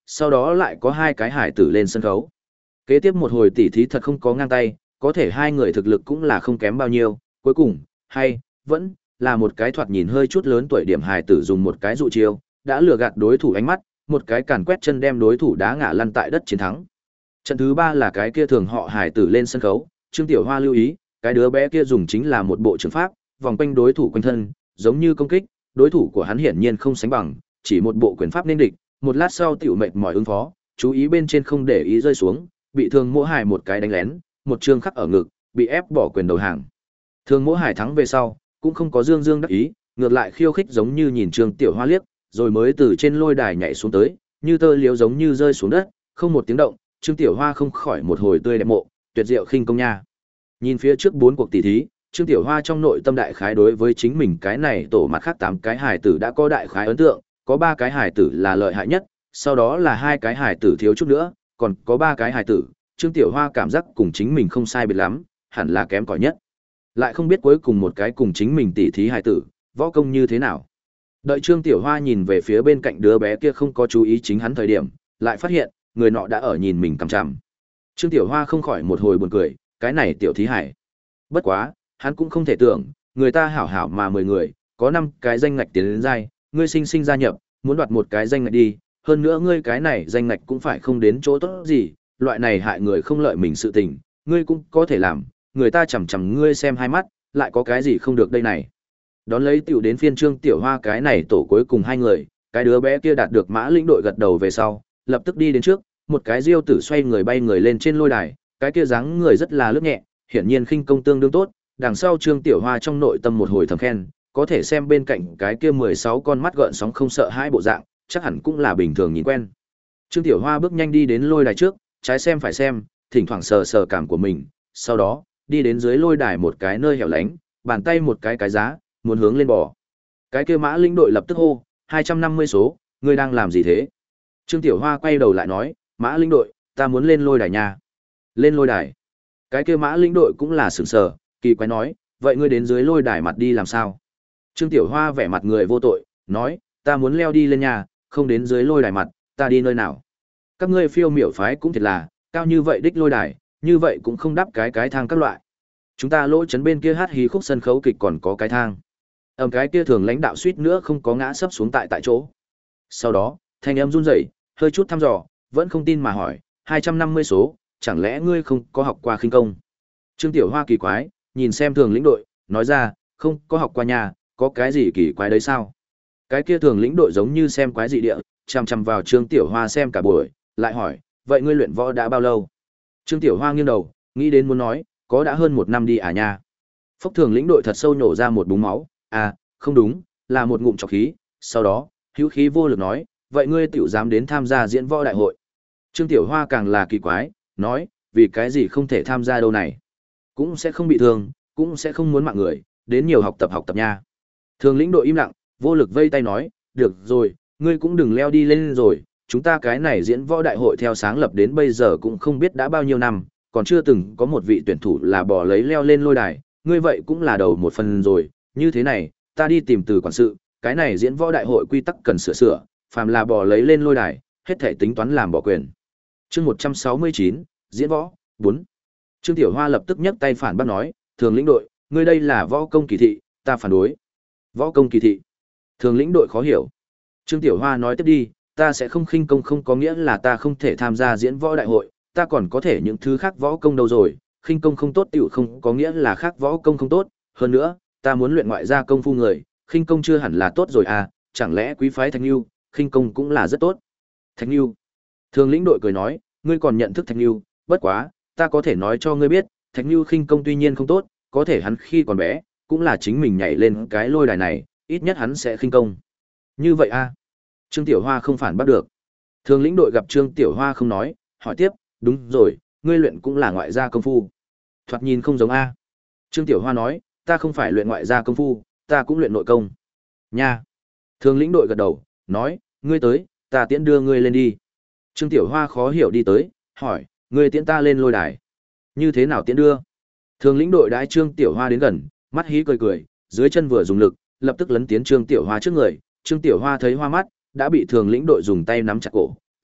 sau đó lại có hai cái hải tử lên sân khấu. Kế tiếp một hồi tỉ thí thật không có ngang tay, có thể hai người thực lực cũng là không kém bao nhiêu, cuối cùng, hay, vẫn, là một cái thoạt nhìn hơi chút lớn tuổi điểm hải tử dùng một cái dụ chiêu, đã lừa gạt đối thủ ánh mắt, một cái càn quét chân đem đối thủ đá ngã lăn tại đất chiến thắng. Trận thứ ba là cái kia thường họ hải tử lên sân khấu, Trương Tiểu Hoa lưu ý, cái đứa bé kia dùng chính là một bộ trường pháp, vòng quanh đối thủ quanh thân, giống như công kích, đối thủ của hắn hiển nhiên không sánh bằng, chỉ một bộ quyền pháp nên địch, một lát sau tiểu mệt mỏi ứng phó, chú ý bên trên không để ý rơi xuống, bị Thường Mỗ Hải một cái đánh lén, một chương khắc ở ngực, bị ép bỏ quyền đầu hàng. Thường Mỗ Hải thắng về sau, cũng không có dương dương đắc ý, ngược lại khiêu khích giống như nhìn Trương Tiểu Hoa liếc, rồi mới từ trên lôi đài nhảy xuống tới, như tơ liếu giống như rơi xuống đất, không một tiếng động, Trương Tiểu Hoa không khỏi một hồi tươi đẹp mộ, tuyệt diệu khinh công nha. Nhìn phía trước bốn cuộc tỷ thí, Trương Tiểu Hoa trong nội tâm đại khái đối với chính mình cái này tổ mặt khác tám cái hài tử đã có đại khái ấn tượng, có ba cái hài tử là lợi hại nhất, sau đó là hai cái hài tử thiếu chút nữa, còn có ba cái hài tử, Trương Tiểu Hoa cảm giác cùng chính mình không sai biệt lắm, hẳn là kém cỏi nhất. Lại không biết cuối cùng một cái cùng chính mình tỷ thí hài tử, võ công như thế nào. Đợi Trương Tiểu Hoa nhìn về phía bên cạnh đứa bé kia không có chú ý chính hắn thời điểm, lại phát hiện, người nọ đã ở nhìn mình cằm chằm. Trương Tiểu Hoa không khỏi một hồi buồn cười, cái này tiểu thí hải. Bất quá, hắn cũng không thể tưởng, người ta hảo hảo mà mười người, có năm cái danh ngạch tiến đến giai, ngươi sinh sinh gia nhập, muốn đoạt một cái danh ngạch đi, hơn nữa ngươi cái này danh ngạch cũng phải không đến chỗ tốt gì, loại này hại người không lợi mình sự tình, ngươi cũng có thể làm, người ta chằm chằm ngươi xem hai mắt, lại có cái gì không được đây này. Đón lấy tiểu đến phiên Trương Tiểu Hoa cái này tổ cuối cùng hai người, cái đứa bé kia đạt được Mã lĩnh đội gật đầu về sau, lập tức đi đến trước, một cái diêu tử xoay người bay người lên trên lôi đài, cái kia dáng người rất là lướt nhẹ, hiển nhiên khinh công tương đương tốt, đằng sau Trương Tiểu Hoa trong nội tâm một hồi thầm khen, có thể xem bên cạnh cái kia mười sáu con mắt gợn sóng không sợ hãi bộ dạng, chắc hẳn cũng là bình thường nhìn quen. Trương Tiểu Hoa bước nhanh đi đến lôi đài trước, trái xem phải xem, thỉnh thoảng sờ sờ cảm của mình, sau đó, đi đến dưới lôi đài một cái nơi hẻo lánh, bàn tay một cái cái giá, muốn hướng lên bò. Cái kia Mã lĩnh đội lập tức hô, hai trăm năm mươi số, ngươi đang làm gì thế? Trương Tiểu Hoa quay đầu lại nói, Mã lĩnh đội, ta muốn lên lôi đài nha. Lên lôi đài. Cái kia Mã lĩnh đội cũng là sửng sờ, kỳ quái nói, vậy ngươi đến dưới lôi đài mặt đi làm sao? Trương Tiểu Hoa vẻ mặt người vô tội, nói, ta muốn leo đi lên nhà, không đến dưới lôi đài mặt, ta đi nơi nào? Các ngươi phiêu miểu phái cũng thiệt là, cao như vậy đích lôi đài, như vậy cũng không đắp cái cái thang các loại. Chúng ta lỗ chấn bên kia hát hí khúc sân khấu kịch còn có cái thang. Ầm cái kia thường lãnh đạo suýt nữa không có ngã sấp xuống tại tại chỗ. Sau đó, thanh âm run rẩy, hơi chút thăm dò, vẫn không tin mà hỏi, hai trăm năm mươi số, chẳng lẽ ngươi không có học qua khinh công? Trương Tiểu Hoa kỳ quái, nhìn xem thường lĩnh đội, nói ra, không có học qua nhà, có cái gì kỳ quái đấy sao? Cái kia thường lĩnh đội giống như xem quái dị địa, chằm chằm vào Trương Tiểu Hoa xem cả buổi, lại hỏi, vậy ngươi luyện võ đã bao lâu? Trương Tiểu Hoa nghiêng đầu, nghĩ đến muốn nói, có đã hơn một năm đi à nha. Phốc thường lĩnh đội thật sâu nhổ ra một búng máu, à, không đúng, là một ngụm trọc khí, sau đó, hữu khí vô lực nói, vậy ngươi tiểu dám đến tham gia diễn võ đại hội. Trương Tiểu Hoa càng là kỳ quái, nói, vì cái gì không thể tham gia đâu này. Cũng sẽ không bị thương, cũng sẽ không muốn mạng người, đến nhiều học tập học tập nha. Thường lĩnh đội im lặng, vô lực vây tay nói, được rồi, ngươi cũng đừng leo đi lên rồi, chúng ta cái này diễn võ đại hội theo sáng lập đến bây giờ cũng không biết đã bao nhiêu năm, còn chưa từng có một vị tuyển thủ là bỏ lấy leo lên lôi đài, ngươi vậy cũng là đầu một phần rồi, như thế này, ta đi tìm từ quản sự, cái này diễn võ đại hội quy tắc cần sửa sửa, phàm là bỏ lấy lên lôi đài, hết thể tính toán làm bỏ quyền. Chương một trăm sáu mươi chín, diễn võ, bốn. Trương Tiểu Hoa lập tức nhấc tay phản bác nói, thường lĩnh đội, ngươi đây là võ công kỳ thị, ta phản đối. Võ công kỳ thị. Thường lĩnh đội khó hiểu. Trương Tiểu Hoa nói tiếp đi, ta sẽ không khinh công không có nghĩa là ta không thể tham gia diễn võ đại hội, ta còn có thể những thứ khác võ công đâu rồi, khinh công không tốt tiểu không có nghĩa là khác võ công không tốt, hơn nữa, ta muốn luyện ngoại gia công phu người, khinh công chưa hẳn là tốt rồi à, chẳng lẽ quý phái Thạch Nưu, khinh công cũng là rất tốt. Thạch Nưu. Thường lĩnh đội cười nói, ngươi còn nhận thức Thạch Nưu, bất quá, ta có thể nói cho ngươi biết, Thạch Nưu khinh công tuy nhiên không tốt, có thể hắn khi còn bé, cũng là chính mình nhảy lên cái lôi đài này, ít nhất hắn sẽ khinh công. Như vậy a? À? Trương Tiểu Hoa không phản bắt được. Thường lĩnh đội gặp Trương Tiểu Hoa không nói, hỏi tiếp, đúng rồi, ngươi luyện cũng là ngoại gia công phu. Thoạt nhìn không giống a. Trương Tiểu Hoa nói, ta không phải luyện ngoại gia công phu, ta cũng luyện nội công. Nha. Thường lĩnh đội gật đầu, nói, ngươi tới, ta tiễn đưa ngươi lên đi. Trương Tiểu Hoa khó hiểu đi tới, hỏi, ngươi tiễn ta lên lôi đài. Như thế nào tiễn đưa? Thường lĩnh đội đãi Trương Tiểu Hoa đến gần, mắt hí cười cười, dưới chân vừa dùng lực, lập tức lấn tiến Trương Tiểu Hoa trước người. Trương Tiểu Hoa thấy hoa mắt, đã bị thường lĩnh đội dùng tay nắm chặt cổ,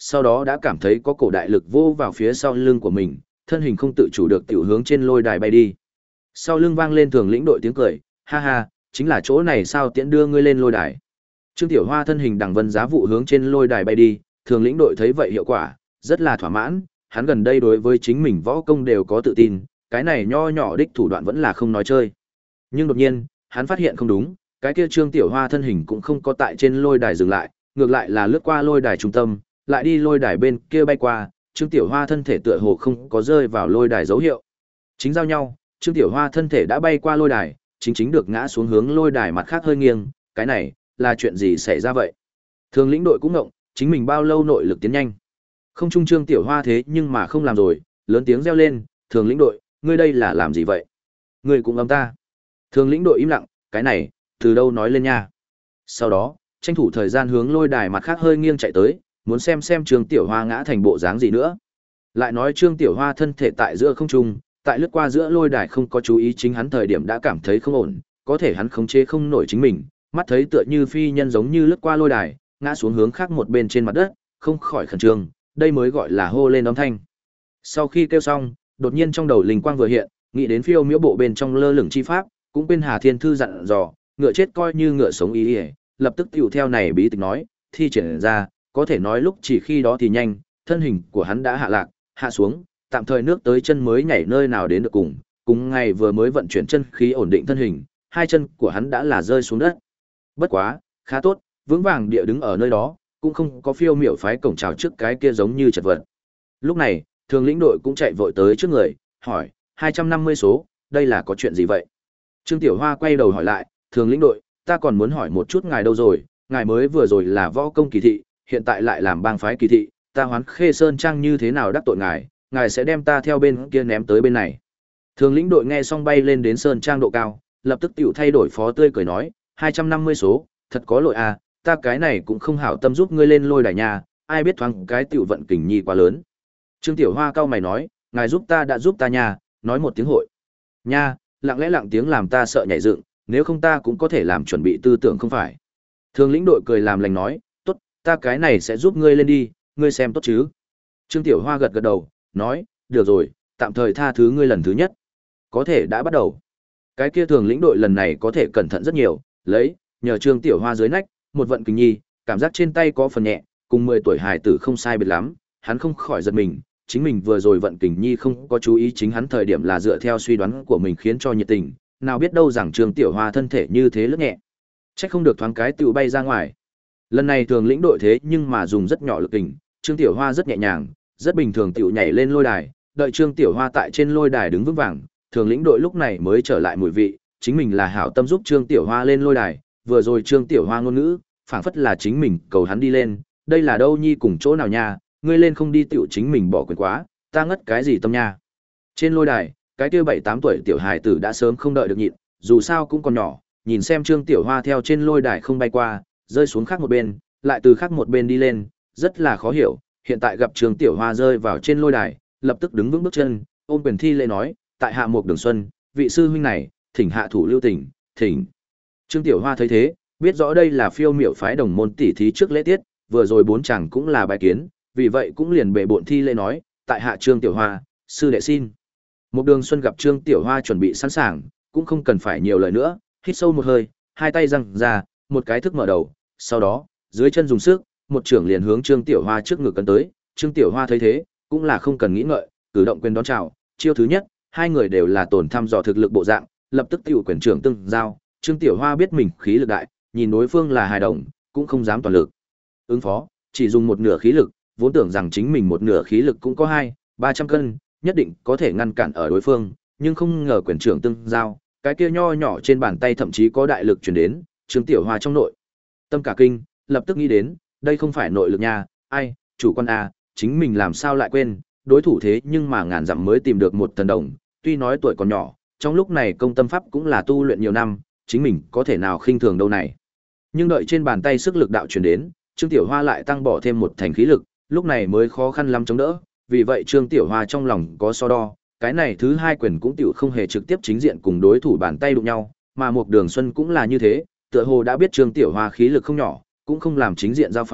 sau đó đã cảm thấy có cổ đại lực vô vào phía sau lưng của mình, thân hình không tự chủ được tiểu hướng trên lôi đài bay đi. Sau lưng vang lên thường lĩnh đội tiếng cười, ha ha, chính là chỗ này sao tiễn đưa ngươi lên lôi đài. Trương Tiểu Hoa thân hình đằng vân giá vụ hướng trên lôi đài bay đi, thường lĩnh đội thấy vậy hiệu quả, rất là thỏa mãn, hắn gần đây đối với chính mình võ công đều có tự tin, cái này nho nhỏ đích thủ đoạn vẫn là không nói chơi. Nhưng đột nhiên, hắn phát hiện không đúng, cái kia Trương Tiểu Hoa thân hình cũng không có tại trên lôi đài dừng lại, ngược lại là lướt qua lôi đài trung tâm, lại đi lôi đài bên kia bay qua, Trương Tiểu Hoa thân thể tựa hồ không có rơi vào lôi đài dấu hiệu. Chính giao nhau, Trương Tiểu Hoa thân thể đã bay qua lôi đài, chính chính được ngã xuống hướng lôi đài mặt khác hơi nghiêng, cái này là chuyện gì xảy ra vậy? Thường lĩnh đội cũng ngộng, chính mình bao lâu nội lực tiến nhanh. Không trung Trương Tiểu Hoa thế nhưng mà không làm rồi, lớn tiếng reo lên, thường lĩnh đội, ngươi đây là làm gì vậy? Ngươi cũng ấm ta. Thường lĩnh đội im lặng, cái này, từ đâu nói lên nha. Sau đó, tranh thủ thời gian hướng lôi đài mặt khác hơi nghiêng chạy tới, muốn xem xem Trương Tiểu Hoa ngã thành bộ dáng gì nữa. Lại nói Trương Tiểu Hoa thân thể tại giữa không trung, tại lướt qua giữa lôi đài không có chú ý chính hắn thời điểm đã cảm thấy không ổn, có thể hắn khống chế không nổi chính mình, mắt thấy tựa như phi nhân giống như lướt qua lôi đài, ngã xuống hướng khác một bên trên mặt đất, không khỏi khẩn trương, đây mới gọi là hô lên âm thanh. Sau khi kêu xong, đột nhiên trong đầu linh quang vừa hiện, nghĩ đến phiêu miễu bộ bên trong lơ lửng chi pháp, cũng quên Hà Thiên Thư dặn dò, ngựa chết coi như ngựa sống ý ý, lập tức tiểu theo này bí tịch nói, thi triển ra, có thể nói lúc chỉ khi đó thì nhanh, thân hình của hắn đã hạ lạc, hạ xuống, tạm thời nước tới chân mới nhảy nơi nào đến được cùng, cùng ngày vừa mới vận chuyển chân khí ổn định thân hình, hai chân của hắn đã là rơi xuống đất. Bất quá, khá tốt, vững vàng địa đứng ở nơi đó, cũng không có phiêu miểu phái cổng chào trước cái kia giống như chật vật. Lúc này, thường lĩnh đội cũng chạy vội tới trước người, hỏi, hai trăm năm mươi số, đây là có chuyện gì vậy? Trương Tiểu Hoa quay đầu hỏi lại, thường lĩnh đội, ta còn muốn hỏi một chút ngài đâu rồi, ngài mới vừa rồi là võ công kỳ thị, hiện tại lại làm bang phái kỳ thị, ta Hoán Khê Sơn Trang như thế nào đắc tội ngài, ngài sẽ đem ta theo bên kia ném tới bên này. Thường lĩnh đội nghe xong bay lên đến Sơn Trang độ cao, lập tức tiểu thay đổi phó tươi cười nói, hai trăm năm mươi số, thật có lỗi à, ta cái này cũng không hảo tâm giúp ngươi lên lôi đài nhà, ai biết thoáng cái tiểu vận kình nhi quá lớn. Trương Tiểu Hoa cao mày nói, ngài giúp ta đã giúp ta nha, nói một tiếng hội. Nha, lặng lẽ lặng tiếng làm ta sợ nhảy dựng, nếu không ta cũng có thể làm chuẩn bị tư tưởng không phải. Thường lĩnh đội cười làm lành nói, tốt, ta cái này sẽ giúp ngươi lên đi, ngươi xem tốt chứ. Trương Tiểu Hoa gật gật đầu, nói, được rồi, tạm thời tha thứ ngươi lần thứ nhất. Có thể đã bắt đầu. Cái kia thường lĩnh đội lần này có thể cẩn thận rất nhiều, lấy, nhờ Trương Tiểu Hoa dưới nách, một vận kình nhi, cảm giác trên tay có phần nhẹ, cùng mười tuổi hài tử không sai biệt lắm, hắn không khỏi giật mình, chính mình vừa rồi vận kình nhi không có chú ý chính hắn thời điểm là dựa theo suy đoán của mình khiến cho nhiệt tình, nào biết đâu rằng Trương Tiểu Hoa thân thể như thế lướt nhẹ. Chắc không được thoáng cái tiểu bay ra ngoài. Lần này thường lĩnh đội thế nhưng mà dùng rất nhỏ lực kình, Trương Tiểu Hoa rất nhẹ nhàng, rất bình thường tiểu nhảy lên lôi đài, đợi Trương Tiểu Hoa tại trên lôi đài đứng vững vàng, thường lĩnh đội lúc này mới trở lại mùi vị, chính mình là hảo tâm giúp Trương Tiểu Hoa lên lôi đài, vừa rồi Trương Tiểu Hoa ngôn ngữ, phảng phất là chính mình cầu hắn đi lên, đây là đâu nhi cùng chỗ nào nha, ngươi lên không đi tiểu chính mình bỏ quyền quá, ta ngất cái gì tâm nha. Trên lôi đài, cái kia bảy tám tuổi tiểu hài tử đã sớm không đợi được nhịn, dù sao cũng còn nhỏ, nhìn xem Trương Tiểu Hoa theo trên lôi đài không bay qua, rơi xuống khác một bên, lại từ khác một bên đi lên, rất là khó hiểu, hiện tại gặp Trương Tiểu Hoa rơi vào trên lôi đài, lập tức đứng vững bước chân, ôm quyền thi lễ nói, tại hạ Mục Đường Xuân, vị sư huynh này, thỉnh hạ thủ lưu tình, thỉnh. Trương Tiểu Hoa thấy thế, biết rõ đây là phiêu miểu phái đồng môn tỷ thí trước lễ tiết, vừa rồi bốn chàng cũng là bài kiến, vì vậy cũng liền bệ bộn thi lễ nói, tại hạ Trương Tiểu Hoa, sư đệ xin. Mục Đường Xuân gặp Trương Tiểu Hoa chuẩn bị sẵn sàng, cũng không cần phải nhiều lời nữa, hít sâu một hơi, hai tay giằng ra, một cái thức mở đầu, sau đó, dưới chân dùng sức, một trưởng liền hướng Trương Tiểu Hoa trước ngực cấn tới, Trương Tiểu Hoa thấy thế, cũng là không cần nghĩ ngợi, cử động quyền đón chào, chiêu thứ nhất, hai người đều là tổn thăm dò thực lực bộ dạng, lập tức tiểu quyền trưởng tương giao, Trương Tiểu Hoa biết mình khí lực đại, nhìn đối phương là hài đồng, cũng không dám toàn lực. Ứng phó, chỉ dùng một nửa khí lực, vốn tưởng rằng chính mình một nửa khí lực cũng có hai, ba trăm cân, nhất định có thể ngăn cản ở đối phương, nhưng không ngờ quyền trưởng tương giao, cái kia nho nhỏ trên bàn tay thậm chí có đại lực truyền đến, Trương Tiểu Hoa trong nội tâm cả kinh, lập tức nghĩ đến, đây không phải nội lực nha, ai, chủ quan a, chính mình làm sao lại quên, đối thủ thế nhưng mà ngàn dặm mới tìm được một thần đồng, tuy nói tuổi còn nhỏ, trong lúc này công tâm pháp cũng là tu luyện nhiều năm, chính mình có thể nào khinh thường đâu này. Nhưng đợi trên bàn tay sức lực đạo truyền đến, Trương Tiểu Hoa lại tăng bỏ thêm một thành khí lực, lúc này mới khó khăn lắm chống đỡ, vì vậy Trương Tiểu Hoa trong lòng có so đo, cái này thứ hai quyền cũng tiểu không hề trực tiếp chính diện cùng đối thủ bàn tay đụng nhau, mà một Đường Xuân cũng là như thế, tựa hồ đã biết Trương Tiểu Hoa khí lực không nhỏ, cũng không làm chính diện giao phong,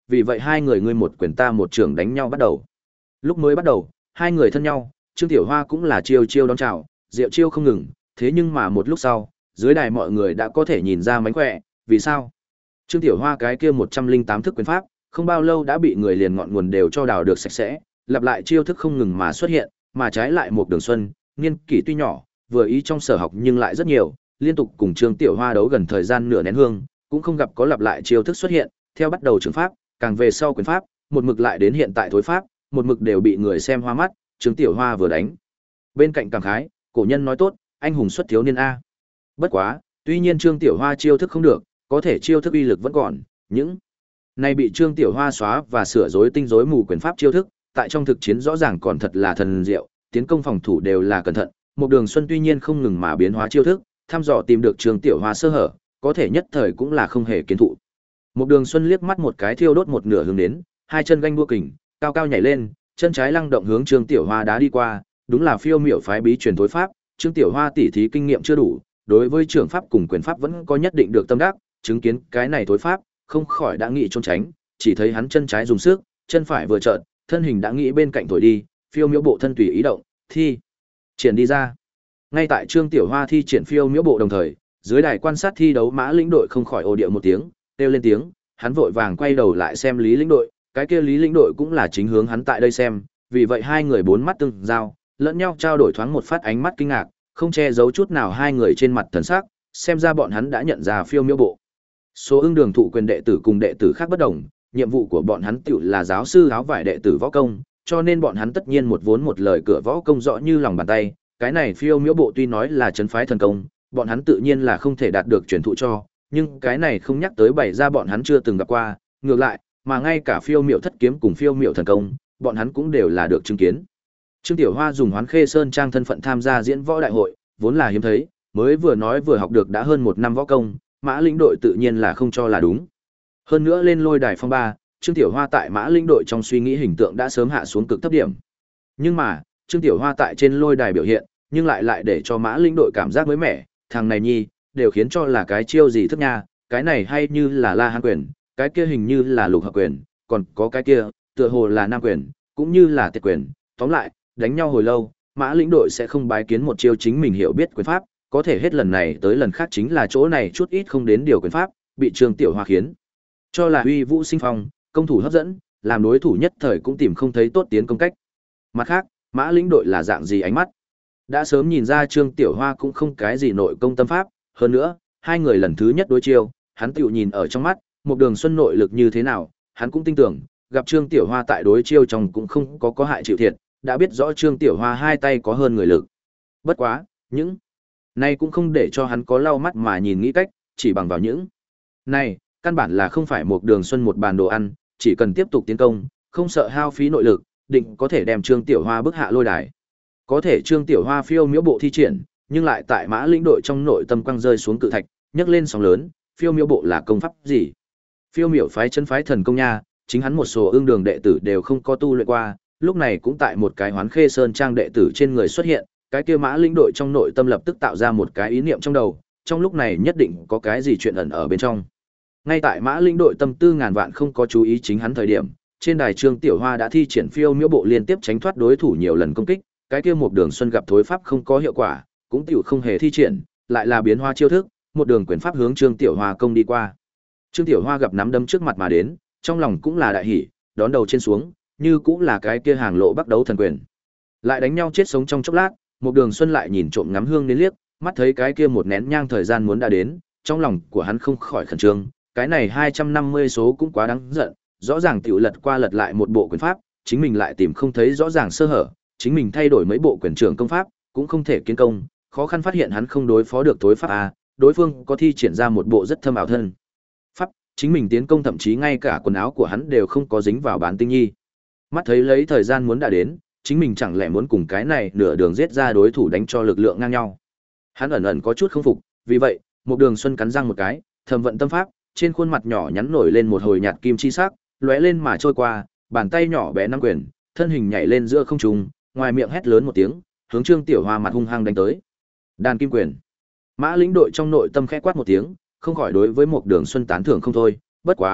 vì vậy hai người ngươi một quyền ta một trường đánh nhau bắt đầu. Lúc mới bắt đầu, hai người thân nhau, Trương Tiểu Hoa cũng là chiêu chiêu đón chào, diệu chiêu không ngừng, thế nhưng mà một lúc sau, dưới đài mọi người đã có thể nhìn ra mánh khỏe, vì sao? Trương Tiểu Hoa cái kia một trăm linh tám thức quyền pháp, không bao lâu đã bị người liền ngọn nguồn đều cho đào được sạch sẽ, lặp lại chiêu thức không ngừng mà xuất hiện, mà trái lại một Đường Xuân, niên kỷ tuy nhỏ, vừa ý trong sở học nhưng lại rất nhiều, liên tục cùng Trương Tiểu Hoa đấu gần thời gian nửa nén hương, cũng không gặp có lặp lại chiêu thức xuất hiện, theo bắt đầu trường pháp, càng về sau quyền pháp, một mực lại đến hiện tại thối pháp, một mực đều bị người xem hoa mắt, Trương Tiểu Hoa vừa đánh. Bên cạnh cảm khái, cổ nhân nói tốt, anh hùng xuất thiếu niên a. Bất quá, tuy nhiên Trương Tiểu Hoa chiêu thức không được, có thể chiêu thức uy lực vẫn còn, những này bị Trương Tiểu Hoa xóa và sửa rối tinh rối mù quyền pháp chiêu thức, tại trong thực chiến rõ ràng còn thật là thần diệu, tiến công phòng thủ đều là cẩn thận, một Đường Xuân tuy nhiên không ngừng mà biến hóa chiêu thức, thăm dò tìm được Trương Tiểu Hoa sơ hở, có thể nhất thời cũng là không hề kiến thụ. Một Đường Xuân liếc mắt một cái thiêu đốt một nửa hướng đến, hai chân ganh đua kình, cao cao nhảy lên, chân trái lăng động hướng Trương Tiểu Hoa đá đi qua, đúng là phiêu miểu phái bí truyền thối pháp, Trương Tiểu Hoa tỉ thí kinh nghiệm chưa đủ, đối với trường pháp cùng quyền pháp vẫn có nhất định được tâm đắc, chứng kiến cái này thối pháp, không khỏi đã nghĩ trốn tránh, chỉ thấy hắn chân trái dùng sức, chân phải vừa chợt, thân hình đã nghĩ bên cạnh thổi đi, phiêu miểu bộ thân tùy ý động, thi triển đi ra. Ngay tại Trương Tiểu Hoa thi triển phiêu miểu bộ đồng thời, dưới đài quan sát thi đấu Mã lĩnh đội không khỏi ồ điệu một tiếng, kêu lên tiếng, hắn vội vàng quay đầu lại xem Lý lĩnh đội, cái kia Lý lĩnh đội cũng là chính hướng hắn tại đây xem, vì vậy hai người bốn mắt tương giao, lẫn nhau trao đổi thoáng một phát ánh mắt kinh ngạc, không che giấu chút nào hai người trên mặt thần sắc, xem ra bọn hắn đã nhận ra phiêu miểu bộ. Số ưng đường thụ quyền đệ tử cùng đệ tử khác bất đồng, nhiệm vụ của bọn hắn tựu là giáo sư áo vải đệ tử võ công, cho nên bọn hắn tất nhiên một vốn một lời cửa võ công rõ như lòng bàn tay, cái này phiêu miểu bộ tuy nói là trấn phái thần công, bọn hắn tự nhiên là không thể đạt được truyền thụ cho, nhưng cái này không nhắc tới bày ra bọn hắn chưa từng gặp qua, ngược lại, mà ngay cả phiêu miểu thất kiếm cùng phiêu miểu thần công, bọn hắn cũng đều là được chứng kiến. Trương Tiểu Hoa dùng Hoán Khê Sơn trang thân phận tham gia diễn võ đại hội, vốn là hiếm thấy, mới vừa nói vừa học được đã hơn một năm võ công, Mã lĩnh đội tự nhiên là không cho là đúng. Hơn nữa lên lôi đài phong ba, Trương Tiểu Hoa tại Mã lĩnh đội trong suy nghĩ hình tượng đã sớm hạ xuống cực thấp điểm. Nhưng mà, Trương Tiểu Hoa tại trên lôi đài biểu hiện, nhưng lại lại để cho Mã lĩnh đội cảm giác mới mẻ, thằng này nhi, đều khiến cho là cái chiêu gì thức nha, cái này hay như là La Hán quyền, cái kia hình như là Lục Hợp quyền, còn có cái kia, tựa hồ là Nam quyền, cũng như là Tiệt quyền, tóm lại, đánh nhau hồi lâu, Mã lĩnh đội sẽ không bái kiến một chiêu chính mình hiểu biết quyền pháp, có thể hết lần này tới lần khác chính là chỗ này chút ít không đến điều quyền pháp, bị Trương Tiểu Hoa khiến cho là uy vũ sinh phong, công thủ hấp dẫn, làm đối thủ nhất thời cũng tìm không thấy tốt tiến công cách. Mặt khác, Mã lĩnh đội là dạng gì ánh mắt? Đã sớm nhìn ra Trương Tiểu Hoa cũng không cái gì nội công tâm pháp, hơn nữa, hai người lần thứ nhất đối chiêu, hắn tiểu nhìn ở trong mắt, một Đường Xuân nội lực như thế nào, hắn cũng tin tưởng, gặp Trương Tiểu Hoa tại đối chiêu trong cũng không có có hại chịu thiệt, đã biết rõ Trương Tiểu Hoa hai tay có hơn người lực. Bất quá, những này cũng không để cho hắn có lau mắt mà nhìn nghĩ cách, chỉ bằng vào những này, căn bản là không phải một Đường Xuân một bàn đồ ăn, chỉ cần tiếp tục tiến công, không sợ hao phí nội lực, định có thể đem Trương Tiểu Hoa bức hạ lôi đài. Có thể Trương Tiểu Hoa phiêu miểu bộ thi triển, nhưng lại tại Mã lĩnh đội trong nội tâm quăng rơi xuống cự thạch, nhấc lên sóng lớn, phiêu miểu bộ là công pháp gì? Phiêu miểu phái chân phái thần công nha, chính hắn một số ương đường đệ tử đều không có tu luyện qua, lúc này cũng tại một cái Hoán Khê Sơn trang đệ tử trên người xuất hiện, cái kia Mã lĩnh đội trong nội tâm lập tức tạo ra một cái ý niệm trong đầu, trong lúc này nhất định có cái gì chuyện ẩn ở bên trong. Ngay tại Mã lĩnh đội tâm tư ngàn vạn không có chú ý chính hắn thời điểm, trên đài Trương Tiểu Hoa đã thi triển phiêu miểu bộ liên tiếp tránh thoát đối thủ nhiều lần công kích, cái kia một Đường Xuân gặp thối pháp không có hiệu quả, cũng tiểu không hề thi triển, lại là biến hóa chiêu thức, một đường quyền pháp hướng Trương Tiểu Hoa công đi qua. Trương Tiểu Hoa gặp nắm đấm trước mặt mà đến, trong lòng cũng là đại hỉ, đón đầu trên xuống, như cũng là cái kia hàng lộ bắt đấu thần quyền. Lại đánh nhau chết sống trong chốc lát, một Đường Xuân lại nhìn trộm ngắm hương đến liếc, mắt thấy cái kia một nén nhang thời gian muốn đã đến, trong lòng của hắn không khỏi khẩn trương, cái này hai trăm năm mươi số cũng quá đáng giận, rõ ràng tiểu lật qua lật lại một bộ quyền pháp, chính mình lại tìm không thấy rõ ràng sơ hở, chính mình thay đổi mấy bộ quyền trưởng công pháp, cũng không thể kiến công, khó khăn phát hiện hắn không đối phó được thối pháp a, đối phương có thi triển ra một bộ rất thâm ảo thân pháp, chính mình tiến công thậm chí ngay cả quần áo của hắn đều không có dính vào bán tinh nhi. Mắt thấy lấy thời gian muốn đã đến, chính mình chẳng lẽ muốn cùng cái này nửa đường giết ra đối thủ đánh cho lực lượng ngang nhau. Hắn ẩn ẩn có chút không phục, vì vậy, một Đường Xuân cắn răng một cái, thầm vận tâm pháp, trên khuôn mặt nhỏ nhắn nổi lên một hồi nhạt kim chi sắc, lóe lên mà trôi qua, bàn tay nhỏ bé nắm quyền, thân hình nhảy lên giữa không trung, ngoài miệng hét lớn một tiếng, hướng Trương Tiểu Hoa mặt hung hăng đánh tới. Đàn kim quyền. Mã lĩnh đội trong nội tâm khẽ quát một tiếng, không khỏi đối với một Đường Xuân tán thưởng không thôi, bất quá,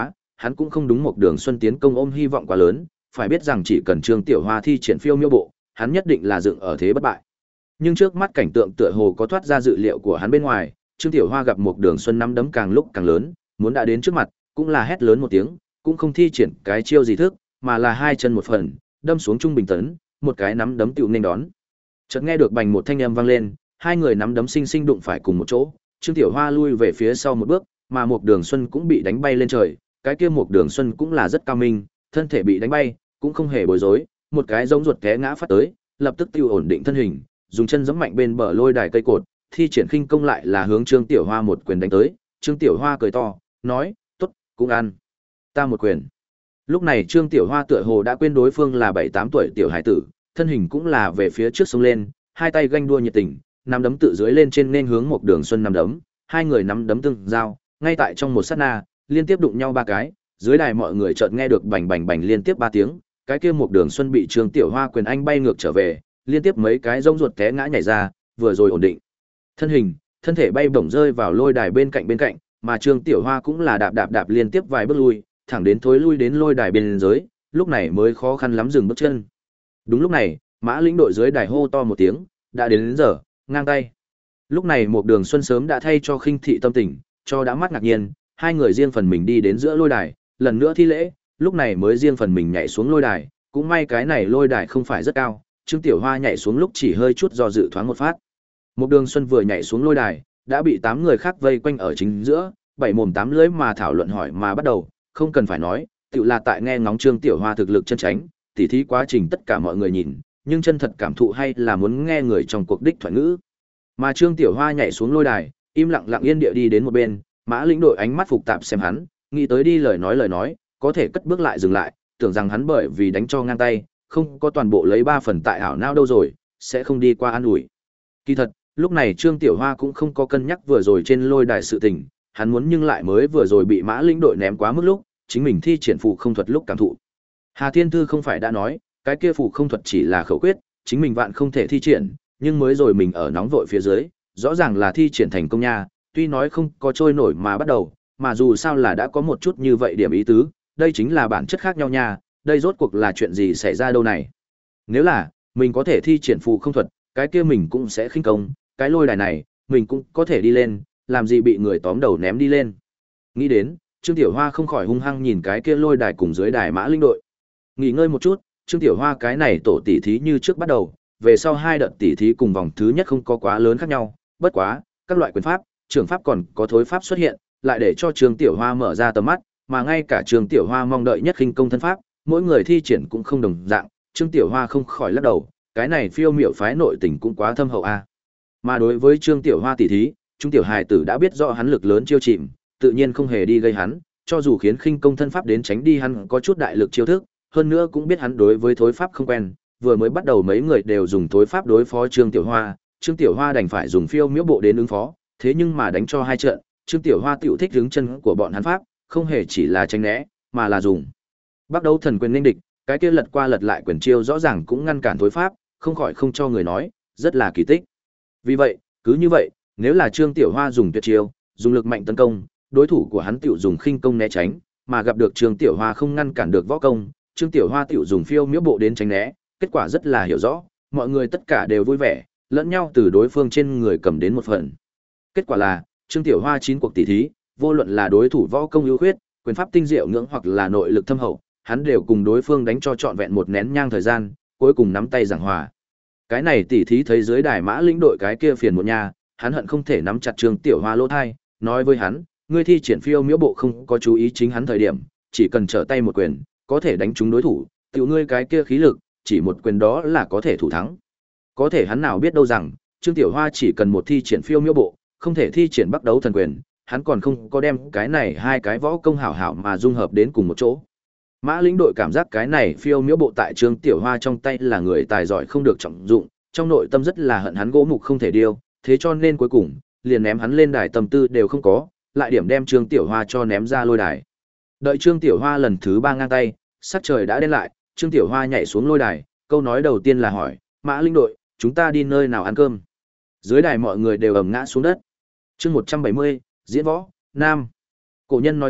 hắn cũng không đúng một Đường Xuân tiến công ôm hy vọng quá lớn, phải biết rằng chỉ cần Trương Tiểu Hoa thi triển phiêu miêu bộ, hắn nhất định là dựng ở thế bất bại. Nhưng trước mắt cảnh tượng tựa hồ có thoát ra dự liệu của hắn bên ngoài, Trương Tiểu Hoa gặp một Đường Xuân nắm đấm càng lúc càng lớn, muốn đã đến trước mặt, cũng là hét lớn một tiếng, cũng không thi triển cái chiêu gì thức, mà là hai chân một phần, đâm xuống trung bình tấn, một cái nắm đấm tiểu nên đón. Chợt nghe được bành một thanh âm vang lên, hai người nắm đấm sinh sinh đụng phải cùng một chỗ, Trương Tiểu Hoa lui về phía sau một bước, mà một Đường Xuân cũng bị đánh bay lên trời, cái kia một Đường Xuân cũng là rất cao minh, thân thể bị đánh bay, cũng không hề bối rối, một cái giống ruột té ngã phát tới, lập tức tiêu ổn định thân hình, dùng chân giẫm mạnh bên bờ lôi đài cây cột, thi triển khinh công lại là hướng Trương Tiểu Hoa một quyền đánh tới. Trương Tiểu Hoa cười to, nói, tốt, cũng ăn. Ta một quyền. Lúc này Trương Tiểu Hoa tựa hồ đã quên đối phương là bảy tám tuổi tiểu hải tử, thân hình cũng là về phía trước xông lên, hai tay ganh đua nhiệt tình, nắm đấm tự dưới lên trên nên hướng một Đường Xuân nắm đấm, hai người nắm đấm tương giao, ngay tại trong một sát na, liên tiếp đụng nhau ba cái, dưới đài mọi người chợt nghe được bành bành bành liên tiếp ba tiếng, cái kia một Đường Xuân bị Trương Tiểu Hoa quyền anh bay ngược trở về, liên tiếp mấy cái rông ruột té ngã nhảy ra, vừa rồi ổn định thân hình, thân thể bay bổng rơi vào lôi đài bên cạnh bên cạnh, mà Trương Tiểu Hoa cũng là đạp đạp đạp liên tiếp vài bước lui, thẳng đến thối lui đến lôi đài bên dưới, lúc này mới khó khăn lắm dừng bước chân. Đúng lúc này, Mã lĩnh đội dưới đài hô to một tiếng, đã đến đến giờ, ngang tay. Lúc này một Đường Xuân sớm đã thay cho khinh thị tâm tình, cho đã mắt ngạc nhiên, hai người riêng phần mình đi đến giữa lôi đài, lần nữa thi lễ, lúc này mới riêng phần mình nhảy xuống lôi đài, cũng may cái này lôi đài không phải rất cao, Trương Tiểu Hoa nhảy xuống lúc chỉ hơi chút do dự thoáng một phát. Một Đường Xuân vừa nhảy xuống lôi đài, đã bị tám người khác vây quanh ở chính giữa, bảy mồm tám lưỡi mà thảo luận hỏi mà bắt đầu, không cần phải nói, tự là tại nghe ngóng Trương Tiểu Hoa thực lực chân tránh, tỉ thí quá trình tất cả mọi người nhìn, nhưng chân thật cảm thụ hay là muốn nghe người trong cuộc đích thoại ngữ. Mà Trương Tiểu Hoa nhảy xuống lôi đài, im lặng lặng yên địa đi đến một bên, Mã lĩnh đội ánh mắt phục tạp xem hắn, nghĩ tới đi lời nói lời nói, có thể cất bước lại dừng lại, tưởng rằng hắn bởi vì đánh cho ngang tay, không có toàn bộ lấy ba phần tại ảo não đâu rồi, sẽ không đi qua an ủi. Kỳ thật, lúc này Trương Tiểu Hoa cũng không có cân nhắc vừa rồi trên lôi đài sự tình, hắn muốn nhưng lại mới vừa rồi bị Mã lĩnh đội ném quá mức lúc, chính mình thi triển phù không thuật lúc cảm thụ. Hà Thiên Thư không phải đã nói, cái kia phù không thuật chỉ là khẩu quyết, chính mình vạn không thể thi triển, nhưng mới rồi mình ở nóng vội phía dưới, rõ ràng là thi triển thành công nha, tuy nói không có trôi nổi mà bắt đầu, mà dù sao là đã có một chút như vậy điểm ý tứ, đây chính là bản chất khác nhau nha, đây rốt cuộc là chuyện gì xảy ra đâu này. Nếu là, mình có thể thi triển phù không thuật, cái kia mình cũng sẽ khinh công, cái lôi đài này, mình cũng có thể đi lên, làm gì bị người tóm đầu ném đi lên. Nghĩ đến, Trương Tiểu Hoa không khỏi hung hăng nhìn cái kia lôi đài cùng dưới đài Mã lĩnh đội. Nghỉ ngơi một chút, Trương Tiểu Hoa cái này tổ tỷ thí như trước bắt đầu, về sau hai đợt tỷ thí cùng vòng thứ nhất không có quá lớn khác nhau, bất quá, các loại quyền pháp, trưởng pháp còn có thối pháp xuất hiện, lại để cho Trương Tiểu Hoa mở ra tầm mắt, mà ngay cả Trương Tiểu Hoa mong đợi nhất khinh công thân pháp, mỗi người thi triển cũng không đồng dạng, Trương Tiểu Hoa không khỏi lắc đầu, cái này phiêu miểu phái nội tình cũng quá thâm hậu a. Mà đối với Trương Tiểu Hoa tỷ thí, Trung tiểu hài tử đã biết rõ hắn lực lớn chiêu chìm, tự nhiên không hề đi gây hắn, cho dù khiến khinh công thân pháp đến tránh đi hắn có chút đại lực chiêu thức, hơn nữa cũng biết hắn đối với thối pháp không quen, vừa mới bắt đầu mấy người đều dùng thối pháp đối phó Trương Tiểu Hoa, Trương Tiểu Hoa đành phải dùng phiêu miễu bộ đến ứng phó, thế nhưng mà đánh cho hai trận, Trương Tiểu Hoa tiểu thích hướng chân của bọn hắn pháp, không hề chỉ là tránh né, mà là dùng bắt đầu thần quyền nên địch, cái kia lật qua lật lại quyền chiêu rõ ràng cũng ngăn cản thối pháp, không khỏi không cho người nói, rất là kỳ tích. Vì vậy, cứ như vậy, nếu là Trương Tiểu Hoa dùng tuyệt chiêu, dùng lực mạnh tấn công, đối thủ của hắn tiểu dùng khinh công né tránh, mà gặp được Trương Tiểu Hoa không ngăn cản được võ công, Trương Tiểu Hoa tiểu dùng phiêu miễu bộ đến tránh né, kết quả rất là hiểu rõ, mọi người tất cả đều vui vẻ, lẫn nhau từ đối phương trên người cầm đến một phần. Kết quả là, Trương Tiểu Hoa chín cuộc tỷ thí, vô luận là đối thủ võ công ưu khuyết, quyền pháp tinh diệu ngưỡng hoặc là nội lực thâm hậu, hắn đều cùng đối phương đánh cho trọn vẹn một nén nhang thời gian, cuối cùng nắm tay giảng hòa. Cái này tỷ thí thấy dưới đài Mã lĩnh đội cái kia phiền một nha, hắn hận không thể nắm chặt Trương Tiểu Hoa lỗ thai, nói với hắn, ngươi thi triển phiêu miễu bộ không có chú ý chính hắn thời điểm, chỉ cần trở tay một quyền, có thể đánh trúng đối thủ, tiểu ngươi cái kia khí lực, chỉ một quyền đó là có thể thủ thắng. Có thể hắn nào biết đâu rằng, Trương Tiểu Hoa chỉ cần một thi triển phiêu miễu bộ, không thể thi triển bắt đấu thần quyền, hắn còn không có đem cái này hai cái võ công hảo hảo mà dung hợp đến cùng một chỗ. Mã lĩnh đội cảm giác cái này phiêu miễu bộ tại Trương Tiểu Hoa trong tay là người tài giỏi không được trọng dụng, trong nội tâm rất là hận hắn gỗ mục không thể điêu, thế cho nên cuối cùng, liền ném hắn lên đài tâm tư đều không có, lại điểm đem Trương Tiểu Hoa cho ném ra lôi đài. Đợi Trương Tiểu Hoa lần thứ ba ngang tay, sắc trời đã đen lại, Trương Tiểu Hoa nhảy xuống lôi đài, câu nói đầu tiên là hỏi, Mã lĩnh đội, chúng ta đi nơi nào ăn cơm? Dưới đài mọi người đều ầm ngã xuống đất. Chương một trăm bảy mươi, diễn võ, nam. Cổ nhân nói tốt,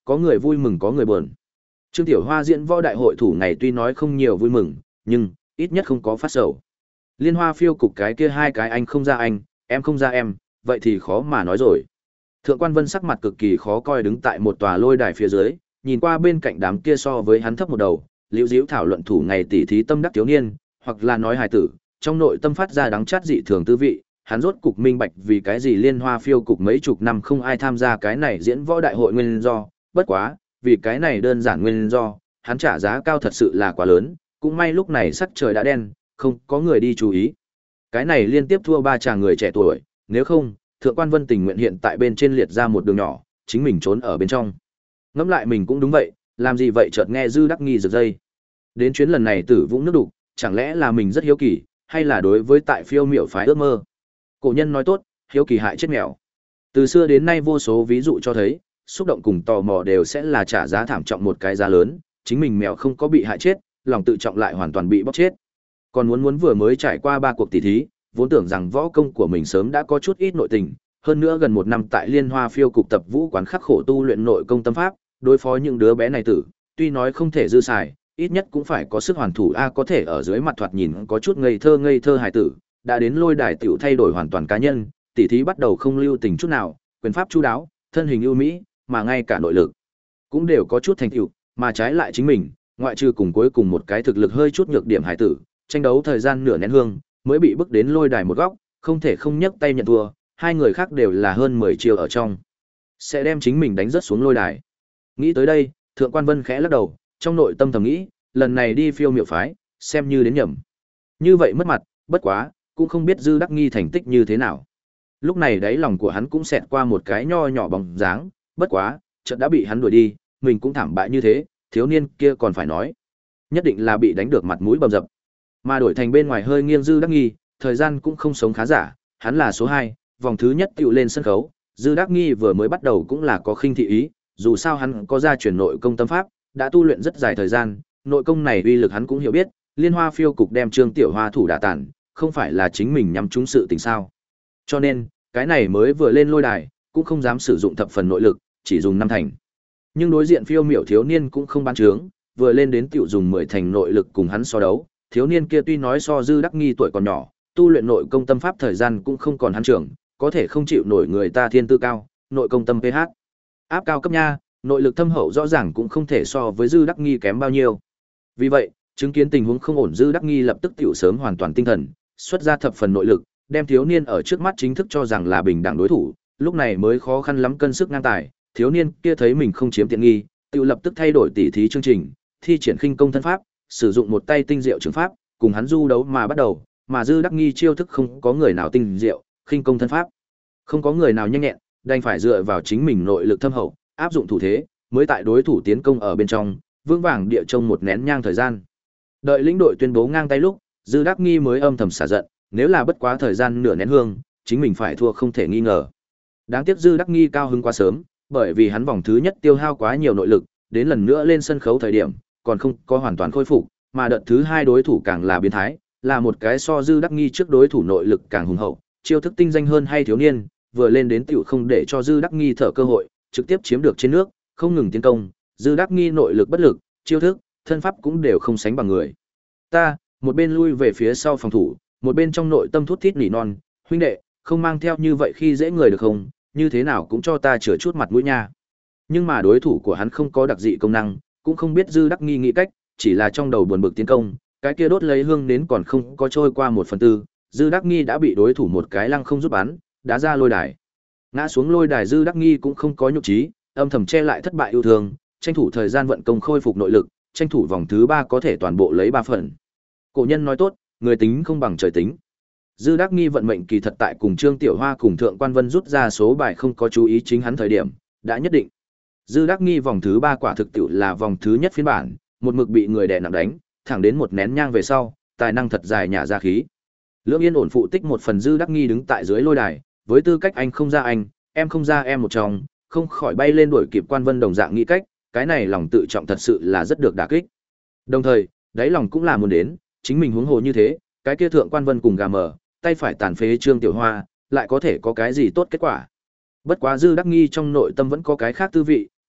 có người vui mừng có người buồn. Trương Tiểu Hoa diễn võ đại hội thủ ngày tuy nói không nhiều vui mừng, nhưng ít nhất không có phát sầu. Liên Hoa phiêu cục cái kia hai cái anh không ra anh, em không ra em, vậy thì khó mà nói rồi. Thượng quan Vân sắc mặt cực kỳ khó coi đứng tại một tòa lôi đài phía dưới, nhìn qua bên cạnh đám kia so với hắn thấp một đầu, liễu diễu thảo luận thủ ngày tỷ thí tâm đắc thiếu niên, hoặc là nói hài tử, trong nội tâm phát ra đắng chát dị thường tư vị, hắn rốt cục minh bạch vì cái gì Liên Hoa phiêu cục mấy chục năm không ai tham gia cái này diễn võ đại hội nguyên do, bất quá, vì cái này đơn giản nguyên do, hắn trả giá cao thật sự là quá lớn, cũng may lúc này sắc trời đã đen, không có người đi chú ý. Cái này liên tiếp thua ba chàng người trẻ tuổi, nếu không, Thượng quan Vân tình nguyện hiện tại bên trên liệt ra một đường nhỏ, chính mình trốn ở bên trong. Ngẫm lại mình cũng đúng vậy, làm gì vậy chợt nghe Dư Đắc Nghi giật dây. Đến chuyến lần này Tử Vũng nước đục, chẳng lẽ là mình rất hiếu kỳ, hay là đối với tại phiêu miểu phái ước mơ. Cổ nhân nói tốt, hiếu kỳ hại chết mèo. Từ xưa đến nay vô số ví dụ cho thấy, xúc động cùng tò mò đều sẽ là trả giá thảm trọng một cái giá lớn, chính mình mèo không có bị hại chết, lòng tự trọng lại hoàn toàn bị bóc chết. Còn muốn muốn vừa mới trải qua ba cuộc tỷ thí, vốn tưởng rằng võ công của mình sớm đã có chút ít nội tình, hơn nữa gần một năm tại Liên Hoa phiêu cục tập vũ quán khắc khổ tu luyện nội công tâm pháp, đối phó những đứa bé này tử, tuy nói không thể dư xài, ít nhất cũng phải có sức hoàn thủ a có thể ở dưới mặt thoạt nhìn có chút ngây thơ ngây thơ hài tử, đã đến lôi đài tiểu thay đổi hoàn toàn cá nhân, tỷ thí bắt đầu không lưu tình chút nào, quyền pháp chu đáo, thân hình ưu mỹ, mà ngay cả nội lực cũng đều có chút thành tựu, mà trái lại chính mình, ngoại trừ cùng cuối cùng một cái thực lực hơi chút nhược điểm hài tử, tranh đấu thời gian nửa nén hương, mới bị bước đến lôi đài một góc, không thể không nhấc tay nhận thua, hai người khác đều là hơn mười chiều ở trong, sẽ đem chính mình đánh rớt xuống lôi đài. Nghĩ tới đây, Thượng quan Vân khẽ lắc đầu, trong nội tâm thầm nghĩ, lần này đi phiêu miểu phái, xem như đến nhầm. Như vậy mất mặt, bất quá, cũng không biết Dư Đắc Nghi thành tích như thế nào. Lúc này đáy lòng của hắn cũng xẹt qua một cái nho nhỏ bóng dáng, bất quá, chợt đã bị hắn đuổi đi, mình cũng thảm bại như thế, thiếu niên kia còn phải nói, nhất định là bị đánh được mặt mũi bầm dập. Mà đổi thành bên ngoài hơi nghiêng Dư Đắc Nghi, thời gian cũng không sống khá giả, hắn là số hai, vòng thứ nhất tựu lên sân khấu, Dư Đắc Nghi vừa mới bắt đầu cũng là có khinh thị ý, dù sao hắn có gia truyền nội công tâm pháp, đã tu luyện rất dài thời gian, nội công này uy lực hắn cũng hiểu biết, Liên Hoa phiêu cục đem Trương Tiểu Hoa thủ đả tàn, không phải là chính mình nhắm trúng sự tình sao? Cho nên, cái này mới vừa lên lôi đài, cũng không dám sử dụng thập phần nội lực, chỉ dùng năm thành. Nhưng đối diện phiêu miểu thiếu niên cũng không bán trướng, vừa lên đến tiểu dùng mười thành nội lực cùng hắn so đấu, thiếu niên kia tuy nói so Dư Đắc Nghi tuổi còn nhỏ, tu luyện nội công tâm pháp thời gian cũng không còn hắn trưởng, có thể không chịu nổi người ta thiên tư cao, nội công tâm pH áp cao cấp nha, nội lực thâm hậu rõ ràng cũng không thể so với Dư Đắc Nghi kém bao nhiêu. Vì vậy, chứng kiến tình huống không ổn Dư Đắc Nghi lập tức tiểu sớm hoàn toàn tinh thần, xuất ra thập phần nội lực, đem thiếu niên ở trước mắt chính thức cho rằng là bình đẳng đối thủ, lúc này mới khó khăn lắm cân sức ngang tài, thiếu niên kia thấy mình không chiếm tiện nghi, tiểu lập tức thay đổi tỉ thí chương trình, thi triển khinh công thân pháp, sử dụng một tay tinh diệu trường pháp, cùng hắn du đấu mà bắt đầu, mà Dư Đắc Nghi chiêu thức không có người nào tinh diệu, khinh công thân pháp, không có người nào nhanh nhẹn, đành phải dựa vào chính mình nội lực thâm hậu, áp dụng thủ thế, mới tại đối thủ tiến công ở bên trong, vững vàng địa trông một nén nhang thời gian. Đợi lĩnh đội tuyên bố ngang tay lúc, Dư Đắc Nghi mới âm thầm xả giận, nếu là bất quá thời gian nửa nén hương, chính mình phải thua không thể nghi ngờ. Đáng tiếc Dư Đắc Nghi cao hứng quá sớm, bởi vì hắn vòng thứ nhất tiêu hao quá nhiều nội lực, đến lần nữa lên sân khấu thời điểm, còn không có hoàn toàn khôi phục, mà đợt thứ hai đối thủ càng là biến thái, là một cái so Dư Đắc Nghi trước đối thủ nội lực càng hùng hậu, chiêu thức tinh danh hơn hay thiếu niên, vừa lên đến tiểu không để cho Dư Đắc Nghi thở cơ hội, trực tiếp chiếm được trên nước, không ngừng tiến công, Dư Đắc Nghi nội lực bất lực, chiêu thức, thân pháp cũng đều không sánh bằng người. Ta, một bên lui về phía sau phòng thủ, một bên trong nội tâm thút thít nỉ non, huynh đệ, không mang theo như vậy khi dễ người được không, như thế nào cũng cho ta chừa chút mặt mũi nha. Nhưng mà đối thủ của hắn không có đặc dị công năng, cũng không biết Dư Đắc Nghi nghĩ cách, chỉ là trong đầu buồn bực tiến công, cái kia đốt lấy hương đến còn không có trôi qua một phần tư, Dư Đắc Nghi đã bị đối thủ một cái lăng không giúp bắn, đá ra lôi đài. Ngã xuống lôi đài Dư Đắc Nghi cũng không có nhục trí, âm thầm che lại thất bại yêu thương, tranh thủ thời gian vận công khôi phục nội lực, tranh thủ vòng thứ ba có thể toàn bộ lấy ba phần. Cổ nhân nói tốt, người tính không bằng trời tính. Dư Đắc Nghi vận mệnh kỳ thật tại cùng Trương Tiểu Hoa cùng Thượng quan Vân rút ra số bài không có chú ý chính hắn thời điểm, đã nhất định. Dư Đắc Nghi vòng thứ ba quả thực tiệu là vòng thứ nhất phiên bản, một mực bị người đè nặng đánh, thẳng đến một nén nhang về sau, tài năng thật dài nhả ra khí. Lưỡng Yên ổn phụ tích một phần Dư Đắc Nghi đứng tại dưới lôi đài, với tư cách anh không ra anh, em không ra em một trong, không khỏi bay lên đuổi kịp quan Vân đồng dạng nghĩ cách, cái này lòng tự trọng thật sự là rất được đả kích. Đồng thời, đáy lòng cũng là muốn đến, chính mình huống hồ như thế, cái kia Thượng quan Vân cùng gà mờ, tay phải tàn phế Trương Tiểu Hoa, lại có thể có cái gì tốt kết quả. Bất quá Dư Đắc Nghi trong nội tâm vẫn có cái khác tư vị,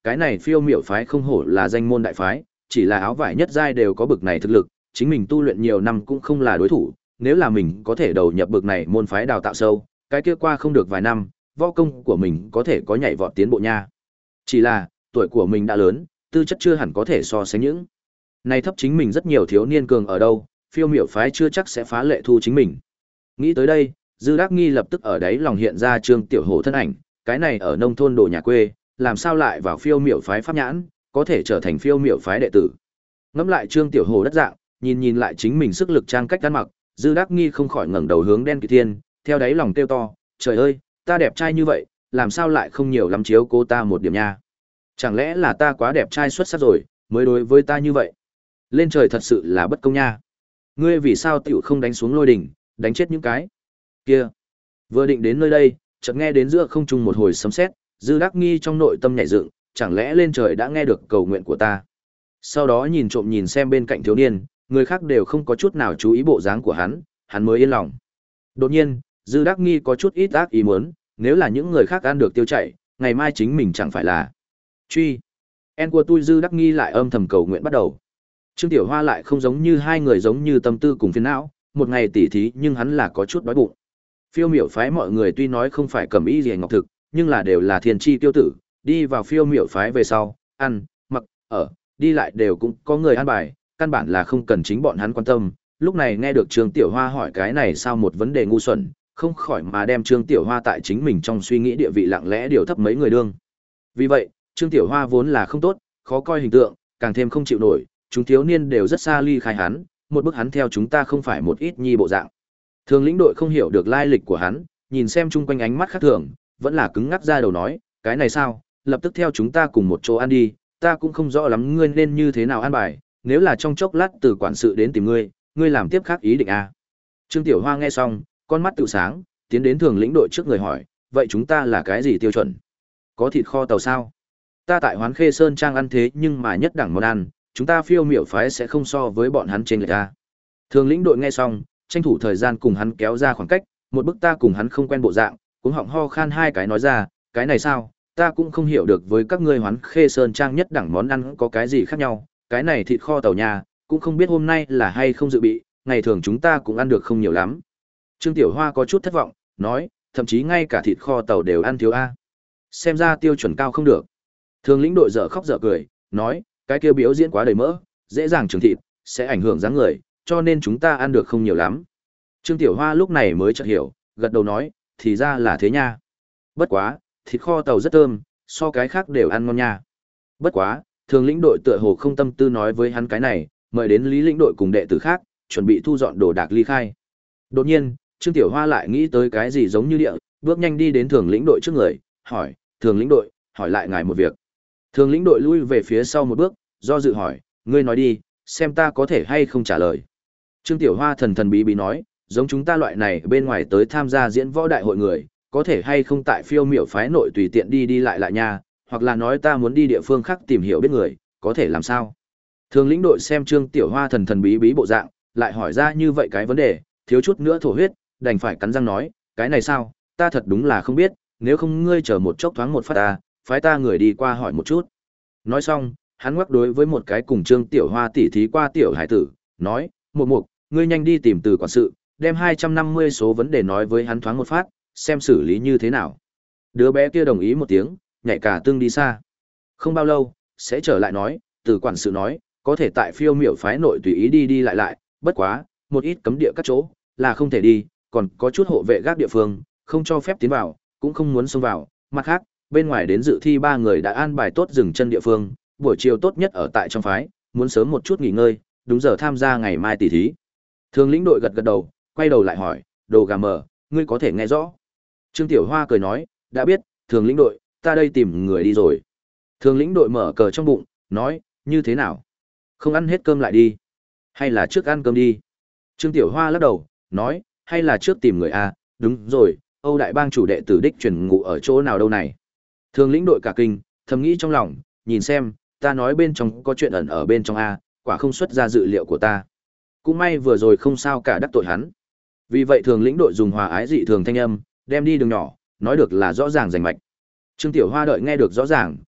cái này phiêu miểu phái không hổ là danh môn đại phái, chỉ là áo vải nhất giai đều có bực này thực lực, chính mình tu luyện nhiều năm cũng không là đối thủ, nếu là mình có thể đầu nhập bực này môn phái đào tạo sâu, cái kia qua không được vài năm, võ công của mình có thể có nhảy vọt tiến bộ nha. Chỉ là, tuổi của mình đã lớn, tư chất chưa hẳn có thể so sánh những này thấp chính mình rất nhiều thiếu niên cường ở đâu, phiêu miểu phái chưa chắc sẽ phá lệ thu chính mình. Nghĩ tới đây, Dư Đắc Nghi lập tức ở đấy lòng hiện ra Trương Tiểu Hổ thân ảnh, cái này ở nông thôn đồ nhà quê, làm sao lại vào phiêu miểu phái pháp nhãn, có thể trở thành phiêu miểu phái đệ tử. Ngẫm lại Trương Tiểu Hổ đất dạng, nhìn nhìn lại chính mình sức lực trang cách ăn mặc, Dư Đắc Nghi không khỏi ngẩng đầu hướng Đen Kỳ Thiên, theo đáy lòng kêu to, trời ơi, ta đẹp trai như vậy, làm sao lại không nhiều lắm chiếu cô ta một điểm nha. Chẳng lẽ là ta quá đẹp trai xuất sắc rồi, mới đối với ta như vậy. Lên trời thật sự là bất công nha. Ngươi vì sao tiểu không đánh xuống lôi đỉnh, đánh chết những cái kia. Vừa định đến nơi đây, chợt nghe đến giữa không trung một hồi sấm sét, Dư Đắc Nghi trong nội tâm nhảy dựng, chẳng lẽ lên trời đã nghe được cầu nguyện của ta. Sau đó nhìn trộm nhìn xem bên cạnh thiếu niên, người khác đều không có chút nào chú ý bộ dáng của hắn, hắn mới yên lòng. Đột nhiên, Dư Đắc Nghi có chút ít ác ý muốn, nếu là những người khác ăn được tiêu chảy, ngày mai chính mình chẳng phải là truy. En của tôi Dư Đắc Nghi lại âm thầm cầu nguyện bắt đầu. Trương Tiểu Hoa lại không giống như hai người giống như tâm tư cùng phiền não, một ngày tỉ thí nhưng hắn là có chút đói bụng. Phiêu miểu phái mọi người tuy nói không phải cầm ý gì ngọc thực, nhưng là đều là thiên chi tiêu tử, đi vào phiêu miểu phái về sau, ăn, mặc, ở, đi lại đều cũng có người an bài, căn bản là không cần chính bọn hắn quan tâm. Lúc này nghe được Trương Tiểu Hoa hỏi cái này sao một vấn đề ngu xuẩn, không khỏi mà đem Trương Tiểu Hoa tại chính mình trong suy nghĩ địa vị lặng lẽ điều thấp mấy người đương. Vì vậy, Trương Tiểu Hoa vốn là không tốt, khó coi hình tượng, càng thêm không chịu nổi, chúng thiếu niên đều rất xa ly khai hắn, một bức hắn theo chúng ta không phải một ít nhi bộ dạng. Thường lĩnh đội không hiểu được lai lịch của hắn, nhìn xem chung quanh ánh mắt khác thường, vẫn là cứng ngắc ra đầu nói, cái này sao, lập tức theo chúng ta cùng một chỗ ăn đi, ta cũng không rõ lắm ngươi nên như thế nào ăn bài, nếu là trong chốc lát từ quản sự đến tìm ngươi, ngươi làm tiếp khác ý định à. Trương Tiểu Hoa nghe xong, con mắt tự sáng, tiến đến thường lĩnh đội trước người hỏi, vậy chúng ta là cái gì tiêu chuẩn? Có thịt kho tàu sao? Ta tại Hoán Khê Sơn Trang ăn thế nhưng mà nhất đẳng món ăn, chúng ta phiêu miểu phái sẽ không so với bọn hắn trên lệch ra. Thường lĩnh đội nghe xong, tranh thủ thời gian cùng hắn kéo ra khoảng cách, một bức ta cùng hắn không quen bộ dạng, cũng họng ho khan hai cái nói ra, cái này sao, ta cũng không hiểu được với các ngươi Hoán Khê Sơn Trang nhất đẳng món ăn có cái gì khác nhau, cái này thịt kho tàu nhà, cũng không biết hôm nay là hay không dự bị, ngày thường chúng ta cũng ăn được không nhiều lắm. Trương Tiểu Hoa có chút thất vọng, nói, thậm chí ngay cả thịt kho tàu đều ăn thiếu a. Xem ra tiêu chuẩn cao không được. Thường lĩnh đội dở khóc dở cười, nói, cái kia biểu diễn quá đầy mỡ, dễ dàng trường thịt, sẽ ảnh hưởng dáng người, cho nên chúng ta ăn được không nhiều lắm. Trương Tiểu Hoa lúc này mới chợt hiểu, gật đầu nói, thì ra là thế nha. Bất quá, thịt kho tàu rất thơm, so cái khác đều ăn ngon nha. Bất quá, thường lĩnh đội tựa hồ không tâm tư nói với hắn cái này, mời đến lý lĩnh đội cùng đệ tử khác, chuẩn bị thu dọn đồ đạc ly khai. Đột nhiên, Trương Tiểu Hoa lại nghĩ tới cái gì giống như địa, bước nhanh đi đến thường lĩnh đội trước người, hỏi, thường lĩnh đội, hỏi lại ngài một việc. Thường lĩnh đội lui về phía sau một bước, do dự hỏi, ngươi nói đi, xem ta có thể hay không trả lời. Trương Tiểu Hoa thần thần bí bí nói, giống chúng ta loại này bên ngoài tới tham gia diễn võ đại hội người, có thể hay không tại phiêu miểu phái nội tùy tiện đi đi lại lại nha, hoặc là nói ta muốn đi địa phương khác tìm hiểu biết người, có thể làm sao? Thường lĩnh đội xem Trương Tiểu Hoa thần thần bí bí bộ dạng, lại hỏi ra như vậy cái vấn đề, thiếu chút nữa thổ huyết, đành phải cắn răng nói, cái này sao, ta thật đúng là không biết, nếu không ngươi chờ một chốc thoáng một phát ta, phái ta người đi qua hỏi một chút. Nói xong, hắn ngoắc đối với một cái cùng Trương Tiểu Hoa tỉ thí qua tiểu hải tử, nói, một mục, ngươi nhanh đi tìm từ quản sự, đem hai trăm năm mươi số vấn đề nói với hắn thoáng một phát, xem xử lý như thế nào. Đứa bé kia đồng ý một tiếng, nhảy cả tương đi xa. Không bao lâu, sẽ trở lại nói, từ quản sự nói, có thể tại phiêu miểu phái nội tùy ý đi đi lại lại, bất quá, một ít cấm địa các chỗ, là không thể đi, còn có chút hộ vệ gác địa phương, không cho phép tiến vào, cũng không muốn xông vào. Mặt khác, bên ngoài đến dự thi ba người đã an bài tốt dừng chân địa phương, buổi chiều tốt nhất ở tại trong phái, muốn sớm một chút nghỉ ngơi, đúng giờ tham gia ngày mai tỷ thí. Thường lĩnh đội gật gật đầu, quay đầu lại hỏi, đồ gà mờ, ngươi có thể nghe rõ. Trương Tiểu Hoa cười nói, đã biết, thường lĩnh đội, ta đây tìm người đi rồi. Thường lĩnh đội mở cờ trong bụng, nói, như thế nào? Không ăn hết cơm lại đi. Hay là trước ăn cơm đi? Trương Tiểu Hoa lắc đầu, nói, hay là trước tìm người a? Đúng rồi, Âu Đại Bang chủ đệ tử đích truyền ngụ ở chỗ nào đâu này? Thường lĩnh đội cả kinh, thầm nghĩ trong lòng, nhìn xem, ta nói bên trong có chuyện ẩn ở bên trong a, quả không xuất ra dự liệu của ta. Cũng may vừa rồi không sao cả đắc tội hắn. Vì vậy thường lĩnh đội dùng hòa ái dị thường thanh âm, đem đi đường nhỏ, nói được là rõ ràng rành mạch. Trương Tiểu Hoa đợi nghe được rõ ràng,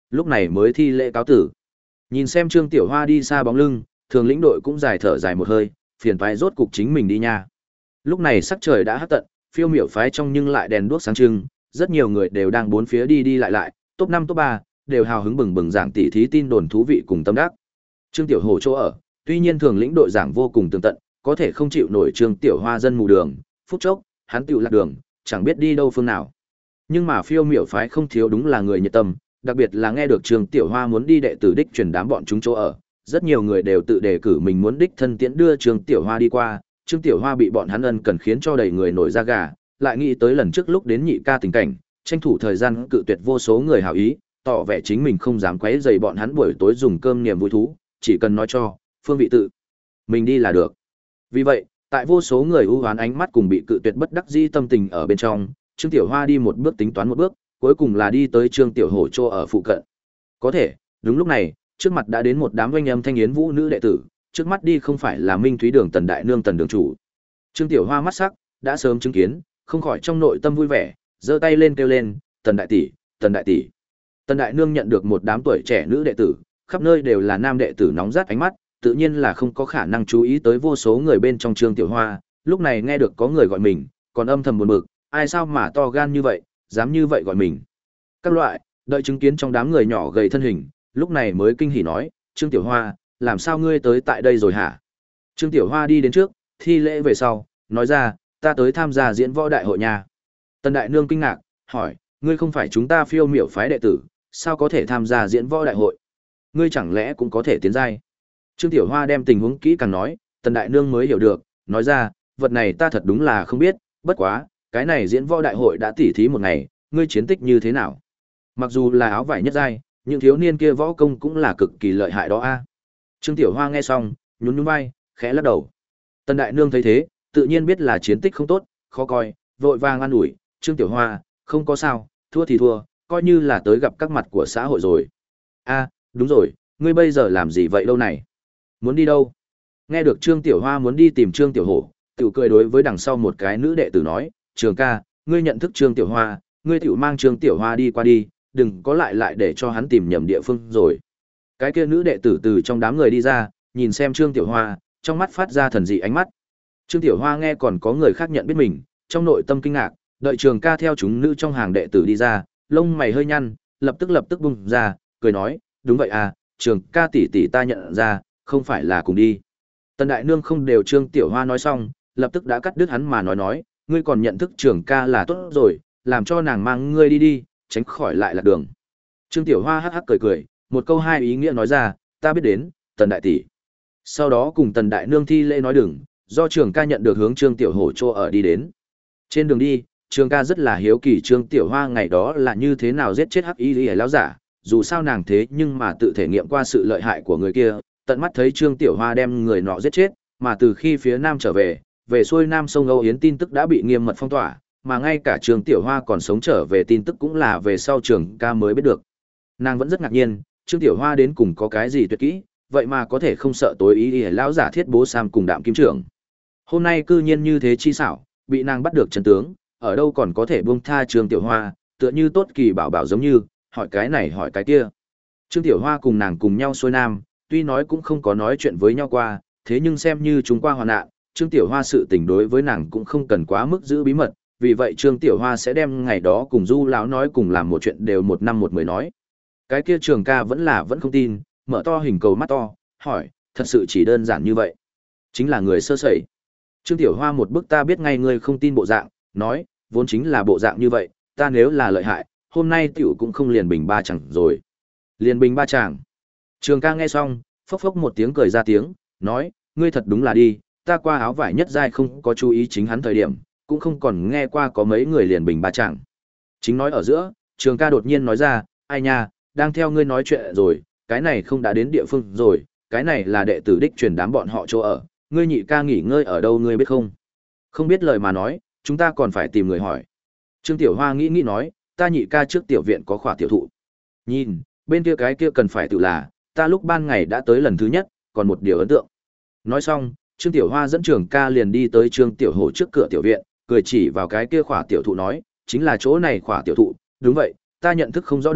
lúc này mới thi lễ cáo tử. Nhìn xem Trương Tiểu Hoa đi xa bóng lưng, thường lĩnh đội cũng dài thở dài một hơi, phiền toái rốt cục chính mình đi nha. Lúc này sắc trời đã hắt tận, phiêu miểu phái trong nhưng lại đèn đuốc sáng trưng, rất nhiều người đều đang bốn phía đi đi lại lại, top năm top ba đều hào hứng bừng bừng giảng tỉ thí tin đồn thú vị cùng tâm đắc. Trương Tiểu Hổ chỗ ở, tuy nhiên thường lĩnh đội giảng vô cùng tường tận, có thể không chịu nổi Trương Tiểu Hoa dân mù đường, phút chốc, hắn tiểu lạc đường, chẳng biết đi đâu phương nào. Nhưng mà phiêu miểu phái không thiếu đúng là người nhiệt tâm, đặc biệt là nghe được Trương Tiểu Hoa muốn đi đệ tử đích truyền đám bọn chúng chỗ ở, rất nhiều người đều tự đề cử mình muốn đích thân tiễn đưa Trương Tiểu Hoa đi qua. Trương Tiểu Hoa bị bọn hắn ân cần khiến cho đầy người nổi da gà, lại nghĩ tới lần trước lúc đến nhị ca tình cảnh, tranh thủ thời gian cự tuyệt vô số người hảo ý, tỏ vẻ chính mình không dám quấy rầy bọn hắn buổi tối dùng cơm niềm vui thú, chỉ cần nói cho phương vị tự mình đi là được. Vì vậy, tại vô số người ưu hoán ánh mắt cùng bị cự tuyệt bất đắc dĩ tâm tình ở bên trong, Trương Tiểu Hoa đi một bước tính toán một bước, cuối cùng là đi tới Trương Tiểu Hổ chỗ ở phụ cận. Có thể, đúng lúc này, trước mặt đã đến một đám doanh âm thanh yến vũ nữ đệ tử, trước mắt đi không phải là Minh Thúy Đường Tần Đại Nương Tần đường chủ. Trương Tiểu Hoa mắt sắc, đã sớm chứng kiến, không khỏi trong nội tâm vui vẻ, giơ tay lên kêu lên, "Tần đại tỷ, Tần đại tỷ." Tần Đại Nương nhận được một đám tuổi trẻ nữ đệ tử, khắp nơi đều là nam đệ tử nóng rát ánh mắt, tự nhiên là không có khả năng chú ý tới vô số người bên trong Trương Tiểu Hoa, lúc này nghe được có người gọi mình, còn âm thầm buồn bực, ai sao mà to gan như vậy, dám như vậy gọi mình. Các loại, đợi chứng kiến trong đám người nhỏ gầy thân hình, lúc này mới kinh hỉ nói, "Trương Tiểu Hoa, làm sao ngươi tới tại đây rồi hả?" Trương Tiểu Hoa đi đến trước, thi lễ về sau, nói ra, "Ta tới tham gia diễn võ đại hội nhà." Tần Đại Nương kinh ngạc, hỏi, "Ngươi không phải chúng ta phiêu miểu phái đệ tử, sao có thể tham gia diễn võ đại hội? Ngươi chẳng lẽ cũng có thể tiến giai?" Trương Tiểu Hoa đem tình huống kỹ càng nói, Tần Đại Nương mới hiểu được, nói ra, "Vật này ta thật đúng là không biết, bất quá, cái này diễn võ đại hội đã tỉ thí một ngày, ngươi chiến tích như thế nào?" Mặc dù là áo vải nhất giai, những thiếu niên kia võ công cũng là cực kỳ lợi hại đó a. Trương Tiểu Hoa nghe xong, nhún nhún vai, khẽ lắc đầu. Tần Đại Nương thấy thế, tự nhiên biết là chiến tích không tốt, khó coi, vội vàng an ủi, "Trương Tiểu Hoa, không có sao, thua thì thua, coi như là tới gặp các mặt của xã hội rồi." "A, đúng rồi, ngươi bây giờ làm gì vậy lâu này? Muốn đi đâu?" Nghe được Trương Tiểu Hoa muốn đi tìm Trương Tiểu Hổ, tiểu cười đối với đằng sau một cái nữ đệ tử nói, "Trường ca, ngươi nhận thức Trương Tiểu Hoa, ngươi tiểu mang Trương Tiểu Hoa đi qua đi, đừng có lại lại để cho hắn tìm nhầm địa phương rồi." Cái kia nữ đệ tử từ trong đám người đi ra, nhìn xem Trương Tiểu Hoa, trong mắt phát ra thần dị ánh mắt. Trương Tiểu Hoa nghe còn có người khác nhận biết mình, trong nội tâm kinh ngạc, đợi Trường ca theo chúng nữ trong hàng đệ tử đi ra, lông mày hơi nhăn, lập tức lập tức bung ra, cười nói, "Đúng vậy à, Trường ca tỷ tỷ ta nhận ra, không phải là cùng đi." Tần Đại Nương không đều Trương Tiểu Hoa nói xong, lập tức đã cắt đứt hắn mà nói nói, "Ngươi còn nhận thức Trường ca là tốt rồi, làm cho nàng mang ngươi đi đi, tránh khỏi lại lạc đường." Trương Tiểu Hoa hắc hắc cười cười, một câu hai ý nghĩa nói ra, "Ta biết đến, Tần đại tỷ." Sau đó cùng Tần Đại Nương thi lễ nói đừng, do Trường ca nhận được hướng Trương Tiểu Hổ chỗ ở đi đến. Trên đường đi, Trường ca rất là hiếu kỳ Trương Tiểu Hoa ngày đó là như thế nào giết chết hắc y lý lão giả, dù sao nàng thế nhưng mà tự thể nghiệm qua sự lợi hại của người kia, tận mắt thấy Trương Tiểu Hoa đem người nọ giết chết, mà từ khi phía Nam trở về, về xuôi Nam sông Âu Yến tin tức đã bị nghiêm mật phong tỏa, mà ngay cả Trương Tiểu Hoa còn sống trở về tin tức cũng là về sau Trường ca mới biết được. Nàng vẫn rất ngạc nhiên, Trương Tiểu Hoa đến cùng có cái gì tuyệt kỹ, vậy mà có thể không sợ tối ý ỉa lão giả Thiết Bố Sam cùng Đạm Kim Trưởng. Hôm nay cư nhiên như thế chi xảo, bị nàng bắt được chân tướng, ở đâu còn có thể buông tha Trương Tiểu Hoa, tựa như tốt kỳ bảo bảo giống như, hỏi cái này hỏi cái kia. Trương Tiểu Hoa cùng nàng cùng nhau xuôi Nam, tuy nói cũng không có nói chuyện với nhau qua, thế nhưng xem như chúng qua hoàn nạn, Trương Tiểu Hoa sự tình đối với nàng cũng không cần quá mức giữ bí mật, vì vậy Trương Tiểu Hoa sẽ đem ngày đó cùng Du lão nói cùng làm một chuyện đều một năm một mười nói. Cái kia Trường ca vẫn là vẫn không tin, mở to hình cầu mắt to, hỏi, "Thật sự chỉ đơn giản như vậy? Chính là người sơ sẩy?" Trương Tiểu Hoa một bức ta biết ngay ngươi không tin bộ dạng, nói, "Vốn chính là bộ dạng như vậy, ta nếu là lợi hại, hôm nay tiểu cũng không liền bình ba chẳng rồi." Liền bình ba chẳng. Trường ca nghe xong, phốc phốc một tiếng cười ra tiếng, nói, "Ngươi thật đúng là đi, ta qua áo vải nhất giai không có chú ý chính hắn thời điểm, cũng không còn nghe qua có mấy người liền bình ba chẳng." Chính nói ở giữa, Trường ca đột nhiên nói ra, "Ai nha, đang theo ngươi nói chuyện rồi, cái này không đã đến địa phương rồi, cái này là đệ tử đích truyền đám bọn họ chỗ ở, ngươi nhị ca nghỉ ngơi ở đâu ngươi biết không?" Không biết lời mà nói, chúng ta còn phải tìm người hỏi. Trương Tiểu Hoa nghĩ nghĩ nói, "Ta nhị ca trước tiểu viện có khỏa tiểu thụ. Nhìn, bên kia cái kia cần phải tự là, ta lúc ban ngày đã tới lần thứ nhất, còn một điều ấn tượng." Nói xong, Trương Tiểu Hoa dẫn Trường ca liền đi tới Trương Tiểu Hổ trước cửa tiểu viện, cười chỉ vào cái kia khỏa tiểu thụ nói, "Chính là chỗ này khỏa tiểu thụ, đúng vậy, ta nhận thức không rõ đường,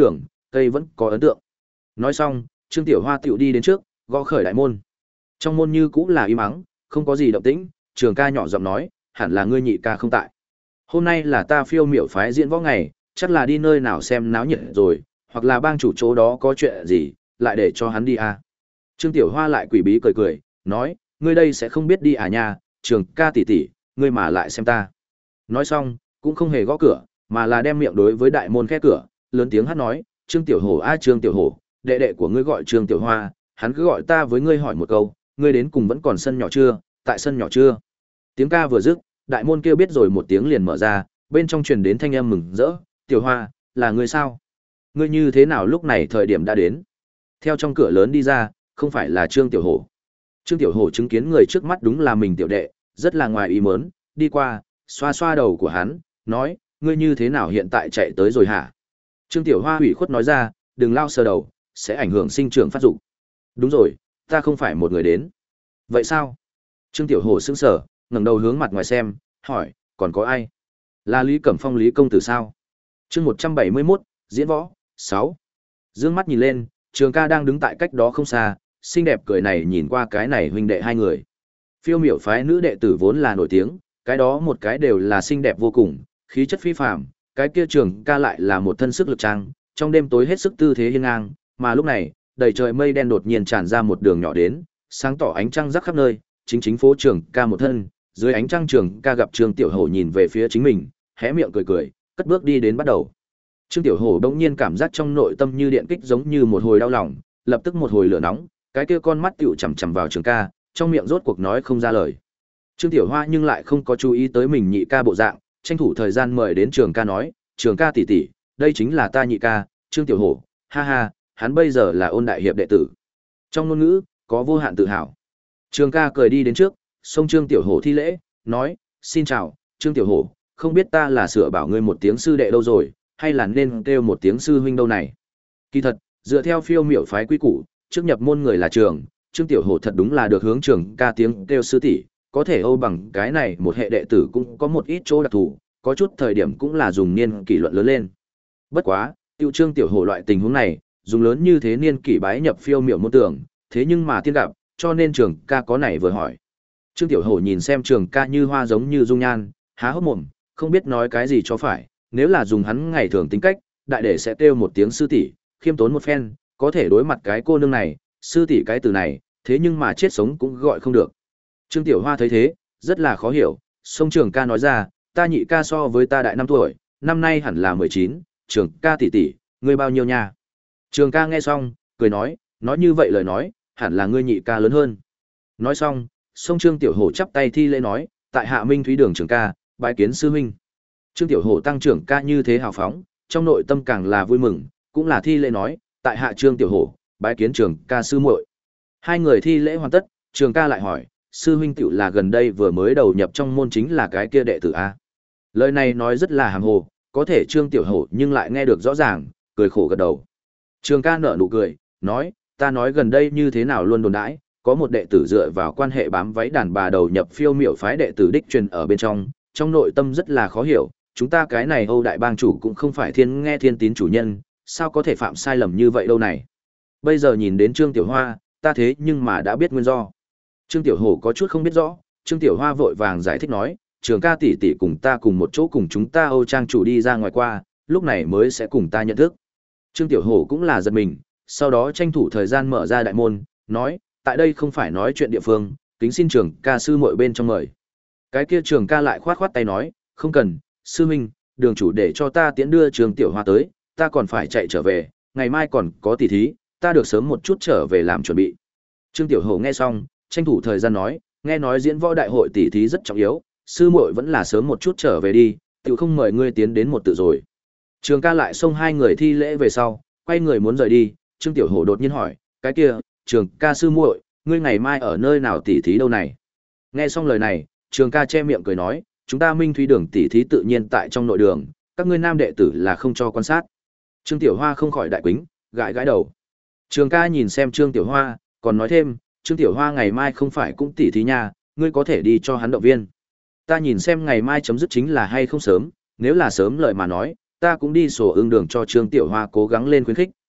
cây vẫn có ấn tượng. Nói xong, Trương Tiểu Hoa tựu đi đến trước, gõ khởi đại môn. Trong môn như cũng là im ắng, không có gì động tĩnh, Trường ca nhỏ giọng nói, hẳn là ngươi nhị ca không tại. Hôm nay là ta phiêu miểu phái diễn võ ngày, chắc là đi nơi nào xem náo nhiệt rồi, hoặc là bang chủ chỗ đó có chuyện gì, lại để cho hắn đi à. Trương Tiểu Hoa lại quỷ bí cười cười, nói, ngươi đây sẽ không biết đi à nha, Trường ca tỷ tỷ, ngươi mà lại xem ta. Nói xong, cũng không hề gõ cửa, mà là đem miệng đối với đại môn khẽ cửa, lớn tiếng hát nói, Trương Tiểu Hổ a Trương Tiểu Hổ, đệ đệ của ngươi gọi Trương Tiểu Hoa, hắn cứ gọi ta với ngươi hỏi một câu, ngươi đến cùng vẫn còn sân nhỏ chưa, tại sân nhỏ chưa. Tiếng ca vừa dứt, đại môn kêu biết rồi một tiếng liền mở ra, bên trong truyền đến thanh âm mừng rỡ, Tiểu Hoa, là ngươi sao? Ngươi như thế nào lúc này thời điểm đã đến? Theo trong cửa lớn đi ra, không phải là Trương Tiểu Hổ. Trương Tiểu Hổ chứng kiến người trước mắt đúng là mình tiểu đệ, rất là ngoài ý muốn, đi qua, xoa xoa đầu của hắn, nói, ngươi như thế nào hiện tại chạy tới rồi hả? Trương Tiểu Hoa hủy khuất nói ra, đừng lao sờ đầu, sẽ ảnh hưởng sinh trưởng phát dục. Đúng rồi, ta không phải một người đến. Vậy sao? Trương Tiểu Hổ sững sờ, ngẩng đầu hướng mặt ngoài xem, hỏi, còn có ai? Là Lý Cẩm Phong Lý công tử sao? Chương một trăm bảy mươi mốt, diễn võ, sáu. Dương mắt nhìn lên, Trường ca đang đứng tại cách đó không xa, xinh đẹp cười này nhìn qua cái này huynh đệ hai người. Phiêu miểu phái nữ đệ tử vốn là nổi tiếng, cái đó một cái đều là xinh đẹp vô cùng, khí chất phi phàm, cái kia Trường ca lại là một thân sức lực trang, trong đêm tối hết sức tư thế hiên ngang, mà lúc này, đầy trời mây đen đột nhiên tràn ra một đường nhỏ đến, sáng tỏ ánh trăng rắc khắp nơi, chính chính phố Trường ca một thân, dưới ánh trăng Trường ca gặp Trương Tiểu Hổ nhìn về phía chính mình, hé miệng cười cười, cất bước đi đến bắt đầu. Trương Tiểu Hổ đột nhiên cảm giác trong nội tâm như điện kích giống như một hồi đau lòng, lập tức một hồi lửa nóng, cái kia con mắt tựu chằm chằm vào Trường ca, trong miệng rốt cuộc nói không ra lời. Trương Tiểu Hoa nhưng lại không có chú ý tới mình nhị ca bộ dạng, tranh thủ thời gian mời đến Trường ca nói, Trường ca tỷ tỷ, đây chính là ta nhị ca, Trương Tiểu Hổ, ha ha, hắn bây giờ là ôn đại hiệp đệ tử. Trong ngôn ngữ, có vô hạn tự hào. Trường ca cười đi đến trước, xông Trương Tiểu Hổ thi lễ, nói, xin chào, Trương Tiểu Hổ, không biết ta là sửa bảo ngươi một tiếng sư đệ đâu rồi, hay là nên kêu một tiếng sư huynh đâu này. Kỳ thật, dựa theo phiêu miểu phái quy củ, trước nhập môn người là trường, Trương Tiểu Hổ thật đúng là được hướng trường ca tiếng kêu sư tỷ, có thể âu bằng cái này một hệ đệ tử cũng có một ít chỗ đặc thù, có chút thời điểm cũng là dùng niên kỷ luận lớn lên. Bất quá, tiêu Trương Tiểu Hổ loại tình huống này, dùng lớn như thế niên kỷ bái nhập phiêu miểu môn tưởng, thế nhưng mà tiên gặp, cho nên trường ca có này vừa hỏi. Trương Tiểu Hổ nhìn xem trường ca như hoa giống như dung nhan, há hốc mồm, không biết nói cái gì cho phải, nếu là dùng hắn ngày thường tính cách, đại đệ sẽ kêu một tiếng sư tỷ, khiêm tốn một phen, có thể đối mặt cái cô nương này, sư tỷ cái từ này, thế nhưng mà chết sống cũng gọi không được. Trương Tiểu Hoa thấy thế, rất là khó hiểu, sông trường ca nói ra, ta nhị ca so với ta đại năm tuổi, năm nay hẳn là mười chín, trường ca tỷ tỷ, ngươi bao nhiêu nha? Trường ca nghe xong, cười nói, nói như vậy lời nói, hẳn là ngươi nhị ca lớn hơn. Nói xong, sông Trương Tiểu Hổ chắp tay thi lễ nói, tại Hạ Minh Thúy Đường trường ca, bái kiến sư huynh. Trương Tiểu Hổ tăng trưởng ca như thế hào phóng, trong nội tâm càng là vui mừng, cũng là thi lễ nói, tại Hạ Trương Tiểu Hổ, bái kiến trường ca sư muội. Hai người thi lễ hoàn tất, trường ca lại hỏi, sư huynh tiểu là gần đây vừa mới đầu nhập trong môn chính là cái kia đệ tử a. Lời này nói rất là hàm hồ, có thể Trương Tiểu Hổ nhưng lại nghe được rõ ràng, cười khổ gật đầu. Trường ca nở nụ cười, nói, ta nói gần đây như thế nào luôn đồn đãi, có một đệ tử dựa vào quan hệ bám váy đàn bà đầu nhập phiêu miểu phái đệ tử đích truyền ở bên trong, trong nội tâm rất là khó hiểu, chúng ta cái này Âu đại bang chủ cũng không phải thiên nghe thiên tín chủ nhân, sao có thể phạm sai lầm như vậy đâu này. Bây giờ nhìn đến Trương Tiểu Hoa, ta thế nhưng mà đã biết nguyên do. Trương Tiểu Hổ có chút không biết rõ, Trương Tiểu Hoa vội vàng giải thích nói, trường ca tỷ tỷ cùng ta cùng một chỗ cùng chúng ta Âu trang chủ đi ra ngoài qua, lúc này mới sẽ cùng ta nhận thức. Trương Tiểu Hổ cũng là giật mình, sau đó tranh thủ thời gian mở ra đại môn, nói, tại đây không phải nói chuyện địa phương, kính xin trường ca sư muội bên trong mời. Cái kia trường ca lại khoát khoát tay nói, không cần, sư huynh, đường chủ để cho ta tiễn đưa Trương Tiểu Hoa tới, ta còn phải chạy trở về, ngày mai còn có tỷ thí, ta được sớm một chút trở về làm chuẩn bị. Trương Tiểu Hổ nghe xong, tranh thủ thời gian nói, nghe nói diễn võ đại hội tỷ thí rất trọng yếu, sư muội vẫn là sớm một chút trở về đi, tiểu không mời ngươi tiến đến một tự rồi. Trường ca lại xông hai người thi lễ về sau, quay người muốn rời đi, Trương Tiểu Hổ đột nhiên hỏi, cái kia, trường ca sư muội, ngươi ngày mai ở nơi nào tỷ thí đâu này? Nghe xong lời này, trường ca che miệng cười nói, chúng ta Minh Thúy Đường tỷ thí tự nhiên tại trong nội đường, các ngươi nam đệ tử là không cho quan sát. Trương Tiểu Hoa không khỏi đại quính, gãi gãi đầu. Trường ca nhìn xem Trương Tiểu Hoa, còn nói thêm, Trương Tiểu Hoa ngày mai không phải cũng tỷ thí nha, ngươi có thể đi cho hắn động viên. Ta nhìn xem ngày mai chấm dứt chính là hay không sớm, nếu là sớm lời mà nói, ta cũng đi sổ ương đường cho Trương Tiểu Hoa cố gắng lên khuyến khích.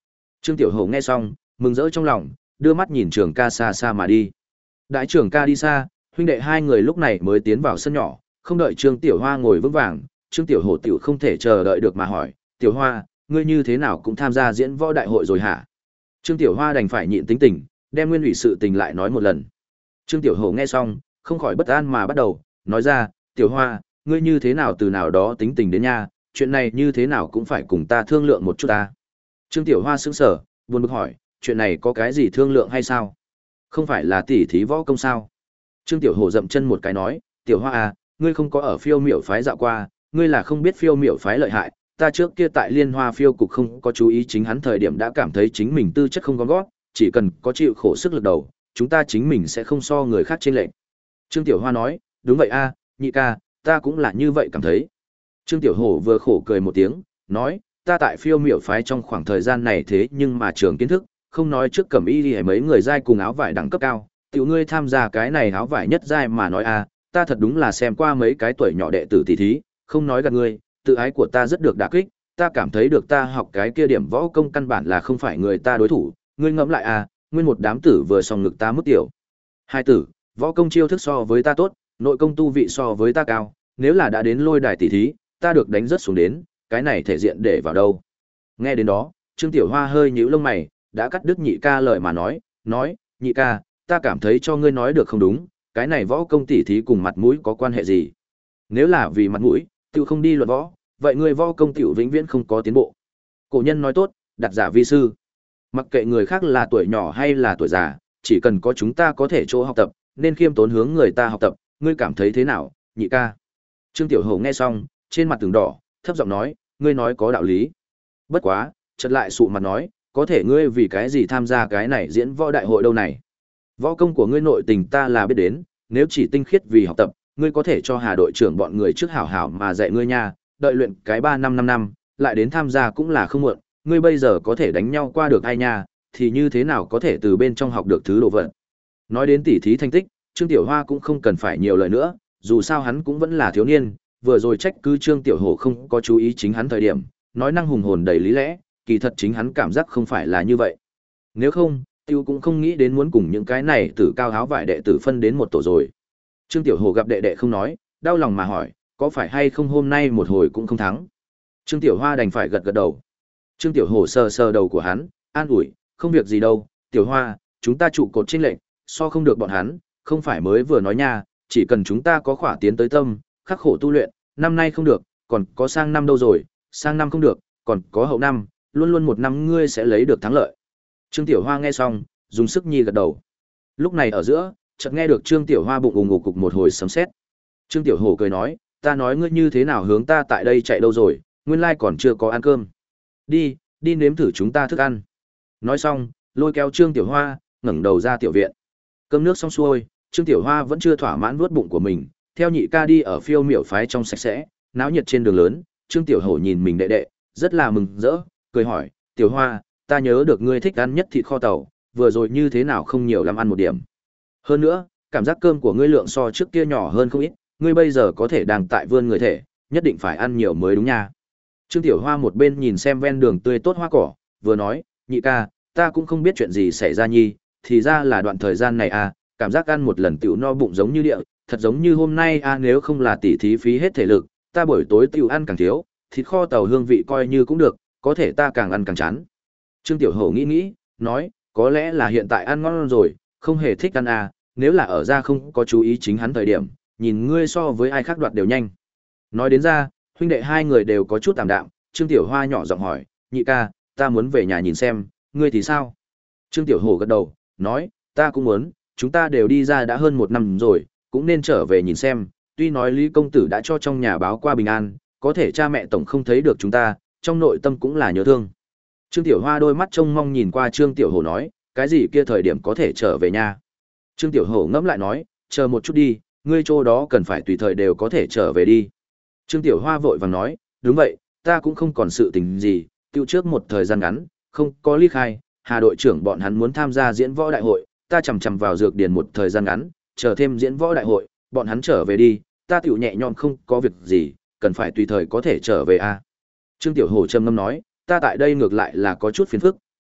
Trương Tiểu Hổ nghe xong, mừng rỡ trong lòng, đưa mắt nhìn Trường ca xa xa mà đi. Đại Trường ca đi xa, huynh đệ hai người lúc này mới tiến vào sân nhỏ, không đợi Trương Tiểu Hoa ngồi vững vàng, Trương Tiểu Hổ tiểu không thể chờ đợi được mà hỏi, Tiểu Hoa, ngươi như thế nào cũng tham gia diễn võ đại hội rồi hả? Trương Tiểu Hoa đành phải nhịn tính tình, đem nguyên ủy sự tình lại nói một lần. Trương Tiểu Hổ nghe xong, không khỏi bất an mà bắt đầu, nói ra, Tiểu Hoa, ngươi như thế nào từ nào đó tính tình đến nha, chuyện này như thế nào cũng phải cùng ta thương lượng một chút ta. Trương Tiểu Hoa sững sờ, buồn bực hỏi, chuyện này có cái gì thương lượng hay sao? Không phải là tỉ thí võ công sao? Trương Tiểu Hổ dậm chân một cái nói, Tiểu Hoa à, ngươi không có ở phiêu miểu phái dạo qua, ngươi là không biết phiêu miểu phái lợi hại, ta trước kia tại liên hoa phiêu cục không có chú ý chính hắn thời điểm đã cảm thấy chính mình tư chất không có gót, chỉ cần có chịu khổ sức lực đầu, chúng ta chính mình sẽ không so người khác trên lệnh. Trương Tiểu Hoa nói, đúng vậy a, nhị ca, ta cũng là như vậy cảm thấy. Trương Tiểu Hổ vừa khổ cười một tiếng, nói, ta tại phiêu miểu phái trong khoảng thời gian này thế nhưng mà trường kiến thức, không nói trước cẩm y hay mấy người giai cùng áo vải đẳng cấp cao, tiểu ngươi tham gia cái này áo vải nhất giai mà nói a, ta thật đúng là xem qua mấy cái tuổi nhỏ đệ tử tỷ thí, không nói gạt ngươi, tự ái của ta rất được đả kích, ta cảm thấy được ta học cái kia điểm võ công căn bản là không phải người ta đối thủ, ngươi ngẫm lại a, nguyên một đám tử vừa sòng ngực ta mức tiểu. Hai tử, võ công chiêu thức so với ta tốt, nội công tu vị so với ta cao, nếu là đã đến lôi đài tỷ thí, ta được đánh rất xuống đến, cái này thể diện để vào đâu. Nghe đến đó, Trương Tiểu Hoa hơi nhíu lông mày, đã cắt đứt nhị ca lời mà nói, nói, nhị ca, ta cảm thấy cho ngươi nói được không đúng, cái này võ công tỷ thí cùng mặt mũi có quan hệ gì? Nếu là vì mặt mũi, tiểu không đi luận võ, vậy ngươi võ công tiểu vĩnh viễn không có tiến bộ. Cổ nhân nói tốt, đặt giả vi sư. Mặc kệ người khác là tuổi nhỏ hay là tuổi già, chỉ cần có chúng ta có thể chỗ học tập, nên khiêm tốn hướng người ta học tập, ngươi cảm thấy thế nào, nhị ca? Trương Tiểu Hổ nghe xong, trên mặt từng đỏ, thấp giọng nói, ngươi nói có đạo lý. Bất quá, chợt lại sụ mặt nói, có thể ngươi vì cái gì tham gia cái này diễn võ đại hội đâu này? Võ công của ngươi nội tình ta là biết đến, nếu chỉ tinh khiết vì học tập, ngươi có thể cho Hà đội trưởng bọn người trước hảo hảo mà dạy ngươi nha, đợi luyện cái ba năm năm năm, lại đến tham gia cũng là không muộn, ngươi bây giờ có thể đánh nhau qua được ai nha, thì như thế nào có thể từ bên trong học được thứ đồ vật. Nói đến tỉ thí thành tích, Trương Tiểu Hoa cũng không cần phải nhiều lời nữa, dù sao hắn cũng vẫn là thiếu niên, vừa rồi trách cứ Trương Tiểu Hổ không có chú ý chính hắn thời điểm, nói năng hùng hồn đầy lý lẽ, kỳ thật chính hắn cảm giác không phải là như vậy. Nếu không, Tiêu cũng không nghĩ đến muốn cùng những cái này tử cao áo vải đệ tử phân đến một tổ rồi. Trương Tiểu Hổ gặp đệ đệ không nói, đau lòng mà hỏi, có phải hay không hôm nay một hồi cũng không thắng. Trương Tiểu Hoa đành phải gật gật đầu. Trương Tiểu Hổ sờ sờ đầu của hắn, an ủi, không việc gì đâu, Tiểu Hoa, chúng ta trụ cột chênh lệch, so không được bọn hắn, không phải mới vừa nói nha, chỉ cần chúng ta có khỏa tiến tới tâm, khắc khổ tu luyện, năm nay không được, còn có sang năm đâu rồi, sang năm không được, còn có hậu năm, luôn luôn một năm ngươi sẽ lấy được thắng lợi. Trương Tiểu Hoa nghe xong, dùng sức nhi gật đầu. Lúc này ở giữa, chợt nghe được Trương Tiểu Hoa bụng ù ngục cục một hồi sấm sét. Trương Tiểu Hổ cười nói, ta nói ngươi như thế nào hướng ta tại đây chạy đâu rồi, nguyên lai còn chưa có ăn cơm. Đi, đi nếm thử chúng ta thức ăn. Nói xong, lôi kéo Trương Tiểu Hoa, ngẩng đầu ra tiểu viện. Cơm nước xong xuôi, Trương Tiểu Hoa vẫn chưa thỏa mãn vuốt bụng của mình, theo nhị ca đi ở phiêu miểu phái trong sạch sẽ, náo nhiệt trên đường lớn, Trương Tiểu Hổ nhìn mình đệ đệ, rất là mừng rỡ, cười hỏi, Tiểu Hoa, ta nhớ được ngươi thích ăn nhất thịt kho tàu, vừa rồi như thế nào không nhiều lắm ăn một điểm. Hơn nữa, cảm giác cơm của ngươi lượng so trước kia nhỏ hơn không ít, ngươi bây giờ có thể đang tại vươn người thể, nhất định phải ăn nhiều mới đúng nha. Trương Tiểu Hoa một bên nhìn xem ven đường tươi tốt hoa cỏ, vừa nói, nhị ca, ta cũng không biết chuyện gì xảy ra nhi, thì ra là đoạn thời gian này à, cảm giác ăn một lần tiểu no bụng giống như địa, thật giống như hôm nay à, nếu không là tỉ thí phí hết thể lực, ta buổi tối tiểu ăn càng thiếu, thịt kho tàu hương vị coi như cũng được, có thể ta càng ăn càng chán. Trương Tiểu Hổ nghĩ nghĩ, nói, có lẽ là hiện tại ăn ngon rồi, không hề thích ăn à, nếu là ở ra không có chú ý chính hắn thời điểm, nhìn ngươi so với ai khác đoạt đều nhanh. Nói đến ra, huynh đệ hai người đều có chút tạm đạm, Trương Tiểu Hoa nhỏ giọng hỏi, nhị ca, ta muốn về nhà nhìn xem, ngươi thì sao? Trương Tiểu Hổ gật đầu, nói, ta cũng muốn, chúng ta đều đi ra đã hơn một năm rồi, cũng nên trở về nhìn xem, tuy nói Lý Công Tử đã cho trong nhà báo qua bình an, có thể cha mẹ tổng không thấy được chúng ta, trong nội tâm cũng là nhớ thương. Trương Tiểu Hoa đôi mắt trông mong nhìn qua Trương Tiểu Hổ nói, cái gì kia thời điểm có thể trở về nhà. Trương Tiểu Hổ ngẫm lại nói, chờ một chút đi, ngươi chỗ đó cần phải tùy thời đều có thể trở về đi. Trương Tiểu Hoa vội vàng nói, đúng vậy, ta cũng không còn sự tình gì, tiêu trước một thời gian ngắn, không có ly khai, Hà đội trưởng bọn hắn muốn tham gia diễn võ đại hội, ta chầm chầm vào dược điền một thời gian ngắn, chờ thêm diễn võ đại hội, bọn hắn trở về đi, ta tiểu nhẹ nhõm không có việc gì, cần phải tùy thời có thể trở về a. À. Trương Tiểu Hổ trầm ngâm nói, ta tại đây ngược lại là có chút phiền phức,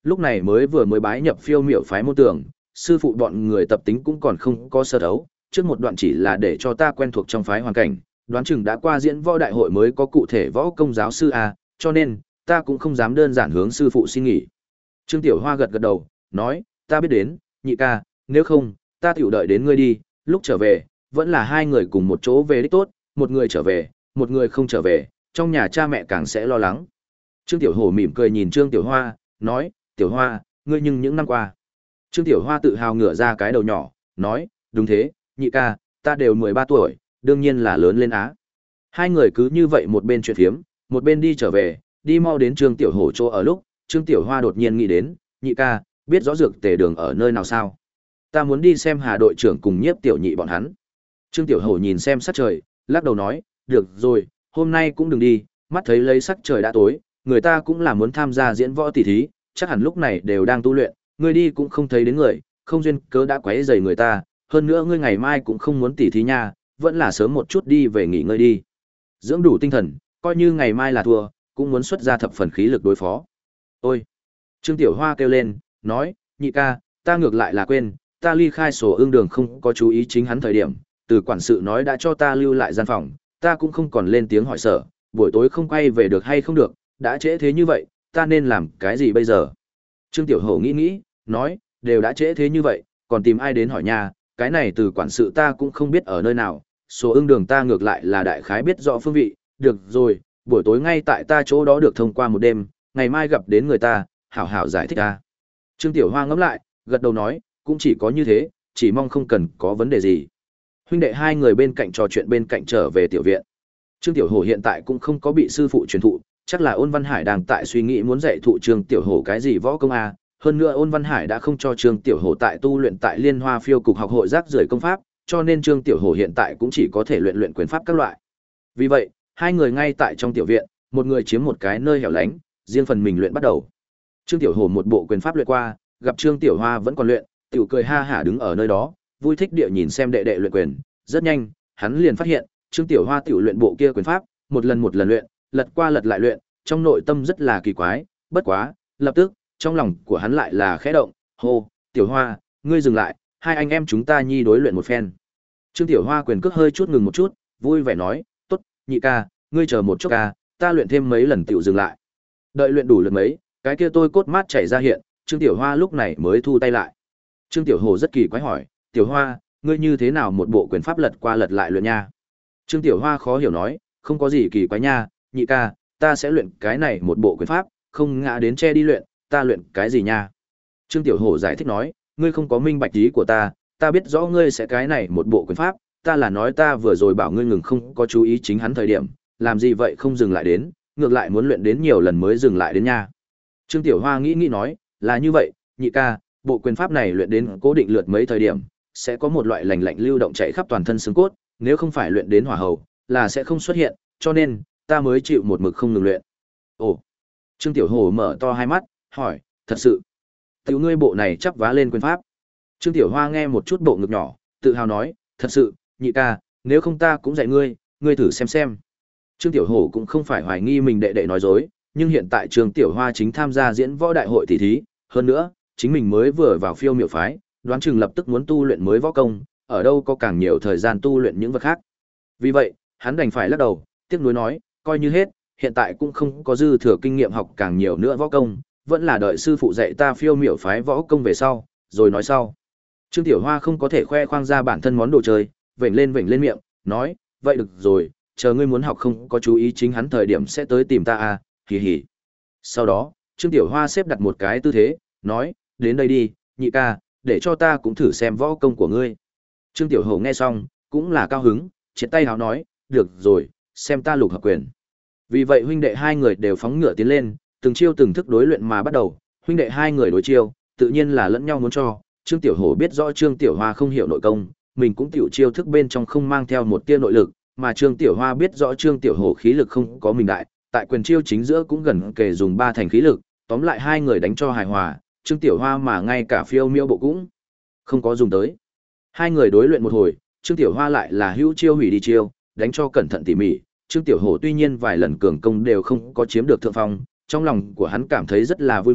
lúc này mới vừa mới bái nhập phiêu miểu phái môn tưởng, sư phụ bọn người tập tính cũng còn không có sơ đấu, trước một đoạn chỉ là để cho ta quen thuộc trong phái hoàn cảnh, đoán chừng đã qua diễn võ đại hội mới có cụ thể võ công giáo sư a, cho nên ta cũng không dám đơn giản hướng sư phụ xin nghỉ. Trương Tiểu Hoa gật gật đầu, nói, ta biết đến, nhị ca, nếu không, ta tiểu đợi đến ngươi đi, lúc trở về, vẫn là hai người cùng một chỗ về đích tốt, một người trở về, một người không trở về, trong nhà cha mẹ càng sẽ lo lắng. Trương Tiểu Hổ mỉm cười nhìn Trương Tiểu Hoa, nói, Tiểu Hoa, ngươi nhưng những năm qua. Trương Tiểu Hoa tự hào ngửa ra cái đầu nhỏ, nói, đúng thế, nhị ca, ta đều mười ba tuổi, đương nhiên là lớn lên á. Hai người cứ như vậy một bên chuyện phiếm, một bên đi trở về, đi mau đến Trương Tiểu Hổ chỗ ở lúc, Trương Tiểu Hoa đột nhiên nghĩ đến, nhị ca, biết rõ dược tề đường ở nơi nào sao? Ta muốn đi xem Hà đội trưởng cùng Nhiếp Tiểu Nhị bọn hắn. Trương Tiểu Hổ nhìn xem sắc trời, lắc đầu nói, được rồi, hôm nay cũng đừng đi, mắt thấy lấy sắc trời đã tối, người ta cũng là muốn tham gia diễn võ tỷ thí, chắc hẳn lúc này đều đang tu luyện, ngươi đi cũng không thấy đến người, không duyên cớ đã quấy rầy người ta, hơn nữa ngươi ngày mai cũng không muốn tỷ thí nha, vẫn là sớm một chút đi về nghỉ ngơi đi. Dưỡng đủ tinh thần, coi như ngày mai là thua, cũng muốn xuất ra thập phần khí lực đối phó. Ôi! Trương Tiểu Hoa kêu lên, nói, nhị ca, ta ngược lại là quên, ta ly khai sổ ương đường không có chú ý chính hắn thời điểm, từ quản sự nói đã cho ta lưu lại gian phòng, ta cũng không còn lên tiếng hỏi sở, buổi tối không quay về được hay không được, đã trễ thế như vậy, ta nên làm cái gì bây giờ? Trương Tiểu Hổ nghĩ nghĩ, nói, đều đã trễ thế như vậy, còn tìm ai đến hỏi nha, cái này từ quản sự ta cũng không biết ở nơi nào, số ương đường ta ngược lại là đại khái biết rõ phương vị, được rồi, buổi tối ngay tại ta chỗ đó được thông qua một đêm, ngày mai gặp đến người ta, hảo hảo giải thích ta. Trương Tiểu Hoa ngẫm lại, gật đầu nói, cũng chỉ có như thế, chỉ mong không cần có vấn đề gì. Huynh đệ hai người bên cạnh trò chuyện bên cạnh trở về tiểu viện. Trương Tiểu Hổ hiện tại cũng không có bị sư phụ truyền thụ, chắc là Ôn Văn Hải đang tại suy nghĩ muốn dạy thụ Trương Tiểu Hổ cái gì võ công a, hơn nữa Ôn Văn Hải đã không cho Trương Tiểu Hổ tại tu luyện tại Liên Hoa Phiêu cục học hội rác rưởi công pháp, cho nên Trương Tiểu Hổ hiện tại cũng chỉ có thể luyện luyện quyền pháp các loại. Vì vậy, hai người ngay tại trong tiểu viện, một người chiếm một cái nơi hẻo lánh, riêng phần mình luyện bắt đầu. Trương Tiểu Hổ một bộ quyền pháp luyện qua, gặp Trương Tiểu Hoa vẫn còn luyện, tiểu cười ha hả đứng ở nơi đó, vui thích địa nhìn xem đệ đệ luyện quyền, rất nhanh, hắn liền phát hiện, Trương Tiểu Hoa tiểu luyện bộ kia quyền pháp, một lần một lần luyện, lật qua lật lại luyện, trong nội tâm rất là kỳ quái, bất quá, lập tức, trong lòng của hắn lại là khẽ động, hô, Tiểu Hoa, ngươi dừng lại, hai anh em chúng ta nhi đối luyện một phen. Trương Tiểu Hoa quyền cước hơi chút ngừng một chút, vui vẻ nói, tốt, nhị ca, ngươi chờ một chút ca, ta luyện thêm mấy lần tiểu dừng lại. Đợi luyện đủ lượt mấy, cái kia tôi cốt mát chảy ra hiện, Trương Tiểu Hoa lúc này mới thu tay lại. Trương Tiểu Hồ rất kỳ quái hỏi, Tiểu Hoa, ngươi như thế nào một bộ quyền pháp lật qua lật lại luyện nha? Trương Tiểu Hoa khó hiểu nói, không có gì kỳ quái nha, nhị ca, ta sẽ luyện cái này một bộ quyền pháp, không ngã đến che đi luyện, ta luyện cái gì nha? Trương Tiểu Hổ giải thích nói, ngươi không có minh bạch ý của ta, ta biết rõ ngươi sẽ cái này một bộ quyền pháp, ta là nói ta vừa rồi bảo ngươi ngừng không có chú ý chính hắn thời điểm, làm gì vậy không dừng lại đến, ngược lại muốn luyện đến nhiều lần mới dừng lại đến nha. Trương Tiểu Hoa nghĩ nghĩ nói, là như vậy, nhị ca, bộ quyền pháp này luyện đến cố định lượt mấy thời điểm, sẽ có một loại lành lạnh lưu động chạy khắp toàn thân xương cốt, nếu không phải luyện đến hỏa hầu, là sẽ không xuất hiện, cho nên ta mới chịu một mực không ngừng luyện. Ồ. Trương Tiểu Hồ mở to hai mắt, hỏi, thật sự? Tiểu ngươi bộ này chắp vá lên quyền pháp. Trương Tiểu Hoa nghe một chút bộ ngực nhỏ, tự hào nói, thật sự, nhị ca, nếu không ta cũng dạy ngươi, ngươi thử xem xem. Trương Tiểu Hổ cũng không phải hoài nghi mình đệ đệ nói dối, nhưng hiện tại Trương Tiểu Hoa chính tham gia diễn võ đại hội tỷ thí, hơn nữa, chính mình mới vừa vào phiêu miểu phái, đoán chừng lập tức muốn tu luyện mới võ công, ở đâu có càng nhiều thời gian tu luyện những vật khác. Vì vậy, hắn đành phải lắc đầu, tiếc nuối nói, coi như hết, hiện tại cũng không có dư thừa kinh nghiệm học càng nhiều nữa võ công, vẫn là đợi sư phụ dạy ta phiêu miểu phái võ công về sau, rồi nói sau. Trương Tiểu Hoa không có thể khoe khoang ra bản thân món đồ chơi, vểnh lên vểnh lên miệng, nói, vậy được rồi, chờ ngươi muốn học không có chú ý chính hắn thời điểm sẽ tới tìm ta à, hì hì. Sau đó, Trương Tiểu Hoa xếp đặt một cái tư thế, nói, đến đây đi, nhị ca, để cho ta cũng thử xem võ công của ngươi. Trương Tiểu Hổ nghe xong, cũng là cao hứng, triệt tay háo nói, được rồi, xem ta lục hợp quyền. Vì vậy huynh đệ hai người đều phóng ngựa tiến lên, từng chiêu từng thức đối luyện mà bắt đầu, huynh đệ hai người đối chiêu, tự nhiên là lẫn nhau muốn cho. Trương Tiểu Hổ biết rõ Trương Tiểu Hoa không hiểu nội công, mình cũng tiểu chiêu thức bên trong không mang theo một tia nội lực, mà Trương Tiểu Hoa biết rõ Trương Tiểu Hổ khí lực không có mình đại, tại quyền chiêu chính giữa cũng gần kề dùng ba thành khí lực, tóm lại hai người đánh cho hài hòa, Trương Tiểu Hoa mà ngay cả phiêu miêu bộ cũng không có dùng tới. Hai người đối luyện một hồi, Trương Tiểu Hoa lại là hữu chiêu hủy đi chiêu, đánh cho cẩn thận tỉ mỉ, Trương Tiểu Hổ tuy nhiên vài lần cường công đều không có chiếm được thượng phong, trong lòng của hắn cảm thấy rất là vui mừng,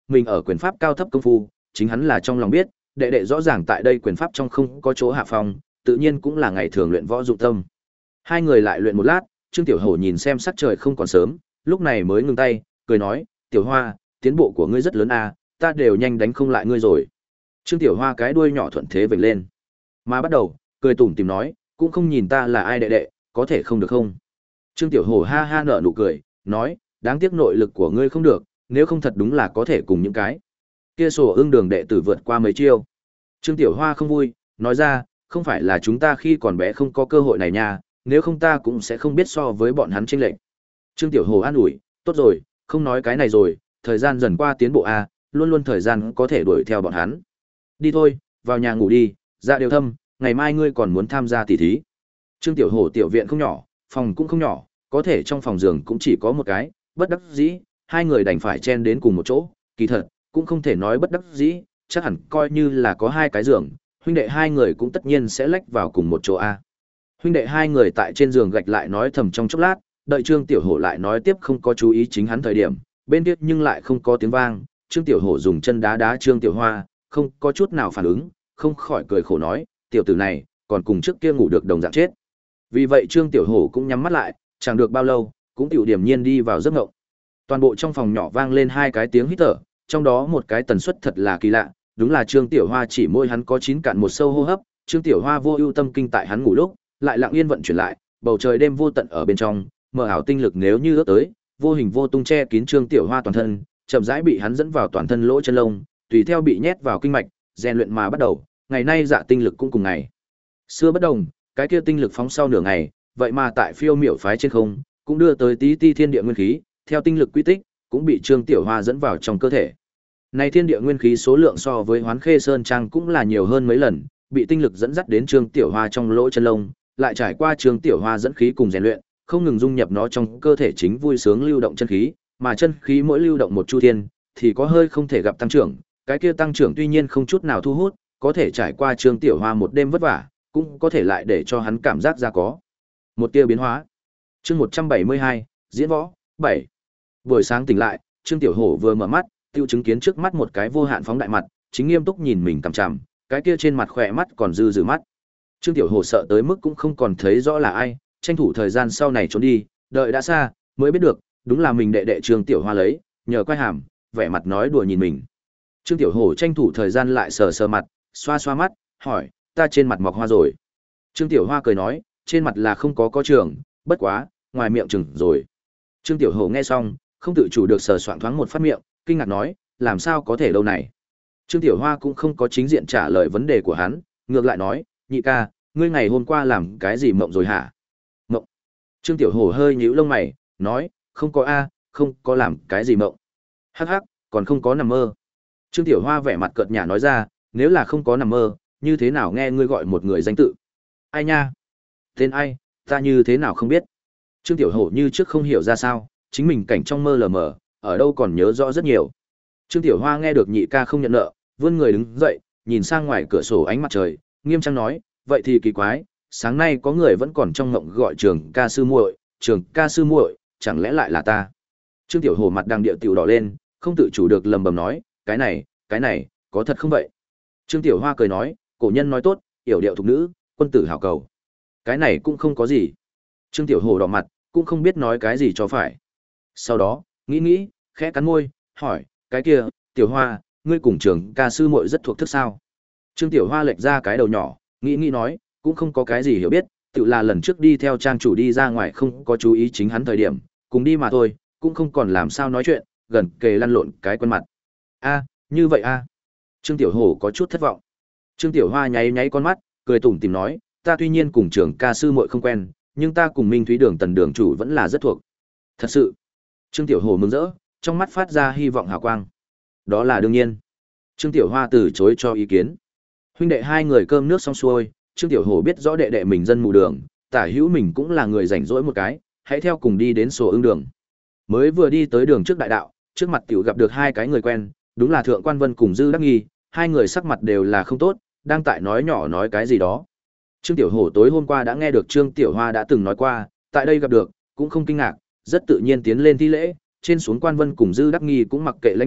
mình ở quyền pháp cao thấp công phu, chính hắn là trong lòng biết, đệ đệ rõ ràng tại đây quyền pháp trong không có chỗ hạ phong, tự nhiên cũng là ngày thường luyện võ dụng tâm. Hai người lại luyện một lát, Trương Tiểu Hổ nhìn xem sắc trời không còn sớm, lúc này mới ngừng tay, cười nói, Tiểu Hoa, tiến bộ của ngươi rất lớn à, ta đều nhanh đánh không lại ngươi rồi. Trương Tiểu Hoa cái đuôi nhỏ thuận thế vểnh lên, mà bắt đầu, cười tủm tỉm nói, cũng không nhìn ta là ai đệ đệ, có thể không được không? Trương Tiểu Hổ ha ha nở nụ cười, nói, đáng tiếc nội lực của ngươi không được, nếu không thật đúng là có thể cùng những cái kia sổ ưng đường đệ tử vượt qua mấy chiêu. Trương Tiểu Hoa không vui, nói ra, không phải là chúng ta khi còn bé không có cơ hội này nha, nếu không ta cũng sẽ không biết so với bọn hắn chênh lệch. Trương Tiểu Hồ an ủi, tốt rồi, không nói cái này rồi, thời gian dần qua tiến bộ a, luôn luôn thời gian có thể đuổi theo bọn hắn. Đi thôi, vào nhà ngủ đi, Dạ Đều Thâm, ngày mai ngươi còn muốn tham gia tỷ thí. Trương Tiểu Hồ tiểu viện không nhỏ, phòng cũng không nhỏ, có thể trong phòng giường cũng chỉ có một cái, bất đắc dĩ, hai người đành phải chen đến cùng một chỗ, kỳ thật, cũng không thể nói bất đắc dĩ, chắc hẳn coi như là có hai cái giường, huynh đệ hai người cũng tất nhiên sẽ lách vào cùng một chỗ a. Huynh đệ hai người tại trên giường gạch lại nói thầm trong chốc lát, đợi Trương Tiểu Hổ lại nói tiếp không có chú ý chính hắn thời điểm, bên kia nhưng lại không có tiếng vang, Trương Tiểu Hổ dùng chân đá đá Trương Tiểu Hoa, không có chút nào phản ứng, không khỏi cười khổ nói, tiểu tử này, còn cùng trước kia ngủ được đồng dạng chết. Vì vậy Trương Tiểu Hổ cũng nhắm mắt lại, chẳng được bao lâu, cũng tiểu điểm nhiên đi vào giấc ngộng. Toàn bộ trong phòng nhỏ vang lên hai cái tiếng hít thở, trong đó một cái tần suất thật là kỳ lạ, đúng là Trương Tiểu Hoa chỉ môi hắn có chín cạn một sâu hô hấp, Trương Tiểu Hoa vô ưu tâm kinh tại hắn ngủ lúc, lại lặng yên vận chuyển lại, bầu trời đêm vô tận ở bên trong, mờ ảo tinh lực nếu như ước tới, vô hình vô tung che kín Trương Tiểu Hoa toàn thân, chậm rãi bị hắn dẫn vào toàn thân lỗ chân lông, tùy theo bị nhét vào kinh mạch, rèn luyện mà bắt đầu, ngày nay dạ tinh lực cũng cùng ngày xưa bất đồng, cái kia tinh lực phóng sau nửa ngày, vậy mà tại phiêu miểu phái trên không, cũng đưa tới tí ti thiên địa nguyên khí, theo tinh lực quy tích, cũng bị Trương Tiểu Hoa dẫn vào trong cơ thể. Này thiên địa nguyên khí số lượng so với Hoán Khê Sơn Trang cũng là nhiều hơn mấy lần, bị tinh lực dẫn dắt đến Trương Tiểu Hoa trong lỗ chân lông, lại trải qua Trương Tiểu Hoa dẫn khí cùng rèn luyện, không ngừng dung nhập nó trong cơ thể chính vui sướng lưu động chân khí, mà chân khí mỗi lưu động một chu thiên, thì có hơi không thể gặp tăng trưởng, cái kia tăng trưởng tuy nhiên không chút nào thu hút, có thể trải qua Trương Tiểu Hoa một đêm vất vả, cũng có thể lại để cho hắn cảm giác ra có một tia biến hóa. Chương một trăm bảy mươi hai, diễn võ bảy. Buổi sáng tỉnh lại, Trương Tiểu Hổ vừa mở mắt, tiêu chứng kiến trước mắt một cái vô hạn phóng đại mặt, chính nghiêm túc nhìn mình cằm chằm, cái kia trên mặt khỏe mắt còn dư dư mắt. Trương Tiểu Hổ sợ tới mức cũng không còn thấy rõ là ai, tranh thủ thời gian sau này trốn đi, đợi đã xa, mới biết được, đúng là mình đệ đệ Trương Tiểu Hoa lấy, nhờ quay hàm, vẻ mặt nói đùa nhìn mình. Trương Tiểu Hổ tranh thủ thời gian lại sờ sờ mặt, xoa xoa mắt, hỏi, ta trên mặt mọc hoa rồi. Trương Tiểu Hoa cười nói, trên mặt là không có có trường, bất quá, ngoài miệng trừng rồi. Trương Tiểu Hổ nghe xong, không tự chủ được sờ soạng thoáng một phát miệng, kinh ngạc nói, làm sao có thể đâu này. Trương Tiểu Hoa cũng không có chính diện trả lời vấn đề của hắn, ngược lại nói, nhị ca, ngươi ngày hôm qua làm cái gì mộng rồi hả? Mộng. Trương Tiểu Hổ hơi nhíu lông mày, nói, không có a, không có làm cái gì mộng. Hắc hắc, còn không có nằm mơ. Trương Tiểu Hoa vẻ mặt cợt nhả nói ra, nếu là không có nằm mơ, như thế nào nghe ngươi gọi một người danh tự? Ai nha? Tên ai, ta như thế nào không biết? Trương Tiểu Hổ như trước không hiểu ra sao, chính mình cảnh trong mơ lờ mờ, ở đâu còn nhớ rõ rất nhiều. Trương Tiểu Hoa nghe được nhị ca không nhận nợ, vươn người đứng dậy, nhìn sang ngoài cửa sổ ánh mặt trời, nghiêm trang nói, vậy thì kỳ quái, sáng nay có người vẫn còn trong ngộng gọi Trường ca sư muội, Trường ca sư muội, chẳng lẽ lại là ta? Trương Tiểu Hổ mặt đang điệu tiểu đỏ lên, không tự chủ được lầm bầm nói, cái này, cái này, có thật không vậy? Trương Tiểu Hoa cười nói, cổ nhân nói tốt, yểu điệu thục nữ, quân tử hảo cầu. Cái này cũng không có gì. Trương Tiểu Hổ đỏ mặt, cũng không biết nói cái gì cho phải. Sau đó, nghĩ nghĩ, khẽ cắn môi, hỏi, cái kia, Tiểu Hoa, ngươi cùng Trường ca sư muội rất thuộc thức sao? Trương Tiểu Hoa lệch ra cái đầu nhỏ, nghĩ nghĩ nói, cũng không có cái gì hiểu biết, tự là lần trước đi theo trang chủ đi ra ngoài không có chú ý chính hắn thời điểm, cùng đi mà thôi, cũng không còn làm sao nói chuyện, gần kề lăn lộn cái quen mặt. A, như vậy a. Trương Tiểu Hổ có chút thất vọng. Trương Tiểu Hoa nháy nháy con mắt, cười tủm tỉm nói, ta tuy nhiên cùng Trường ca sư muội không quen, nhưng ta cùng Minh Thúy Đường Tần đường chủ vẫn là rất thuộc. Thật sự. Trương Tiểu Hổ mừng rỡ, trong mắt phát ra hy vọng hào quang. Đó là đương nhiên. Trương Tiểu Hoa từ chối cho ý kiến. Huynh đệ hai người cơm nước xong xuôi, Trương Tiểu Hổ biết rõ đệ đệ mình dân mù đường, tả hữu mình cũng là người rảnh rỗi một cái, hãy theo cùng đi đến sổ ưng đường. Mới vừa đi tới đường trước đại đạo, trước mặt tiểu gặp được hai cái người quen, đúng là Thượng Quan Vân cùng Dư Đắc Nghi, hai người sắc mặt đều là không tốt, đang tại nói nhỏ nói cái gì đó. Trương Tiểu Hổ tối hôm qua đã nghe được Trương Tiểu Hoa đã từng nói qua, tại đây gặp được, cũng không kinh ngạc, rất tự nhiên tiến lên thi lễ, trên xuống Quan Vân cùng Dư Đắc Nghi cũng mặc kệ lãnh đạo,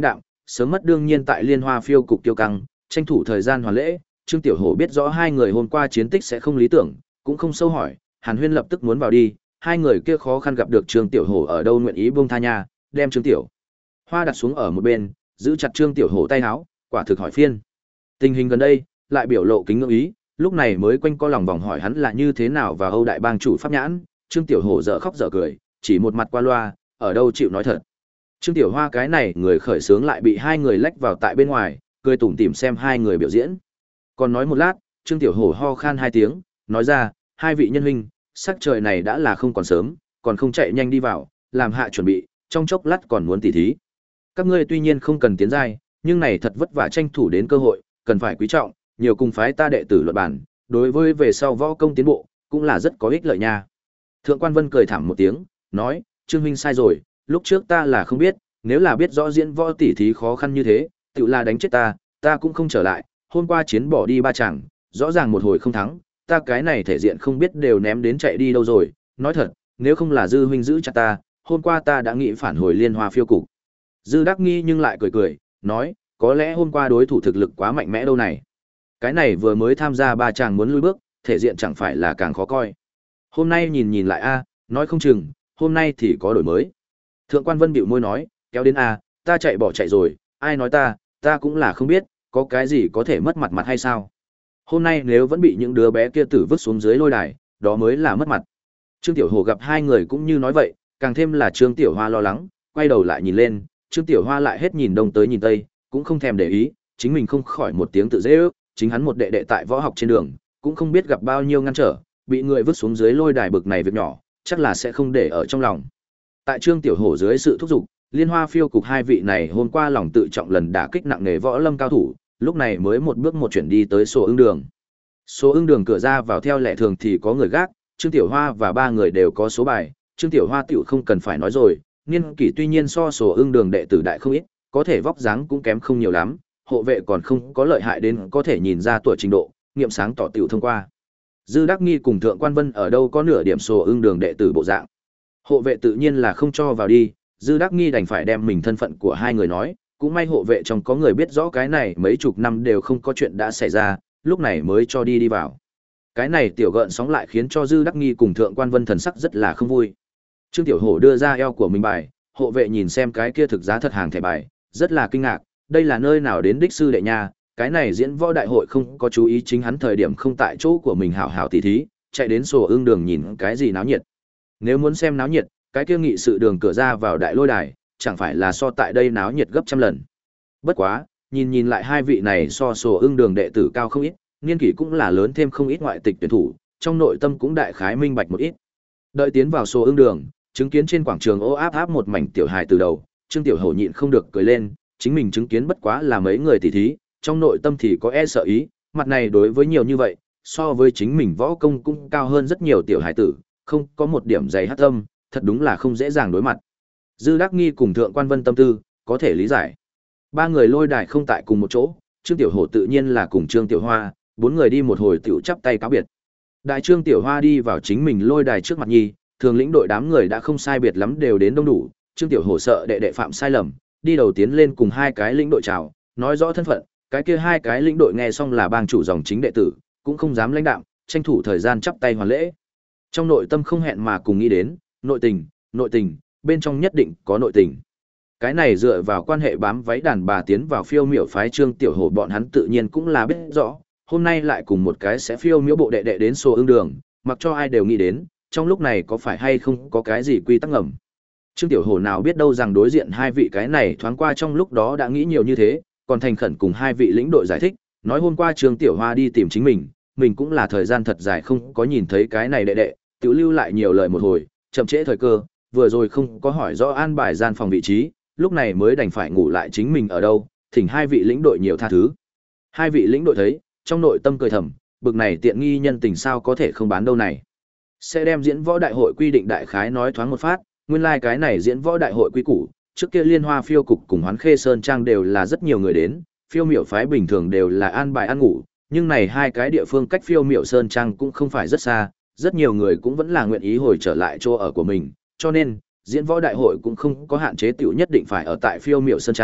sớm mất đương nhiên tại Liên Hoa phiêu cục tiêu căng, tranh thủ thời gian hoàn lễ, Trương Tiểu Hổ biết rõ hai người hôm qua chiến tích sẽ không lý tưởng, cũng không sâu hỏi, Hàn Huyên lập tức muốn vào đi, hai người kia khó khăn gặp được Trương Tiểu Hổ ở đâu nguyện ý buông tha nha, đem Trương Tiểu Hoa đặt xuống ở một bên, giữ chặt Trương Tiểu Hổ tay áo, quả thực hỏi phiên. Tình hình gần đây, lại biểu lộ kính ngưỡng ý, lúc này mới quanh co lòng vòng hỏi hắn là như thế nào và Âu đại bang chủ pháp nhãn, Trương Tiểu Hổ dở khóc dở cười, chỉ một mặt qua loa, ở đâu chịu nói thật. Trương Tiểu Hoa cái này người khởi sướng lại bị hai người lách vào tại bên ngoài, cười tủm tỉm xem hai người biểu diễn. Còn nói một lát, Trương Tiểu Hổ ho khan hai tiếng, nói ra, hai vị nhân huynh, sắc trời này đã là không còn sớm, còn không chạy nhanh đi vào, làm hạ chuẩn bị, trong chốc lát còn muốn tỉ thí. Các ngươi tuy nhiên không cần tiến giai, nhưng này thật vất vả tranh thủ đến cơ hội, cần phải quý trọng, nhiều cùng phái ta đệ tử luận bản, đối với về sau võ công tiến bộ, cũng là rất có ích lợi nha. Thượng quan Vân cười thảm một tiếng, nói, Trương huynh sai rồi, lúc trước ta là không biết, nếu là biết rõ diễn võ tỉ thí khó khăn như thế, tự là đánh chết ta, ta cũng không trở lại, hôm qua chiến bỏ đi ba chàng, rõ ràng một hồi không thắng, ta cái này thể diện không biết đều ném đến chạy đi đâu rồi, nói thật, nếu không là Dư huynh giữ chặt ta, hôm qua ta đã nghĩ phản hồi Liên Hoa phiêu cục. Dư Đắc Nghi nhưng lại cười cười, nói, có lẽ hôm qua đối thủ thực lực quá mạnh mẽ đâu này. Cái này vừa mới tham gia ba chàng muốn lui bước, thể diện chẳng phải là càng khó coi. Hôm nay nhìn nhìn lại a, nói không chừng, hôm nay thì có đổi mới. Thượng quan Vân bĩu môi nói, kéo đến a, ta chạy bỏ chạy rồi, ai nói ta, ta cũng là không biết, có cái gì có thể mất mặt mặt hay sao. Hôm nay nếu vẫn bị những đứa bé kia tử vứt xuống dưới lôi đài, đó mới là mất mặt. Trương Tiểu Hồ gặp hai người cũng như nói vậy, càng thêm là Trương Tiểu Hoa lo lắng, quay đầu lại nhìn lên, Trương Tiểu Hoa lại hết nhìn đông tới nhìn tây, cũng không thèm để ý, chính mình không khỏi một tiếng tự dễ ước, chính hắn một đệ đệ tại võ học trên đường, cũng không biết gặp bao nhiêu ngăn trở, bị người vứt xuống dưới lôi đài bực này việc nhỏ, chắc là sẽ không để ở trong lòng. Tại Trương Tiểu Hổ dưới sự thúc giục, Liên Hoa phiêu cục hai vị này hôm qua lòng tự trọng lần đả kích nặng nề võ lâm cao thủ, lúc này mới một bước một chuyển đi tới Sổ Ưng Đường. Số Ưng Đường cửa ra vào theo lệ thường thì có người gác, Trương Tiểu Hoa và ba người đều có số bài, Trương Tiểu Hoa tiểu không cần phải nói rồi, niên kỷ tuy nhiên so Sổ Ưng Đường đệ tử đại không ít, có thể vóc dáng cũng kém không nhiều lắm, hộ vệ còn không có lợi hại đến có thể nhìn ra tuổi trình độ, nghiệm sáng tỏ tiểu thông qua. Dư Đắc Nghi cùng Thượng quan Vân ở đâu có nửa điểm Sổ Ưng Đường đệ tử bộ dạng. Hộ vệ tự nhiên là không cho vào đi, Dư Đắc Nghi đành phải đem mình thân phận của hai người nói, cũng may hộ vệ trong có người biết rõ cái này mấy chục năm đều không có chuyện đã xảy ra, lúc này mới cho đi đi vào. Cái này tiểu gợn sóng lại khiến cho Dư Đắc Nghi cùng Thượng quan Vân thần sắc rất là không vui. Trương Tiểu Hổ đưa ra eo của mình bài, hộ vệ nhìn xem cái kia thực giá thật hàng thẻ bài, rất là kinh ngạc, đây là nơi nào đến đích sư đệ nha, cái này diễn võ đại hội không có chú ý chính hắn thời điểm không tại chỗ của mình hảo hảo tỉ thí, chạy đến Sổ Ưng Đường nhìn cái gì náo nhiệt. Nếu muốn xem náo nhiệt, cái kia nghị sự đường cửa ra vào đại lôi đài, chẳng phải là so tại đây náo nhiệt gấp trăm lần. Bất quá, nhìn nhìn lại hai vị này so Sổ Ưng Đường đệ tử cao không ít, niên kỷ cũng là lớn thêm không ít ngoại tịch tuyển thủ, trong nội tâm cũng đại khái minh bạch một ít. Đợi tiến vào Sổ Ưng Đường, chứng kiến trên quảng trường ô áp áp một mảnh tiểu hài từ đầu, Trương Tiểu Hổ nhịn không được cười lên, chính mình chứng kiến bất quá là mấy người tỉ thí, trong nội tâm thì có e sợ ý, mặt này đối với nhiều như vậy, so với chính mình võ công cũng cao hơn rất nhiều tiểu hài tử, không có một điểm dày hát tâm, thật đúng là không dễ dàng đối mặt. Dư Đắc Nghi cùng Thượng quan Vân tâm tư, có thể lý giải. Ba người lôi đài không tại cùng một chỗ, Trương Tiểu Hổ tự nhiên là cùng Trương Tiểu Hoa, bốn người đi một hồi tiểu chắp tay cáo biệt. Đại Trương Tiểu Hoa đi vào chính mình lôi đài trước mặt nhi, thường lĩnh đội đám người đã không sai biệt lắm đều đến đông đủ, Trương Tiểu Hổ sợ đệ đệ phạm sai lầm, đi đầu tiến lên cùng hai cái lĩnh đội chào, nói rõ thân phận, cái kia hai cái lĩnh đội nghe xong là bang chủ dòng chính đệ tử, cũng không dám lãnh đạm, tranh thủ thời gian chắp tay hoàn lễ. Trong nội tâm không hẹn mà cùng nghĩ đến, nội tình, nội tình, bên trong nhất định có nội tình. Cái này dựa vào quan hệ bám váy đàn bà tiến vào phiêu miểu phái Trương Tiểu Hổ bọn hắn tự nhiên cũng là biết rõ, hôm nay lại cùng một cái sẽ phiêu miểu bộ đệ đệ đến Sổ Ưng Đường, mặc cho ai đều nghĩ đến, trong lúc này có phải hay không có cái gì quy tắc ngầm. Trương Tiểu Hổ nào biết đâu rằng đối diện hai vị cái này thoáng qua trong lúc đó đã nghĩ nhiều như thế, còn thành khẩn cùng hai vị lĩnh đội giải thích, nói hôm qua Trương Tiểu Hoa đi tìm chính mình, mình cũng là thời gian thật dài không có nhìn thấy cái này đệ đệ, tiểu lưu lại nhiều lời một hồi, chậm trễ thời cơ, vừa rồi không có hỏi rõ an bài gian phòng vị trí, lúc này mới đành phải ngủ lại chính mình ở đâu, thỉnh hai vị lĩnh đội nhiều tha thứ. Hai vị lĩnh đội thấy, trong nội tâm cười thầm, bực này tiện nghi nhân tình sao có thể không bán đâu này. Sẽ đem diễn võ đại hội quy định đại khái nói thoáng một phát, nguyên lai like cái này diễn võ đại hội quy củ, trước kia Liên Hoa phiêu cục cùng Hoán Khê Sơn Trang đều là rất nhiều người đến, phiêu miểu phái bình thường đều là an bài ăn ngủ, nhưng này hai cái địa phương cách phiêu miểu Sơn Trang cũng không phải rất xa, rất nhiều người cũng vẫn là nguyện ý hồi trở lại chỗ ở của mình, cho nên diễn võ đại hội cũng không có hạn chế tiểu nhất định phải ở tại phiêu miểu Sơn Trang,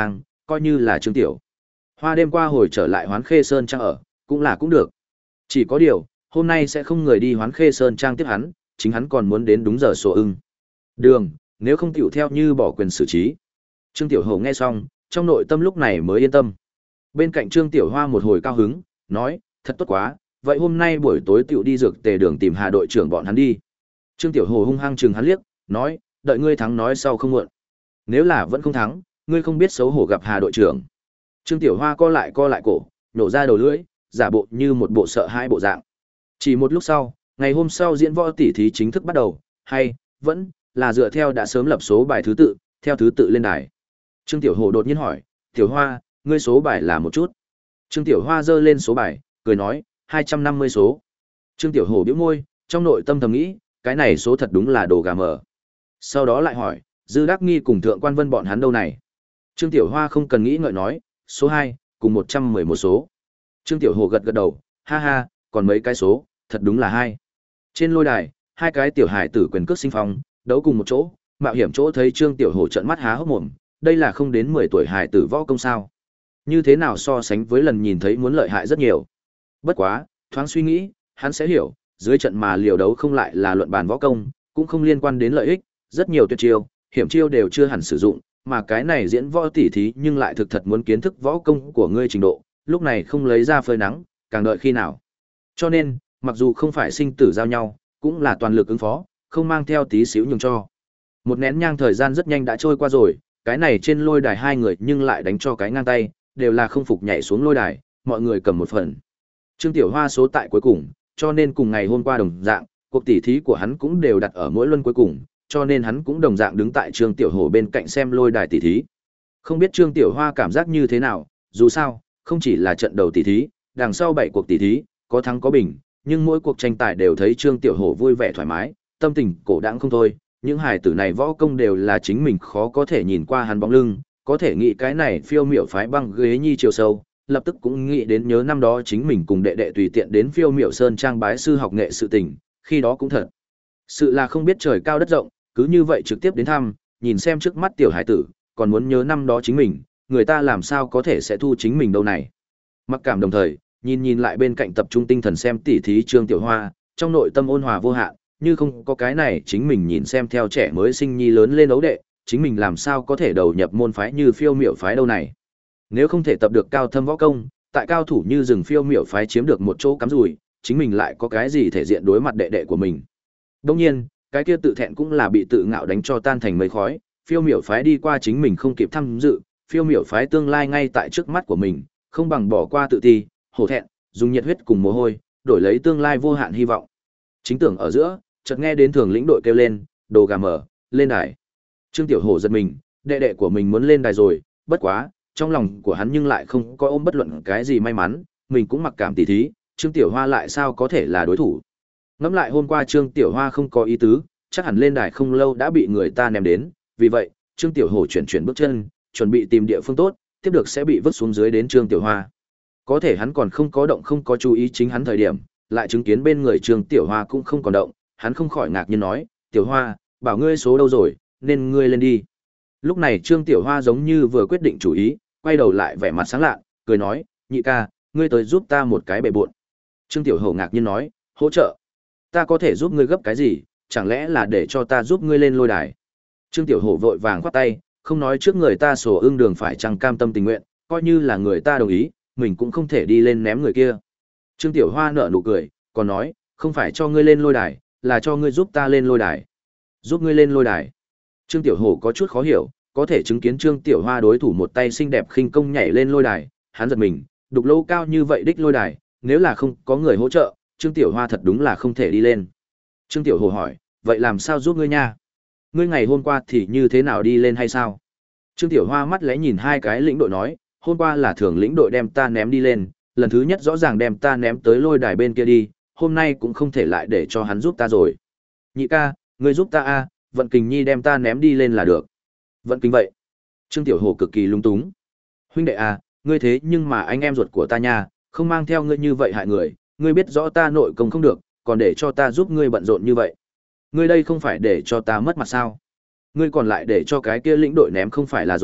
coi như là Trương Tiểu Hoa đêm qua hồi trở lại Hoán Khê Sơn Trang ở, cũng là cũng được. Chỉ có điều, hôm nay sẽ không người đi Hoán Khê Sơn Trang tiếp hắn, chính hắn còn muốn đến đúng giờ sổ ưng. Đường, nếu không tiểu theo như bỏ quyền xử trí. Trương Tiểu Hổ nghe xong, trong nội tâm lúc này mới yên tâm. Bên cạnh Trương Tiểu Hoa một hồi cao hứng, nói, thật tốt quá, vậy hôm nay buổi tối tiểu đi dược tề đường tìm Hà đội trưởng bọn hắn đi. Trương Tiểu Hổ hung hăng chừng hắn liếc, nói, đợi ngươi thắng nói sau không muộn. Nếu là vẫn không thắng, ngươi không biết xấu hổ gặp Hà đội trưởng. Trương Tiểu Hoa co lại co lại cổ, nổ ra đầu lưỡi, giả bộ như một bộ sợ hãi bộ dạng. Chỉ một lúc sau, ngày hôm sau diễn võ tỉ thí chính thức bắt đầu, hay vẫn là dựa theo đã sớm lập số bài thứ tự, theo thứ tự lên đài. Trương Tiểu Hổ đột nhiên hỏi, Tiểu Hoa, ngươi số bài là một chút. Trương Tiểu Hoa giơ lên số bài, cười nói, hai trăm năm mươi số. Trương Tiểu Hổ bĩu môi, trong nội tâm thầm nghĩ, cái này số thật đúng là đồ gà mờ. Sau đó lại hỏi, Dư Đắc Nghi cùng Thượng Quan Vân bọn hắn đâu này? Trương Tiểu Hoa không cần nghĩ ngợi nói, số hai, cùng một trăm mười một số. Trương Tiểu Hổ gật gật đầu, ha ha, còn mấy cái số, thật đúng là hai. Trên lôi đài, hai cái tiểu hài tử quyền cước sinh phong, đấu cùng một chỗ, mạo hiểm chỗ thấy Trương Tiểu Hổ trợn mắt há hốc mồm, đây là không đến mười tuổi hài tử võ công sao? Như thế nào so sánh với lần nhìn thấy muốn lợi hại rất nhiều. Bất quá, thoáng suy nghĩ, hắn sẽ hiểu, dưới trận mà liều đấu không lại là luận bàn võ công, cũng không liên quan đến lợi ích, rất nhiều tuyệt chiêu, hiểm chiêu đều chưa hẳn sử dụng, mà cái này diễn võ tỉ thí nhưng lại thực thật muốn kiến thức võ công của ngươi trình độ, lúc này không lấy ra phơi nắng, càng đợi khi nào. Cho nên, mặc dù không phải sinh tử giao nhau, cũng là toàn lực ứng phó, không mang theo tí xíu nhường cho. Một nén nhang thời gian rất nhanh đã trôi qua rồi, cái này trên lôi đài hai người nhưng lại đánh cho cái ngang tay, đều là không phục nhảy xuống lôi đài, mọi người cầm một phần. Trương Tiểu Hoa số tại cuối cùng, cho nên cùng ngày hôm qua đồng dạng, cuộc tỉ thí của hắn cũng đều đặt ở mỗi luân cuối cùng, cho nên hắn cũng đồng dạng đứng tại Trương Tiểu Hổ bên cạnh xem lôi đài tỉ thí. Không biết Trương Tiểu Hoa cảm giác như thế nào, dù sao, không chỉ là trận đầu tỉ thí, đằng sau bảy cuộc tỉ thí, có thắng có bình, nhưng mỗi cuộc tranh tài đều thấy Trương Tiểu Hổ vui vẻ thoải mái, tâm tình cổ đãng không thôi, những hài tử này võ công đều là chính mình khó có thể nhìn qua hắn bóng lưng, có thể nghĩ cái này phiêu miểu phái băng ghế nhi chiều sâu, lập tức cũng nghĩ đến nhớ năm đó chính mình cùng đệ đệ tùy tiện đến phiêu miểu sơn trang bái sư học nghệ sự tình, khi đó cũng thật sự là không biết trời cao đất rộng, cứ như vậy trực tiếp đến thăm, nhìn xem trước mắt tiểu hải tử, còn muốn nhớ năm đó chính mình, người ta làm sao có thể sẽ thu chính mình đâu này. Mặc cảm đồng thời, nhìn nhìn lại bên cạnh tập trung tinh thần xem tỉ thí Trương Tiểu Hoa, trong nội tâm ôn hòa vô hạn, như không có cái này chính mình nhìn xem theo trẻ mới sinh nhi lớn lên ấu đệ, chính mình làm sao có thể đầu nhập môn phái như phiêu miểu phái đâu này. Nếu không thể tập được cao thâm võ công, tại cao thủ như rừng phiêu miểu phái chiếm được một chỗ cắm rủi, chính mình lại có cái gì thể diện đối mặt đệ đệ của mình. Đương nhiên, cái kia tự thẹn cũng là bị tự ngạo đánh cho tan thành mây khói, phiêu miểu phái đi qua chính mình không kịp tham dự, phiêu miểu phái tương lai ngay tại trước mắt của mình, không bằng bỏ qua tự ti, hổ thẹn, dùng nhiệt huyết cùng mồ hôi, đổi lấy tương lai vô hạn hy vọng. Chính tưởng ở giữa, chợt nghe đến thường lĩnh đội kêu lên, đồ gà mở, lên đài. Trương Tiểu Hổ giật mình, đệ đệ của mình muốn lên đài rồi, bất quá, trong lòng của hắn nhưng lại không có ôm bất luận cái gì may mắn, mình cũng mặc cảm tỉ thí, Trương Tiểu Hoa lại sao có thể là đối thủ. Ngẫm lại hôm qua Trương Tiểu Hoa không có ý tứ, chắc hẳn lên đài không lâu đã bị người ta ném đến, vì vậy, Trương Tiểu Hổ chuyển chuyển bước chân, chuẩn bị tìm địa phương tốt, tiếp được sẽ bị vứt xuống dưới đến Trương Tiểu Hoa. Có thể hắn còn không có động không có chú ý chính hắn thời điểm, lại chứng kiến bên người Trương Tiểu Hoa cũng không còn động, hắn không khỏi ngạc nhiên nói, Tiểu Hoa, bảo ngươi số đâu rồi, nên ngươi lên đi. Lúc này Trương Tiểu Hoa giống như vừa quyết định chủ ý, quay đầu lại vẻ mặt sáng lạ, cười nói, nhị ca, ngươi tới giúp ta một cái bề bộn. Trương Tiểu Hổ ngạc nhiên nói, hỗ trợ. Ta có thể giúp ngươi gấp cái gì, chẳng lẽ là để cho ta giúp ngươi lên lôi đài. Trương Tiểu Hổ vội vàng khoát tay, không nói trước người ta sổ ương đường phải chăng cam tâm tình nguyện, coi như là người ta đồng ý, mình cũng không thể đi lên ném người kia. Trương Tiểu Hoa nở nụ cười, còn nói, không phải cho ngươi lên lôi đài, là cho ngươi giúp ta lên lôi đài. Giúp ngươi lên lôi đài. Trương Tiểu Hổ có chút khó hiểu, có thể chứng kiến Trương Tiểu Hoa đối thủ một tay xinh đẹp khinh công nhảy lên lôi đài, hắn giật mình, đục lỗ cao như vậy đích lôi đài, nếu là không có người hỗ trợ, Trương Tiểu Hoa thật đúng là không thể đi lên. Trương Tiểu Hổ hỏi, vậy làm sao giúp ngươi nha? Ngươi ngày hôm qua thì như thế nào đi lên hay sao? Trương Tiểu Hoa mắt lẽ nhìn hai cái lĩnh đội nói, hôm qua là thường lĩnh đội đem ta ném đi lên, lần thứ nhất rõ ràng đem ta ném tới lôi đài bên kia đi, hôm nay cũng không thể lại để cho hắn giúp ta rồi. Nhị ca, ngươi giúp ta a, Vận Kình Nhi đem ta ném đi lên là được. Vận Kình vậy? Trương Tiểu Hổ cực kỳ lung túng. Huynh đệ à, ngươi thế nhưng mà anh em ruột của ta nha, không mang theo ngươi như vậy hại người, ngươi biết rõ ta nội công không được, còn để cho ta giúp ngươi bận rộn như vậy. Ngươi đây không phải để cho ta mất mặt sao? Ngươi còn lại để cho cái kia lĩnh đội ném không phải là rồi,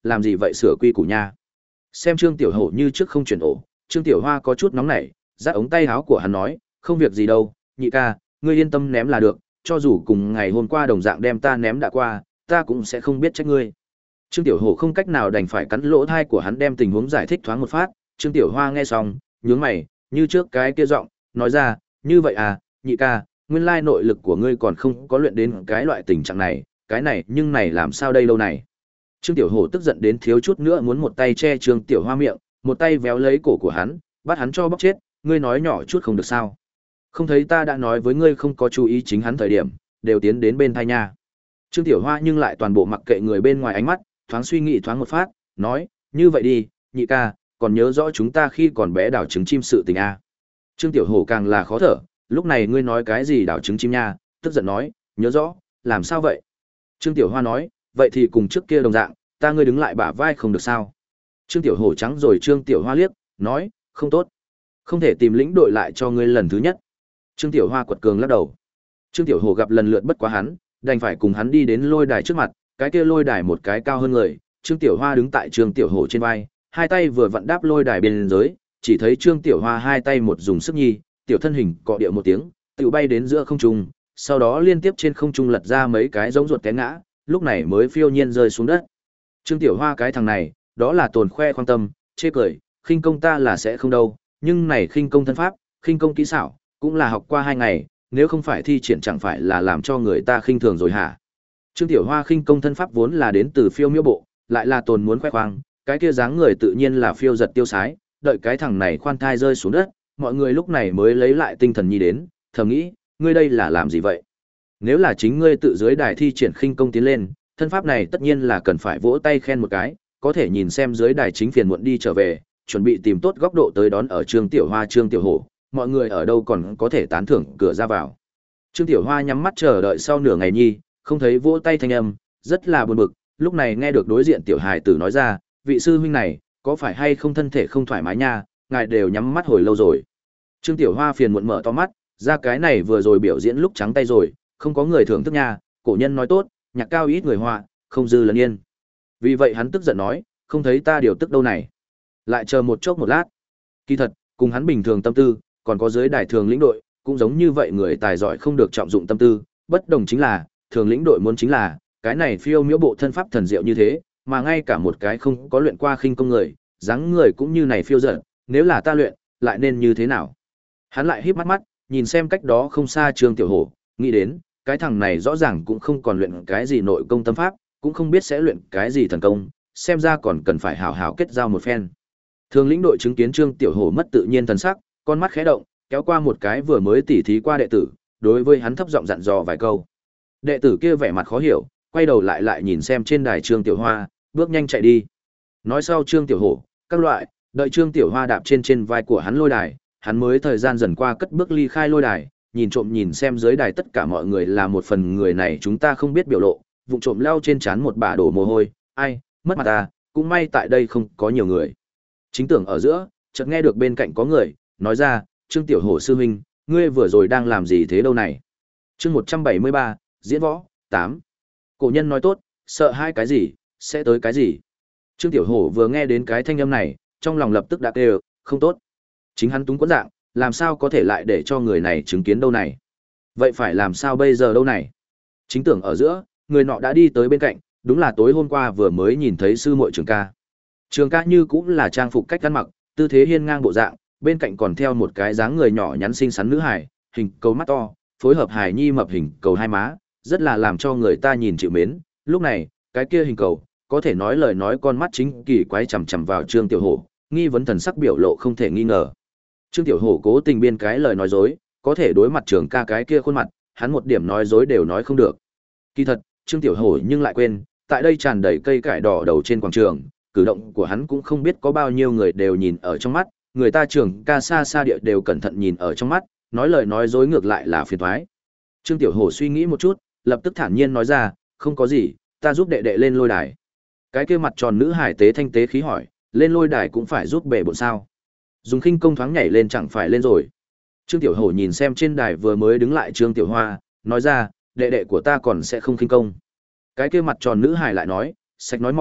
làm gì vậy sửa quy củ nha. Xem Trương Tiểu Hổ như trước không chuyển ổ, Trương Tiểu Hoa có chút nóng nảy, giắt ống tay áo của hắn nói, không việc gì đâu, nhị ca, ngươi yên tâm ném là được, cho dù cùng ngày hôm qua đồng dạng đem ta ném đã qua, ta cũng sẽ không biết trách ngươi. Trương Tiểu Hổ không cách nào đành phải cắn lỗ thai của hắn đem tình huống giải thích thoáng một phát, Trương Tiểu Hoa nghe xong, nhướng mày, như trước cái kia giọng, nói ra, như vậy à, nhị ca, nguyên lai nội lực của ngươi còn không có luyện đến cái loại tình trạng này, cái này nhưng này làm sao đây đâu này. Trương Tiểu Hổ tức giận đến thiếu chút nữa muốn một tay che Trương Tiểu Hoa miệng, một tay véo lấy cổ của hắn, bắt hắn cho bóc chết, ngươi nói nhỏ chút không được sao. Không thấy ta đã nói với ngươi không có chú ý chính hắn thời điểm, đều tiến đến bên thai nha. Trương Tiểu Hoa nhưng lại toàn bộ mặc kệ người bên ngoài ánh mắt, thoáng suy nghĩ thoáng một phát, nói, như vậy đi, nhị ca, còn nhớ rõ chúng ta khi còn bé đảo trứng chim sự tình à. Trương Tiểu Hổ càng là khó thở, lúc này ngươi nói cái gì đảo trứng chim nha, tức giận nói, nhớ rõ, làm sao vậy? Trương Tiểu Hoa nói, vậy thì cùng trước kia đồng dạng, ta ngươi đứng lại bả vai không được sao? Trương Tiểu Hổ trắng rồi Trương Tiểu Hoa liếc, nói, không tốt. Không thể tìm lĩnh đội lại cho ngươi lần thứ nhất. Trương Tiểu Hoa quật cường lắc đầu. Trương Tiểu Hổ gặp lần lượt bất quá hắn, đành phải cùng hắn đi đến lôi đài trước mặt, cái kia lôi đài một cái cao hơn người, Trương Tiểu Hoa đứng tại Trương Tiểu Hổ trên vai, hai tay vừa vặn đáp lôi đài bên dưới, chỉ thấy Trương Tiểu Hoa hai tay một dùng sức nhi, tiểu thân hình cọ điệu một tiếng, tự bay đến giữa không trung, sau đó liên tiếp trên không trung lật ra mấy cái giống ruột té ngã, lúc này mới phiêu nhiên rơi xuống đất. Trương Tiểu Hoa cái thằng này, đó là tồn khoe khoang tâm, chê cười, khinh công ta là sẽ không đâu, nhưng này khinh công thân pháp, khinh công kỹ xảo, cũng là học qua hai ngày, nếu không phải thi triển chẳng phải là làm cho người ta khinh thường rồi hả? Trương Tiểu Hoa khinh công thân pháp vốn là đến từ phiêu miêu bộ, lại là tồn muốn khoe khoang, cái kia dáng người tự nhiên là phiêu giật tiêu sái, đợi cái thằng này khoan thai rơi xuống đất, mọi người lúc này mới lấy lại tinh thần nhi đến, thầm nghĩ, ngươi đây là làm gì vậy? Nếu là chính ngươi tự dưới đài thi triển khinh công tiến lên, thân pháp này tất nhiên là cần phải vỗ tay khen một cái, có thể nhìn xem dưới đài chính phiền muộn đi trở về, chuẩn bị tìm tốt góc độ tới đón ở Trương Tiểu Hoa Trương Tiểu Hổ, mọi người ở đâu còn có thể tán thưởng cửa ra vào. Trương Tiểu Hoa nhắm mắt chờ đợi sau nửa ngày nhi, không thấy vỗ tay thanh âm, rất là buồn bực, lúc này nghe được đối diện tiểu hài tử nói ra, vị sư huynh này, có phải hay không thân thể không thoải mái nha, ngài đều nhắm mắt hồi lâu rồi. Trương Tiểu Hoa phiền muộn mở to mắt, ra cái này vừa rồi biểu diễn lúc trắng tay rồi, không có người thưởng thức nha, cổ nhân nói tốt, nhạc cao ít người họa, không dư lẫn yên. Vì vậy hắn tức giận nói, không thấy ta điều tức đâu này. Lại chờ một chốc một lát. Kỳ thật, cùng hắn bình thường tâm tư, còn có dưới đài thường lĩnh đội, cũng giống như vậy người tài giỏi không được trọng dụng tâm tư, bất đồng chính là, thường lĩnh đội muốn chính là, cái này phiêu miễu bộ thân pháp thần diệu như thế, mà ngay cả một cái không có luyện qua khinh công người, dáng người cũng như này phiêu dật, nếu là ta luyện, lại nên như thế nào? Hắn lại híp mắt mắt, nhìn xem cách đó không xa Trương Tiểu Hổ, nghĩ đến, cái thằng này rõ ràng cũng không còn luyện cái gì nội công tâm pháp, cũng không biết sẽ luyện cái gì thần công, xem ra còn cần phải hảo hảo kết giao một phen. Thường lĩnh đội chứng kiến Trương Tiểu Hổ mất tự nhiên thần sắc, con mắt khẽ động, kéo qua một cái vừa mới tỉ thí qua đệ tử, đối với hắn thấp giọng dặn dò vài câu. Đệ tử kia vẻ mặt khó hiểu, quay đầu lại lại nhìn xem trên đài Trương Tiểu Hoa, bước nhanh chạy đi. Nói sau Trương Tiểu Hổ, các loại, đợi Trương Tiểu Hoa đạp trên trên vai của hắn lôi đài, hắn mới thời gian dần qua cất bước ly khai lôi đài, nhìn trộm nhìn xem dưới đài tất cả mọi người là một phần người này chúng ta không biết biểu lộ, vụng trộm leo trên trán một bả đổ mồ hôi, ai, mất mặt ta, cũng may tại đây không có nhiều người. Chính tưởng ở giữa, chợt nghe được bên cạnh có người, nói ra, Trương Tiểu Hổ sư huynh, ngươi vừa rồi đang làm gì thế đâu này? Chương một trăm bảy mươi ba, diễn võ, tám. Cổ nhân nói tốt, sợ hai cái gì, sẽ tới cái gì. Trương Tiểu Hổ vừa nghe đến cái thanh âm này, trong lòng lập tức đã kêu, không tốt. Chính hắn túng quẫn dạng, làm sao có thể lại để cho người này chứng kiến đâu này? Vậy phải làm sao bây giờ đâu này? Chính tưởng ở giữa, người nọ đã đi tới bên cạnh, đúng là tối hôm qua vừa mới nhìn thấy sư muội Trường ca. Trường ca như cũng là trang phục cách ăn mặc, tư thế hiên ngang bộ dạng, bên cạnh còn theo một cái dáng người nhỏ nhắn xinh xắn nữ hài, hình cầu mắt to, phối hợp hài nhi mập hình cầu hai má, rất là làm cho người ta nhìn chịu mến. Lúc này, cái kia hình cầu, có thể nói lời nói con mắt chính kỳ quái chằm chằm vào Trương Tiểu Hổ, nghi vấn thần sắc biểu lộ không thể nghi ngờ. Trương Tiểu Hổ cố tình biên cái lời nói dối, có thể đối mặt Trường ca cái kia khuôn mặt, hắn một điểm nói dối đều nói không được. Kỳ thật, Trương Tiểu Hổ nhưng lại quên, tại đây tràn đầy cây cải đỏ đầu trên quảng trường, cử động của hắn cũng không biết có bao nhiêu người đều nhìn ở trong mắt, người ta Trường ca xa xa địa đều cẩn thận nhìn ở trong mắt, nói lời nói dối ngược lại là phiền toái. Trương Tiểu Hổ suy nghĩ một chút, lập tức thản nhiên nói ra, không có gì, ta giúp đệ đệ lên lôi đài. Cái kia mặt tròn nữ hải tế thanh tế khí hỏi, lên lôi đài cũng phải giúp bể bộn sao? Dùng khinh công thoáng nhảy lên chẳng phải lên rồi. Trương Tiểu Hổ nhìn xem trên đài vừa mới đứng lại Trương Tiểu Hoa, nói ra, đệ đệ của ta còn sẽ không khinh công. Cái kia mặt tròn nữ hải lại nói, sạch nói mò,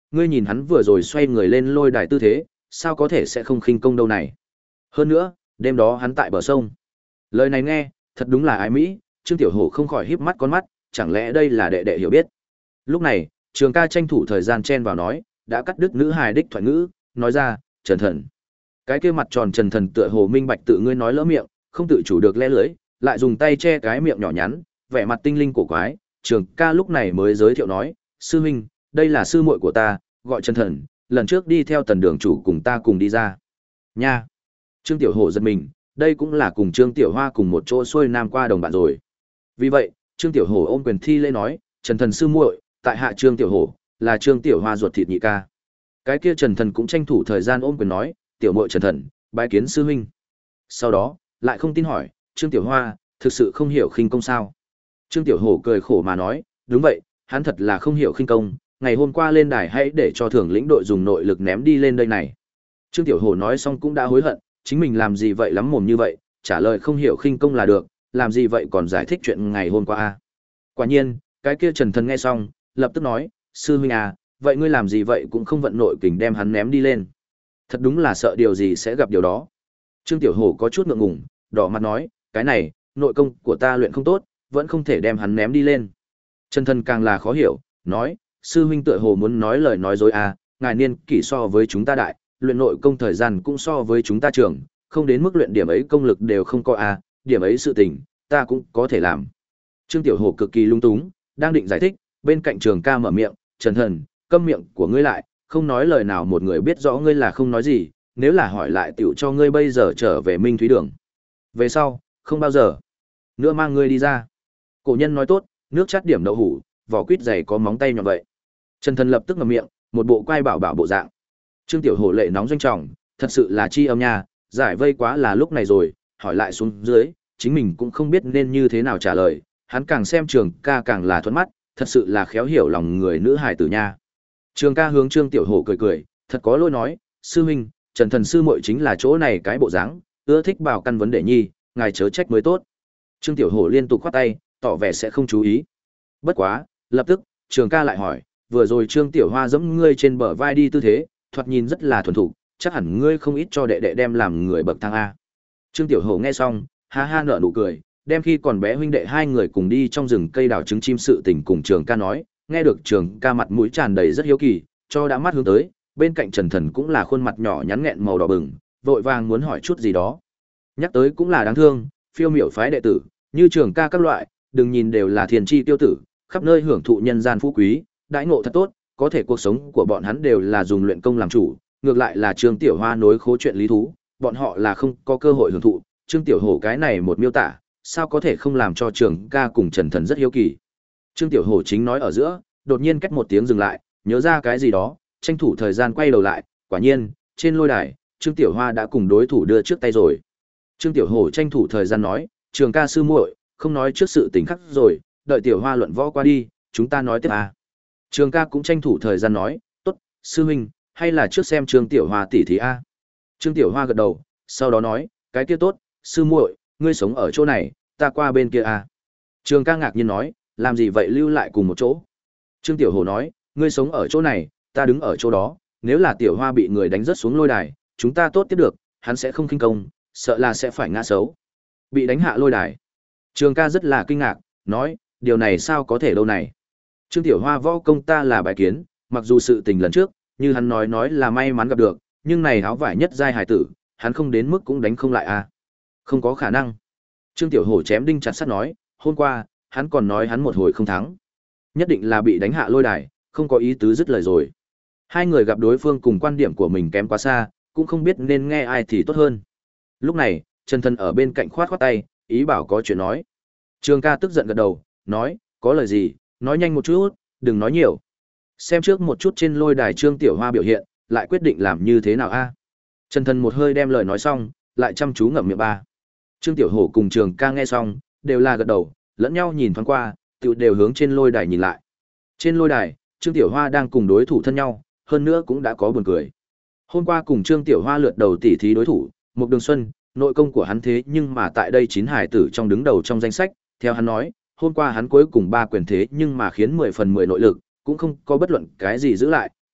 ngươi nhìn hắn vừa rồi xoay người lên lôi đài tư thế, sao có thể sẽ không khinh công đâu này. Hơn nữa, đêm đó hắn tại bờ sông. Lời này nghe, thật đúng là ái mỹ, Trương Tiểu Hổ không khỏi híp mắt con mắt, chẳng lẽ đây là đệ đệ hiểu biết. Lúc này, Trường ca tranh thủ thời gian chen vào nói, đã cắt đứt nữ hài đích thoại ngữ, nói ra, Trần Thần. Cái kia mặt tròn Trần Thần tựa hồ minh bạch tự ngươi nói lỡ miệng, không tự chủ được lẽ lưỡi, lại dùng tay che cái miệng nhỏ nhắn, vẻ mặt tinh linh cổ quái, Trường ca lúc này mới giới thiệu nói, sư huynh, đây là sư muội của ta, gọi Trần Thần, lần trước đi theo tần đường chủ cùng ta cùng đi ra. Nha. Trương Tiểu Hổ giật mình, đây cũng là cùng Trương Tiểu Hoa cùng một chỗ xuôi nam qua đồng bạn rồi. Vì vậy, Trương Tiểu Hổ ôm quyền thi lễ nói, Trần Thần sư muội, tại hạ Trương Tiểu Hổ, là Trương Tiểu Hoa ruột thịt nhị ca. Cái kia Trần Thần cũng tranh thủ thời gian ôm quyền nói, tiểu muội Trần Thần, bái kiến sư huynh. Sau đó, lại không tin hỏi, Trương Tiểu Hoa, thực sự không hiểu khinh công sao? Trương Tiểu Hổ cười khổ mà nói, đúng vậy, hắn thật là không hiểu khinh công, ngày hôm qua lên đài hãy để cho thường lĩnh đội dùng nội lực ném đi lên đây này. Trương Tiểu Hổ nói xong cũng đã hối hận, chính mình làm gì vậy lắm mồm như vậy, trả lời không hiểu khinh công là được, làm gì vậy còn giải thích chuyện ngày hôm qua a. Quả nhiên, cái kia Trần Thần nghe xong, lập tức nói, sư huynh à, vậy ngươi làm gì vậy cũng không vận nội kình đem hắn ném đi lên. Thật đúng là sợ điều gì sẽ gặp điều đó. Trương Tiểu Hổ có chút ngượng ngùng, đỏ mặt nói, cái này, nội công của ta luyện không tốt, vẫn không thể đem hắn ném đi lên. Trần Thần càng là khó hiểu, nói, sư huynh tựa hồ muốn nói lời nói dối à, ngài niên kỷ so với chúng ta đại, luyện nội công thời gian cũng so với chúng ta trưởng, không đến mức luyện điểm ấy công lực đều không có à, điểm ấy sự tình, ta cũng có thể làm. Trương Tiểu Hổ cực kỳ lung túng, đang định giải thích, bên cạnh Trường ca mở miệng, Trần Thần, câm miệng của ngươi lại, không nói lời nào một người biết rõ ngươi là không nói gì, nếu là hỏi lại tiểu cho ngươi bây giờ trở về Minh Thúy Đường. Về sau, không bao giờ nữa mang ngươi đi ra. Cổ nhân nói tốt, nước chát điểm đậu hủ, vỏ quýt dày có móng tay nhọn vậy. Trần Thần lập tức ngậm miệng, một bộ quay bảo bảo bộ dạng. Trương Tiểu Hổ lệ nóng doanh trọng, thật sự là chi âm nha, giải vây quá là lúc này rồi, hỏi lại xuống dưới, chính mình cũng không biết nên như thế nào trả lời, hắn càng xem Trường ca càng là thuận mắt, thật sự là khéo hiểu lòng người nữ hài tử nha. Trường ca hướng Trương Tiểu Hổ cười cười, thật có lỗi nói, sư huynh, Trần Thần sư muội chính là chỗ này cái bộ dáng, ưa thích bảo căn vấn đề nhi, ngài chớ trách mới tốt. Trương Tiểu Hổ liên tục khoát tay, tỏ vẻ sẽ không chú ý. Bất quá, lập tức, Trường ca lại hỏi, vừa rồi Trương Tiểu Hoa giẫm ngươi trên bờ vai đi tư thế, thoạt nhìn rất là thuần thục, chắc hẳn ngươi không ít cho đệ đệ đem làm người bậc thang a. Trương Tiểu Hổ nghe xong, ha ha nở nụ cười, đem khi còn bé huynh đệ hai người cùng đi trong rừng cây đào trứng chim sự tình cùng Trường ca nói, nghe được Trường ca mặt mũi tràn đầy rất hiếu kỳ, cho đã mắt hướng tới, bên cạnh Trần Thần cũng là khuôn mặt nhỏ nhắn nghẹn màu đỏ bừng, vội vàng muốn hỏi chút gì đó. Nhắc tới cũng là đáng thương, phiêu miểu phái đệ tử, như Trường ca các loại, đừng nhìn đều là thiền chi tiêu tử, khắp nơi hưởng thụ nhân gian phú quý, đãi ngộ thật tốt, có thể cuộc sống của bọn hắn đều là dùng luyện công làm chủ, ngược lại là Trương Tiểu Hoa nối khố chuyện lý thú, bọn họ là không có cơ hội hưởng thụ, Trương Tiểu Hổ cái này một miêu tả, sao có thể không làm cho Trường ca cùng Trần Thần rất hiếu kỳ. Trương Tiểu Hổ chính nói ở giữa, đột nhiên cách một tiếng dừng lại, nhớ ra cái gì đó, tranh thủ thời gian quay đầu lại, quả nhiên, trên lôi đài, Trương Tiểu Hoa đã cùng đối thủ đưa trước tay rồi. Trương Tiểu Hổ tranh thủ thời gian nói, Trường ca sư muội, không nói trước sự tình khắc rồi, đợi Tiểu Hoa luận võ qua đi, chúng ta nói tiếp à. Trường ca cũng tranh thủ thời gian nói, tốt, sư huynh, hay là trước xem Trương Tiểu Hoa tỷ thí a. Trương Tiểu Hoa gật đầu, sau đó nói, cái kia tốt, sư muội, ngươi sống ở chỗ này, ta qua bên kia a. Trường ca ngạc nhiên nói, làm gì vậy lưu lại cùng một chỗ. Trương Tiểu Hổ nói, ngươi sống ở chỗ này, ta đứng ở chỗ đó, nếu là Tiểu Hoa bị người đánh rớt xuống lôi đài, chúng ta tốt tiếp được, hắn sẽ không khinh công, sợ là sẽ phải ngã xấu. Bị đánh hạ lôi đài. Trường ca rất là kinh ngạc, nói, điều này sao có thể đâu này. Trương Tiểu Hoa võ công ta là bài kiến, mặc dù sự tình lần trước, như hắn nói nói là may mắn gặp được, nhưng này áo vải nhất giai hải tử, hắn không đến mức cũng đánh không lại à. Không có khả năng. Trương Tiểu Hổ chém đinh chặt sắt nói, hôm qua, hắn còn nói hắn một hồi không thắng. Nhất định là bị đánh hạ lôi đài, không có ý tứ dứt lời rồi. Hai người gặp đối phương cùng quan điểm của mình kém quá xa, cũng không biết nên nghe ai thì tốt hơn. Lúc này, Trần Thần ở bên cạnh khoát khoát tay, ý bảo có chuyện nói. Trường ca tức giận gật đầu, nói, có lời gì, nói nhanh một chút, đừng nói nhiều. Xem trước một chút trên lôi đài Trương Tiểu Hoa biểu hiện, lại quyết định làm như thế nào a. Trần Thần một hơi đem lời nói xong, lại chăm chú ngậm miệng ba. Trương Tiểu Hổ cùng Trường ca nghe xong, đều là gật đầu, lẫn nhau nhìn thoáng qua, tự đều hướng trên lôi đài nhìn lại. Trên lôi đài, Trương Tiểu Hoa đang cùng đối thủ thân nhau, hơn nữa cũng đã có buồn cười. Hôm qua cùng Trương Tiểu Hoa lượt đầu tỉ thí đối thủ, Mục Đường Xuân, nội công của hắn thế nhưng mà tại đây chín hải tử trong đứng đầu trong danh sách, theo hắn nói, hôm qua hắn cuối cùng ba quyền thế nhưng mà khiến mười phần mười nội lực, cũng không có bất luận cái gì giữ lại,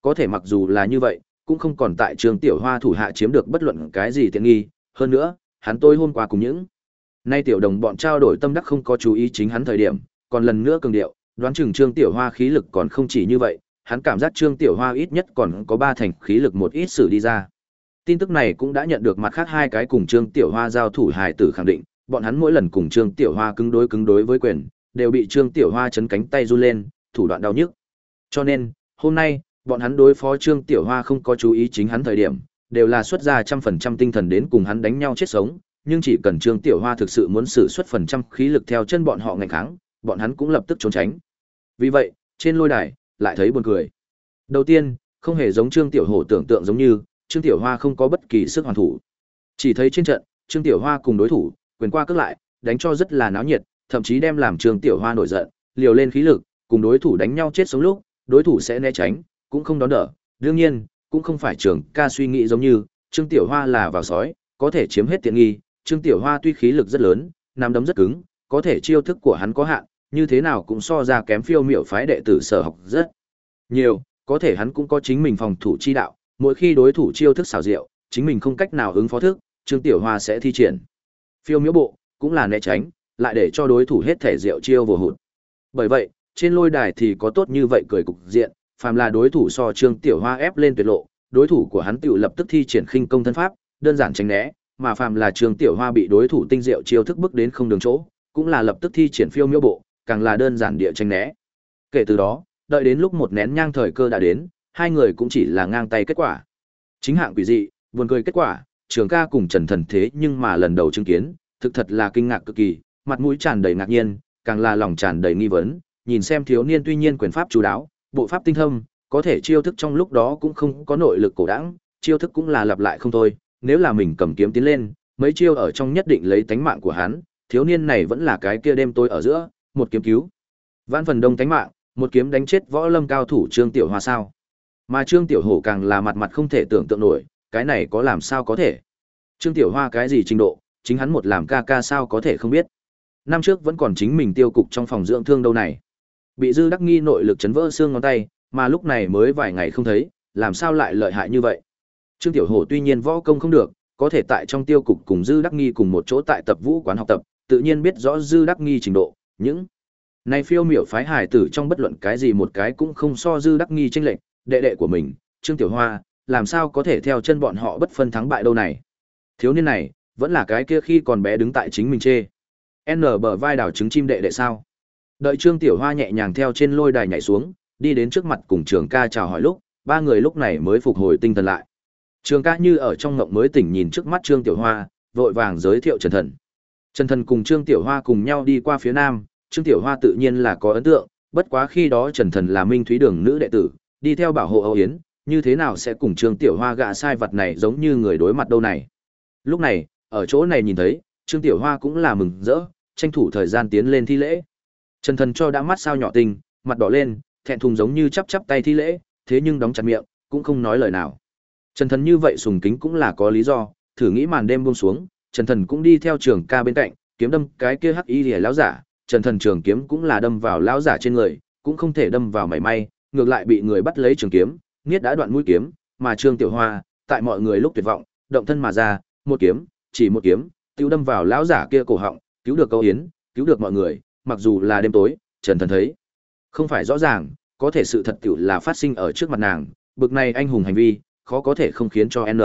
Có thể mặc dù là như vậy, cũng không còn tại Trương Tiểu Hoa thủ hạ chiếm được bất luận cái gì tiện nghi, hơn nữa, hắn tôi hôm qua cùng những nay tiểu đồng bọn trao đổi tâm đắc không có chú ý chính hắn thời điểm, còn lần nữa cường điệu, đoán chừng Trương Tiểu Hoa khí lực còn không chỉ như vậy, hắn cảm giác Trương Tiểu Hoa ít nhất còn có ba thành khí lực một ít xử đi ra. Tin tức này cũng đã nhận được mặt khác hai cái cùng Trương Tiểu Hoa giao thủ hài tử khẳng định, bọn hắn mỗi lần cùng Trương Tiểu Hoa cứng đối cứng đối với quyền, đều bị Trương Tiểu Hoa chấn cánh tay run lên, thủ đoạn đau nhức. Cho nên, hôm nay, bọn hắn đối phó Trương Tiểu Hoa không có chú ý chính hắn thời điểm, đều là xuất ra trăm phần trăm tinh thần đến cùng hắn đánh nhau chết sống, nhưng chỉ cần Trương Tiểu Hoa thực sự muốn sử xuất phần trăm khí lực theo chân bọn họ ngành kháng, bọn hắn cũng lập tức trốn tránh. Vì vậy, trên lôi đài, lại thấy buồn cười. Đầu tiên, không hề giống Trương Tiểu Hổ tưởng tượng giống như, Trương Tiểu Hoa không có bất kỳ sức hoàn thủ. Chỉ thấy trên trận, Trương Tiểu Hoa cùng đối thủ, quyền qua cước lại, đánh cho rất là náo nhiệt, thậm chí đem làm Trương Tiểu Hoa nổi giận, liều lên khí lực, cùng đối thủ đánh nhau chết sống lúc, đối thủ sẽ né tránh, cũng không đón đỡ. Đương nhiên, cũng không phải Trường Ca suy nghĩ giống như, Trương Tiểu Hoa là vào sói, có thể chiếm hết tiện nghi, Trương Tiểu Hoa tuy khí lực rất lớn, nắm đấm rất cứng, có thể chiêu thức của hắn có hạn, như thế nào cũng so ra kém Phiêu Miểu phái đệ tử Sở Học rất nhiều, có thể hắn cũng có chính mình phòng thủ chi đạo, mỗi khi đối thủ chiêu thức xảo diệu, chính mình không cách nào ứng phó thức, Trương Tiểu Hoa sẽ thi triển Phiêu Miểu bộ, cũng là né tránh, lại để cho đối thủ hết thể diệu chiêu vô hụt. Bởi vậy, trên lôi đài thì có tốt như vậy cười cục diện, phàm là đối thủ so Trương Tiểu Hoa ép lên tuyệt lộ, đối thủ của hắn tự lập tức thi triển khinh công thân pháp, đơn giản tránh né, mà phàm là Trương Tiểu Hoa bị đối thủ tinh diệu chiêu thức bức đến không đường chỗ, cũng là lập tức thi triển Phiêu Miểu bộ, càng là đơn giản địa tránh né. Kể từ đó, đợi đến lúc một nén nhang thời cơ đã đến, hai người cũng chỉ là ngang tay kết quả. Chính hạng quỷ dị, buồn cười kết quả, Trường Ca cùng Trần Thần thế nhưng mà lần đầu chứng kiến, thực thật là kinh ngạc cực kỳ, mặt mũi tràn đầy ngạc nhiên, càng là lòng tràn đầy nghi vấn, nhìn xem thiếu niên tuy nhiên quyền pháp chú đáo, bộ pháp tinh thâm, có thể chiêu thức trong lúc đó cũng không có nội lực cổ đãng, chiêu thức cũng là lặp lại không thôi, nếu là mình cầm kiếm tiến lên, mấy chiêu ở trong nhất định lấy tánh mạng của hắn, thiếu niên này vẫn là cái kia đêm tối ở giữa, một kiếm cứu vãn phần đông tánh mạng, một kiếm đánh chết võ lâm cao thủ Trương Tiểu Hoa sao? Mà Trương Tiểu Hổ càng là mặt mặt không thể tưởng tượng nổi, cái này có làm sao có thể? Trương Tiểu Hoa cái gì trình độ, chính hắn một làm ca ca sao có thể không biết? Năm trước vẫn còn chính mình tiêu cục trong phòng dưỡng thương đâu này. Bị Dư Đắc Nghi nội lực chấn vỡ xương ngón tay, mà lúc này mới vài ngày không thấy, làm sao lại lợi hại như vậy? Trương Tiểu Hổ tuy nhiên võ công không được, có thể tại trong tiêu cục cùng Dư Đắc Nghi cùng một chỗ tại tập vũ quán học tập, tự nhiên biết rõ Dư Đắc Nghi trình độ, những này Phiêu Miểu phái hải tử trong bất luận cái gì một cái cũng không so Dư Đắc Nghi chênh lệch, đệ đệ của mình, Trương Tiểu Hoa, làm sao có thể theo chân bọn họ bất phân thắng bại đâu này. Thiếu niên này, vẫn là cái kia khi còn bé đứng tại chính mình chê. N bờ vai đảo trứng chim đệ đệ sao. Đợi Trương Tiểu Hoa nhẹ nhàng theo trên lôi đài nhảy xuống, đi đến trước mặt cùng Trường Ca chào hỏi lúc, ba người lúc này mới phục hồi tinh thần lại. Trường Ca như ở trong ngộng mới tỉnh nhìn trước mắt Trương Tiểu Hoa, vội vàng giới thiệu Trần Thần. Trần Thần cùng Trương Tiểu Hoa cùng nhau đi qua phía nam, Trương Tiểu Hoa tự nhiên là có ấn tượng, bất quá khi đó Trần Thần là Minh Thúy Đường nữ đệ tử, đi theo bảo hộ Âu Yến, như thế nào sẽ cùng Trương Tiểu Hoa gạ sai vật này giống như người đối mặt đâu này. Lúc này, ở chỗ này nhìn thấy, Trương Tiểu Hoa cũng là mừng rỡ, tranh thủ thời gian tiến lên thi lễ. Trần Thần cho đã mắt sao nhỏ tinh, mặt đỏ lên, thẹn thùng giống như chắp chắp tay thi lễ, thế nhưng đóng chặt miệng, cũng không nói lời nào. Trần Thần như vậy sùng kính cũng là có lý do, thử nghĩ màn đêm buông xuống, Trần Thần cũng đi theo Trường Ca bên cạnh, kiếm đâm cái kia hắc y liễu lão giả, Trần Thần trường kiếm cũng là đâm vào lão giả trên người, cũng không thể đâm vào mảy may, ngược lại bị người bắt lấy trường kiếm, niết đã đoạn mũi kiếm, mà Trương Tiểu Hoa, tại mọi người lúc tuyệt vọng, động thân mà ra, một kiếm, chỉ một kiếm, tiêu đâm vào lão giả kia cổ họng, cứu được Câu Yến, cứu được mọi người, mặc dù là đêm tối, Trần Thần thấy không phải rõ ràng, có thể sự thật tiểu là phát sinh ở trước mặt nàng, bực này anh hùng hành vi, khó có thể không khiến cho N.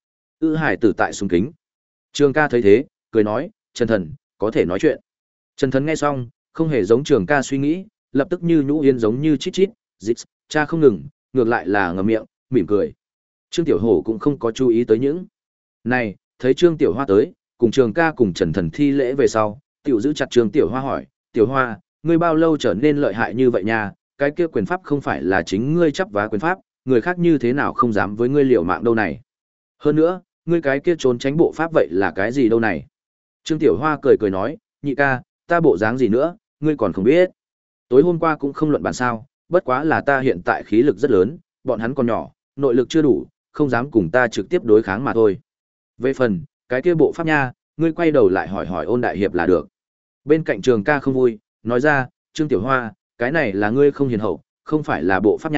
Ư Hải tử tại sùng kính. Trường Ca thấy thế, cười nói, Trần Thần, có thể nói chuyện. Trần Thần nghe xong, không hề giống Trường Ca suy nghĩ, lập tức như nhũ yên giống như chít chít, dít, cha không ngừng, ngược lại là ngậm miệng, mỉm cười. Trương Tiểu Hổ cũng không có chú ý tới những này, thấy Trương Tiểu Hoa tới, cùng Trường Ca cùng Trần Thần thi lễ về sau, tiểu giữ chặt Trương Tiểu Hoa hỏi, Tiểu Hoa, ngươi bao lâu trở nên lợi hại như vậy nha, cái kia quyền pháp không phải là chính ngươi chấp vá quyền pháp, người khác như thế nào không dám với ngươi liều mạng đâu này. Hơn nữa, ngươi cái kia trốn tránh bộ pháp vậy là cái gì đâu này. Trương Tiểu Hoa cười cười nói, nhị ca, ta bộ dáng gì nữa, ngươi còn không biết. Tối hôm qua cũng không luận bàn sao, bất quá là ta hiện tại khí lực rất lớn, bọn hắn còn nhỏ, nội lực chưa đủ, không dám cùng ta trực tiếp đối kháng mà thôi. Về phần, cái kia bộ pháp nha, ngươi quay đầu lại hỏi hỏi Ôn đại hiệp là được. Bên cạnh Trường Ca không vui, nói ra, Trương Tiểu Hoa, cái này là ngươi không hiền hậu, không phải là bộ pháp nha,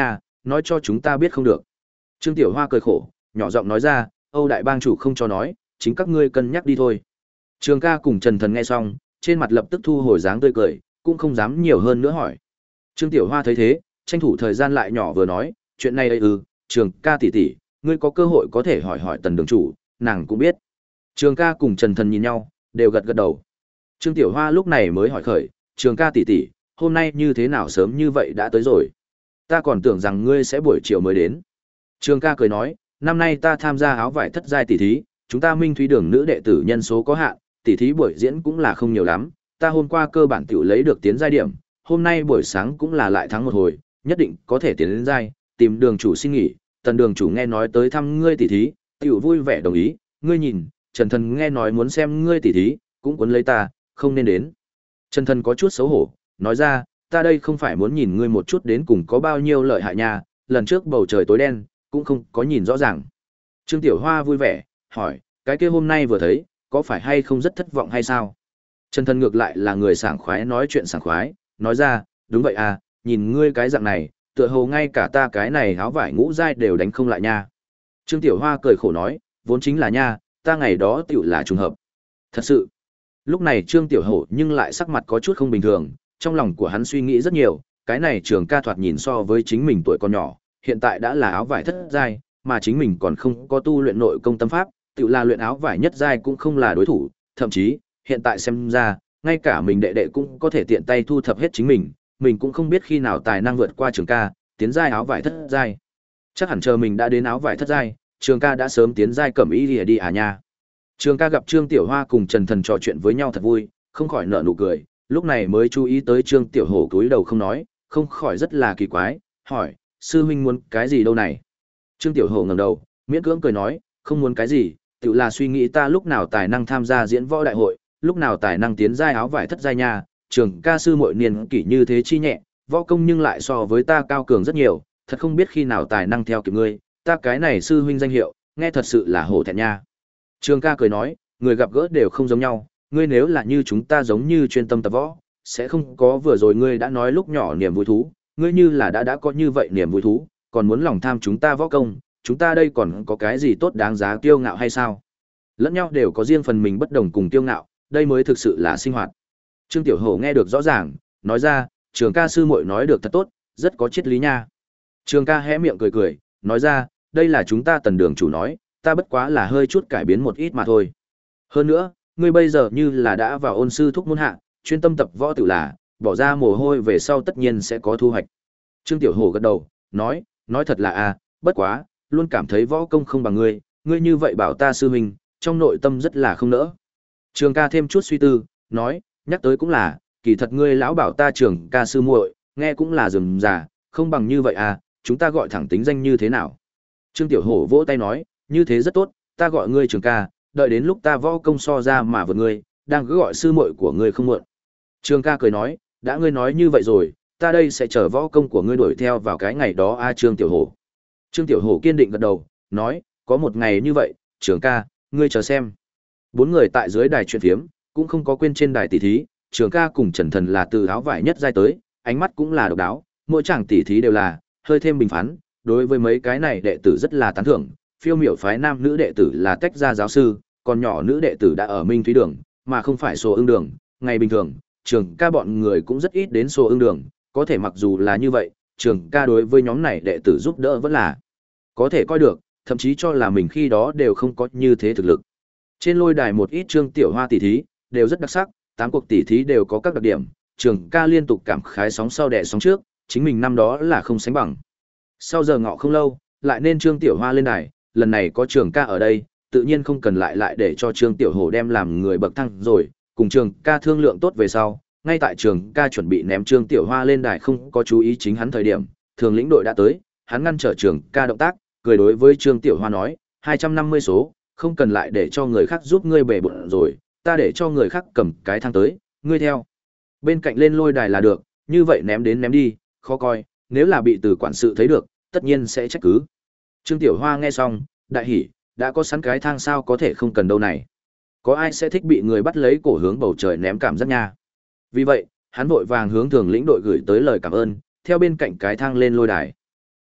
nói cho chúng ta biết không được. Trương Tiểu Hoa cười khổ, nhỏ giọng nói ra, Âu đại bang chủ không cho nói, chính các ngươi cân nhắc đi thôi. Trường ca cùng Trần Thần nghe xong, trên mặt lập tức thu hồi dáng tươi cười, cũng không dám nhiều hơn nữa hỏi. Trương Tiểu Hoa thấy thế, tranh thủ thời gian lại nhỏ vừa nói, chuyện này ấy ư, Trường ca tỷ tỷ, ngươi có cơ hội có thể hỏi hỏi Tần đường chủ, nàng cũng biết. Trường ca cùng Trần Thần nhìn nhau, đều gật gật đầu. Trương Tiểu Hoa lúc này mới hỏi khởi, Trường ca tỷ tỷ, hôm nay như thế nào sớm như vậy đã tới rồi? Ta còn tưởng rằng ngươi sẽ buổi chiều mới đến. Trường ca cười nói, năm nay ta tham gia áo vải thất giai tỷ thí, chúng ta Minh Thúy Đường nữ đệ tử nhân số có hạn, tỷ thí buổi diễn cũng là không nhiều lắm, ta hôm qua cơ bản tiểu lấy được tiến giai điểm, hôm nay buổi sáng cũng là lại thắng một hồi, nhất định có thể tiến đến giai, tìm đường chủ xin nghỉ, Tần đường chủ nghe nói tới thăm ngươi tỷ thí, tiểu vui vẻ đồng ý, ngươi nhìn, Trần Thần nghe nói muốn xem ngươi tỷ thí, cũng cuốn lấy ta, không nên đến. Trần Thần có chút xấu hổ, nói ra, ta đây không phải muốn nhìn ngươi một chút đến cùng có bao nhiêu lợi hại nha, lần trước bầu trời tối đen, cũng không có nhìn rõ ràng. Trương Tiểu Hoa vui vẻ, hỏi, cái kia hôm nay vừa thấy, có phải hay không rất thất vọng hay sao? Trần Thần ngược lại là người sảng khoái nói chuyện sảng khoái, nói ra, đúng vậy à, nhìn ngươi cái dạng này, tựa hồ ngay cả ta cái này áo vải ngũ giai đều đánh không lại nha. Trương Tiểu Hoa cười khổ nói, vốn chính là nha, ta ngày đó tiểu là trùng hợp. Thật sự. Lúc này Trương Tiểu Hổ nhưng lại sắc mặt có chút không bình thường, trong lòng của hắn suy nghĩ rất nhiều, cái này Trường ca thoạt nhìn so với chính mình tuổi còn nhỏ, hiện tại đã là áo vải thất giai, mà chính mình còn không có tu luyện nội công tâm pháp, tự là luyện áo vải nhất giai cũng không là đối thủ, thậm chí, hiện tại xem ra, ngay cả mình đệ đệ cũng có thể tiện tay thu thập hết chính mình, mình cũng không biết khi nào tài năng vượt qua Trường ca, tiến giai áo vải thất giai. Chắc hẳn chờ mình đã đến áo vải thất giai, Trường ca đã sớm tiến giai cẩm y lìa đi à nha. Trường ca gặp Trương Tiểu Hoa cùng Trần Thần trò chuyện với nhau thật vui, không khỏi nở nụ cười, lúc này mới chú ý tới Trương Tiểu Hổ cúi đầu không nói, không khỏi rất là kỳ quái, hỏi, sư huynh muốn cái gì đâu này? Trương Tiểu Hổ ngẩng đầu, miễn cưỡng cười nói, không muốn cái gì, tự là suy nghĩ ta lúc nào tài năng tham gia diễn võ đại hội, lúc nào tài năng tiến giai áo vải thất giai nha, Trường ca sư muội niên kỷ như thế chi nhẹ, võ công nhưng lại so với ta cao cường rất nhiều, thật không biết khi nào tài năng theo kịp ngươi, ta cái này sư huynh danh hiệu, nghe thật sự là hổ thẹn nha. Trường ca cười nói, người gặp gỡ đều không giống nhau, ngươi nếu là như chúng ta giống như chuyên tâm tập võ, sẽ không có vừa rồi ngươi đã nói lúc nhỏ niềm vui thú, ngươi như là đã đã có như vậy niềm vui thú, còn muốn lòng tham chúng ta võ công, chúng ta đây còn có cái gì tốt đáng giá kiêu ngạo hay sao? Lẫn nhau đều có riêng phần mình bất đồng cùng kiêu ngạo, đây mới thực sự là sinh hoạt. Trương Tiểu Hổ nghe được rõ ràng, nói ra, Trường ca sư muội nói được thật tốt, rất có triết lý nha. Trường ca hé miệng cười cười, nói ra, đây là chúng ta Tần đường chủ nói, ta bất quá là hơi chút cải biến một ít mà thôi. Hơn nữa, ngươi bây giờ như là đã vào ôn sư thúc môn hạ, chuyên tâm tập võ tự là, bỏ ra mồ hôi về sau tất nhiên sẽ có thu hoạch. Trương Tiểu Hổ gật đầu, nói, nói thật là à, bất quá, luôn cảm thấy võ công không bằng ngươi, ngươi như vậy bảo ta sư huynh, trong nội tâm rất là không nỡ. Trường ca thêm chút suy tư, nói, nhắc tới cũng là, kỳ thật ngươi lão bảo ta Trường ca sư muội, nghe cũng là rườm rà, không bằng như vậy à, chúng ta gọi thẳng tính danh như thế nào? Trương Tiểu Hổ vỗ tay nói, như thế rất tốt, ta gọi ngươi Trường ca, đợi đến lúc ta võ công so ra mà vượt ngươi, đang cứ gọi sư muội của ngươi không muộn. Trường ca cười nói, đã ngươi nói như vậy rồi, ta đây sẽ chờ võ công của ngươi đuổi theo vào cái ngày đó a Trương Tiểu Hổ. Trương Tiểu Hổ kiên định gật đầu, nói, có một ngày như vậy, Trường ca, ngươi chờ xem. Bốn người tại dưới đài chuyện phiếm, cũng không có quên trên đài tỷ thí, Trường ca cùng Trần Thần là từ áo vải nhất giai tới, ánh mắt cũng là độc đáo, mỗi chàng tỷ thí đều là hơi thêm bình phán, đối với mấy cái này đệ tử rất là tán thưởng, phiêu miểu phái nam nữ đệ tử là tách ra giáo sư, còn nhỏ nữ đệ tử đã ở Minh Thúy Đường, mà không phải Sô Ưng Đường, ngày bình thường, Trường ca bọn người cũng rất ít đến Sô Ưng Đường, có thể mặc dù là như vậy, Trường ca đối với nhóm này đệ tử giúp đỡ vẫn là có thể coi được, thậm chí cho là mình khi đó đều không có như thế thực lực. Trên lôi đài một ít Trương Tiểu Hoa tỷ thí, đều rất đặc sắc, tám cuộc tỷ thí đều có các đặc điểm, Trường ca liên tục cảm khái sóng sau đẻ sóng trước, chính mình năm đó là không sánh bằng. Sau giờ ngọ không lâu, lại nên Trương Tiểu Hoa lên đài, lần này có Trường ca ở đây, tự nhiên không cần lại lại để cho Trương Tiểu Hổ đem làm người bậc thang rồi, cùng Trường ca thương lượng tốt về sau, ngay tại Trường ca chuẩn bị ném Trương Tiểu Hoa lên đài không có chú ý chính hắn thời điểm, thường lĩnh đội đã tới, hắn ngăn trở Trường ca động tác, cười đối với Trương Tiểu Hoa nói, hai trăm năm mươi số, không cần lại để cho người khác giúp ngươi bể bộn rồi, ta để cho người khác cầm cái thang tới, ngươi theo. Bên cạnh lên lôi đài là được, như vậy ném đến ném đi, khó coi, nếu là bị từ quản sự thấy được, tất nhiên sẽ trách cứ. Trương Tiểu Hoa nghe xong, đại hỉ, đã có sẵn cái thang sao có thể không cần đâu này. Có ai sẽ thích bị người bắt lấy cổ hướng bầu trời ném cảm giác nha. Vì vậy, hắn vội vàng hướng thường lĩnh đội gửi tới lời cảm ơn, theo bên cạnh cái thang lên lôi đài.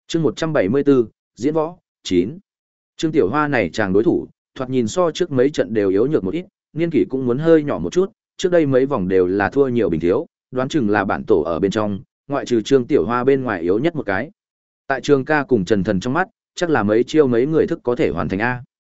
Chương một trăm bảy mươi bốn, diễn võ, chín. Trương Tiểu Hoa này chàng đối thủ, thoạt nhìn so trước mấy trận đều yếu nhược một ít, niên kỷ cũng muốn hơi nhỏ một chút, trước đây mấy vòng đều là thua nhiều bình thiếu, đoán chừng là bản tổ ở bên trong, ngoại trừ Trương Tiểu Hoa bên ngoài yếu nhất một cái. Tại Trường Ca cùng Trần Thần trong mắt, chắc là mấy chiêu mấy người thức có thể hoàn thành a.